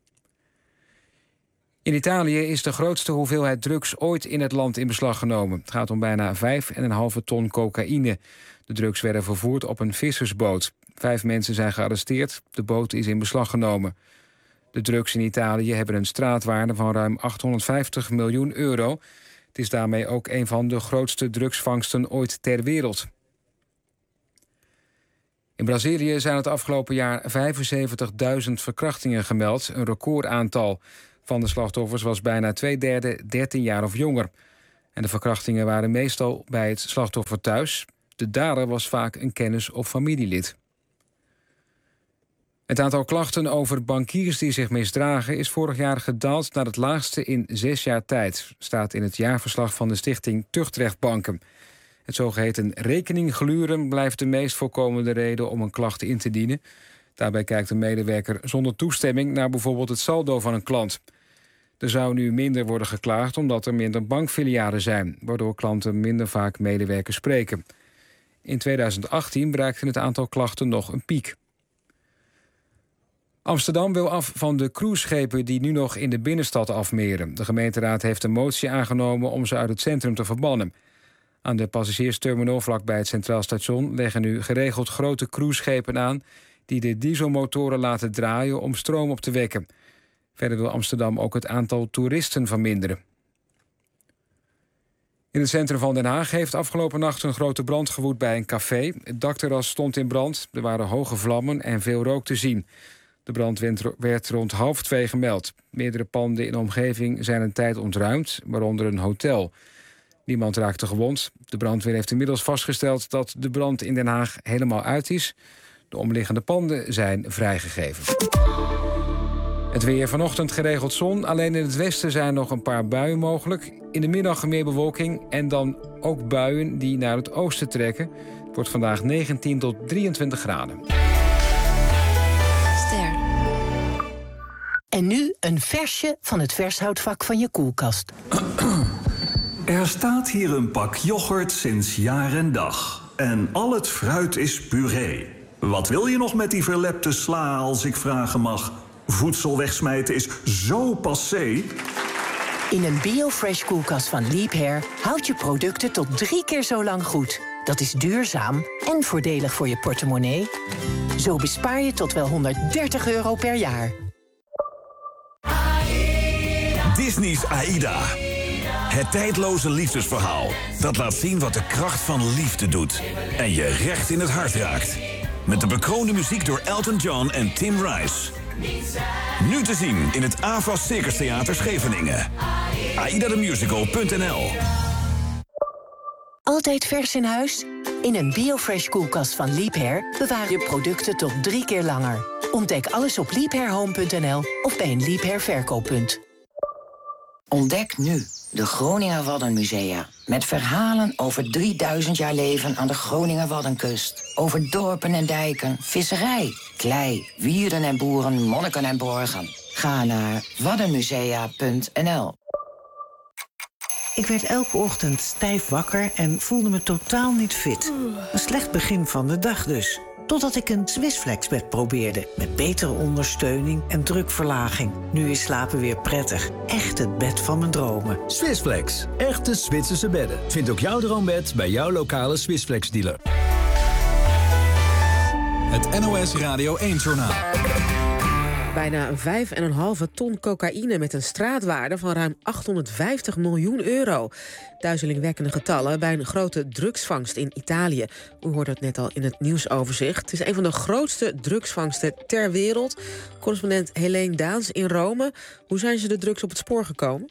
In Italië is de grootste hoeveelheid drugs ooit in het land in beslag genomen. Het gaat om bijna vijf komma vijf ton cocaïne. De drugs werden vervoerd op een vissersboot. Vijf mensen zijn gearresteerd. De boot is in beslag genomen. De drugs in Italië hebben een straatwaarde van ruim achthonderdvijftig miljoen euro. Het is daarmee ook een van de grootste drugsvangsten ooit ter wereld. In Brazilië zijn het afgelopen jaar vijfenzeventigduizend verkrachtingen gemeld, een recordaantal. Van de slachtoffers was bijna twee derde dertien jaar of jonger. En de verkrachtingen waren meestal bij het slachtoffer thuis. De dader was vaak een kennis of familielid. Het aantal klachten over bankiers die zich misdragen is vorig jaar gedaald naar het laagste in zes jaar tijd, staat in het jaarverslag van de stichting Tuchtrechtbanken. Het zogeheten rekeninggluren blijft de meest voorkomende reden om een klacht in te dienen. Daarbij kijkt een medewerker zonder toestemming naar bijvoorbeeld het saldo van een klant. Er zou nu minder worden geklaagd omdat er minder bankfilialen zijn, waardoor klanten minder vaak medewerkers spreken. In tweeduizend achttien bereikte het aantal klachten nog een piek. Amsterdam wil af van de cruiseschepen die nu nog in de binnenstad afmeren. De gemeenteraad heeft een motie aangenomen om ze uit het centrum te verbannen. Aan de passagiersterminal vlakbij het Centraal Station leggen nu geregeld grote cruiseschepen aan die de dieselmotoren laten draaien om stroom op te wekken. Verder wil Amsterdam ook het aantal toeristen verminderen. In het centrum van Den Haag heeft afgelopen nacht een grote brand gewoed bij een café. Het dakterras stond in brand, er waren hoge vlammen en veel rook te zien. De brand werd rond half twee gemeld. Meerdere panden in de omgeving zijn een tijd ontruimd, waaronder een hotel. Niemand raakte gewond. De brandweer heeft inmiddels vastgesteld dat de brand in Den Haag helemaal uit is. De omliggende panden zijn vrijgegeven. Het weer vanochtend geregeld zon. Alleen in het westen zijn nog een paar buien mogelijk. In de middag meer bewolking en dan ook buien die naar het oosten trekken. Het wordt vandaag negentien tot drieëntwintig graden. Ster. En nu een versje van het vershoutvak van je koelkast. Er staat hier een pak yoghurt sinds jaar en dag. En al het fruit is puree. Wat wil je nog met die verlepte sla als ik vragen mag? Voedsel wegsmijten is zo passé. In een BioFresh koelkast van Leap Hair houd je producten tot drie keer zo lang goed. Dat is duurzaam en voordelig voor je portemonnee. Zo bespaar je tot wel honderddertig euro per jaar. Disney's Aida. Het tijdloze liefdesverhaal. Dat laat zien wat de kracht van liefde doet. En je recht in het hart raakt. Met de bekroonde muziek door Elton John en Tim Rice. Nu te zien in het AVAS Circus Theater Scheveningen. aida the musical punt n l. Altijd vers in huis? In een BioFresh koelkast van Leap Hair bewaar je producten tot drie keer langer. Ontdek alles op leap hair home punt n l of bij een Leap Hair verkooppunt. Ontdek nu de Groninger Waddenmusea. Met verhalen over drieduizend jaar leven aan de Groninger Waddenkust. Over dorpen en dijken, visserij, klei, wierden en boeren, monniken en borgen. Ga naar waddenmusea punt n l. Ik werd elke ochtend stijf wakker en voelde me totaal niet fit. Een slecht begin van de dag dus. Totdat ik een Swissflex-bed probeerde. Met betere ondersteuning en drukverlaging. Nu is slapen weer prettig. Echt het bed van mijn dromen. Swissflex. Echte Zwitserse bedden. Vind ook jouw droombed bij jouw lokale Swissflex-dealer. Het N O S Radio één-journaal. Bijna vijf komma vijf ton cocaïne met een straatwaarde van ruim achthonderdvijftig miljoen euro. Duizelingwekkende getallen bij een grote drugsvangst in Italië. U hoorde het net al in het nieuwsoverzicht. Het is een van de grootste drugsvangsten ter wereld. Correspondent Helene Daans in Rome. Hoe zijn ze de drugs op het spoor gekomen?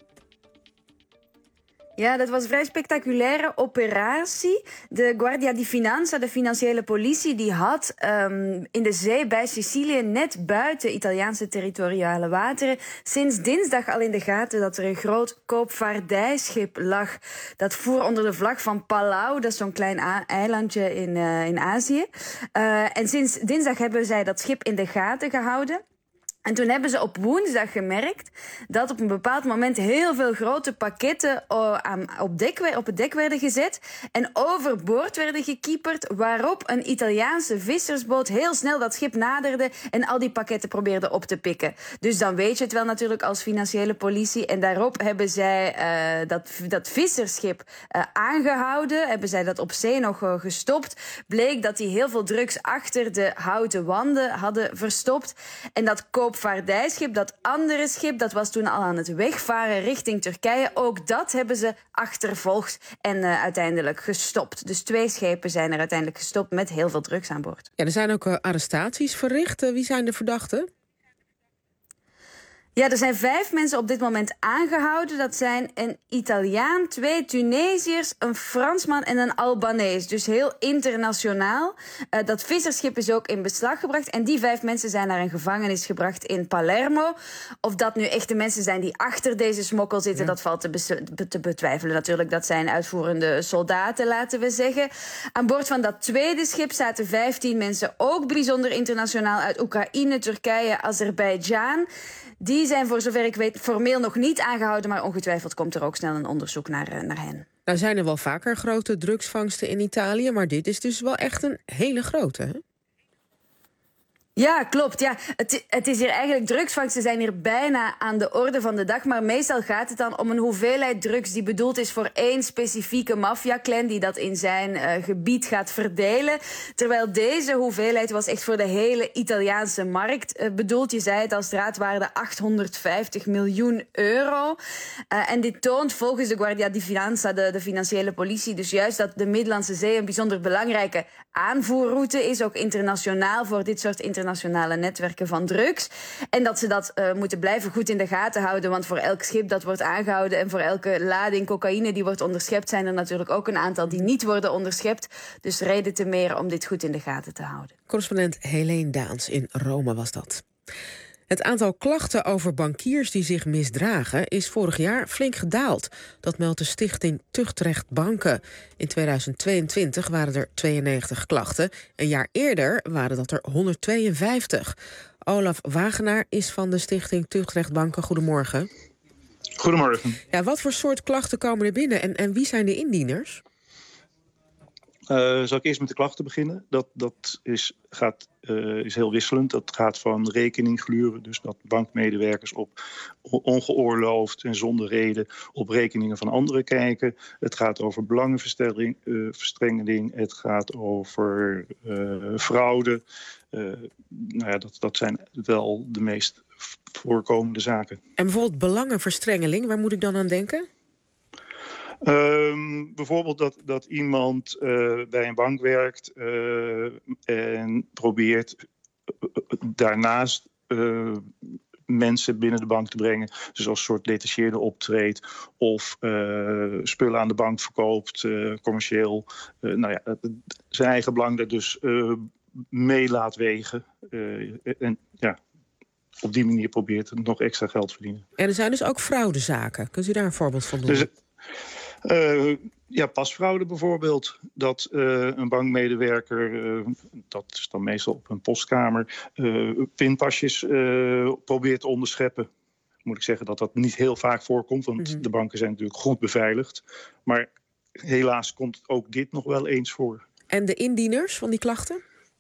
Ja, dat was een vrij spectaculaire operatie. De Guardia di Finanza, de financiële politie, die had um, in de zee bij Sicilië, net buiten Italiaanse territoriale wateren, sinds dinsdag al in de gaten dat er een groot koopvaardijschip lag. Dat voer onder de vlag van Palau, dat is zo'n klein a- eilandje in, uh, in Azië. Uh, en sinds dinsdag hebben zij dat schip in de gaten gehouden. En toen hebben ze op woensdag gemerkt dat op een bepaald moment heel veel grote pakketten op, dek, op het dek werden gezet en overboord werden gekieperd, waarop een Italiaanse vissersboot heel snel dat schip naderde en al die pakketten probeerde op te pikken. Dus dan weet je het wel natuurlijk als financiële politie. En daarop hebben zij uh, dat, dat vissersschip uh, aangehouden, hebben zij dat op zee nog uh, gestopt. Bleek dat die heel veel drugs achter de houten wanden hadden verstopt. En dat koop vaardijschip, dat andere schip, dat was toen al aan het wegvaren richting Turkije. Ook dat hebben ze achtervolgd en uh, uiteindelijk gestopt. Dus twee schepen zijn er uiteindelijk gestopt met heel veel drugs aan boord. Ja, er zijn ook uh, arrestaties verricht. Uh, wie zijn de verdachten? Ja, er zijn vijf mensen op dit moment aangehouden. Dat zijn een Italiaan, twee Tunesiërs, een Fransman en een Albanees. Dus heel internationaal. Uh, dat visserschip is ook in beslag gebracht. En die vijf mensen zijn naar een gevangenis gebracht in Palermo. Of dat nu echt de mensen zijn die achter deze smokkel zitten, ja, dat valt te, be- te betwijfelen natuurlijk. Dat zijn uitvoerende soldaten, laten we zeggen. Aan boord van dat tweede schip zaten vijftien mensen, ook bijzonder internationaal, uit Oekraïne, Turkije, Azerbeidzjan. Die zijn voor zover ik weet formeel nog niet aangehouden, maar ongetwijfeld komt er ook snel een onderzoek naar, naar hen. Nou zijn er wel vaker grote drugsvangsten in Italië, maar dit is dus wel echt een hele grote, hè? Ja, klopt. Ja. Het, het is hier eigenlijk, drugsvangsten zijn hier bijna aan de orde van de dag. Maar meestal gaat het dan om een hoeveelheid drugs die bedoeld is voor één specifieke maffiaclan die dat in zijn uh, gebied gaat verdelen. Terwijl deze hoeveelheid was echt voor de hele Italiaanse markt uh, bedoeld. Je zei het, als straatwaarde achthonderdvijftig miljoen euro. Uh, en dit toont volgens de Guardia di Finanza, de, de financiële politie, dus juist dat de Middellandse Zee een bijzonder belangrijke aanvoerroute is, ook internationaal voor dit soort internationale netwerken van drugs. En dat ze dat uh, moeten blijven goed in de gaten houden, want voor elk schip dat wordt aangehouden en voor elke lading cocaïne die wordt onderschept, zijn er natuurlijk ook een aantal die niet worden onderschept. Dus reden te meer om dit goed in de gaten te houden. Correspondent Helene Daans in Rome was dat. Het aantal klachten over bankiers die zich misdragen is vorig jaar flink gedaald. Dat meldt de stichting Tuchtrecht Banken. In tweeduizend tweeëntwintig waren er tweeënnegentig klachten. Een jaar eerder waren dat er honderdtweeënvijftig. Olaf Wagenaar is van de stichting Tuchtrecht Banken. Goedemorgen. Goedemorgen. Ja, wat voor soort klachten komen er binnen en, en wie zijn de indieners? Uh, zal ik eerst met de klachten beginnen? Dat, dat is, gaat, uh, is heel wisselend. Dat gaat van rekeninggluren, dus dat bankmedewerkers op ongeoorloofd en zonder reden op rekeningen van anderen kijken. Het gaat over belangenverstrengeling. Uh, het gaat over uh, fraude. Uh, nou ja, dat, dat zijn wel de meest voorkomende zaken. En bijvoorbeeld belangenverstrengeling, waar moet ik dan aan denken? Um, bijvoorbeeld dat, dat iemand uh, bij een bank werkt uh, en probeert uh, daarnaast uh, mensen binnen de bank te brengen. Dus als een soort detacheerde optreedt of uh, spullen aan de bank verkoopt, uh, commercieel. Uh, nou ja, zijn eigen belang er dus uh, mee laat wegen. Uh, en ja, op die manier probeert nog extra geld te verdienen. En er zijn dus ook fraudezaken. Kunt u daar een voorbeeld van doen? Dus, Uh, ja, pasfraude bijvoorbeeld. Dat uh, een bankmedewerker, uh, dat is dan meestal op een postkamer, uh, pinpasjes uh, probeert te onderscheppen. Moet ik zeggen dat dat niet heel vaak voorkomt, want mm-hmm. de banken zijn natuurlijk goed beveiligd. Maar helaas komt ook dit nog wel eens voor. En de indieners van die klachten?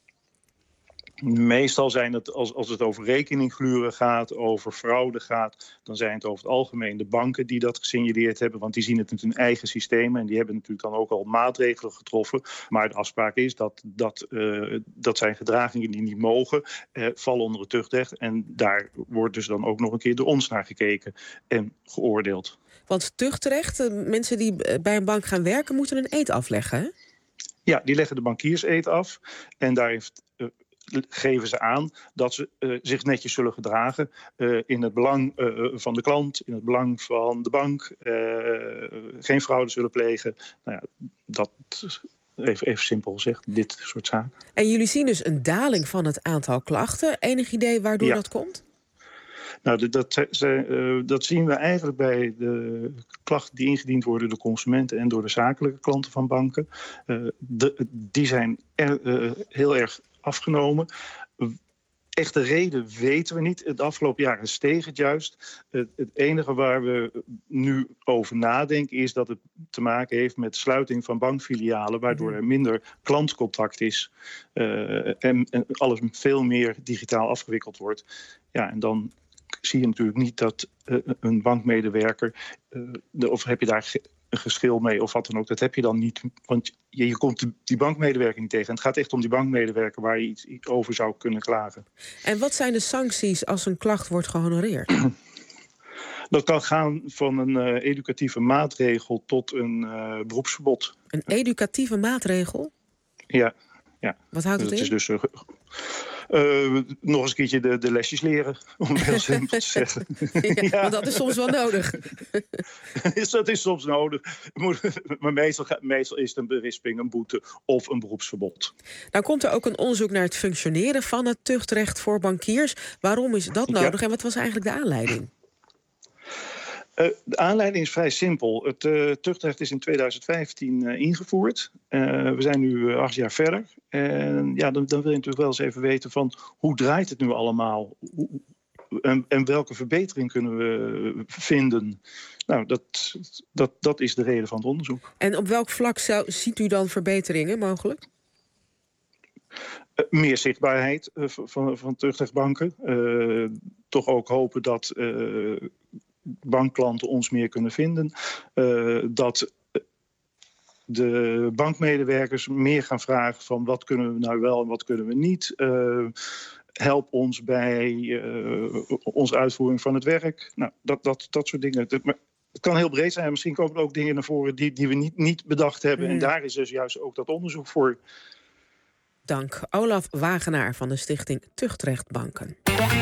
Meestal zijn het, als, als het over rekeninggluren gaat, over fraude gaat, dan zijn het over het algemeen de banken die dat gesignaleerd hebben, want die zien het in hun eigen systemen en die hebben natuurlijk dan ook al maatregelen getroffen. Maar de afspraak is dat dat, uh, dat zijn gedragingen die niet mogen, uh, vallen onder het tuchtrecht. En daar wordt dus dan ook nog een keer door ons naar gekeken en geoordeeld. Want tuchtrecht, uh, mensen die bij een bank gaan werken, moeten een eed afleggen, hè? Ja, die leggen de bankierseed af en daar heeft... Uh, geven ze aan dat ze uh, zich netjes zullen gedragen uh, in het belang uh, van de klant, in het belang van de bank, uh, geen fraude zullen plegen. Nou ja, dat even, even simpel gezegd, dit soort zaken. En jullie zien dus een daling van het aantal klachten. Enig idee waardoor ja. dat komt? Nou, dat, dat, uh, dat zien we eigenlijk bij de klachten die ingediend worden door consumenten en door de zakelijke klanten van banken. Uh, de, die zijn er, uh, heel erg afgenomen. Echte reden weten we niet. Het afgelopen jaar steeg het juist. Het, het enige waar we nu over nadenken is dat het te maken heeft met sluiting van bankfilialen, waardoor er minder klantcontact is uh, en, en alles veel meer digitaal afgewikkeld wordt. Ja, en dan zie je natuurlijk niet dat uh, een bankmedewerker, uh, de, of heb je daar ge- een geschil mee of wat dan ook, dat heb je dan niet, want je, je komt die, die bankmedewerker niet tegen. En het gaat echt om die bankmedewerker waar je iets, iets over zou kunnen klagen. En wat zijn de sancties als een klacht wordt gehonoreerd? Dat kan gaan van een uh, educatieve maatregel tot een uh, beroepsverbod. Een educatieve maatregel? Ja. ja. Wat houdt het in? Het is dus uh, uh, nog eens een keertje de, de lesjes leren, om het heel simpel te zeggen. Ja, ja. Want dat is soms wel nodig. Dat is soms nodig. Maar meestal, meestal is het een berisping, een boete of een beroepsverbod. Nou komt er ook een onderzoek naar het functioneren van het tuchtrecht voor bankiers. Waarom is dat nodig ja. en wat was eigenlijk de aanleiding? Uh, de aanleiding is vrij simpel. Het uh, tuchtrecht is in tweeduizend vijftien uh, ingevoerd. Uh, we zijn nu uh, acht jaar verder. En ja, dan, dan wil je natuurlijk wel eens even weten van hoe draait het nu allemaal? Hoe, en, en welke verbetering kunnen we vinden? Nou, dat, dat, dat is de reden van het onderzoek. En op welk vlak zou, ziet u dan verbeteringen mogelijk? Uh, meer zichtbaarheid uh, van, van tuchtrechtbanken. Uh, toch ook hopen dat Uh, bankklanten ons meer kunnen vinden. Uh, dat de bankmedewerkers meer gaan vragen van wat kunnen we nou wel en wat kunnen we niet. Uh, help ons bij uh, onze uitvoering van het werk. Nou, dat, dat, dat soort dingen. Het, maar het kan heel breed zijn. Misschien komen er ook dingen naar voren die, die we niet, niet bedacht hebben. Mm. En daar is dus juist ook dat onderzoek voor. Dank. Olaf Wagenaar van de stichting Tuchtrechtbanken.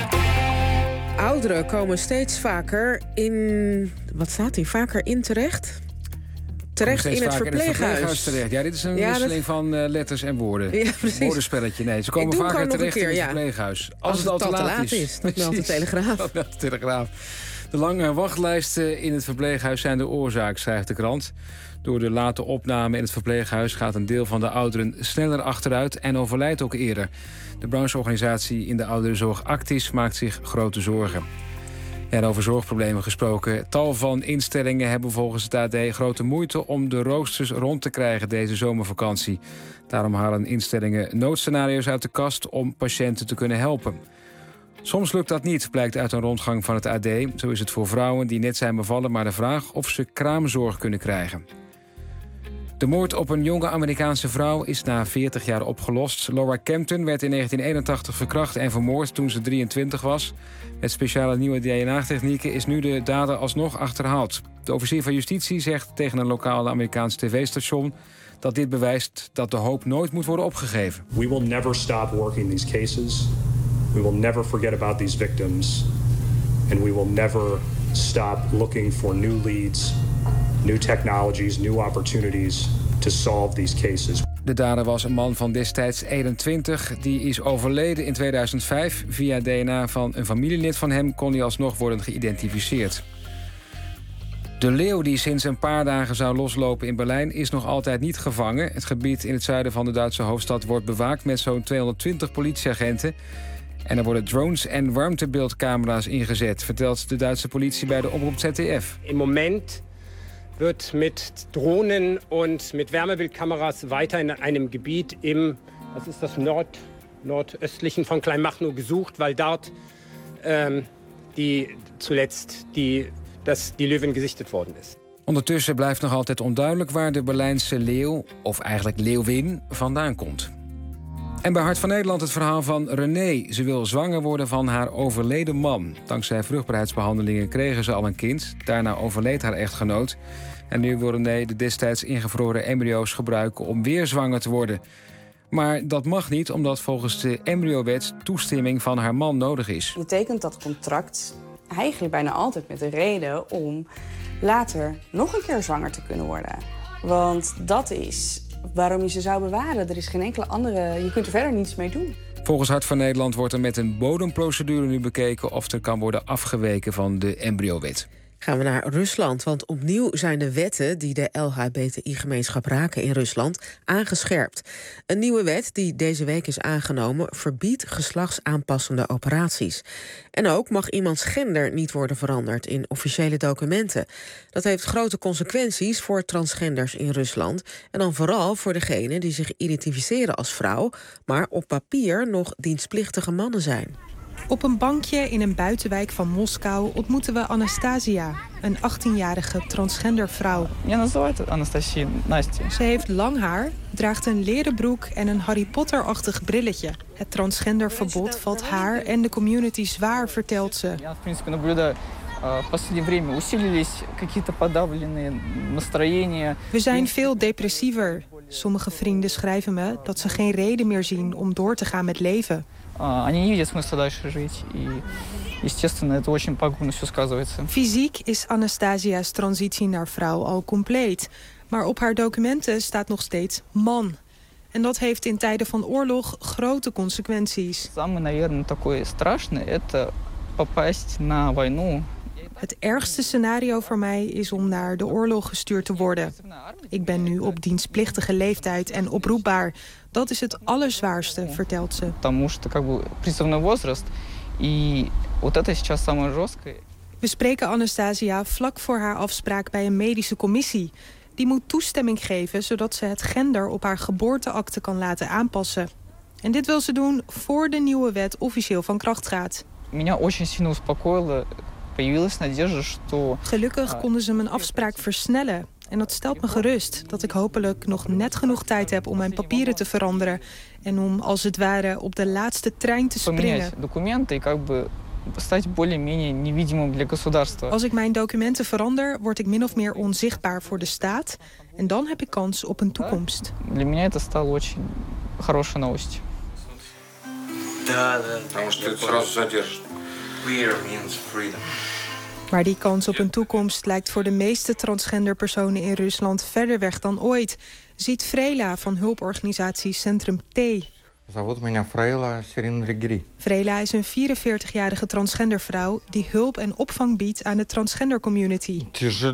Ouderen komen steeds vaker in... Wat staat hier? Vaker in terecht? Terecht in het verpleeghuis. Terecht. Ja, dit is een ja, wisseling dat... van uh, letters en woorden. Ja, precies. Woordenspelletje. Nee, ze komen vaker terecht keer, in het ja. verpleeghuis. Als, Als het al te laat, laat is. is. Dat meldt de Telegraaf. Dat meldt de Telegraaf. De lange wachtlijsten in het verpleeghuis zijn de oorzaak, schrijft de krant. Door de late opname in het verpleeghuis gaat een deel van de ouderen sneller achteruit en overlijdt ook eerder. De brancheorganisatie in de ouderenzorg Actis maakt zich grote zorgen. En over zorgproblemen gesproken. Tal van instellingen hebben volgens het A D grote moeite om de roosters rond te krijgen deze zomervakantie. Daarom halen instellingen noodscenario's uit de kast om patiënten te kunnen helpen. Soms lukt dat niet, blijkt uit een rondgang van het A D. Zo is het voor vrouwen die net zijn bevallen maar de vraag of ze kraamzorg kunnen krijgen. De moord op een jonge Amerikaanse vrouw is na veertig jaar opgelost. Laura Campton werd in negentien eenentachtig verkracht en vermoord toen ze drieëntwintig was. Met speciale nieuwe D N A-technieken is nu de dader alsnog achterhaald. De officier van justitie zegt tegen een lokaal Amerikaans tv-station dat dit bewijst dat de hoop nooit moet worden opgegeven. We will never stop working these cases. We will never forget about these victims. And we will never stop looking for new leads, new technologies, new opportunities to solve these cases. De dader was een man van destijds eenentwintig. Die is overleden in tweeduizend vijf. Via D N A van een familielid van hem kon hij alsnog worden geïdentificeerd. De leeuw die sinds een paar dagen zou loslopen in Berlijn is nog altijd niet gevangen. Het gebied in het zuiden van de Duitse hoofdstad wordt bewaakt met zo'n tweehonderdtwintig politieagenten. En er worden drones en warmtebeeldcamera's ingezet, vertelt de Duitse politie bij de omroep Z D F. Im Moment wird mit Drohnen und mit Wärmebildkameras weiter in einem Gebiet im, das ist das Nord, nordöstlichen von Kleinmachnow gesucht, weil dort ähm, die zuletzt die, das, die Löwin gesichtet worden ist. Ondertussen blijft nog altijd onduidelijk waar de Berlijnse leeuw, of eigenlijk leeuwin, vandaan komt. En bij Hart van Nederland het verhaal van René. Ze wil zwanger worden van haar overleden man. Dankzij vruchtbaarheidsbehandelingen kregen ze al een kind. Daarna overleed haar echtgenoot. En nu wil René de destijds ingevroren embryo's gebruiken om weer zwanger te worden. Maar dat mag niet, omdat volgens de embryowet toestemming van haar man nodig is. Je tekent dat contract eigenlijk bijna altijd met de reden om later nog een keer zwanger te kunnen worden. Want dat is waarom je ze zou bewaren. Er is geen enkele andere, je kunt er verder niets mee doen. Volgens Hart van Nederland wordt er met een bodemprocedure nu bekeken of er kan worden afgeweken van de embryowet. Gaan we naar Rusland, want opnieuw zijn de wetten die de L H B T I-gemeenschap raken in Rusland aangescherpt. Een nieuwe wet die deze week is aangenomen verbiedt geslachtsaanpassende operaties. En ook mag iemands gender niet worden veranderd in officiële documenten. Dat heeft grote consequenties voor transgenders in Rusland. En dan vooral voor degenen die zich identificeren als vrouw, maar op papier nog dienstplichtige mannen zijn. Op een bankje in een buitenwijk van Moskou ontmoeten we Anastasia, een achttienjarige transgender vrouw. Ze heeft lang haar, draagt een leren broek en een Harry Potter-achtig brilletje. Het transgenderverbod valt haar en de community zwaar, vertelt ze. We zijn veel depressiever. Sommige vrienden schrijven me dat ze geen reden meer zien om door te gaan met leven. Fysiek is Anastasia's transitie naar vrouw al compleet. Maar op haar documenten staat nog steeds man. En dat heeft in tijden van oorlog grote consequenties. Het ergste scenario voor mij is om naar de oorlog gestuurd te worden. Ik ben nu op dienstplichtige leeftijd en oproepbaar. Dat is het allerzwaarste, vertelt ze. We spreken Anastasia vlak voor haar afspraak bij een medische commissie. Die moet toestemming geven zodat ze het gender op haar geboorteakte kan laten aanpassen. En dit wil ze doen voor de nieuwe wet officieel van kracht gaat. Gelukkig konden ze mijn afspraak versnellen. En dat stelt me gerust dat ik hopelijk nog net genoeg tijd heb om mijn papieren te veranderen. En om als het ware op de laatste trein te springen. Als ik mijn documenten verander, word ik min of meer onzichtbaar voor de staat. En dan heb ik kans op een toekomst. Maar die kans op een toekomst lijkt voor de meeste transgender personen in Rusland verder weg dan ooit, ziet Vrela van hulporganisatie Centrum T. Vrela is een vierenveertigjarige transgendervrouw die hulp en opvang biedt aan de transgender community.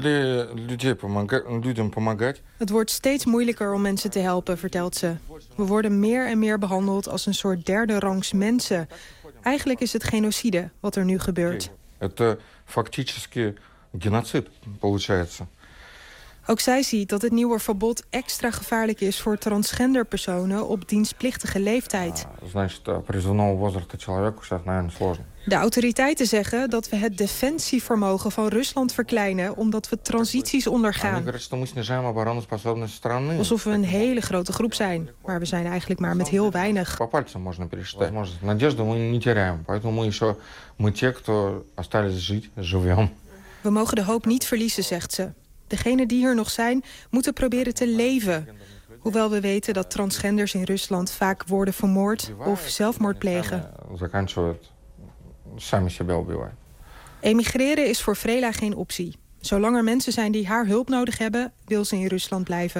Het wordt steeds moeilijker om mensen te helpen, vertelt ze. We worden meer en meer behandeld als een soort derde rangs mensen. Eigenlijk is het genocide wat er nu gebeurt. фактически геноцид получается. Ook zij ziet dat het nieuwe verbod extra gevaarlijk is voor transgenderpersonen op dienstplichtige leeftijd. Значит, призывного возраста человеку сейчас, наверное, сложно. De autoriteiten zeggen dat we het defensievermogen van Rusland verkleinen omdat we transities ondergaan. Alsof we een hele grote groep zijn, maar we zijn eigenlijk maar met heel weinig. We mogen de hoop niet verliezen, zegt ze. Degenen die hier nog zijn, moeten proberen te leven. Hoewel we weten dat transgenders in Rusland vaak worden vermoord of zelfmoord plegen. Emigreren is voor Vrela geen optie. Zolang er mensen zijn die haar hulp nodig hebben, wil ze in Rusland blijven.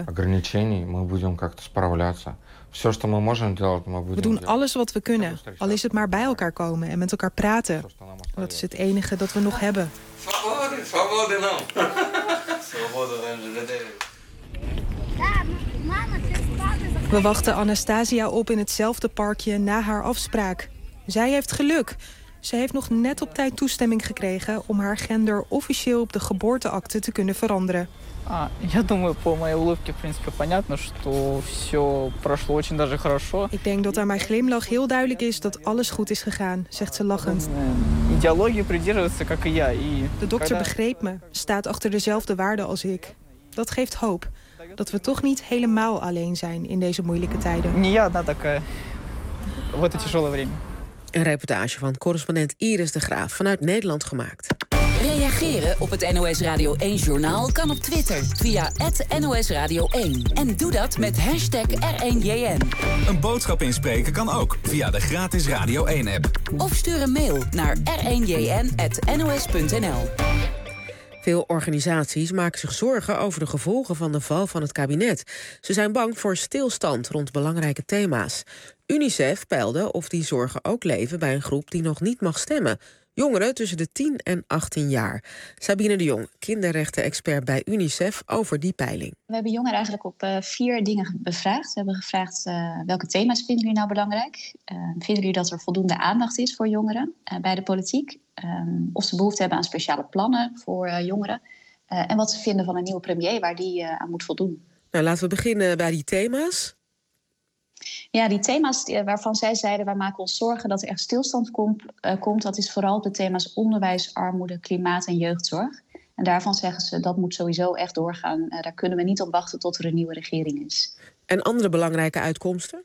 We doen alles wat we kunnen, al is het maar bij elkaar komen en met elkaar praten. Dat is het enige dat we nog hebben. We wachten Anastasia op in hetzelfde parkje na haar afspraak. Zij heeft geluk. Ze heeft nog net op tijd toestemming gekregen om haar gender officieel op de geboorteakte te kunnen veranderen. Я думаю, по моей улыбке, в принципе, понятно, что всё прошло очень даже хорошо. Ik denk dat aan mijn glimlach heel duidelijk is dat alles goed is gegaan, zegt ze lachend. Идеологии придерживается, как и я. И De dokter begreep me, staat achter dezelfde waarden als ik. Dat geeft hoop, dat we toch niet helemaal alleen zijn in deze moeilijke tijden. Не я одна такая в это тяжелое время. Een reportage van correspondent Iris de Graaf vanuit Nederland gemaakt. Reageren op het N O S Radio één-journaal kan op Twitter via at N O S Radio één. En doe dat met hashtag R één J N. Een boodschap inspreken kan ook via de gratis Radio één-app. Of stuur een mail naar r één j n at n o s punt n l. Veel organisaties maken zich zorgen over de gevolgen van de val van het kabinet. Ze zijn bang voor stilstand rond belangrijke thema's. UNICEF peilde of die zorgen ook leven bij een groep die nog niet mag stemmen. Jongeren tussen de tien en achttien jaar. Sabine de Jong, kinderrechten-expert bij UNICEF, over die peiling. We hebben jongeren eigenlijk op uh, vier dingen bevraagd. We hebben gevraagd uh, welke thema's vinden jullie nou belangrijk? Uh, vinden jullie dat er voldoende aandacht is voor jongeren uh, bij de politiek? Um, of ze behoefte hebben aan speciale plannen voor uh, jongeren? Uh, en wat ze vinden van een nieuwe premier waar die uh, aan moet voldoen. Nou, laten we beginnen bij die thema's. Ja, die thema's waarvan zij zeiden, wij maken ons zorgen dat er echt stilstand komt, uh, komt, dat is vooral op de thema's onderwijs, armoede, klimaat en jeugdzorg. En daarvan zeggen ze, dat moet sowieso echt doorgaan. Uh, daar kunnen we niet op wachten tot er een nieuwe regering is. En andere belangrijke uitkomsten?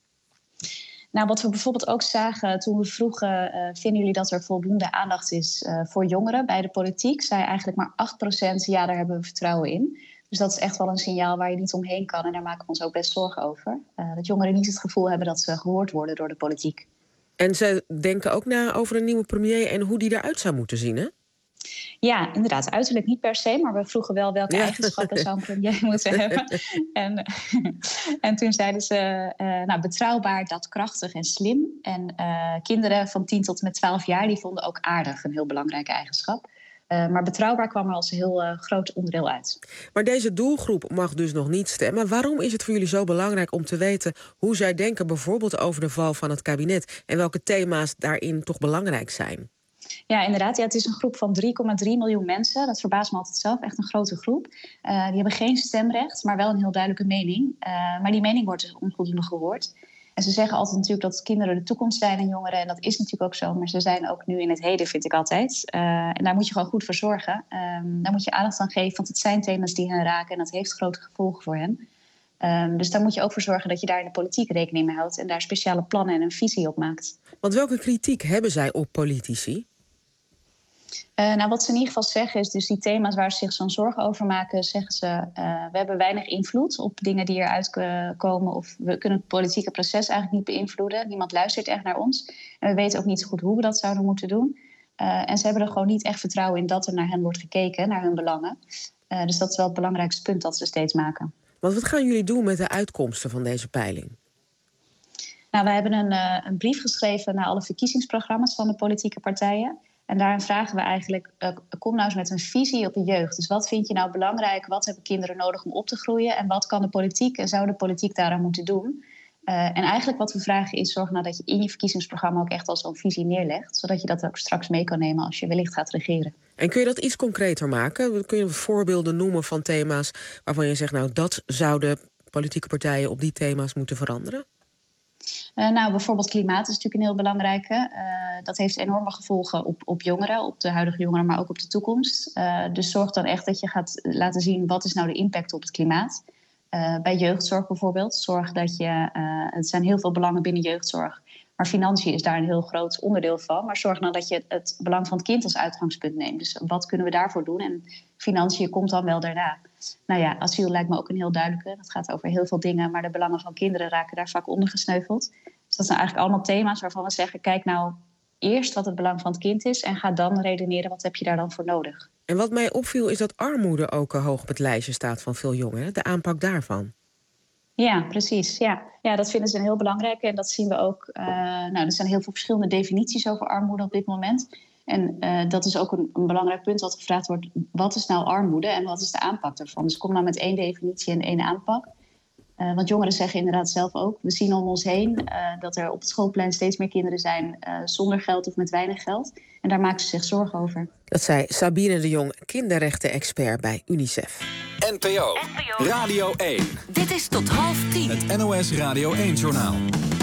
Nou, wat we bijvoorbeeld ook zagen toen we vroegen, uh, vinden jullie dat er voldoende aandacht is uh, voor jongeren bij de politiek? Zei eigenlijk maar acht procent, ja, daar hebben we vertrouwen in. Dus dat is echt wel een signaal waar je niet omheen kan. En daar maken we ons ook best zorgen over. Uh, dat jongeren niet het gevoel hebben dat ze gehoord worden door de politiek. En ze denken ook na over een nieuwe premier en hoe die eruit zou moeten zien, hè? Ja, inderdaad. Uiterlijk niet per se. Maar we vroegen wel welke ja. eigenschappen zou een premier moeten hebben. En, en toen zeiden ze, uh, nou, betrouwbaar, daadkrachtig en slim. En uh, kinderen van tien tot en met twaalf jaar, die vonden ook aardig een heel belangrijke eigenschap. Uh, maar betrouwbaar kwam er als een heel uh, groot onderdeel uit. Maar deze doelgroep mag dus nog niet stemmen. Waarom is het voor jullie zo belangrijk om te weten hoe zij denken bijvoorbeeld over de val van het kabinet en welke thema's daarin toch belangrijk zijn? Ja, inderdaad. Ja, het is een groep van drie komma drie miljoen mensen. Dat verbaast me altijd zelf. Echt een grote groep. Uh, die hebben geen stemrecht, maar wel een heel duidelijke mening. Uh, maar die mening wordt dus onvoldoende gehoord. En ze zeggen altijd natuurlijk dat kinderen de toekomst zijn en jongeren. En dat is natuurlijk ook zo. Maar ze zijn ook nu in het heden, vind ik altijd. Uh, en daar moet je gewoon goed voor zorgen. Um, daar moet je aandacht aan geven, want het zijn thema's die hen raken. En dat heeft grote gevolgen voor hen. Um, dus daar moet je ook voor zorgen dat je daar in de politiek rekening mee houdt. En daar speciale plannen en een visie op maakt. Want welke kritiek hebben zij op politici? Uh, nou, wat ze in ieder geval zeggen is, dus die thema's waar ze zich zo'n zorgen over maken, zeggen ze, uh, we hebben weinig invloed op dingen die eruit uh, komen, of we kunnen het politieke proces eigenlijk niet beïnvloeden. Niemand luistert echt naar ons. En we weten ook niet zo goed hoe we dat zouden moeten doen. Uh, en ze hebben er gewoon niet echt vertrouwen in dat er naar hen wordt gekeken, naar hun belangen. Uh, dus dat is wel het belangrijkste punt dat ze steeds maken. Want wat gaan jullie doen met de uitkomsten van deze peiling? Nou, we hebben een, uh, een brief geschreven naar alle verkiezingsprogramma's van de politieke partijen. En daarin vragen we eigenlijk, uh, kom nou eens met een visie op de jeugd. Dus wat vind je nou belangrijk? Wat hebben kinderen nodig om op te groeien? En wat kan de politiek en zou de politiek daaraan moeten doen? Uh, en eigenlijk wat we vragen is, zorg nou dat je in je verkiezingsprogramma ook echt al zo'n visie neerlegt, zodat je dat ook straks mee kan nemen als je wellicht gaat regeren. En kun je dat iets concreter maken? Kun je voorbeelden noemen van thema's waarvan je zegt, nou, dat zouden politieke partijen op die thema's moeten veranderen? Uh, nou, bijvoorbeeld klimaat is natuurlijk een heel belangrijke. Uh, dat heeft enorme gevolgen op, op jongeren, op de huidige jongeren, maar ook op de toekomst. Uh, dus zorg dan echt dat je gaat laten zien wat is nou de impact op het klimaat. Uh, bij jeugdzorg bijvoorbeeld. Zorg dat je, uh, het zijn heel veel belangen binnen jeugdzorg, maar financiën is daar een heel groot onderdeel van. Maar zorg nou dat je het belang van het kind als uitgangspunt neemt. Dus wat kunnen we daarvoor doen? En financiën komt dan wel daarna. Nou ja, asiel lijkt me ook een heel duidelijke. Dat gaat over heel veel dingen, maar de belangen van kinderen raken daar vaak ondergesneuveld. Dus dat zijn eigenlijk allemaal thema's waarvan we zeggen, kijk nou eerst wat het belang van het kind is en ga dan redeneren, wat heb je daar dan voor nodig? En wat mij opviel is dat armoede ook hoog op het lijstje staat van veel jongeren. De aanpak daarvan. Ja, precies. Ja. Ja, dat vinden ze een heel belangrijk. En dat zien we ook. Uh, nou, er zijn heel veel verschillende definities over armoede op dit moment. En uh, dat is ook een, een belangrijk punt wat gevraagd wordt. Wat is nou armoede en wat is de aanpak daarvan? Dus kom nou met één definitie en één aanpak. Uh, want jongeren zeggen inderdaad zelf ook. We zien om ons heen uh, dat er op het schoolplein steeds meer kinderen zijn uh, zonder geld of met weinig geld. En daar maken ze zich zorgen over. Dat zei Sabine de Jong, kinderrechten-expert bij UNICEF. N P O, Radio één. Dit is tot half tien. Het N O S Radio één-journaal.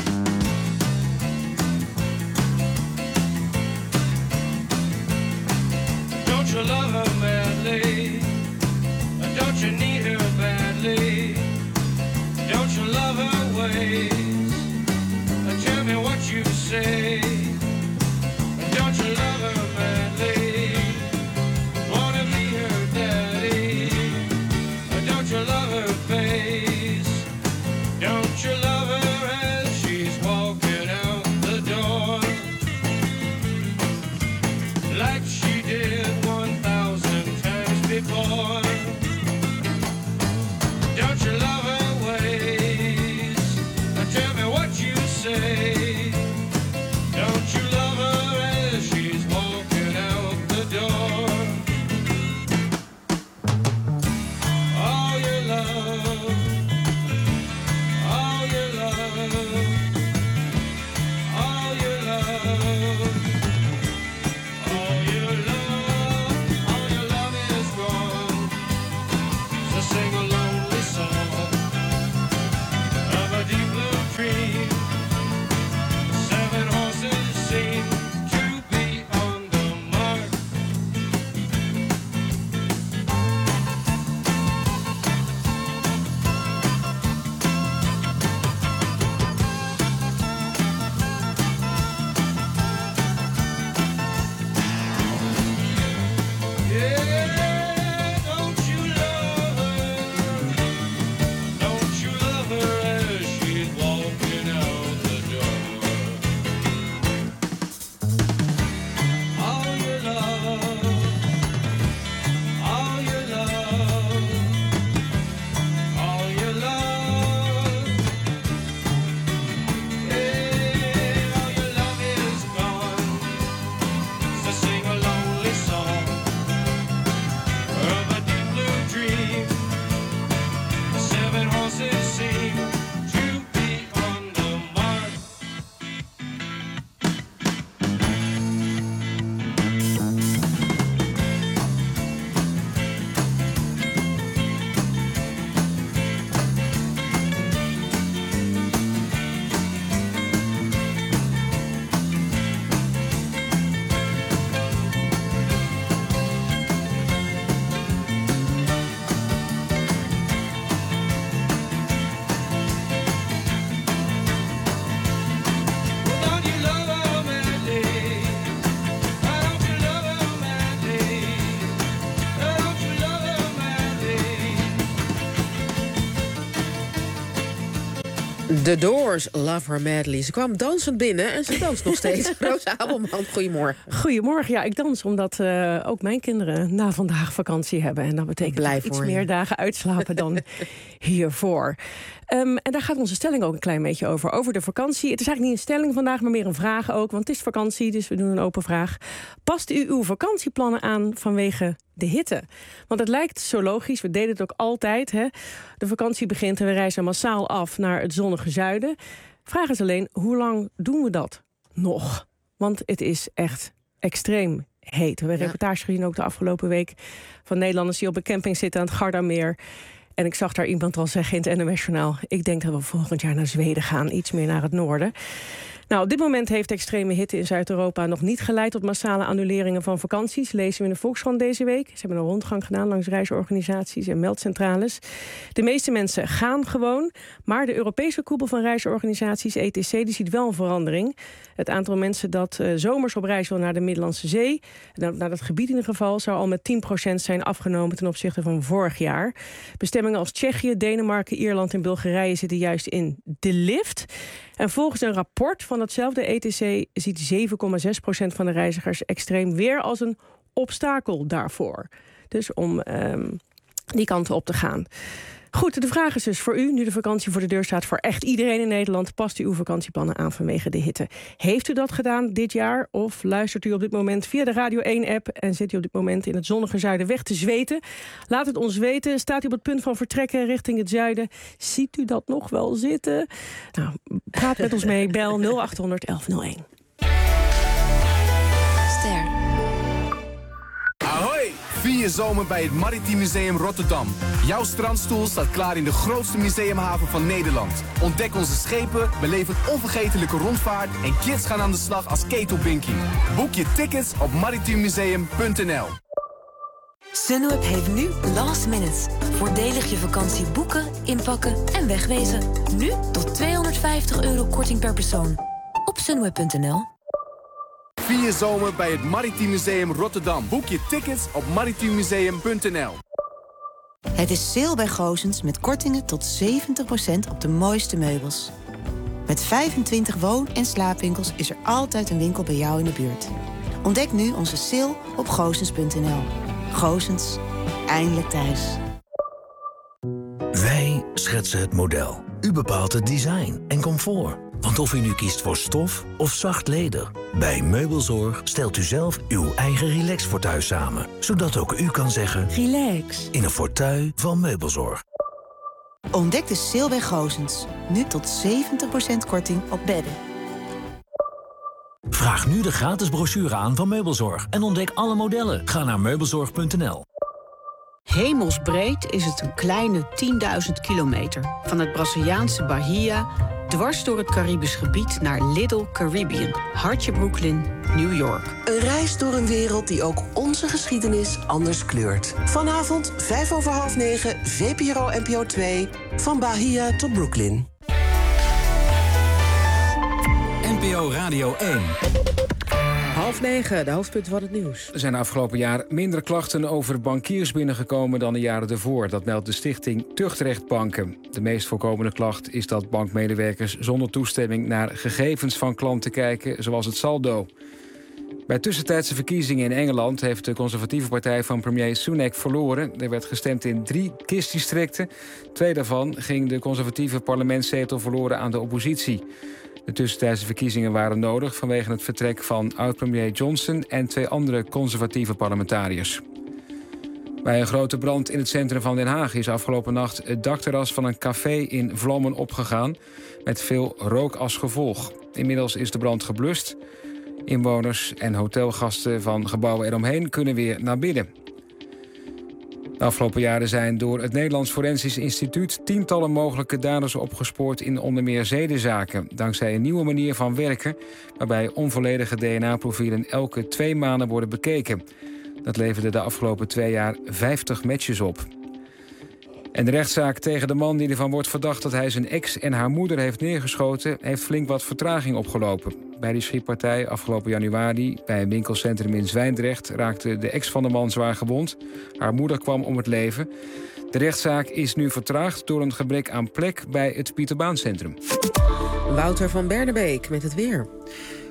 Don't you love her madly? Don't you need her badly? Don't you love her ways? Tell me what you say. Don't you love her madly? Wanna be her daddy? Don't you love her face? Don't you love her as she's walking out the door? Like she did one thousand times before. Don't you love her ways? Tell me what you say. Don't you love her as she's walking out the door? All your love, all your love, all your love, all your love, all your love is gone. So sing a lonely song of a deep blue dream. Seven horses seem to be on the mark. Yeah, don't you love her? Don't you love her as she's walking out the door? All your love, all your love, all your love. Yeah, all your love is gone. So sing a lonely song of a deep blue dream. Seven horses seem to be on the mark. Don't you love her madly? Don't you love her madly? Don't you love her madly? The Doors, Love Her Madly. Ze kwam dansend binnen en ze danst nog steeds. Rosa Abelman, goedemorgen. Goedemorgen. Ja, ik dans omdat uh, ook mijn kinderen na vandaag vakantie hebben. En dat betekent Blij iets voor je. meer dagen uitslapen dan hiervoor. Um, en daar gaat onze stelling ook een klein beetje over. Over de vakantie. Het is eigenlijk niet een stelling vandaag, maar meer een vraag ook. Want het is vakantie, dus we doen een open vraag. Past u uw vakantieplannen aan vanwege de hitte. Want het lijkt zo logisch, we deden het ook altijd. Hè? De vakantie begint en we reizen massaal af naar het zonnige zuiden. Vraag is alleen, hoe lang doen we dat nog? Want het is echt extreem heet. We hebben een ja. reportage gezien ook de afgelopen week van Nederlanders die op een camping zitten aan het Gardameer. En ik zag daar iemand al zeggen in het N O S-journaal... ik denk dat we volgend jaar naar Zweden gaan, iets meer naar het noorden. Nou, op dit moment heeft extreme hitte in Zuid-Europa nog niet geleid tot massale annuleringen van vakanties. Lezen we in de Volkskrant deze week. Ze hebben een rondgang gedaan langs reisorganisaties en meldcentrales. De meeste mensen gaan gewoon, maar de Europese koepel van reisorganisaties, E T C, die ziet wel een verandering. Het aantal mensen dat uh, zomers op reis wil naar de Middellandse Zee, naar dat gebied in ieder geval, zou al met tien procent zijn afgenomen ten opzichte van vorig jaar. Bestemmingen als Tsjechië, Denemarken, Ierland en Bulgarije zitten juist in de lift. En volgens een rapport van datzelfde E T C ziet zeven komma zes procent van de reizigers extreem weer als een obstakel daarvoor. Dus om um, die kant op te gaan. Goed, de vraag is dus voor u, nu de vakantie voor de deur staat voor echt iedereen in Nederland, past u uw vakantieplannen aan vanwege de hitte? Heeft u dat gedaan dit jaar? Of luistert u op dit moment via de Radio één-app en zit u op dit moment in het zonnige zuiden weg te zweten? Laat het ons weten. Staat u op het punt van vertrekken richting het zuiden? Ziet u dat nog wel zitten? Nou, praat met ons mee. Bel nul acht honderd elf nul één. Ster. Ahoy! Vier je zomer bij het Maritiem Museum Rotterdam. Jouw strandstoel staat klaar in de grootste museumhaven van Nederland. Ontdek onze schepen, beleef een onvergetelijke rondvaart en kids gaan aan de slag als ketelbinky. Boek je tickets op maritiem museum punt n l. Sunweb heeft nu last minutes. Voordelig je vakantie boeken, inpakken en wegwezen. Nu tot tweehonderdvijftig euro korting per persoon. Op sunweb punt n l. Vier je zomer bij het Maritiem Museum Rotterdam. Boek je tickets op maritiem museum punt n l. Het is sale bij Goosens met kortingen tot zeventig procent op de mooiste meubels. Met vijfentwintig woon- en slaapwinkels is er altijd een winkel bij jou in de buurt. Ontdek nu onze sale op goosens punt n l. Goosens, eindelijk thuis. Wij schetsen het model. U bepaalt het design en comfort. Want of u nu kiest voor stof of zacht leder, bij Meubelzorg stelt u zelf uw eigen relax-fauteuil samen. Zodat ook u kan zeggen, relax, in een fauteuil van Meubelzorg. Ontdek de sale bij Goosens. Nu tot zeventig procent korting op bedden. Vraag nu de gratis brochure aan van Meubelzorg en ontdek alle modellen. Ga naar meubelzorg punt n l. Hemelsbreed is het een kleine tienduizend kilometer. Van het Braziliaanse Bahia dwars door het Caribisch gebied naar Little Caribbean. Hartje Brooklyn, New York. Een reis door een wereld die ook onze geschiedenis anders kleurt. Vanavond vijf over half negen, V P R O N P O twee, van Bahia tot Brooklyn. N P O Radio één. Half negen, de hoofdpunten van het nieuws. Er zijn afgelopen jaar minder klachten over bankiers binnengekomen dan de jaren ervoor. Dat meldt de stichting Tuchtrecht Banken. De meest voorkomende klacht is dat bankmedewerkers zonder toestemming naar gegevens van klanten kijken, zoals het saldo. Bij tussentijdse verkiezingen in Engeland heeft de conservatieve partij van premier Sunak verloren. Er werd gestemd in drie kiesdistricten. Twee daarvan ging de conservatieve parlementszetel verloren aan de oppositie. De tussentijdse verkiezingen waren nodig vanwege het vertrek van oud-premier Johnson en twee andere conservatieve parlementariërs. Bij een grote brand in het centrum van Den Haag is afgelopen nacht het dakterras van een café in vlammen opgegaan, met veel rook als gevolg. Inmiddels is de brand geblust. Inwoners en hotelgasten van gebouwen eromheen kunnen weer naar binnen. De afgelopen jaren zijn door het Nederlands Forensisch Instituut tientallen mogelijke daders opgespoord in onder meer zedenzaken, dankzij een nieuwe manier van werken, waarbij onvolledige D N A-profielen elke twee maanden worden bekeken. Dat leverde de afgelopen twee jaar vijftig matches op. En de rechtszaak tegen de man die ervan wordt verdacht dat hij zijn ex en haar moeder heeft neergeschoten, heeft flink wat vertraging opgelopen. Bij die schietpartij afgelopen januari bij een winkelcentrum in Zwijndrecht raakte de ex van de man zwaar gewond. Haar moeder kwam om het leven. De rechtszaak is nu vertraagd door een gebrek aan plek bij het Pieterbaancentrum. Wouter van Bernebeek met het weer.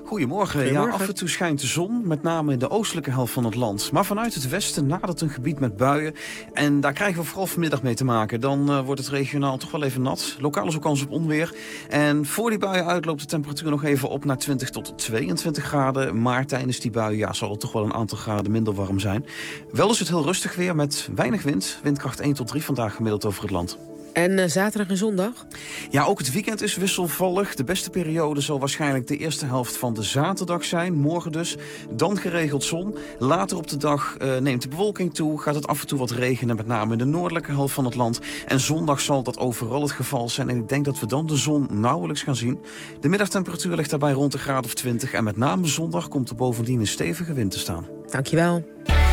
Goedemorgen. Goedemorgen. Ja, af en toe schijnt de zon, met name in de oostelijke helft van het land. Maar vanuit het westen nadert een gebied met buien. En daar krijgen we vooral vanmiddag mee te maken. Dan uh, wordt het regionaal toch wel even nat. Lokaal is ook kans op onweer. En voor die buien uit loopt de temperatuur nog even op naar twintig tot tweeëntwintig graden. Maar tijdens die buien ja, zal het toch wel een aantal graden minder warm zijn. Wel is het heel rustig weer met weinig wind. Windkracht één tot drie vandaag gemiddeld over het land. En uh, zaterdag en zondag? Ja, ook het weekend is wisselvallig. De beste periode zal waarschijnlijk de eerste helft van de zaterdag zijn. Morgen dus. Dan geregeld zon. Later op de dag uh, neemt de bewolking toe. Gaat het af en toe wat regenen, met name in de noordelijke helft van het land. En zondag zal dat overal het geval zijn. En ik denk dat we dan de zon nauwelijks gaan zien. De middagtemperatuur ligt daarbij rond de graad of twintig. En met name zondag komt er bovendien een stevige wind te staan. Dankjewel.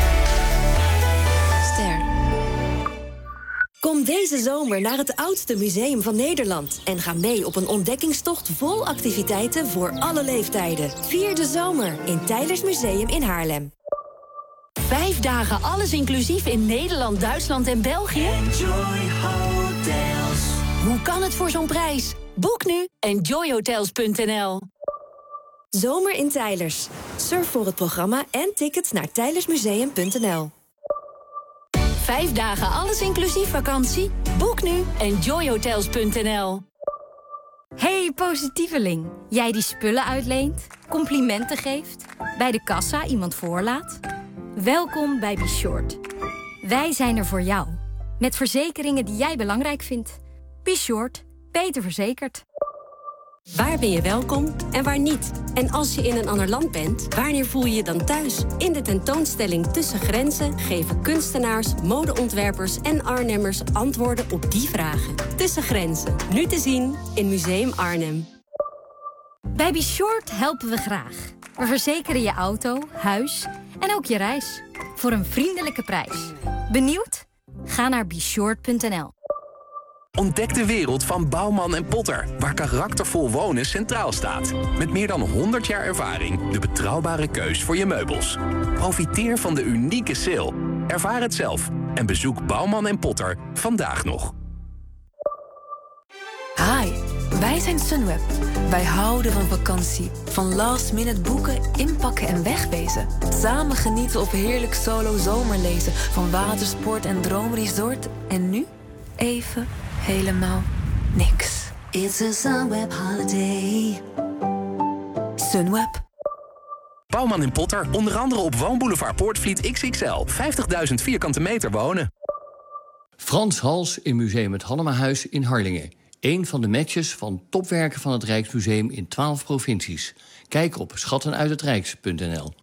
Ster. Kom deze zomer naar het oudste museum van Nederland en ga mee op een ontdekkingstocht vol activiteiten voor alle leeftijden. Vier de zomer in Teylers Museum in Haarlem. Vijf dagen alles inclusief in Nederland, Duitsland en België? Enjoy Hotels. Hoe kan het voor zo'n prijs? Boek nu enjoy hotels punt n l. Zomer in Teylers. Surf voor het programma en tickets naar teylersmuseum punt n l. Vijf dagen alles inclusief vakantie? Boek nu enjoy hotels punt n l. Hey positieveling, jij die spullen uitleent, complimenten geeft, bij de kassa iemand voorlaat. Welkom bij Be Short. Wij zijn er voor jou, met verzekeringen die jij belangrijk vindt. Be Short, beter verzekerd. Waar ben je welkom en waar niet? En als je in een ander land bent, wanneer voel je je dan thuis? In de tentoonstelling Tussen Grenzen geven kunstenaars, modeontwerpers en Arnhemmers antwoorden op die vragen. Tussen Grenzen, nu te zien in Museum Arnhem. Bij Be Short helpen we graag. We verzekeren je auto, huis en ook je reis. Voor een vriendelijke prijs. Benieuwd? Ga naar be short punt n l. Ontdek de wereld van Bouwman en Potter, waar karaktervol wonen centraal staat. Met meer dan honderd jaar ervaring, de betrouwbare keus voor je meubels. Profiteer van de unieke sale. Ervaar het zelf en bezoek Bouwman en Potter vandaag nog. Hi, wij zijn Sunweb. Wij houden van vakantie. Van last minute boeken, inpakken en wegwezen. Samen genieten of heerlijk solo zomerlezen. Van watersport en droomresort. En nu even helemaal niks. It's a Sunweb holiday. Sunweb. Bouwman en Potter, onder andere op Woonboulevard Poortvliet X X L. vijftigduizend vierkante meter wonen. Frans Hals in Museum het Hallemahuis in Harlingen. Eén van de matches van topwerken van het Rijksmuseum in twaalf provincies. Kijk op schattenuithetrijks punt n l.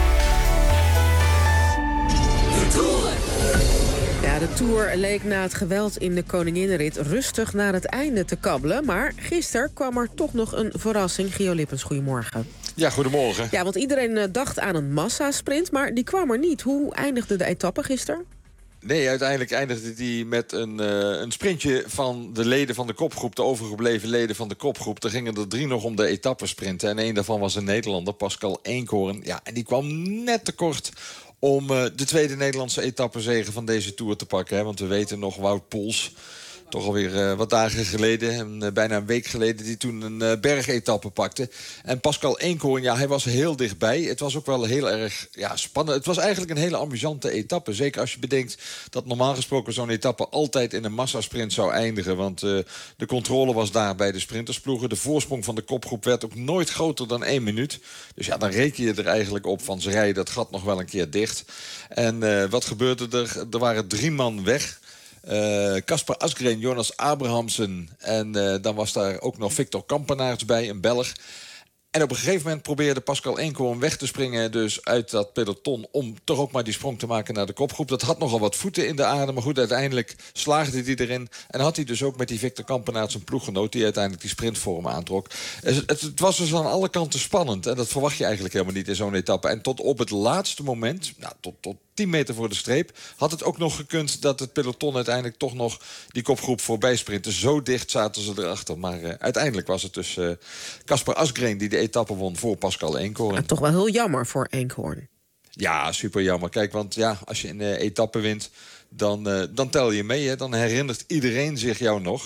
Ja, de Tour leek na het geweld in de Koninginnenrit rustig naar het einde te kabbelen. Maar gisteren kwam er toch nog een verrassing. Gio Lippens, goedemorgen. Ja, goedemorgen. Ja, want iedereen dacht aan een massasprint, maar die kwam er niet. Hoe eindigde de etappe gisteren? Nee, uiteindelijk eindigde die met een, uh, een sprintje van de leden van de kopgroep. De overgebleven leden van de kopgroep. Er gingen er drie nog om de etappesprinten. En een daarvan was een Nederlander, Pascal Eenkhoorn. Ja, en die kwam net tekort om uh, de tweede Nederlandse etappezege van deze Tour te pakken. Hè? Want we weten nog, Wout Poels, toch alweer uh, wat dagen geleden, en, uh, bijna een week geleden, die toen een uh, bergetappe pakte. En Pascal Eenkhoorn, ja, hij was heel dichtbij. Het was ook wel heel erg ja, spannend. Het was eigenlijk een hele amusante etappe. Zeker als je bedenkt dat normaal gesproken zo'n etappe altijd in een massasprint zou eindigen. Want uh, de controle was daar bij de sprintersploegen. De voorsprong van de kopgroep werd ook nooit groter dan één minuut. Dus ja, dan reken je er eigenlijk op van ze rijden dat gat nog wel een keer dicht. En uh, wat gebeurde er? Er waren drie man weg. Kasper uh, Asgreen, Jonas Abrahamsen en uh, dan was daar ook nog Victor Kampenaerts bij, een Belg. En op een gegeven moment probeerde Pascal Eenkhoorn weg te springen dus uit dat peloton om toch ook maar die sprong te maken naar de kopgroep. Dat had nogal wat voeten in de aarde, maar goed, uiteindelijk slaagde hij erin. En had hij dus ook met die Victor Kampenaerts een ploeggenoot die uiteindelijk die sprintvorm aantrok. Het, het, het was dus aan alle kanten spannend en dat verwacht je eigenlijk helemaal niet in zo'n etappe. En tot op het laatste moment, nou, tot, tot tien meter voor de streep, had het ook nog gekund dat het peloton uiteindelijk toch nog die kopgroep voorbij sprintte. Zo dicht zaten ze erachter. Maar uh, uiteindelijk was het dus Kasper uh, Asgreen die de etappe won voor Pascal Eenkhoorn. Ja, toch wel heel jammer voor Eenkhoorn. Ja, super jammer. Kijk, want ja, als je een uh, etappe wint, dan, uh, dan tel je mee. Hè? Dan herinnert iedereen zich jou nog.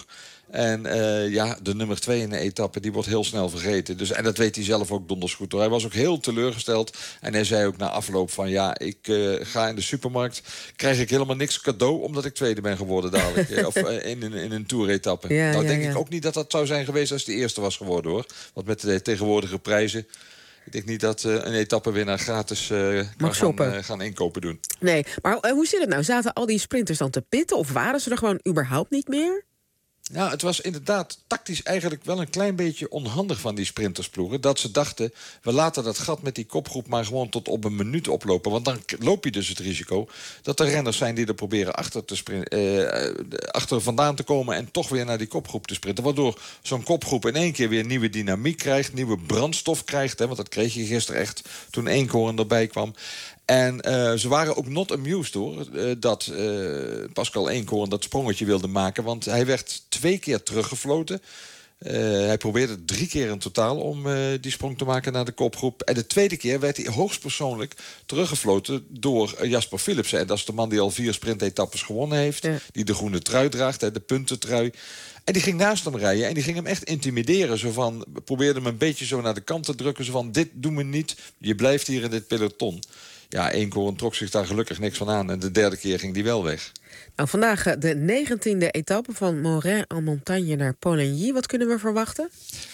En uh, ja, de nummer twee in de etappe, die wordt heel snel vergeten. Dus, en dat weet hij zelf ook donders goed hoor. Hij was ook heel teleurgesteld. En hij zei ook na afloop van ja, ik uh, ga in de supermarkt, krijg ik helemaal niks cadeau omdat ik tweede ben geworden dadelijk. of uh, in, in, in een toeretappe. Ja, nou ja, denk ja. ik ook niet dat dat zou zijn geweest als de eerste was geworden hoor. Want met de tegenwoordige prijzen, ik denk niet dat uh, een etappenwinnaar gratis uh, kan gaan, uh, gaan inkopen doen. Nee, maar uh, hoe zit het nou? Zaten al die sprinters dan te pitten of waren ze er gewoon überhaupt niet meer? Nou, het was inderdaad tactisch eigenlijk wel een klein beetje onhandig van die sprintersploegen. Dat ze dachten, we laten dat gat met die kopgroep maar gewoon tot op een minuut oplopen. Want dan loop je dus het risico dat er renners zijn die er proberen achter, te sprinten, uh, achter vandaan te komen en toch weer naar die kopgroep te sprinten. Waardoor zo'n kopgroep in één keer weer nieuwe dynamiek krijgt, nieuwe brandstof krijgt. Hè, want dat kreeg je gisteren echt toen Eenkhoorn erbij kwam. En uh, ze waren ook not amused hoor, uh, dat uh, Pascal Eenkhoorn dat sprongetje wilde maken. Want hij werd twee keer teruggefloten. Uh, hij probeerde drie keer in totaal om uh, die sprong te maken naar de kopgroep. En de tweede keer werd hij hoogstpersoonlijk teruggefloten door uh, Jasper Philipsen. En dat is de man die al vier sprintetappes gewonnen heeft. Ja. Die de groene trui draagt, hè, de puntentrui. En die ging naast hem rijden en die ging hem echt intimideren. Zo van, probeerde hem een beetje zo naar de kant te drukken. Zo van, dit doen we niet, je blijft hier in dit peloton. Ja, Eenkhoorn trok zich daar gelukkig niks van aan. En de derde keer ging die wel weg. Nou, vandaag de negentiende etappe van Moret-en-Montagne naar Poligny. Wat kunnen we verwachten?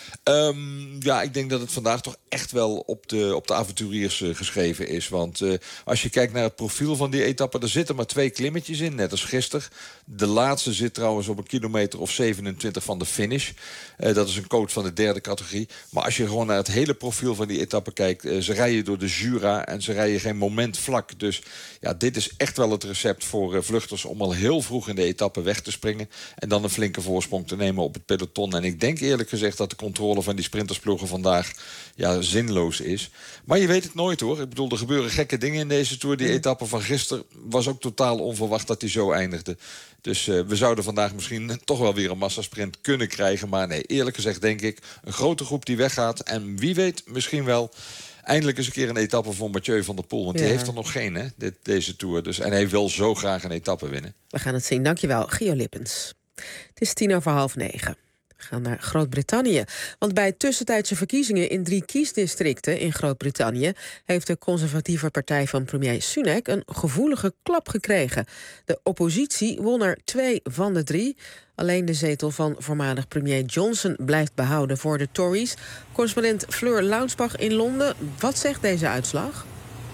Um, ja, ik denk dat het vandaag toch echt wel op de, op de avonturiers uh, geschreven is. Want uh, als je kijkt naar het profiel van die etappe, er zitten maar twee klimmetjes in, net als gisteren. De laatste zit trouwens op een kilometer of zevenentwintig van de finish. Uh, dat is een coach van de derde categorie. Maar als je gewoon naar het hele profiel van die etappe kijkt, uh, ze rijden door de Jura en ze rijden geen moment vlak. Dus ja, dit is echt wel het recept voor uh, vluchters om al heel vroeg in de etappe weg te springen en dan een flinke voorsprong te nemen op het peloton. En ik denk eerlijk gezegd dat de controle van die sprintersploegen vandaag ja, zinloos is. Maar je weet het nooit hoor. Ik bedoel, er gebeuren gekke dingen in deze Tour. Die etappe van gisteren was ook totaal onverwacht dat die zo eindigde. Dus uh, we zouden vandaag misschien toch wel weer een massasprint kunnen krijgen. Maar nee, eerlijk gezegd denk ik een grote groep die weggaat. En wie weet misschien wel eindelijk eens een keer een etappe voor Mathieu van der Poel. Want ja. die heeft er nog geen, hè, dit, deze Tour. Dus, en hij wil zo graag een etappe winnen. We gaan het zien. Dankjewel, Gio Lippens. Het is tien over half negen. We gaan naar Groot-Brittannië. Want bij tussentijdse verkiezingen in drie kiesdistricten in Groot-Brittannië heeft de conservatieve partij van premier Sunak een gevoelige klap gekregen. De oppositie won er twee van de drie. Alleen de zetel van voormalig premier Johnson blijft behouden voor de Tories. Correspondent Fleur Launsbach in Londen. Wat zegt deze uitslag?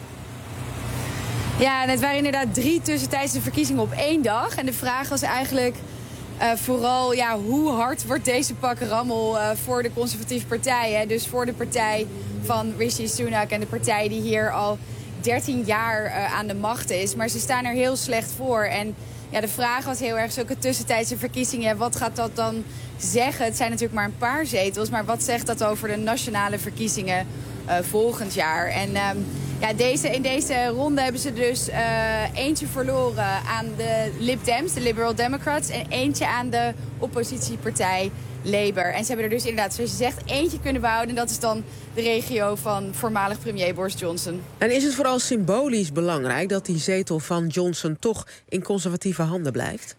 Ja, het waren inderdaad drie tussentijdse verkiezingen op één dag. En de vraag was eigenlijk Uh, vooral ja, hoe hard wordt deze pakkenrammel uh, voor de conservatieve partijen. Dus voor de partij van Rishi Sunak en de partij die hier al dertien jaar uh, aan de macht is. Maar ze staan er heel slecht voor. En ja, de vraag was heel erg zulke tussentijdse verkiezingen. Wat gaat dat dan zeggen? Het zijn natuurlijk maar een paar zetels. Maar wat zegt dat over de nationale verkiezingen uh, volgend jaar? En Um, Ja, deze, in deze ronde hebben ze dus uh, eentje verloren aan de Lib Dems, de Liberal Democrats, en eentje aan de oppositiepartij Labour. En ze hebben er dus inderdaad, zoals je zegt, eentje kunnen behouden. En dat is dan de regio van voormalig premier Boris Johnson. En is het vooral symbolisch belangrijk dat die zetel van Johnson toch in conservatieve handen blijft?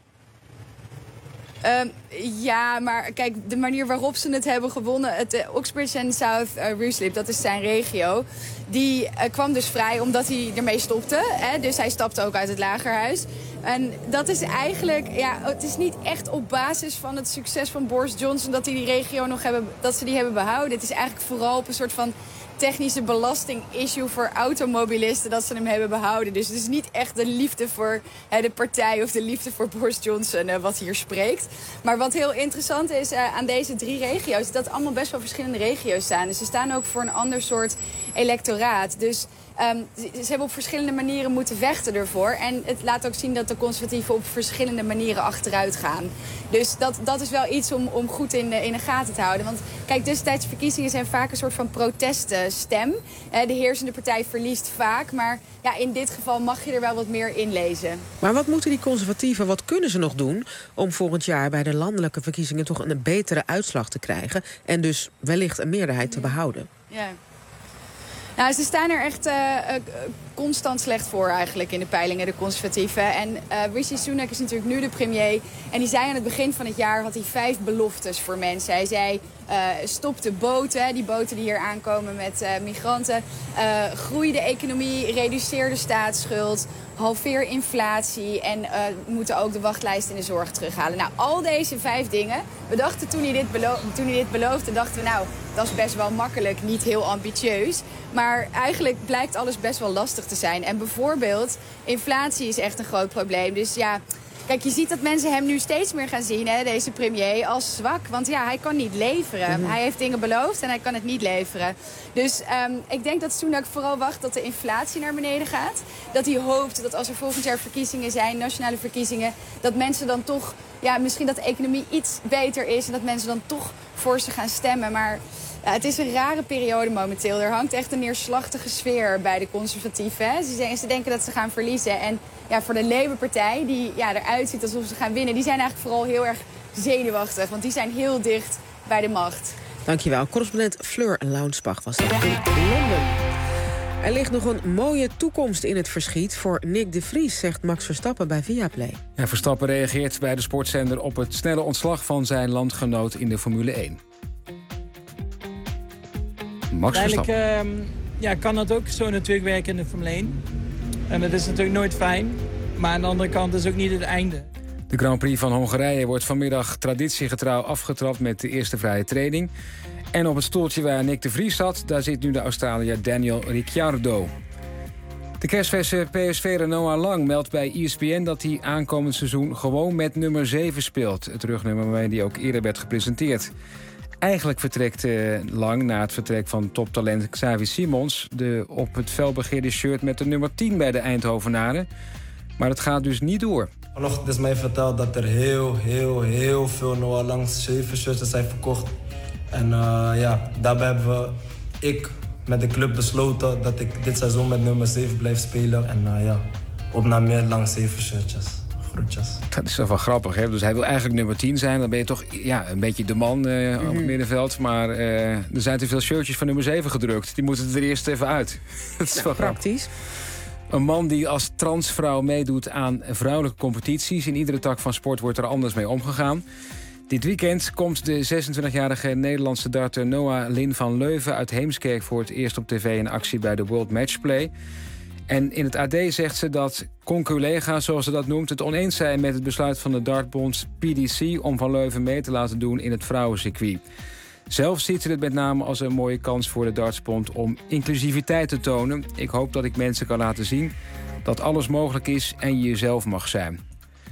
Um, ja, maar kijk, de manier waarop ze het hebben gewonnen, het uh, Oxbridge en South uh, Ruislip, dat is zijn regio, die uh, kwam dus vrij omdat hij ermee stopte. Hè? Dus hij stapte ook uit het lagerhuis. En dat is eigenlijk, ja, het is niet echt op basis van het succes van Boris Johnson dat die die regio nog hebben, dat ze die hebben behouden. Het is eigenlijk vooral op een soort van technische belasting-issue voor automobilisten dat ze hem hebben behouden. Dus het is niet echt de liefde voor hè, de partij of de liefde voor Boris Johnson uh, wat hier spreekt. Maar wat heel interessant is uh, aan deze drie regio's, is dat allemaal best wel verschillende regio's staan. Dus ze staan ook voor een ander soort electoraat. Dus Um, ze hebben op verschillende manieren moeten vechten ervoor. En het laat ook zien dat de conservatieven op verschillende manieren achteruit gaan. Dus dat, dat is wel iets om, om goed in de, in de gaten te houden. Want kijk, tussentijdse verkiezingen zijn vaak een soort van proteststem. Uh, de heersende partij verliest vaak. Maar ja, in dit geval mag je er wel wat meer in lezen. Maar wat moeten die conservatieven, wat kunnen ze nog doen om volgend jaar bij de landelijke verkiezingen toch een betere uitslag te krijgen en dus wellicht een meerderheid te behouden? Ja. Nou, ze staan er echt uh, uh, constant slecht voor eigenlijk in de peilingen, de conservatieven. En uh, Rishi Sunak is natuurlijk nu de premier. En die zei aan het begin van het jaar, had hij vijf beloftes voor mensen. Hij zei, uh, stop de boten, die boten die hier aankomen met uh, migranten. Uh, groei de economie, reduceer de staatsschuld, halveer inflatie en uh, we moeten ook de wachtlijst in de zorg terughalen. Nou, al deze vijf dingen, we dachten toen hij dit, belo- toen hij dit beloofde, dachten we nou, dat is best wel makkelijk, niet heel ambitieus. Maar eigenlijk blijkt alles best wel lastig te zijn. En bijvoorbeeld, inflatie is echt een groot probleem. Dus ja, kijk, je ziet dat mensen hem nu steeds meer gaan zien, hè, deze premier, als zwak. Want ja, hij kan niet leveren. Mm-hmm. Hij heeft dingen beloofd en hij kan het niet leveren. Dus um, ik denk dat Sunak vooral wacht dat de inflatie naar beneden gaat. Dat hij hoopt dat als er volgend jaar verkiezingen zijn, nationale verkiezingen, dat mensen dan toch, ja, misschien dat de economie iets beter is en dat mensen dan toch voor ze gaan stemmen. Maar ja, het is een rare periode momenteel. Er hangt echt een neerslachtige sfeer bij de conservatieven. Hè. Ze, zeggen, ze denken dat ze gaan verliezen. En ja, voor de Labour-partij, die ja, eruit ziet alsof ze gaan winnen, die zijn eigenlijk vooral heel erg zenuwachtig. Want die zijn heel dicht bij de macht. Dankjewel. Correspondent Fleur Launsbach was dat in Londen. Er ligt nog een mooie toekomst in het verschiet voor Nick de Vries, zegt Max Verstappen bij Viaplay. Ja, Verstappen reageert bij de sportzender op het snelle ontslag van zijn landgenoot in de Formule één. Max Uiteindelijk Verstappen. Uh, ja, kan dat ook zo natuurlijk werken in de Formule één. En dat is natuurlijk nooit fijn. Maar aan de andere kant is het ook niet het einde. De Grand Prix van Hongarije wordt vanmiddag traditiegetrouw afgetrapt met de eerste vrije training. En op het stoeltje waar Nick de Vries zat, daar zit nu de Australiër Daniel Ricciardo. De kerstverse P S V Noah Lang meldt bij E S P N dat hij aankomend seizoen gewoon met nummer zeven speelt. Het rugnummer waarmee hij ook eerder werd gepresenteerd. Eigenlijk vertrekt uh, Lang na het vertrek van toptalent Xavi Simons de op het fel begeerde shirt met de nummer tien bij de Eindhovenaren. Maar het gaat dus niet door. Vanochtend is mij verteld dat er heel, heel, heel veel Noah Lang zeven shirts zijn verkocht. En uh, ja, daarbij hebben we, ik met de club besloten dat ik dit seizoen met nummer zeven blijf spelen. En uh, ja, op naar meer Lang zeven shirtjes. Groetjes. Dat is toch wel grappig, hè? Dus hij wil eigenlijk nummer tien zijn. Dan ben je toch ja, een beetje de man uh, mm-hmm. op het middenveld. Maar uh, er zijn te veel shirtjes van nummer zeven gedrukt. Die moeten er eerst even uit. Dat is nou, wel praktisch. Grappig. Een man die als transvrouw meedoet aan vrouwelijke competities. In iedere tak van sport wordt er anders mee omgegaan. Dit weekend komt de zesentwintigjarige Nederlandse darter Noah Lin van Leuven uit Heemskerk voor het eerst op tv in actie bij de World Matchplay. En in het A D zegt ze dat conculega's, zoals ze dat noemt, het oneens zijn met het besluit van de dartbond P D C om Van Leuven mee te laten doen in het vrouwencircuit. Zelf ziet ze het met name als een mooie kans voor de dartsbond om inclusiviteit te tonen. Ik hoop dat ik mensen kan laten zien dat alles mogelijk is en je jezelf mag zijn.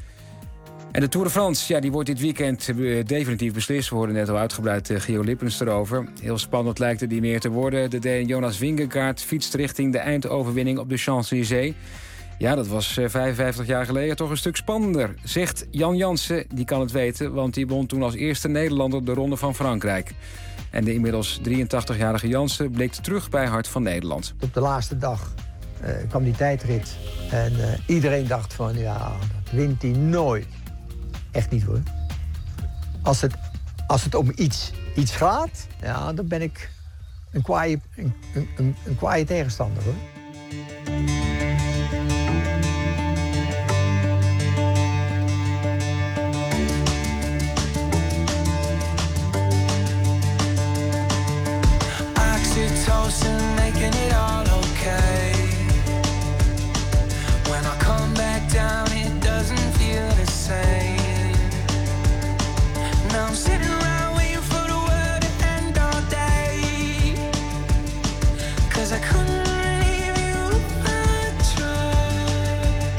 En de Tour de France, ja, die wordt dit weekend definitief beslist. We hoorden net al uitgebreid uh, Gio Lippens erover. Heel spannend lijkt het niet meer te worden. De Deen Jonas Vingegaard fietst richting de eindoverwinning op de Champs-Élysées. Ja, dat was uh, vijfenvijftig jaar geleden toch een stuk spannender, zegt Jan Jansen. Die kan het weten, want die won toen als eerste Nederlander de Ronde van Frankrijk. En de inmiddels drieëntachtigjarige Jansen blikt terug bij Hart van Nederland. Op de laatste dag uh, kwam die tijdrit. En uh, iedereen dacht van, ja, dat wint hij nooit. Echt niet hoor. Als het, als het om iets, iets gaat, ja, dan ben ik een kwaaie, een, een, een kwaaie tegenstander hoor. Oxytocin making it all okay. When I come back down it doesn't feel the same. Now I'm sitting around waiting for the world to end all day. Cause I couldn't leave you if I tried.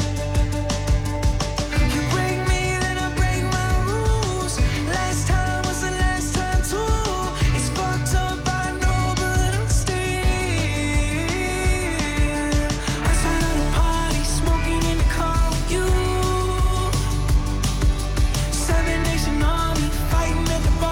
You break me then I break my rules. Last time was the last time too. It's fucked up I know but I'm still outside of the party smoking in the car with you. Seven Nation Army fighting at the bar.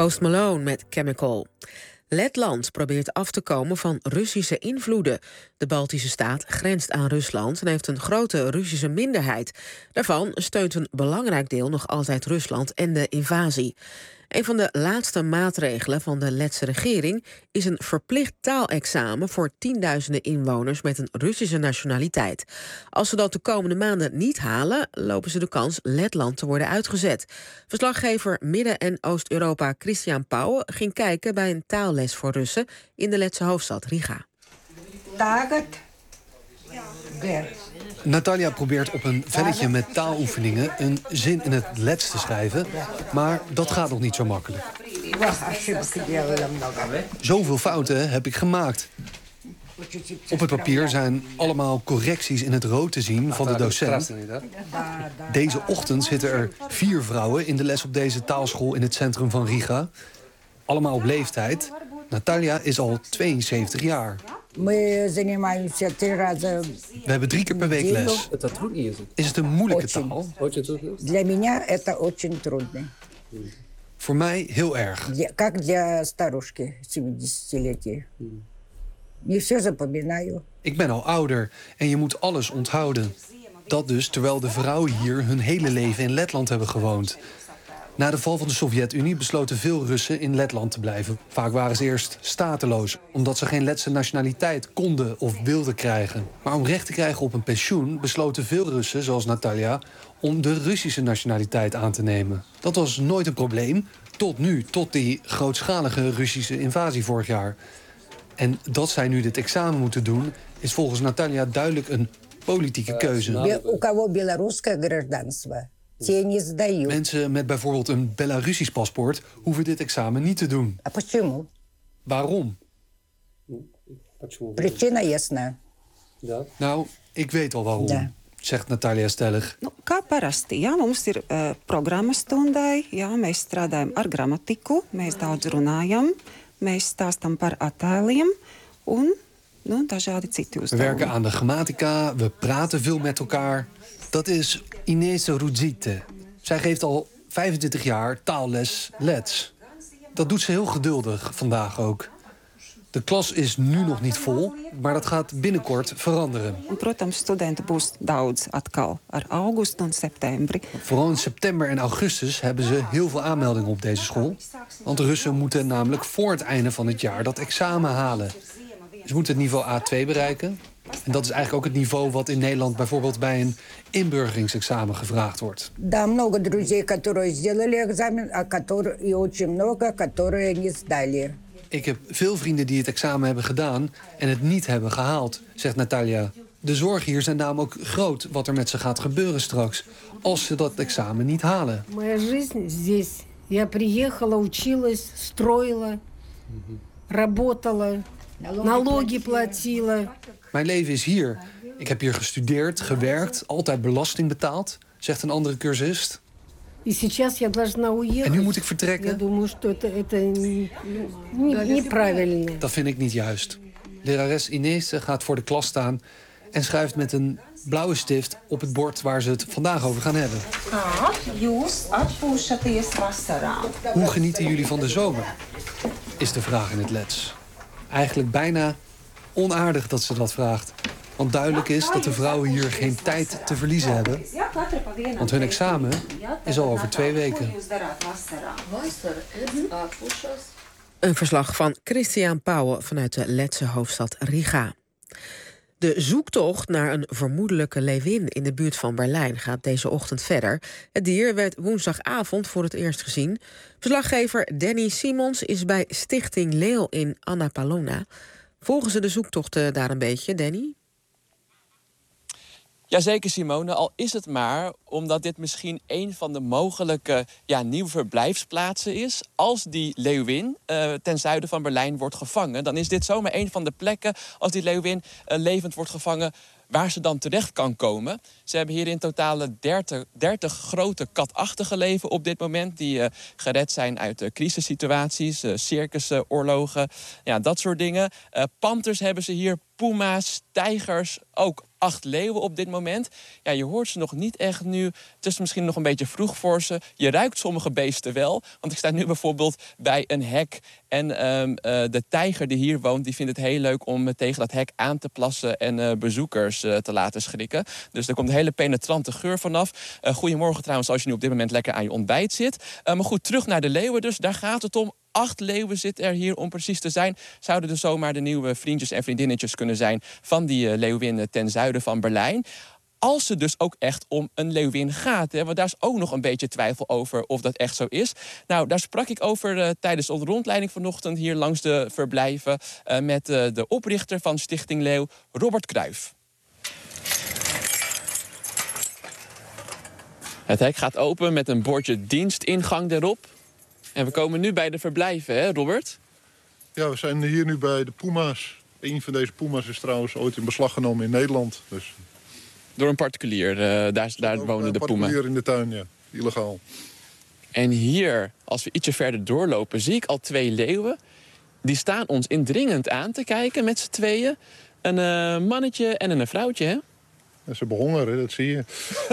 Post Malone met Chemical. Letland probeert af te komen van Russische invloeden. De Baltische staat grenst aan Rusland en heeft een grote Russische minderheid. Daarvan steunt een belangrijk deel nog altijd Rusland en de invasie. Een van de laatste maatregelen van de Letse regering is een verplicht taalexamen voor tienduizenden inwoners met een Russische nationaliteit. Als ze dat de komende maanden niet halen, lopen ze de kans Letland te worden uitgezet. Verslaggever Midden- en Oost-Europa Christian Pauwen ging kijken bij een taalles voor Russen in de Letse hoofdstad Riga. Natalia probeert op een velletje met taaloefeningen een zin in het Lets te schrijven, maar dat gaat nog niet zo makkelijk. Zoveel fouten heb ik gemaakt. Op het papier zijn allemaal correcties in het rood te zien van de docent. Deze ochtend zitten er vier vrouwen in de les op deze taalschool in het centrum van Riga. Allemaal op leeftijd. Natalia is al tweeënzeventig jaar. We hebben drie keer per week les. Is het een moeilijke taal? Voor mij heel erg. Ik ben al ouder en je moet alles onthouden. Dat dus terwijl de vrouwen hier hun hele leven in Letland hebben gewoond. Na de val van de Sovjet-Unie besloten veel Russen in Letland te blijven. Vaak waren ze eerst stateloos, omdat ze geen Letse nationaliteit konden of wilden krijgen. Maar om recht te krijgen op een pensioen besloten veel Russen, zoals Natalia, om de Russische nationaliteit aan te nemen. Dat was nooit een probleem, tot nu, tot die grootschalige Russische invasie vorig jaar. En dat zij nu dit examen moeten doen, is volgens Natalia duidelijk een politieke keuze. Mensen met bijvoorbeeld een Belarusisch paspoort hoeven dit examen niet te doen. Waarom? Nou, ik weet al waarom, zegt Natalia stellig. Kā parasti, jā, mums ir uh, programmastundai, jā, mēs strādājam ar gramatiku, mēs daudz runājam, mēs stāstam par attēliem un nu, dažādi citi uzdevumi. We werken aan de grammatica, we praten veel met elkaar. Dat is Inese Rudzite. Zij geeft al vijfentwintig jaar taalles Lets. Dat doet ze heel geduldig, vandaag ook. De klas is nu nog niet vol, maar dat gaat binnenkort veranderen. Protams, studenten būs daudz atkal ar augustu un septembri. Vooral in september en augustus hebben ze heel veel aanmeldingen op deze school. Want de Russen moeten namelijk voor het einde van het jaar dat examen halen. Ze moeten het niveau A twee bereiken. En dat is eigenlijk ook het niveau wat in Nederland bijvoorbeeld bij een inburgeringsexamen gevraagd wordt. Да, много друзей, которые сделали экзамен, а которые и очень много, которые не сдали. Ik heb veel vrienden die het examen hebben gedaan en het niet hebben gehaald, zegt Natalia. De zorgen hier zijn namelijk ook groot wat er met ze gaat gebeuren straks als ze dat examen niet halen. Моя жизнь здесь. Я приехала, училась, строила, работала, налоги платила. Mijn leven is hier. Ik heb hier gestudeerd, gewerkt, altijd belasting betaald, zegt een andere cursist. En nu moet ik vertrekken? Dat vind ik niet juist. Lerares Inese gaat voor de klas staan en schrijft met een blauwe stift op het bord waar ze het vandaag over gaan hebben. Hoe genieten jullie van de zomer? Is de vraag in het Lets. Eigenlijk bijna onaardig dat ze dat vraagt. Want duidelijk is dat de vrouwen hier geen tijd te verliezen hebben. Want hun examen is al over twee weken. Een verslag van Christian Pauwen vanuit de Letse hoofdstad Riga. De zoektocht naar een vermoedelijke leeuwin in de buurt van Berlijn gaat deze ochtend verder. Het dier werd woensdagavond voor het eerst gezien. Verslaggever Danny Simons is bij Stichting Leeuw in Annapolona. Volgen ze de zoektocht daar een beetje, Danny? Jazeker, Simone. Al is het maar omdat dit misschien een van de mogelijke ja, nieuwe verblijfsplaatsen is. Als die leeuwin uh, ten zuiden van Berlijn wordt gevangen, dan is dit zomaar een van de plekken, als die leeuwin uh, levend wordt gevangen, waar ze dan terecht kan komen. Ze hebben hier in totaal dertig, dertig grote katachtige leven op dit moment, die uh, gered zijn uit uh, crisissituaties, uh, circussen, oorlogen, ja, dat soort dingen. Uh, panters hebben ze hier, puma's, tijgers, ook acht leeuwen op dit moment. Ja, je hoort ze nog niet echt nu. Het is misschien nog een beetje vroeg voor ze. Je ruikt sommige beesten wel. Want ik sta nu bijvoorbeeld bij een hek. En um, uh, de tijger die hier woont, die vindt het heel leuk om uh, tegen dat hek aan te plassen en uh, bezoekers uh, te laten schrikken. Dus er komt een hele penetrante geur vanaf. Uh, goedemorgen trouwens, als je nu op dit moment lekker aan je ontbijt zit. Uh, maar goed, terug naar de leeuwen dus. Daar gaat het om. Acht leeuwen zitten er hier om precies te zijn. Zouden dus zomaar de nieuwe vriendjes en vriendinnetjes kunnen zijn van die uh, leeuwin ten zuiden van Berlijn. Als het dus ook echt om een leeuwin gaat. Hè, want daar is ook nog een beetje twijfel over of dat echt zo is. Nou, daar sprak ik over uh, tijdens de rondleiding vanochtend hier langs de verblijven uh, met uh, de oprichter van Stichting Leeuw, Robert Cruijff. Het hek gaat open met een bordje dienstingang erop. En we komen nu bij de verblijven, hè, Robert? Ja, we zijn hier nu bij de puma's. Eén van deze puma's is trouwens ooit in beslag genomen in Nederland. Dus... Door een particulier, uh, daar, daar wonen de puma. Een particulier in de tuin, ja. Illegaal. En hier, als we ietsje verder doorlopen, zie ik al twee leeuwen. Die staan ons indringend aan te kijken met z'n tweeën. Een uh, mannetje en een vrouwtje, hè? Ja, ze hebben honger, hè? Dat zie je.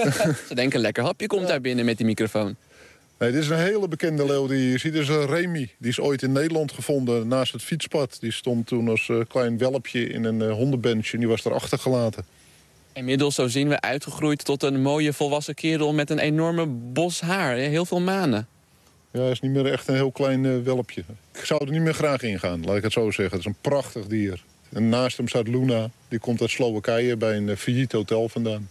Ze denken, lekker hapje komt ja. daar binnen met die microfoon. Nee, dit is een hele bekende leeuw die je ziet. Dit is een Remy. Die is ooit in Nederland gevonden naast het fietspad. Die stond toen als uh, klein welpje in een uh, hondenbench en die was daar achtergelaten. Inmiddels, zo zien we, uitgegroeid tot een mooie volwassen kerel met een enorme bos haar. Heel veel manen. Ja, hij is niet meer echt een heel klein uh, welpje. Ik zou er niet meer graag in gaan, laat ik het zo zeggen. Het is een prachtig dier. En naast hem staat Luna. Die komt uit Slowakije bij een uh, failliet hotel vandaan.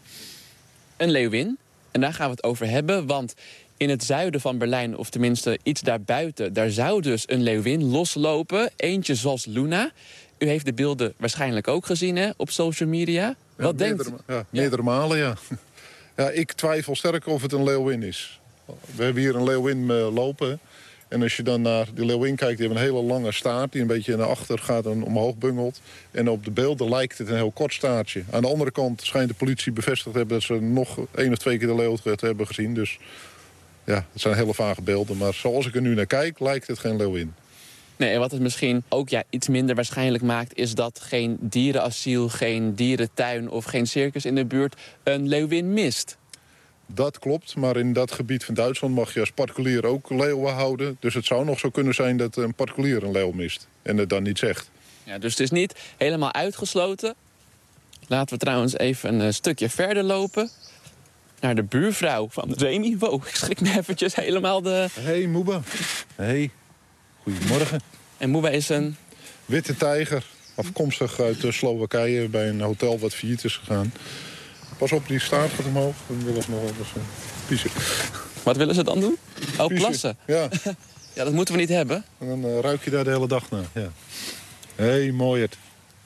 Een leeuwin. En daar gaan we het over hebben, want in het zuiden van Berlijn, of tenminste iets daarbuiten, daar zou dus een leeuwin loslopen. Eentje zoals Luna. U heeft de beelden waarschijnlijk ook gezien, hè, op social media. Ja, Wat meerdere, denkt ja, meerdere ja. malen, ja. Ja, ik twijfel sterk of het een leeuwin is. We hebben hier een leeuwin uh, lopen. En als je dan naar die leeuwin kijkt, die heeft een hele lange staart die een beetje naar achter gaat en omhoog bungelt. En op de beelden lijkt het een heel kort staartje. Aan de andere kant schijnt de politie bevestigd te hebben dat ze nog één of twee keer de leeuw hebben gezien. Dus ja, het zijn hele vage beelden. Maar zoals ik er nu naar kijk, lijkt het geen leeuwin. Nee, en wat het misschien ook ja, iets minder waarschijnlijk maakt, is dat geen dierenasiel, geen dierentuin of geen circus in de buurt een leeuwin mist. Dat klopt, maar in dat gebied van Duitsland mag je als particulier ook leeuwen houden. Dus het zou nog zo kunnen zijn dat een particulier een leeuw mist en het dan niet zegt. Ja, dus het is niet helemaal uitgesloten. Laten we trouwens even een stukje verder lopen. Naar de buurvrouw van Remy. Wow, ik schrik me eventjes helemaal de... Hey Moeba. Hey, goedemorgen. En Moeba is een... witte tijger, afkomstig uit Slowakije bij een hotel wat failliet is gegaan. Pas op, die staart gaat omhoog. Dan willen ze nog wel eens uh, piezen. Wat willen ze dan doen? Oh, piezen. Plassen. Ja. Ja, dat moeten we niet hebben. En dan uh, ruik je daar de hele dag naar. Ja. Hé, hey, mooi het.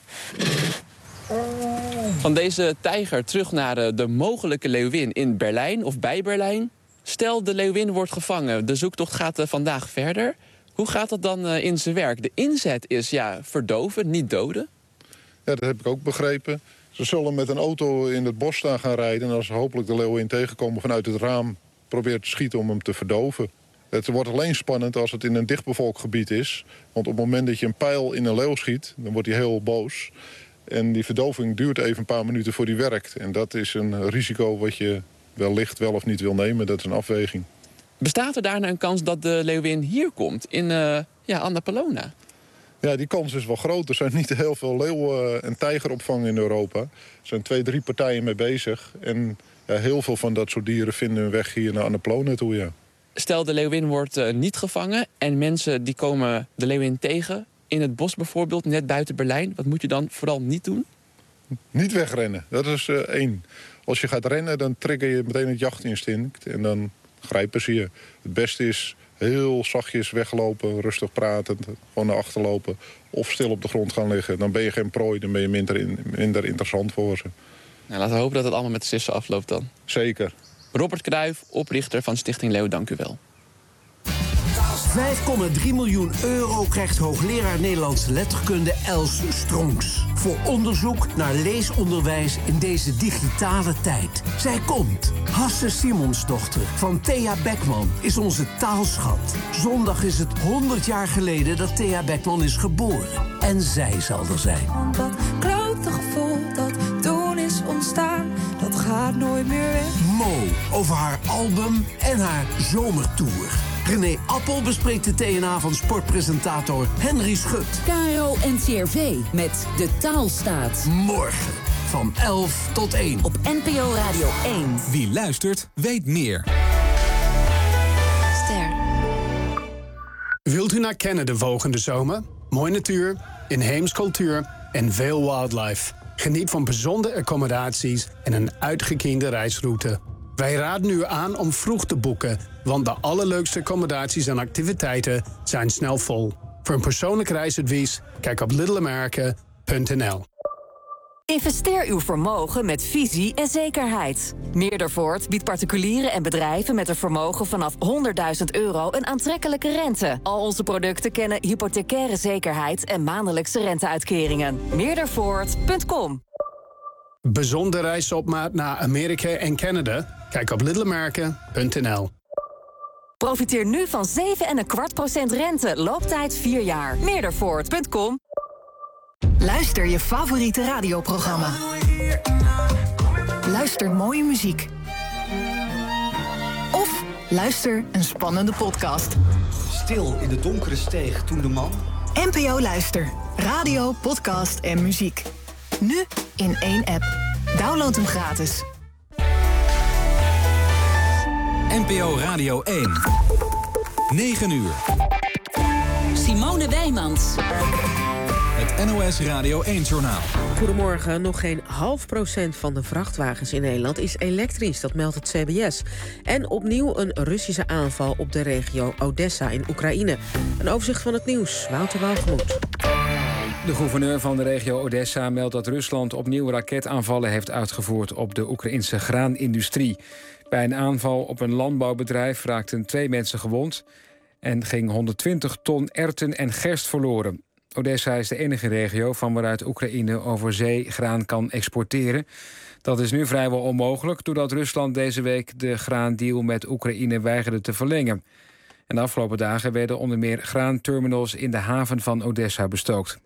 Van deze tijger terug naar uh, de mogelijke leeuwin in Berlijn of bij Berlijn. Stel, de leeuwin wordt gevangen. De zoektocht gaat uh, vandaag verder. Hoe gaat dat dan uh, in zijn werk? De inzet is ja, verdoven, niet doden. Ja, dat heb ik ook begrepen. Ze zullen met een auto in het bos staan gaan rijden. En als ze hopelijk de leeuwin tegenkomen vanuit het raam probeert te schieten om hem te verdoven. Het wordt alleen spannend als het in een dichtbevolkt gebied is. Want op het moment dat je een pijl in een leeuw schiet, dan wordt hij heel boos. En die verdoving duurt even een paar minuten voor die werkt. En dat is een risico wat je wellicht wel of niet wil nemen. Dat is een afweging. Bestaat er daarna een kans dat de leeuwin hier komt, in uh, ja, Annapolona? Ja, die kans is wel groot. Er zijn niet heel veel leeuwen- en tijgeropvangen in Europa. Er zijn twee, drie partijen mee bezig. En ja, heel veel van dat soort dieren vinden hun weg hier naar Annapolona toe, ja. Stel, de leeuwin wordt uh, niet gevangen en mensen die komen de leeuwin tegen in het bos bijvoorbeeld, net buiten Berlijn. Wat moet je dan vooral niet doen? Niet wegrennen, dat is uh, één. Als je gaat rennen, dan trigger je meteen het jachtinstinct en dan grijpen ze je. Het beste is heel zachtjes weglopen, rustig praten, gewoon naar achter lopen. Of stil op de grond gaan liggen. Dan ben je geen prooi, dan ben je minder, in, minder interessant voor ze. Nou, laten we hopen dat het allemaal met de sissen afloopt dan. Zeker. Robert Cruijff, oprichter van Stichting Leeuw, dank u wel. vijf komma drie miljoen euro krijgt hoogleraar Nederlandse letterkunde Els Stronks voor onderzoek naar leesonderwijs in deze digitale tijd. Zij komt. Hasse Simonsdochter van Thea Beckman is onze taalschat. Zondag is het honderd jaar geleden dat Thea Beckman is geboren. En zij zal er zijn. Dat klote gevoel, dat doen is ons gaat nooit meer weg. Mo, over haar album en haar zomertour. René Appel bespreekt de T N A van sportpresentator Henry Schut. K R O N C R V met De Taalstaat. Morgen van elf tot één. Op N P O Radio één. Wie luistert, weet meer. Ster. Wilt u naar Canada volgende zomer? Mooi natuur, inheems cultuur en veel wildlife. Geniet van bijzondere accommodaties en een uitgekiende reisroute. Wij raden u aan om vroeg te boeken, want de allerleukste accommodaties en activiteiten zijn snel vol. Voor een persoonlijk reisadvies, kijk op little america punt n l. Investeer uw vermogen met visie en zekerheid. Meerdervoort biedt particulieren en bedrijven met een vermogen vanaf honderdduizend euro een aantrekkelijke rente. Al onze producten kennen hypothecaire zekerheid en maandelijkse renteuitkeringen. Meerdervoort punt com. Bijzonder reizen op maat naar Amerika en Canada? Kijk op little america punt n l. Profiteer nu van zeven komma vijf procent rente. Looptijd vier jaar. Meerdervoort punt com. Luister je favoriete radioprogramma. Luister mooie muziek. Of luister een spannende podcast. Stil in de donkere steeg toen de man... N P O Luister. Radio, podcast en muziek. Nu in één app. Download hem gratis. N P O Radio één. negen uur. Simone Wijmans. Het N O S Radio één-journaal. Goedemorgen. Nog geen half procent van de vrachtwagens in Nederland is elektrisch. Dat meldt het C B S. En opnieuw een Russische aanval op de regio Odessa in Oekraïne. Een overzicht van het nieuws. Wouter Walgemoed. De gouverneur van de regio Odessa meldt dat Rusland opnieuw raketaanvallen heeft uitgevoerd op de Oekraïnse graanindustrie. Bij een aanval op een landbouwbedrijf raakten twee mensen gewond en ging honderdtwintig ton erwten en gerst verloren. Odessa is de enige regio van waaruit Oekraïne over zee graan kan exporteren. Dat is nu vrijwel onmogelijk doordat Rusland deze week de graandeal met Oekraïne weigerde te verlengen. En de afgelopen dagen werden onder meer graanterminals in de haven van Odessa bestookt.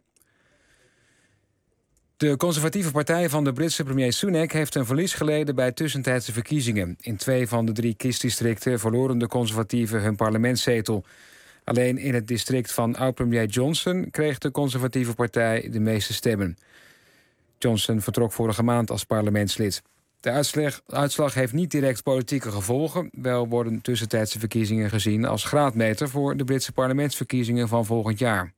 De conservatieve partij van de Britse premier Sunak heeft een verlies geleden bij tussentijdse verkiezingen. In twee van de drie kiesdistricten verloren de conservatieven hun parlementszetel. Alleen in het district van oud-premier Johnson kreeg de conservatieve partij de meeste stemmen. Johnson vertrok vorige maand als parlementslid. De uitslag, uitslag heeft niet direct politieke gevolgen. Wel worden tussentijdse verkiezingen gezien als graadmeter voor de Britse parlementsverkiezingen van volgend jaar.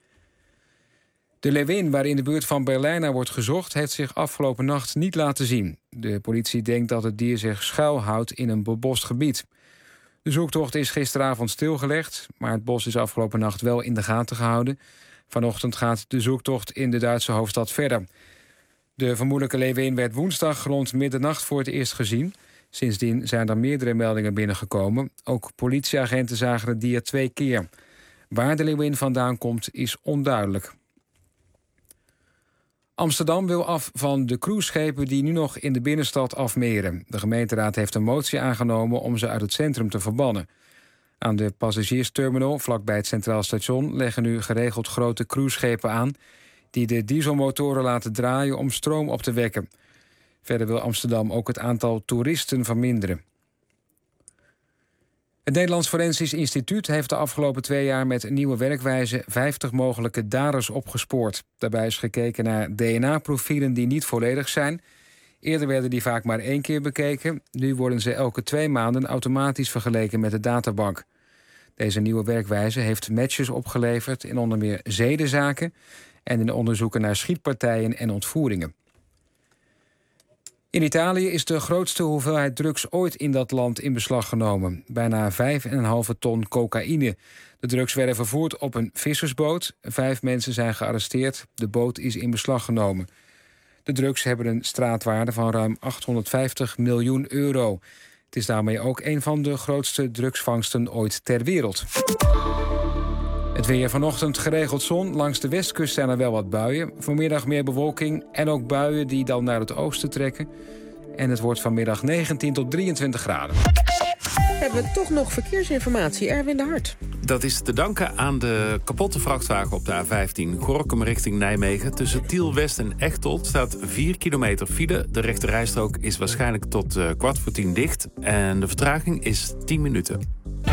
De leeuwin waar in de buurt van Berlijn naar wordt gezocht heeft zich afgelopen nacht niet laten zien. De politie denkt dat het dier zich schuilhoudt in een bebost gebied. De zoektocht is gisteravond stilgelegd, maar het bos is afgelopen nacht wel in de gaten gehouden. Vanochtend gaat de zoektocht in de Duitse hoofdstad verder. De vermoedelijke leeuwin werd woensdag rond middernacht voor het eerst gezien. Sindsdien zijn er meerdere meldingen binnengekomen. Ook politieagenten zagen het dier twee keer. Waar de leeuwin vandaan komt is onduidelijk. Amsterdam wil af van de cruiseschepen die nu nog in de binnenstad afmeren. De gemeenteraad heeft een motie aangenomen om ze uit het centrum te verbannen. Aan de passagiersterminal vlakbij het Centraal Station leggen nu geregeld grote cruiseschepen aan die de dieselmotoren laten draaien om stroom op te wekken. Verder wil Amsterdam ook het aantal toeristen verminderen. Het Nederlands Forensisch Instituut heeft de afgelopen twee jaar met een nieuwe werkwijze vijftig mogelijke daders opgespoord. Daarbij is gekeken naar D N A-profielen die niet volledig zijn. Eerder werden die vaak maar één keer bekeken. Nu worden ze elke twee maanden automatisch vergeleken met de databank. Deze nieuwe werkwijze heeft matches opgeleverd in onder meer zedenzaken en in onderzoeken naar schietpartijen en ontvoeringen. In Italië is de grootste hoeveelheid drugs ooit in dat land in beslag genomen. Bijna vijf komma vijf ton cocaïne. De drugs werden vervoerd op een vissersboot. Vijf mensen zijn gearresteerd. De boot is in beslag genomen. De drugs hebben een straatwaarde van ruim achthonderdvijftig miljoen euro. Het is daarmee ook een van de grootste drugsvangsten ooit ter wereld. Het weer vanochtend geregeld zon. Langs de westkust zijn er wel wat buien. Vanmiddag meer bewolking en ook buien die dan naar het oosten trekken. En het wordt vanmiddag negentien tot drieëntwintig graden. Hebben we toch nog verkeersinformatie, Erwin de Hart. dat is te danken aan de kapotte vrachtwagen op de A vijftien. Gorinchem richting Nijmegen. Tussen Tiel-West en Echteld staat vier kilometer file. De rechte rijstrook is waarschijnlijk tot uh, kwart voor tien dicht. En de vertraging is tien minuten.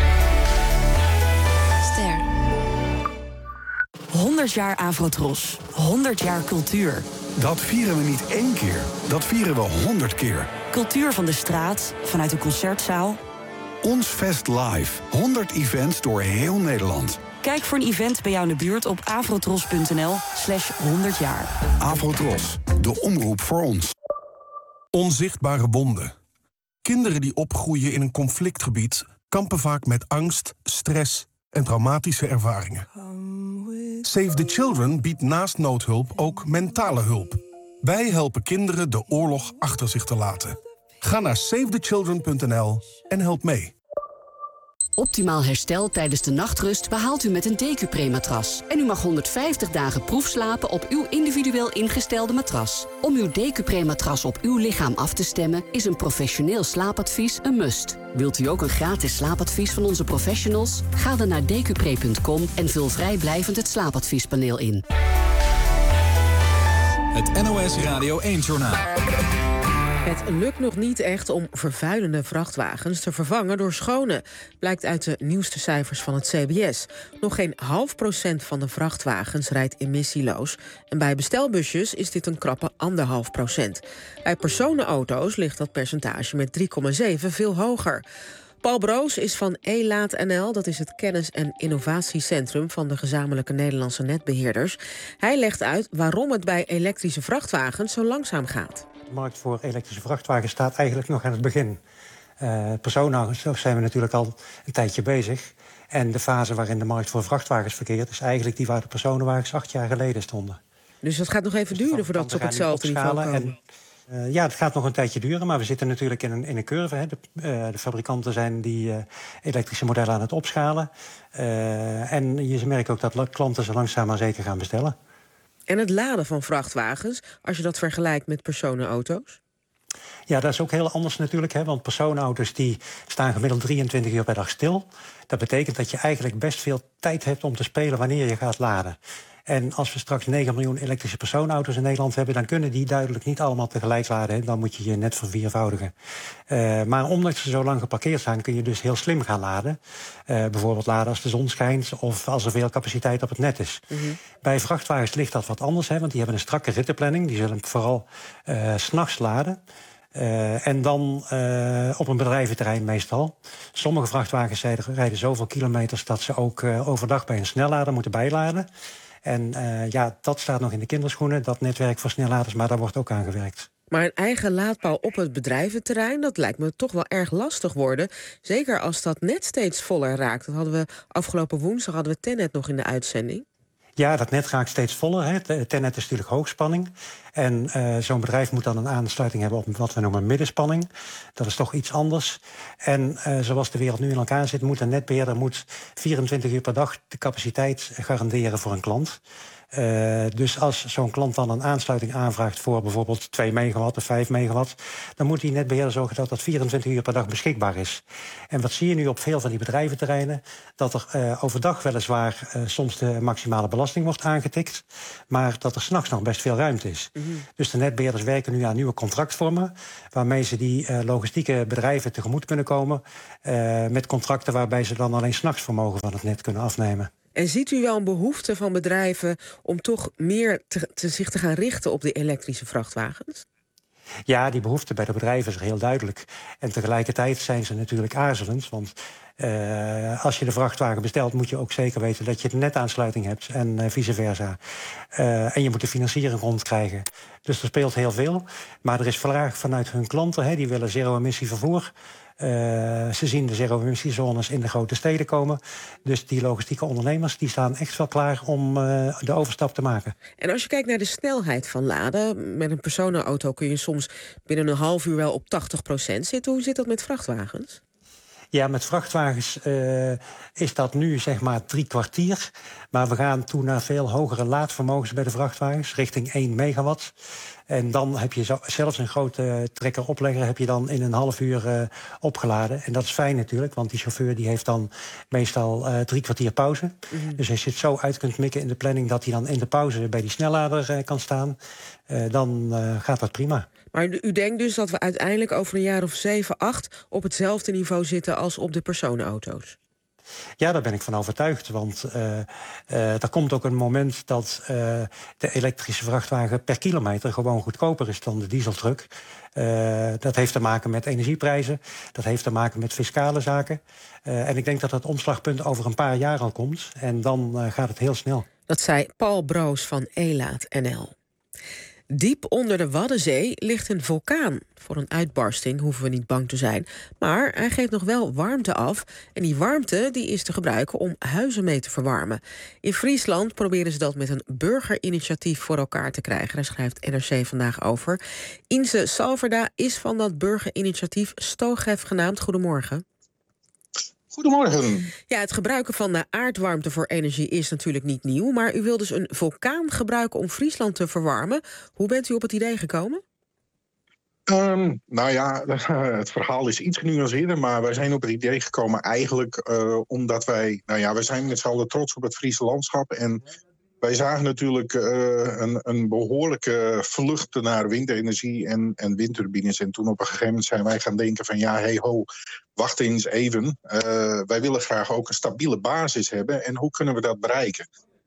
Ster. honderd jaar Avrotros. honderd jaar cultuur. Dat vieren we niet één keer. Dat vieren we honderd keer. Cultuur van de straat, vanuit de concertzaal. Ons Fest Live. honderd events door heel Nederland. Kijk voor een event bij jou in de buurt op avrotros.nl slash honderd jaar. Avrotros, de omroep voor ons. Onzichtbare wonden. Kinderen die opgroeien in een conflictgebied kampen vaak met angst, stress en traumatische ervaringen. Save the Children biedt naast noodhulp ook mentale hulp. Wij helpen kinderen de oorlog achter zich te laten. Ga naar save the children punt n l en help mee. Optimaal herstel tijdens de nachtrust behaalt u met een Decupre-matras. En u mag honderdvijftig dagen proefslapen op uw individueel ingestelde matras. Om uw Decupre-matras op uw lichaam af te stemmen is een professioneel slaapadvies een must. Wilt u ook een gratis slaapadvies van onze professionals? Ga dan naar decupre punt com en vul vrijblijvend het slaapadviespaneel in. Het N O S Radio één-journaal. Het lukt nog niet echt om vervuilende vrachtwagens te vervangen door schone, blijkt uit de nieuwste cijfers van het C B S. Nog geen half procent van de vrachtwagens rijdt emissieloos. En bij bestelbusjes is dit een krappe anderhalf procent. Bij personenauto's ligt dat percentage met drie komma zeven veel hoger. Paul Broos is van E-Laat N L, dat is het kennis- en innovatiecentrum van de gezamenlijke Nederlandse netbeheerders. Hij legt uit waarom het bij elektrische vrachtwagens zo langzaam gaat. De markt voor elektrische vrachtwagens staat eigenlijk nog aan het begin. Uh, personenauto's zijn we natuurlijk al een tijdje bezig. En de fase waarin de markt voor vrachtwagens verkeert is eigenlijk die waar de personenwagens acht jaar geleden stonden. Dus dat gaat nog even dus duren voordat ze op hetzelfde niveau komen? En, uh, ja, het gaat nog een tijdje duren, maar we zitten natuurlijk in een, in een curve. Hè. De, uh, de fabrikanten zijn die uh, elektrische modellen aan het opschalen. Uh, en je merkt ook dat klanten ze langzaam maar zeker gaan bestellen. En het laden van vrachtwagens, als je dat vergelijkt met personenauto's? Ja, dat is ook heel anders natuurlijk. Hè, want personenauto's die staan gemiddeld drieëntwintig uur per dag stil. Dat betekent dat je eigenlijk best veel tijd hebt om te spelen wanneer je gaat laden. En als we straks negen miljoen elektrische personenauto's in Nederland hebben, dan kunnen die duidelijk niet allemaal tegelijk laden. Hè. Dan moet je je net verviervoudigen. Uh, maar omdat ze zo lang geparkeerd staan, kun je dus heel slim gaan laden. Uh, bijvoorbeeld laden als de zon schijnt of als er veel capaciteit op het net is. Mm-hmm. Bij vrachtwagens ligt dat wat anders, hè, want die hebben een strakke rittenplanning. Die zullen vooral uh, 's nachts laden. Uh, en dan uh, op een bedrijventerrein meestal. Sommige vrachtwagens rijden zoveel kilometers dat ze ook uh, overdag bij een snellader moeten bijladen. En uh, ja, dat staat nog in de kinderschoenen, dat netwerk voor snelladers, maar daar wordt ook aan gewerkt. Maar een eigen laadpaal op het bedrijventerrein, dat lijkt me toch wel erg lastig worden. Zeker als dat net steeds voller raakt. Dat hadden we afgelopen woensdag hadden we Tennet nog in de uitzending. Ja, dat net raakt steeds voller. Hè. Tennet is natuurlijk hoogspanning. En uh, zo'n bedrijf moet dan een aansluiting hebben op wat we noemen middenspanning. Dat is toch iets anders. En uh, zoals de wereld nu in elkaar zit, moet een netbeheerder moet vierentwintig uur per dag de capaciteit garanderen voor een klant. Uh, dus als zo'n klant dan een aansluiting aanvraagt voor bijvoorbeeld twee megawatt of vijf megawatt, dan moet die netbeheerder zorgen dat dat vierentwintig uur per dag beschikbaar is. En wat zie je nu op veel van die bedrijventerreinen? Dat er uh, overdag weliswaar uh, soms de maximale belasting wordt aangetikt, maar dat er 's nachts nog best veel ruimte is. Mm-hmm. Dus de netbeheerders werken nu aan nieuwe contractvormen, waarmee ze die uh, logistieke bedrijven tegemoet kunnen komen, uh, met contracten waarbij ze dan alleen 's nachts vermogen van het net kunnen afnemen. En ziet u wel een behoefte van bedrijven om toch meer te, te zich te gaan richten op de elektrische vrachtwagens? Ja, die behoefte bij de bedrijven is heel duidelijk. En tegelijkertijd zijn ze natuurlijk aarzelend. Want uh, als je de vrachtwagen bestelt, moet je ook zeker weten dat je de netaansluiting hebt en uh, vice versa. Uh, en je moet de financiering rondkrijgen. Dus er speelt heel veel. Maar er is vraag vanuit hun klanten, hè, die willen zero-emissie vervoer. Uh, ze zien de zero-emissiezones in de grote steden komen. Dus die logistieke ondernemers die staan echt wel klaar om uh, de overstap te maken. En als je kijkt naar de snelheid van laden, met een personenauto kun je soms binnen een half uur wel op tachtig procent zitten. Hoe zit dat met vrachtwagens? Ja, met vrachtwagens uh, is dat nu zeg maar drie kwartier. Maar we gaan toe naar veel hogere laadvermogens bij de vrachtwagens, richting één megawatt. En dan heb je zo, zelfs een grote trekker-oplegger heb je dan in een half uur uh, opgeladen. En dat is fijn natuurlijk, want die chauffeur die heeft dan meestal uh, drie kwartier pauze. Mm-hmm. Dus als je het zo uit kunt mikken in de planning dat hij dan in de pauze bij die snellader uh, kan staan, uh, dan uh, gaat dat prima. Maar u denkt dus dat we uiteindelijk over een jaar of zeven, acht op hetzelfde niveau zitten als op de personenauto's? Ja, daar ben ik van overtuigd. Want uh, uh, er komt ook een moment dat uh, de elektrische vrachtwagen per kilometer gewoon goedkoper is dan de dieseltruck. Uh, dat heeft te maken met energieprijzen. Dat heeft te maken met fiscale zaken. Uh, en ik denk dat dat omslagpunt over een paar jaar al komt. En dan uh, gaat het heel snel. Dat zei Paul Broos van Elaat N L. Diep onder de Waddenzee ligt een vulkaan. Voor een uitbarsting hoeven we niet bang te zijn. Maar hij geeft nog wel warmte af. En die warmte die is te gebruiken om huizen mee te verwarmen. In Friesland proberen ze dat met een burgerinitiatief voor elkaar te krijgen. Daar schrijft N R C vandaag over. Inse Salverda is van dat burgerinitiatief Stoghef genaamd. Goedemorgen. Goedemorgen. Ja, het gebruiken van de aardwarmte voor energie is natuurlijk niet nieuw. Maar u wil dus een vulkaan gebruiken om Friesland te verwarmen. Hoe bent u op het idee gekomen? Um, nou ja, het verhaal is iets genuanceerder. Maar wij zijn op het idee gekomen eigenlijk uh, omdat wij... Nou ja, wij zijn met z'n allen trots op het Friese landschap. En wij zagen natuurlijk uh, een, een behoorlijke vlucht naar windenergie en, en windturbines. En toen op een gegeven moment zijn wij gaan denken van ja, hey ho, wacht eens even. Uh, wij willen graag ook een stabiele basis hebben. En hoe kunnen we dat bereiken?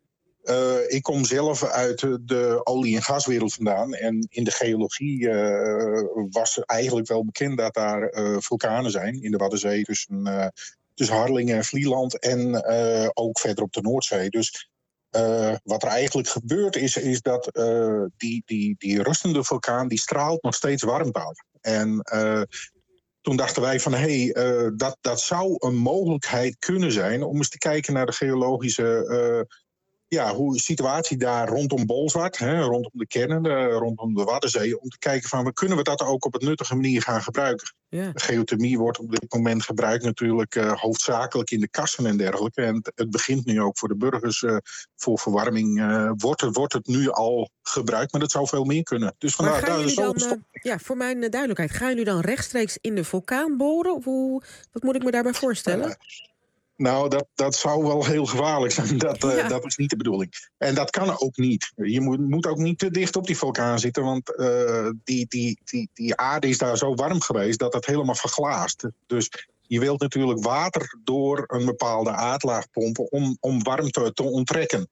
Uh, ik kom zelf uit de olie- en gaswereld vandaan. En in de geologie uh, was eigenlijk wel bekend dat daar uh, vulkanen zijn in de Waddenzee. Tussen, uh, tussen Harlingen en Vlieland en uh, ook verder op de Noordzee. Dus Uh, wat er eigenlijk gebeurt is, is dat uh, die, die, die rustende vulkaan die straalt nog steeds warmte uit. En uh, toen dachten wij van hé, hey, uh, dat, dat zou een mogelijkheid kunnen zijn om eens te kijken naar de geologische uh, ja, hoe, situatie daar rondom Bolzwart, hè, rondom de kernen, uh, rondom de Waddenzee, om te kijken van kunnen we dat ook op een nuttige manier gaan gebruiken. Ja. Geothermie wordt op dit moment gebruikt natuurlijk uh, hoofdzakelijk in de kassen en dergelijke. En het, het begint nu ook voor de burgers uh, voor verwarming. Uh, wordt, het, wordt het nu al gebruikt, maar dat zou veel meer kunnen. Dus vandaar maar gaan daar jullie is dan, uh, ja, voor mijn uh, duidelijkheid, gaan jullie dan rechtstreeks in de vulkaan boren? Of hoe, wat moet ik me daarbij voorstellen? Uh, Nou, dat, dat zou wel heel gevaarlijk zijn. Dat, uh, ja. dat is niet de bedoeling. En dat kan ook niet. Je moet, moet ook niet te dicht op die vulkaan zitten. Want uh, die, die, die, die aarde is daar zo warm geweest dat het helemaal verglaast. Dus je wilt natuurlijk water door een bepaalde aardlaag pompen om, om warmte te onttrekken.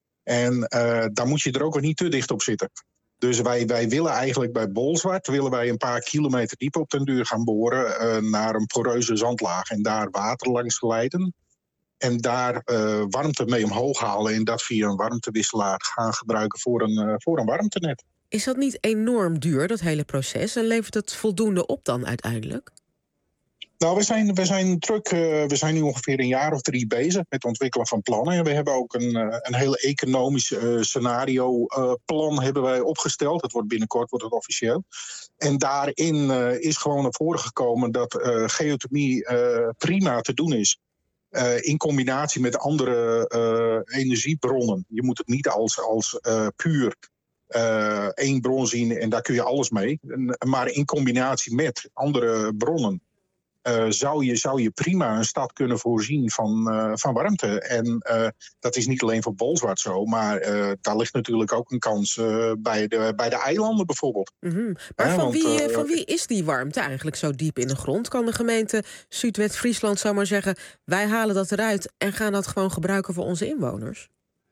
En uh, daar moet je er ook weer niet te dicht op zitten. Dus wij, wij willen eigenlijk bij Bolzwart willen wij een paar kilometer diep op den duur gaan boren uh, naar een poreuze zandlaag. En daar water langs geleiden. En daar uh, warmte mee omhoog halen en dat via een warmtewisselaar gaan gebruiken voor een, uh, voor een warmtenet. Is dat niet enorm duur, dat hele proces? En levert het voldoende op dan uiteindelijk? Nou, we zijn, we zijn druk. Uh, we zijn nu ongeveer een jaar of drie bezig met het ontwikkelen van plannen. En we hebben ook een, uh, een heel economisch uh, scenario uh, plan hebben wij opgesteld. Het wordt binnenkort wordt het officieel. En daarin uh, is gewoon naar voren gekomen dat uh, geothermie uh, prima te doen is. Uh, in combinatie met andere uh, energiebronnen. Je moet het niet als, als uh, puur uh, één bron zien en daar kun je alles mee. Maar in combinatie met andere bronnen uh, zou, je, zou je prima een stad kunnen voorzien van, uh, van warmte. En uh, dat is niet alleen voor Bolzwart zo, maar uh, daar ligt natuurlijk ook een kans uh, bij, de, bij de eilanden bijvoorbeeld. Mm-hmm. Maar ja, van, want, wie, uh, van wie is die warmte eigenlijk zo diep in de grond? Kan de gemeente Zuidwest-Friesland zomaar zeggen, wij halen dat eruit en gaan dat gewoon gebruiken voor onze inwoners?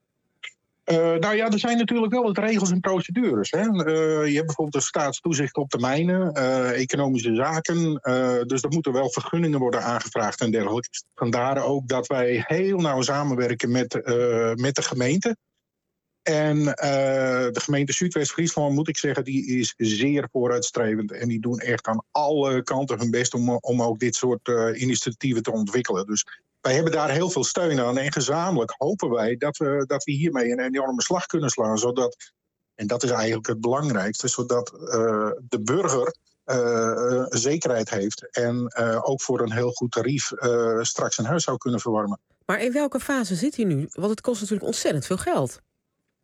Uh, nou ja, er zijn natuurlijk wel wat regels en procedures. Hè. Uh, je hebt bijvoorbeeld een staatstoezicht op de mijnen, uh, economische zaken. Uh, dus er moeten wel vergunningen worden aangevraagd en dergelijke. Vandaar ook dat wij heel nauw samenwerken met, uh, met de gemeente. En uh, de gemeente Zuidwest-Friesland, moet ik zeggen, die is zeer vooruitstrevend. En die doen echt aan alle kanten hun best om, om ook dit soort uh, initiatieven te ontwikkelen. Dus wij hebben daar heel veel steun aan. En gezamenlijk hopen wij dat we, dat we hiermee een enorme slag kunnen slaan. Zodat, en dat is eigenlijk het belangrijkste, zodat uh, de burger uh, zekerheid heeft. En uh, ook voor een heel goed tarief uh, straks een huis zou kunnen verwarmen. Maar in welke fase zit hij nu? Want het kost natuurlijk ontzettend veel geld.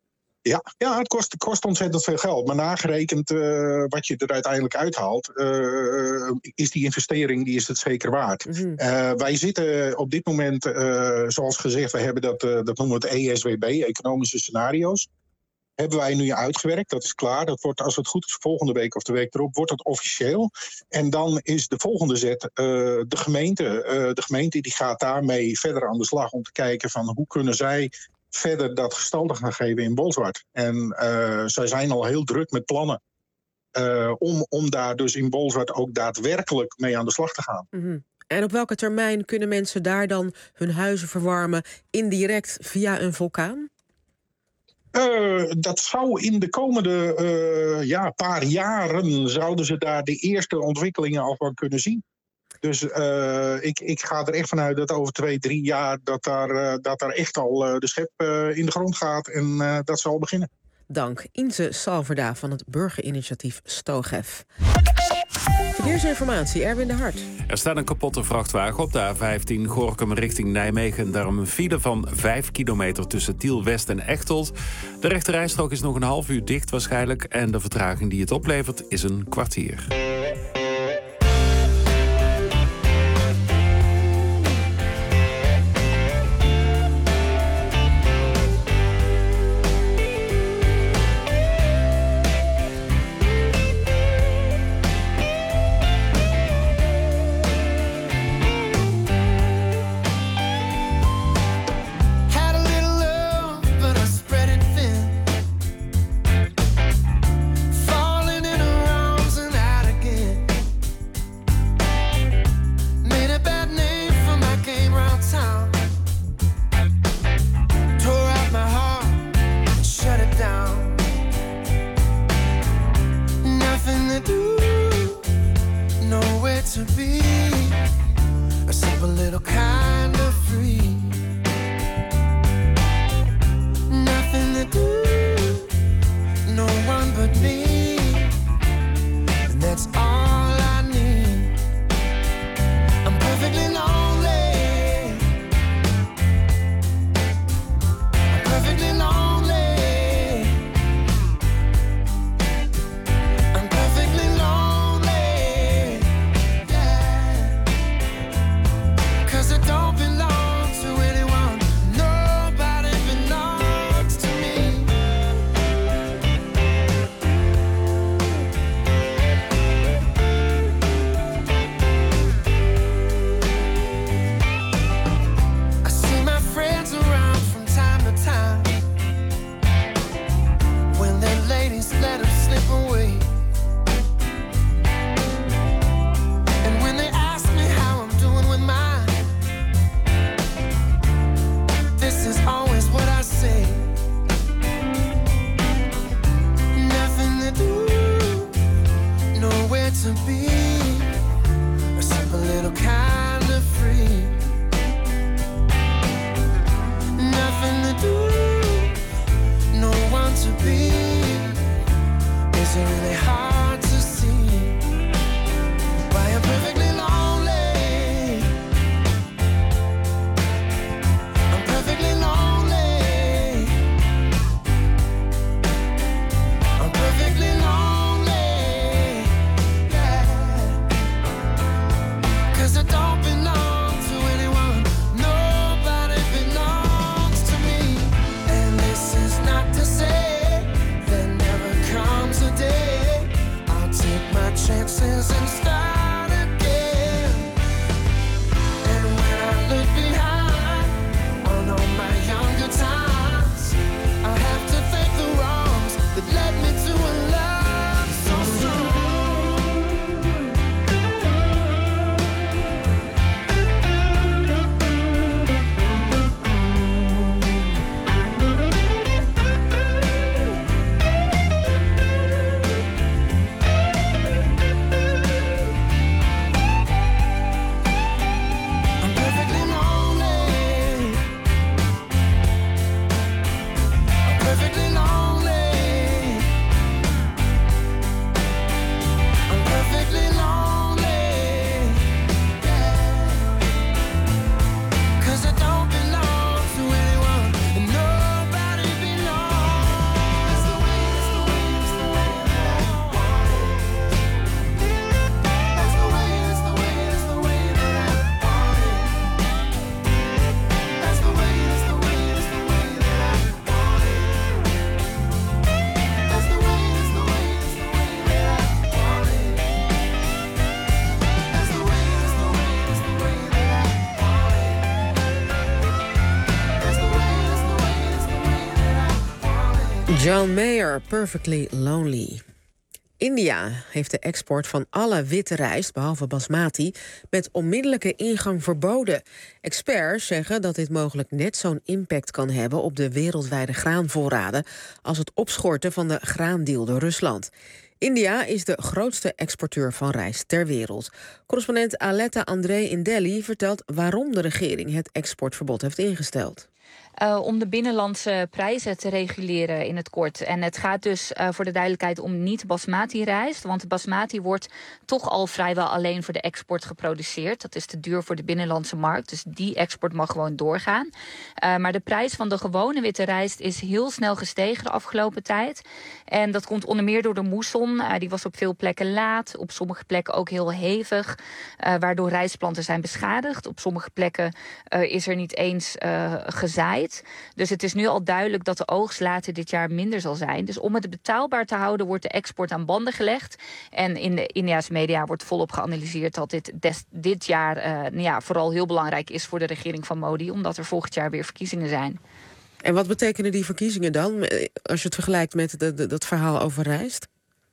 Ja, ja, het kost, kost ontzettend veel geld. Maar nagerekend uh, wat je er uiteindelijk uithaalt, uh, is die investering die is het zeker waard. Mm-hmm. Uh, wij zitten op dit moment, uh, zoals gezegd, we hebben dat, uh, dat noemen we het E S W B, economische scenario's. Hebben wij nu uitgewerkt, dat is klaar. Dat wordt, als het goed is, volgende week of de week erop, wordt het officieel. En dan is de volgende zet, uh, de gemeente. Uh, de gemeente die gaat daarmee verder aan de slag om te kijken van hoe kunnen zij verder dat gestalte gaan geven in Bolsward. En uh, zij zijn al heel druk met plannen uh, om, om daar dus in Bolsward ook daadwerkelijk mee aan de slag te gaan. Mm-hmm. En op welke termijn kunnen mensen daar dan hun huizen verwarmen indirect via een vulkaan? Uh, dat zou in de komende uh, ja, paar jaren zouden ze daar de eerste ontwikkelingen al van kunnen zien. Dus uh, ik, ik ga er echt vanuit dat over twee, drie jaar dat daar, uh, dat daar echt al uh, de schep uh, in de grond gaat en uh, dat zal beginnen. Dank Inze Salverda van het burgerinitiatief Stogef. Verkeersinformatie, Erwin de Hart. Er staat een kapotte vrachtwagen op de A vijftien Gorinchem richting Nijmegen. Daarom een file van vijf kilometer tussen Tiel West en Echteld. De rechterrijstrook is nog een half uur dicht waarschijnlijk. En de vertraging die het oplevert is een kwartier. Falling in her arms and out again. John Mayer, Perfectly Lonely. India heeft de export van alle witte rijst, behalve basmati, met onmiddellijke ingang verboden. Experts zeggen dat dit mogelijk net zo'n impact kan hebben op de wereldwijde graanvoorraden als het opschorten van de graandeal door Rusland. India is de grootste exporteur van rijst ter wereld. Correspondent Aletta André in Delhi vertelt waarom de regering het exportverbod heeft ingesteld. Uh, om de binnenlandse prijzen te reguleren in het kort. En het gaat dus uh, voor de duidelijkheid om niet basmati rijst. Want basmati wordt toch al vrijwel alleen voor de export geproduceerd. Dat is te duur voor de binnenlandse markt. Dus die export mag gewoon doorgaan. Uh, maar de prijs van de gewone witte rijst is heel snel gestegen de afgelopen tijd. En dat komt onder meer door de moesson. Uh, die was op veel plekken laat. Op sommige plekken ook heel hevig. Uh, waardoor rijstplanten zijn beschadigd. Op sommige plekken uh, is er niet eens uh, gezaaid. Dus het is nu al duidelijk dat de oogst later dit jaar minder zal zijn. Dus om het betaalbaar te houden wordt de export aan banden gelegd. En in de Indiase media wordt volop geanalyseerd dat dit des, dit jaar uh, nou ja, vooral heel belangrijk is voor de regering van Modi. Omdat er volgend jaar weer verkiezingen zijn. En wat betekenen die verkiezingen dan, als je het vergelijkt met de, de, dat verhaal over rijst?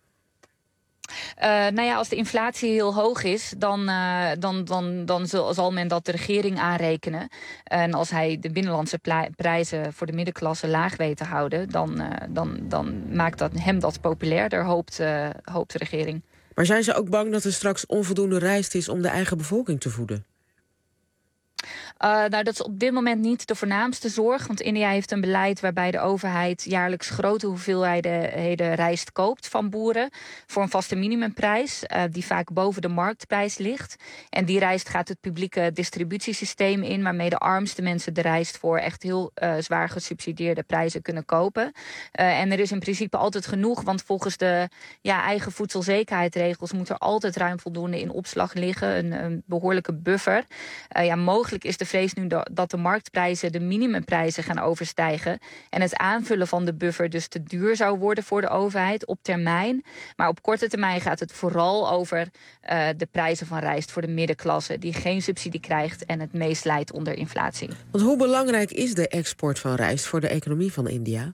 Uh, nou ja, als de inflatie heel hoog is, dan, uh, dan, dan, dan zal, zal men dat de regering aanrekenen. En als hij de binnenlandse prijzen voor de middenklasse laag weet te houden, dan, uh, dan, dan maakt dat hem dat populairder, hoopt, uh, hoopt de regering. Maar zijn ze ook bang dat er straks onvoldoende rijst is om de eigen bevolking te voeden? Uh, nou, dat is op dit moment niet de voornaamste zorg. Want India heeft een beleid waarbij de overheid jaarlijks grote hoeveelheden rijst koopt van boeren voor een vaste minimumprijs, uh, die vaak boven de marktprijs ligt. En die rijst gaat het publieke distributiesysteem in, waarmee de armste mensen de rijst voor echt heel uh, zwaar gesubsidieerde prijzen kunnen kopen. Uh, en er is in principe altijd genoeg, want volgens de ja, eigen voedselzekerheidsregels moet er altijd ruim voldoende in opslag liggen, een, een behoorlijke buffer. Uh, ja, mogelijk is de vrees nu dat de marktprijzen de minimumprijzen gaan overstijgen en het aanvullen van de buffer dus te duur zou worden voor de overheid op termijn. Maar op korte termijn gaat het vooral over uh, de prijzen van rijst voor de middenklasse die geen subsidie krijgt en het meest lijdt onder inflatie. Want hoe belangrijk is de export van rijst voor de economie van India?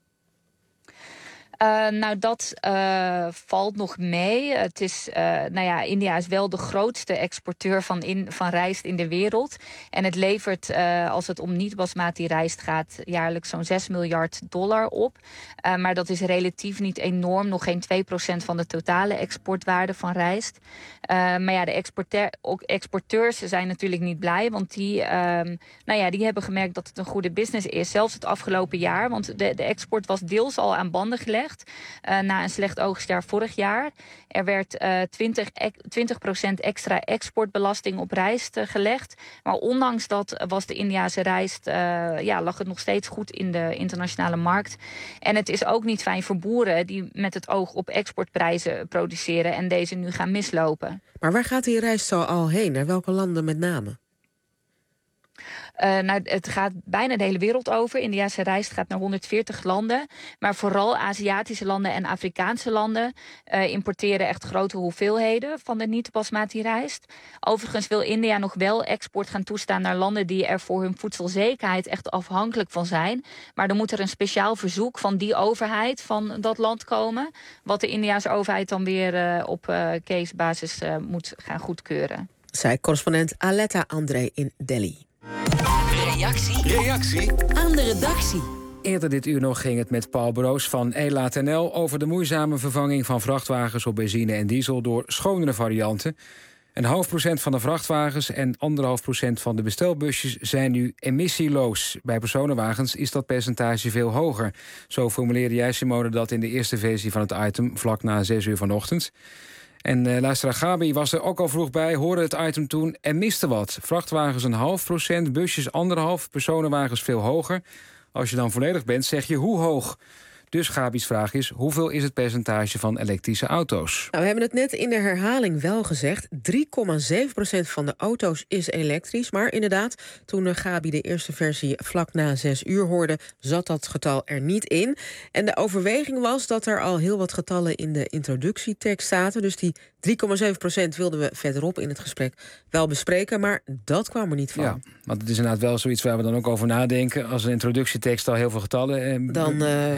Uh, nou, dat uh, valt nog mee. Het is, uh, nou ja, India is wel de grootste exporteur van, in, van rijst in de wereld. En het levert, uh, als het om niet-basmati rijst gaat, jaarlijks zo'n zes miljard dollar op. Uh, maar dat is relatief niet enorm. Nog geen twee procent van de totale exportwaarde van rijst. Uh, maar ja, de exporteur, ook exporteurs zijn natuurlijk niet blij. Want die, uh, nou ja, die hebben gemerkt dat het een goede business is. Zelfs het afgelopen jaar. Want de, de export was deels al aan banden gelegd. Uh, na een slecht oogstjaar vorig jaar. Er werd uh, twintig procent extra exportbelasting op rijst uh, gelegd. Maar ondanks dat was de Indiase rijst, uh, ja, lag het nog steeds goed in de internationale markt. En het is ook niet fijn voor boeren die met het oog op exportprijzen produceren en deze nu gaan mislopen. Maar waar gaat die rijst zo al heen? Naar welke landen met name? Uh, nou, het gaat bijna de hele wereld over. Indiase rijst gaat naar honderdveertig landen. Maar vooral Aziatische landen en Afrikaanse landen uh, importeren echt grote hoeveelheden van de niet-basmati rijst. Overigens wil India nog wel export gaan toestaan naar landen die er voor hun voedselzekerheid echt afhankelijk van zijn. Maar dan moet er een speciaal verzoek van die overheid van dat land komen, wat de Indiase overheid dan weer uh, op uh, casebasis uh, moet gaan goedkeuren. Zei correspondent Aletta André in Delhi. Reactie. Reactie aan de redactie. Eerder dit uur nog ging het met Paul Broos van Elaat N L over de moeizame vervanging van vrachtwagens op benzine en diesel door schonere varianten. Een half procent van de vrachtwagens en anderhalf procent van de bestelbusjes zijn nu emissieloos. Bij personenwagens is dat percentage veel hoger. Zo formuleerde jij, Simone, dat in de eerste versie van het item vlak na zes uur vanochtend. En uh, luisteraar Gabi was er ook al vroeg bij, hoorde het item toen en miste wat. Vrachtwagens een half procent, busjes anderhalf, personenwagens veel hoger. Als je dan volledig bent, zeg je hoe hoog? Dus Gabi's vraag is, hoeveel is het percentage van elektrische auto's? Nou, we hebben het net in de herhaling wel gezegd. drie komma zeven procent van de auto's is elektrisch. Maar inderdaad, toen Gabi de eerste versie vlak na zes uur hoorde, zat dat getal er niet in. En de overweging was dat er al heel wat getallen in de introductietekst zaten. Dus die drie komma zeven procent wilden we verderop in het gesprek wel bespreken. Maar dat kwam er niet van. Ja, want het is inderdaad wel zoiets waar we dan ook over nadenken. Als een introductietekst al heel veel getallen eh, dan, uh, heeft, dan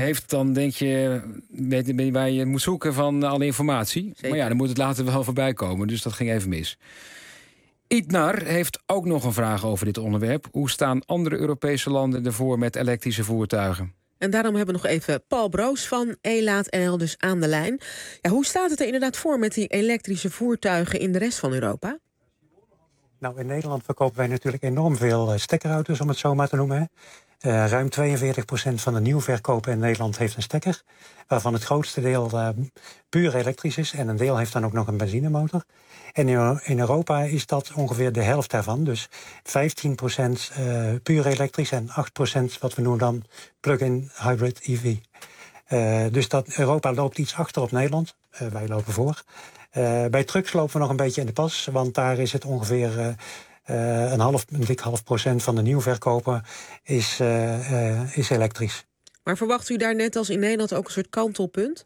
dan denk je weet je waar je moet zoeken van alle informatie. Zeker. Maar ja, dan moet het later wel voorbij komen. Dus dat ging even mis. Itnar heeft ook nog een vraag over dit onderwerp. Hoe staan andere Europese landen ervoor met elektrische voertuigen? En daarom hebben we nog even Paul Broos van Elaat N L dus aan de lijn. Ja, hoe staat het er inderdaad voor met die elektrische voertuigen in de rest van Europa? Nou, in Nederland verkopen wij natuurlijk enorm veel stekkerauto's, om het zo maar te noemen. Uh, ruim tweeënveertig procent van de nieuwverkopen in Nederland heeft een stekker, waarvan het grootste deel uh, puur elektrisch is. En een deel heeft dan ook nog een benzinemotor. En in, in Europa is dat ongeveer de helft daarvan. Dus vijftien procent uh, puur elektrisch en acht procent wat we noemen dan plug-in hybrid E V. Uh, dus dat Europa loopt iets achter op Nederland. Uh, wij lopen voor. Uh, bij trucks lopen we nog een beetje in de pas, want daar is het ongeveer uh, uh, een, half, een dik half procent van de nieuwverkopen is, uh, uh, is elektrisch. Maar verwacht u daar net als in Nederland ook een soort kantelpunt?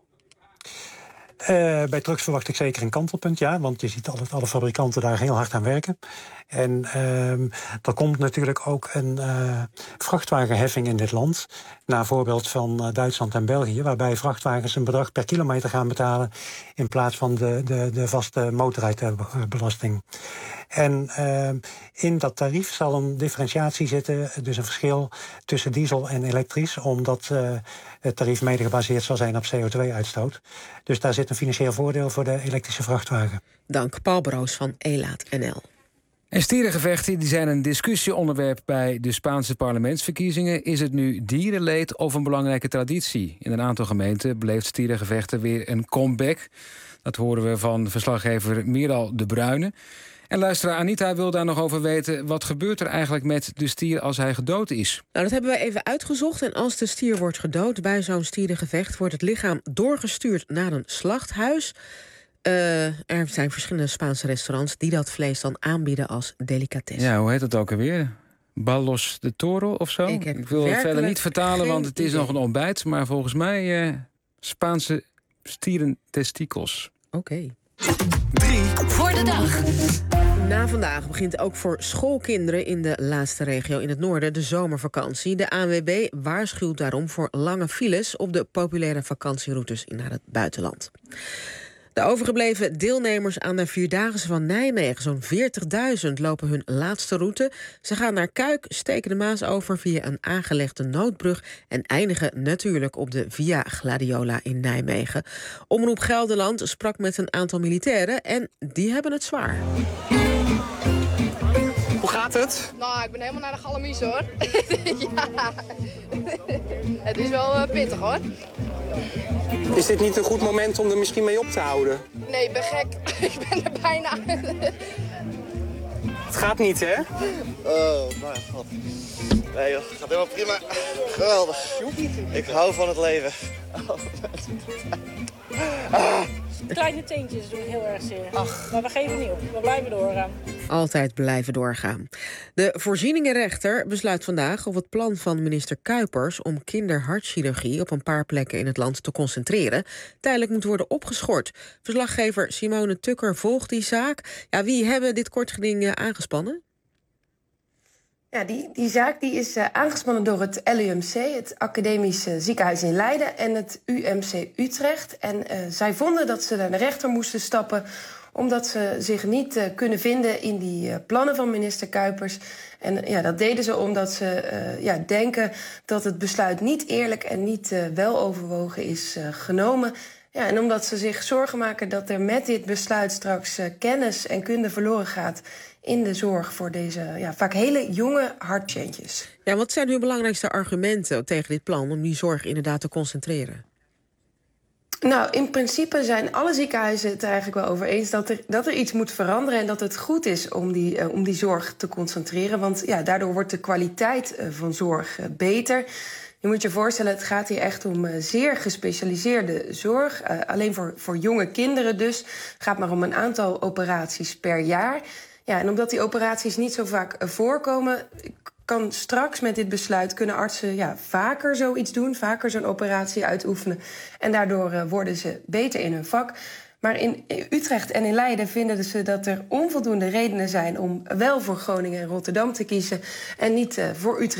Uh, bij trucks verwacht ik zeker een kantelpunt, ja. Want je ziet altijd alle fabrikanten daar heel hard aan werken. En uh, er komt natuurlijk ook een uh, vrachtwagenheffing in dit land. Naar voorbeeld van uh, Duitsland en België. Waarbij vrachtwagens een bedrag per kilometer gaan betalen in plaats van de, de, de vaste motorrijbelasting. En uh, in dat tarief zal een differentiatie zitten. Dus een verschil tussen diesel en elektrisch. Omdat uh, het tarief mede gebaseerd zal zijn op C O twee uitstoot. Dus daar zit een financieel voordeel voor de elektrische vrachtwagen. Dank, Paul Broos van Elaat N L. En stierengevechten die zijn een discussieonderwerp bij de Spaanse parlementsverkiezingen. Is het nu dierenleed of een belangrijke traditie? In een aantal gemeenten beleeft stierengevechten weer een comeback. Dat horen we van verslaggever Miral de Bruyne. En luisteraar Anita wil daar nog over weten. Wat gebeurt er eigenlijk met de stier als hij gedood is? Nou, dat hebben wij even uitgezocht. En als de stier wordt gedood bij zo'n stierengevecht, wordt het lichaam doorgestuurd naar een slachthuis. Uh, er zijn verschillende Spaanse restaurants die dat vlees dan aanbieden als delicatesse. Ja, hoe heet het ook alweer? Ballos de Toro of zo? Ik, Ik wil het verder niet vertalen, want het is idee. nog een ontbijt. Maar volgens mij uh, Spaanse stierentestikels. Oké. Okay. Drie voor de dag. Na vandaag begint ook voor schoolkinderen in de laatste regio in het noorden de zomervakantie. De A N W B waarschuwt daarom voor lange files op de populaire vakantieroutes naar het buitenland. De overgebleven deelnemers aan de Vierdaagse van Nijmegen, zo'n veertigduizend, lopen hun laatste route. Ze gaan naar Kuik, steken de Maas over via een aangelegde noodbrug en eindigen natuurlijk op de Via Gladiola in Nijmegen. Omroep Gelderland sprak met een aantal militairen en die hebben het zwaar. Hoe gaat het? Nou, ik ben helemaal naar de galamies, hoor. Ja, het is wel uh, pittig, hoor. Is dit niet een goed moment om er misschien mee op te houden? Nee, ik ben gek. Ik ben er bijna. Het gaat niet, hè? Oh, mijn god. Nee joh, het gaat helemaal prima. Geweldig. Ik hou van het leven. Ah. Kleine teentjes doen heel erg zeer. Ach. Maar we geven niet op. We blijven doorgaan. Altijd blijven doorgaan. De voorzieningenrechter besluit vandaag of het plan van minister Kuipers om kinderhartchirurgie op een paar plekken in het land te concentreren tijdelijk moet worden opgeschort. Verslaggever Simone Tukker volgt die zaak. Ja, wie hebben dit kort geding aangespannen? Ja, die, die zaak die is uh, aangespannen door het L U M C, het Academisch Ziekenhuis in Leiden, en het U M C Utrecht. En uh, zij vonden dat ze naar de rechter moesten stappen omdat ze zich niet uh, kunnen vinden in die uh, plannen van minister Kuipers. En uh, ja, dat deden ze omdat ze uh, ja, denken dat het besluit niet eerlijk en niet uh, weloverwogen is uh, genomen. Ja, en omdat ze zich zorgen maken dat er met dit besluit straks uh, kennis en kunde verloren gaat in de zorg voor deze ja, vaak hele jonge hartpatiëntjes. Ja, wat zijn uw belangrijkste argumenten tegen dit plan om die zorg inderdaad te concentreren? Nou, in principe zijn alle ziekenhuizen het er eigenlijk wel over eens dat er, dat er iets moet veranderen en dat het goed is om die, uh, om die zorg te concentreren. Want ja, daardoor wordt de kwaliteit uh, van zorg uh, beter. Je moet je voorstellen, het gaat hier echt om uh, zeer gespecialiseerde zorg. Uh, alleen voor, voor jonge kinderen dus. Het gaat maar om een aantal operaties per jaar. Ja, en omdat die operaties niet zo vaak uh, voorkomen, kan straks met dit besluit kunnen artsen ja, vaker zoiets doen, vaker zo'n operatie uitoefenen. En daardoor uh, worden ze beter in hun vak. Maar in Utrecht en in Leiden vinden ze dat er onvoldoende redenen zijn om wel voor Groningen en Rotterdam te kiezen en niet uh, voor Utrecht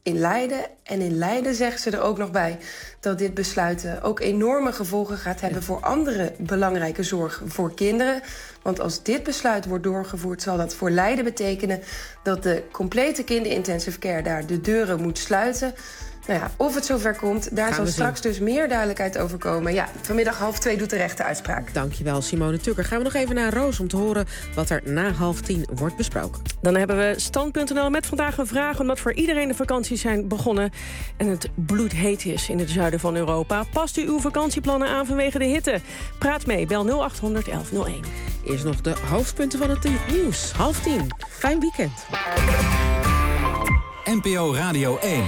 in Leiden. En in Leiden zeggen ze er ook nog bij dat dit besluit uh, ook enorme gevolgen gaat hebben voor andere belangrijke zorg voor kinderen. Want als dit besluit wordt doorgevoerd, zal dat voor Leiden betekenen dat de complete kinderintensive care daar de deuren moet sluiten. Nou ja, of het zover komt, daar zal straks dus meer duidelijkheid over komen. Ja, vanmiddag half twee doet de rechter uitspraak. Dankjewel, Simone Tukker. Gaan we nog even naar Roos om te horen wat er na half tien wordt besproken. Dan hebben we stand punt n l met vandaag een vraag, omdat voor iedereen de vakanties zijn begonnen en het bloedheet is in het zuiden van Europa. Past u uw vakantieplannen aan vanwege de hitte? Praat mee, bel nul acht honderd elf nul één. Eerst nog de hoofdpunten van het nieuws. Half tien. Fijn weekend. N P O Radio één.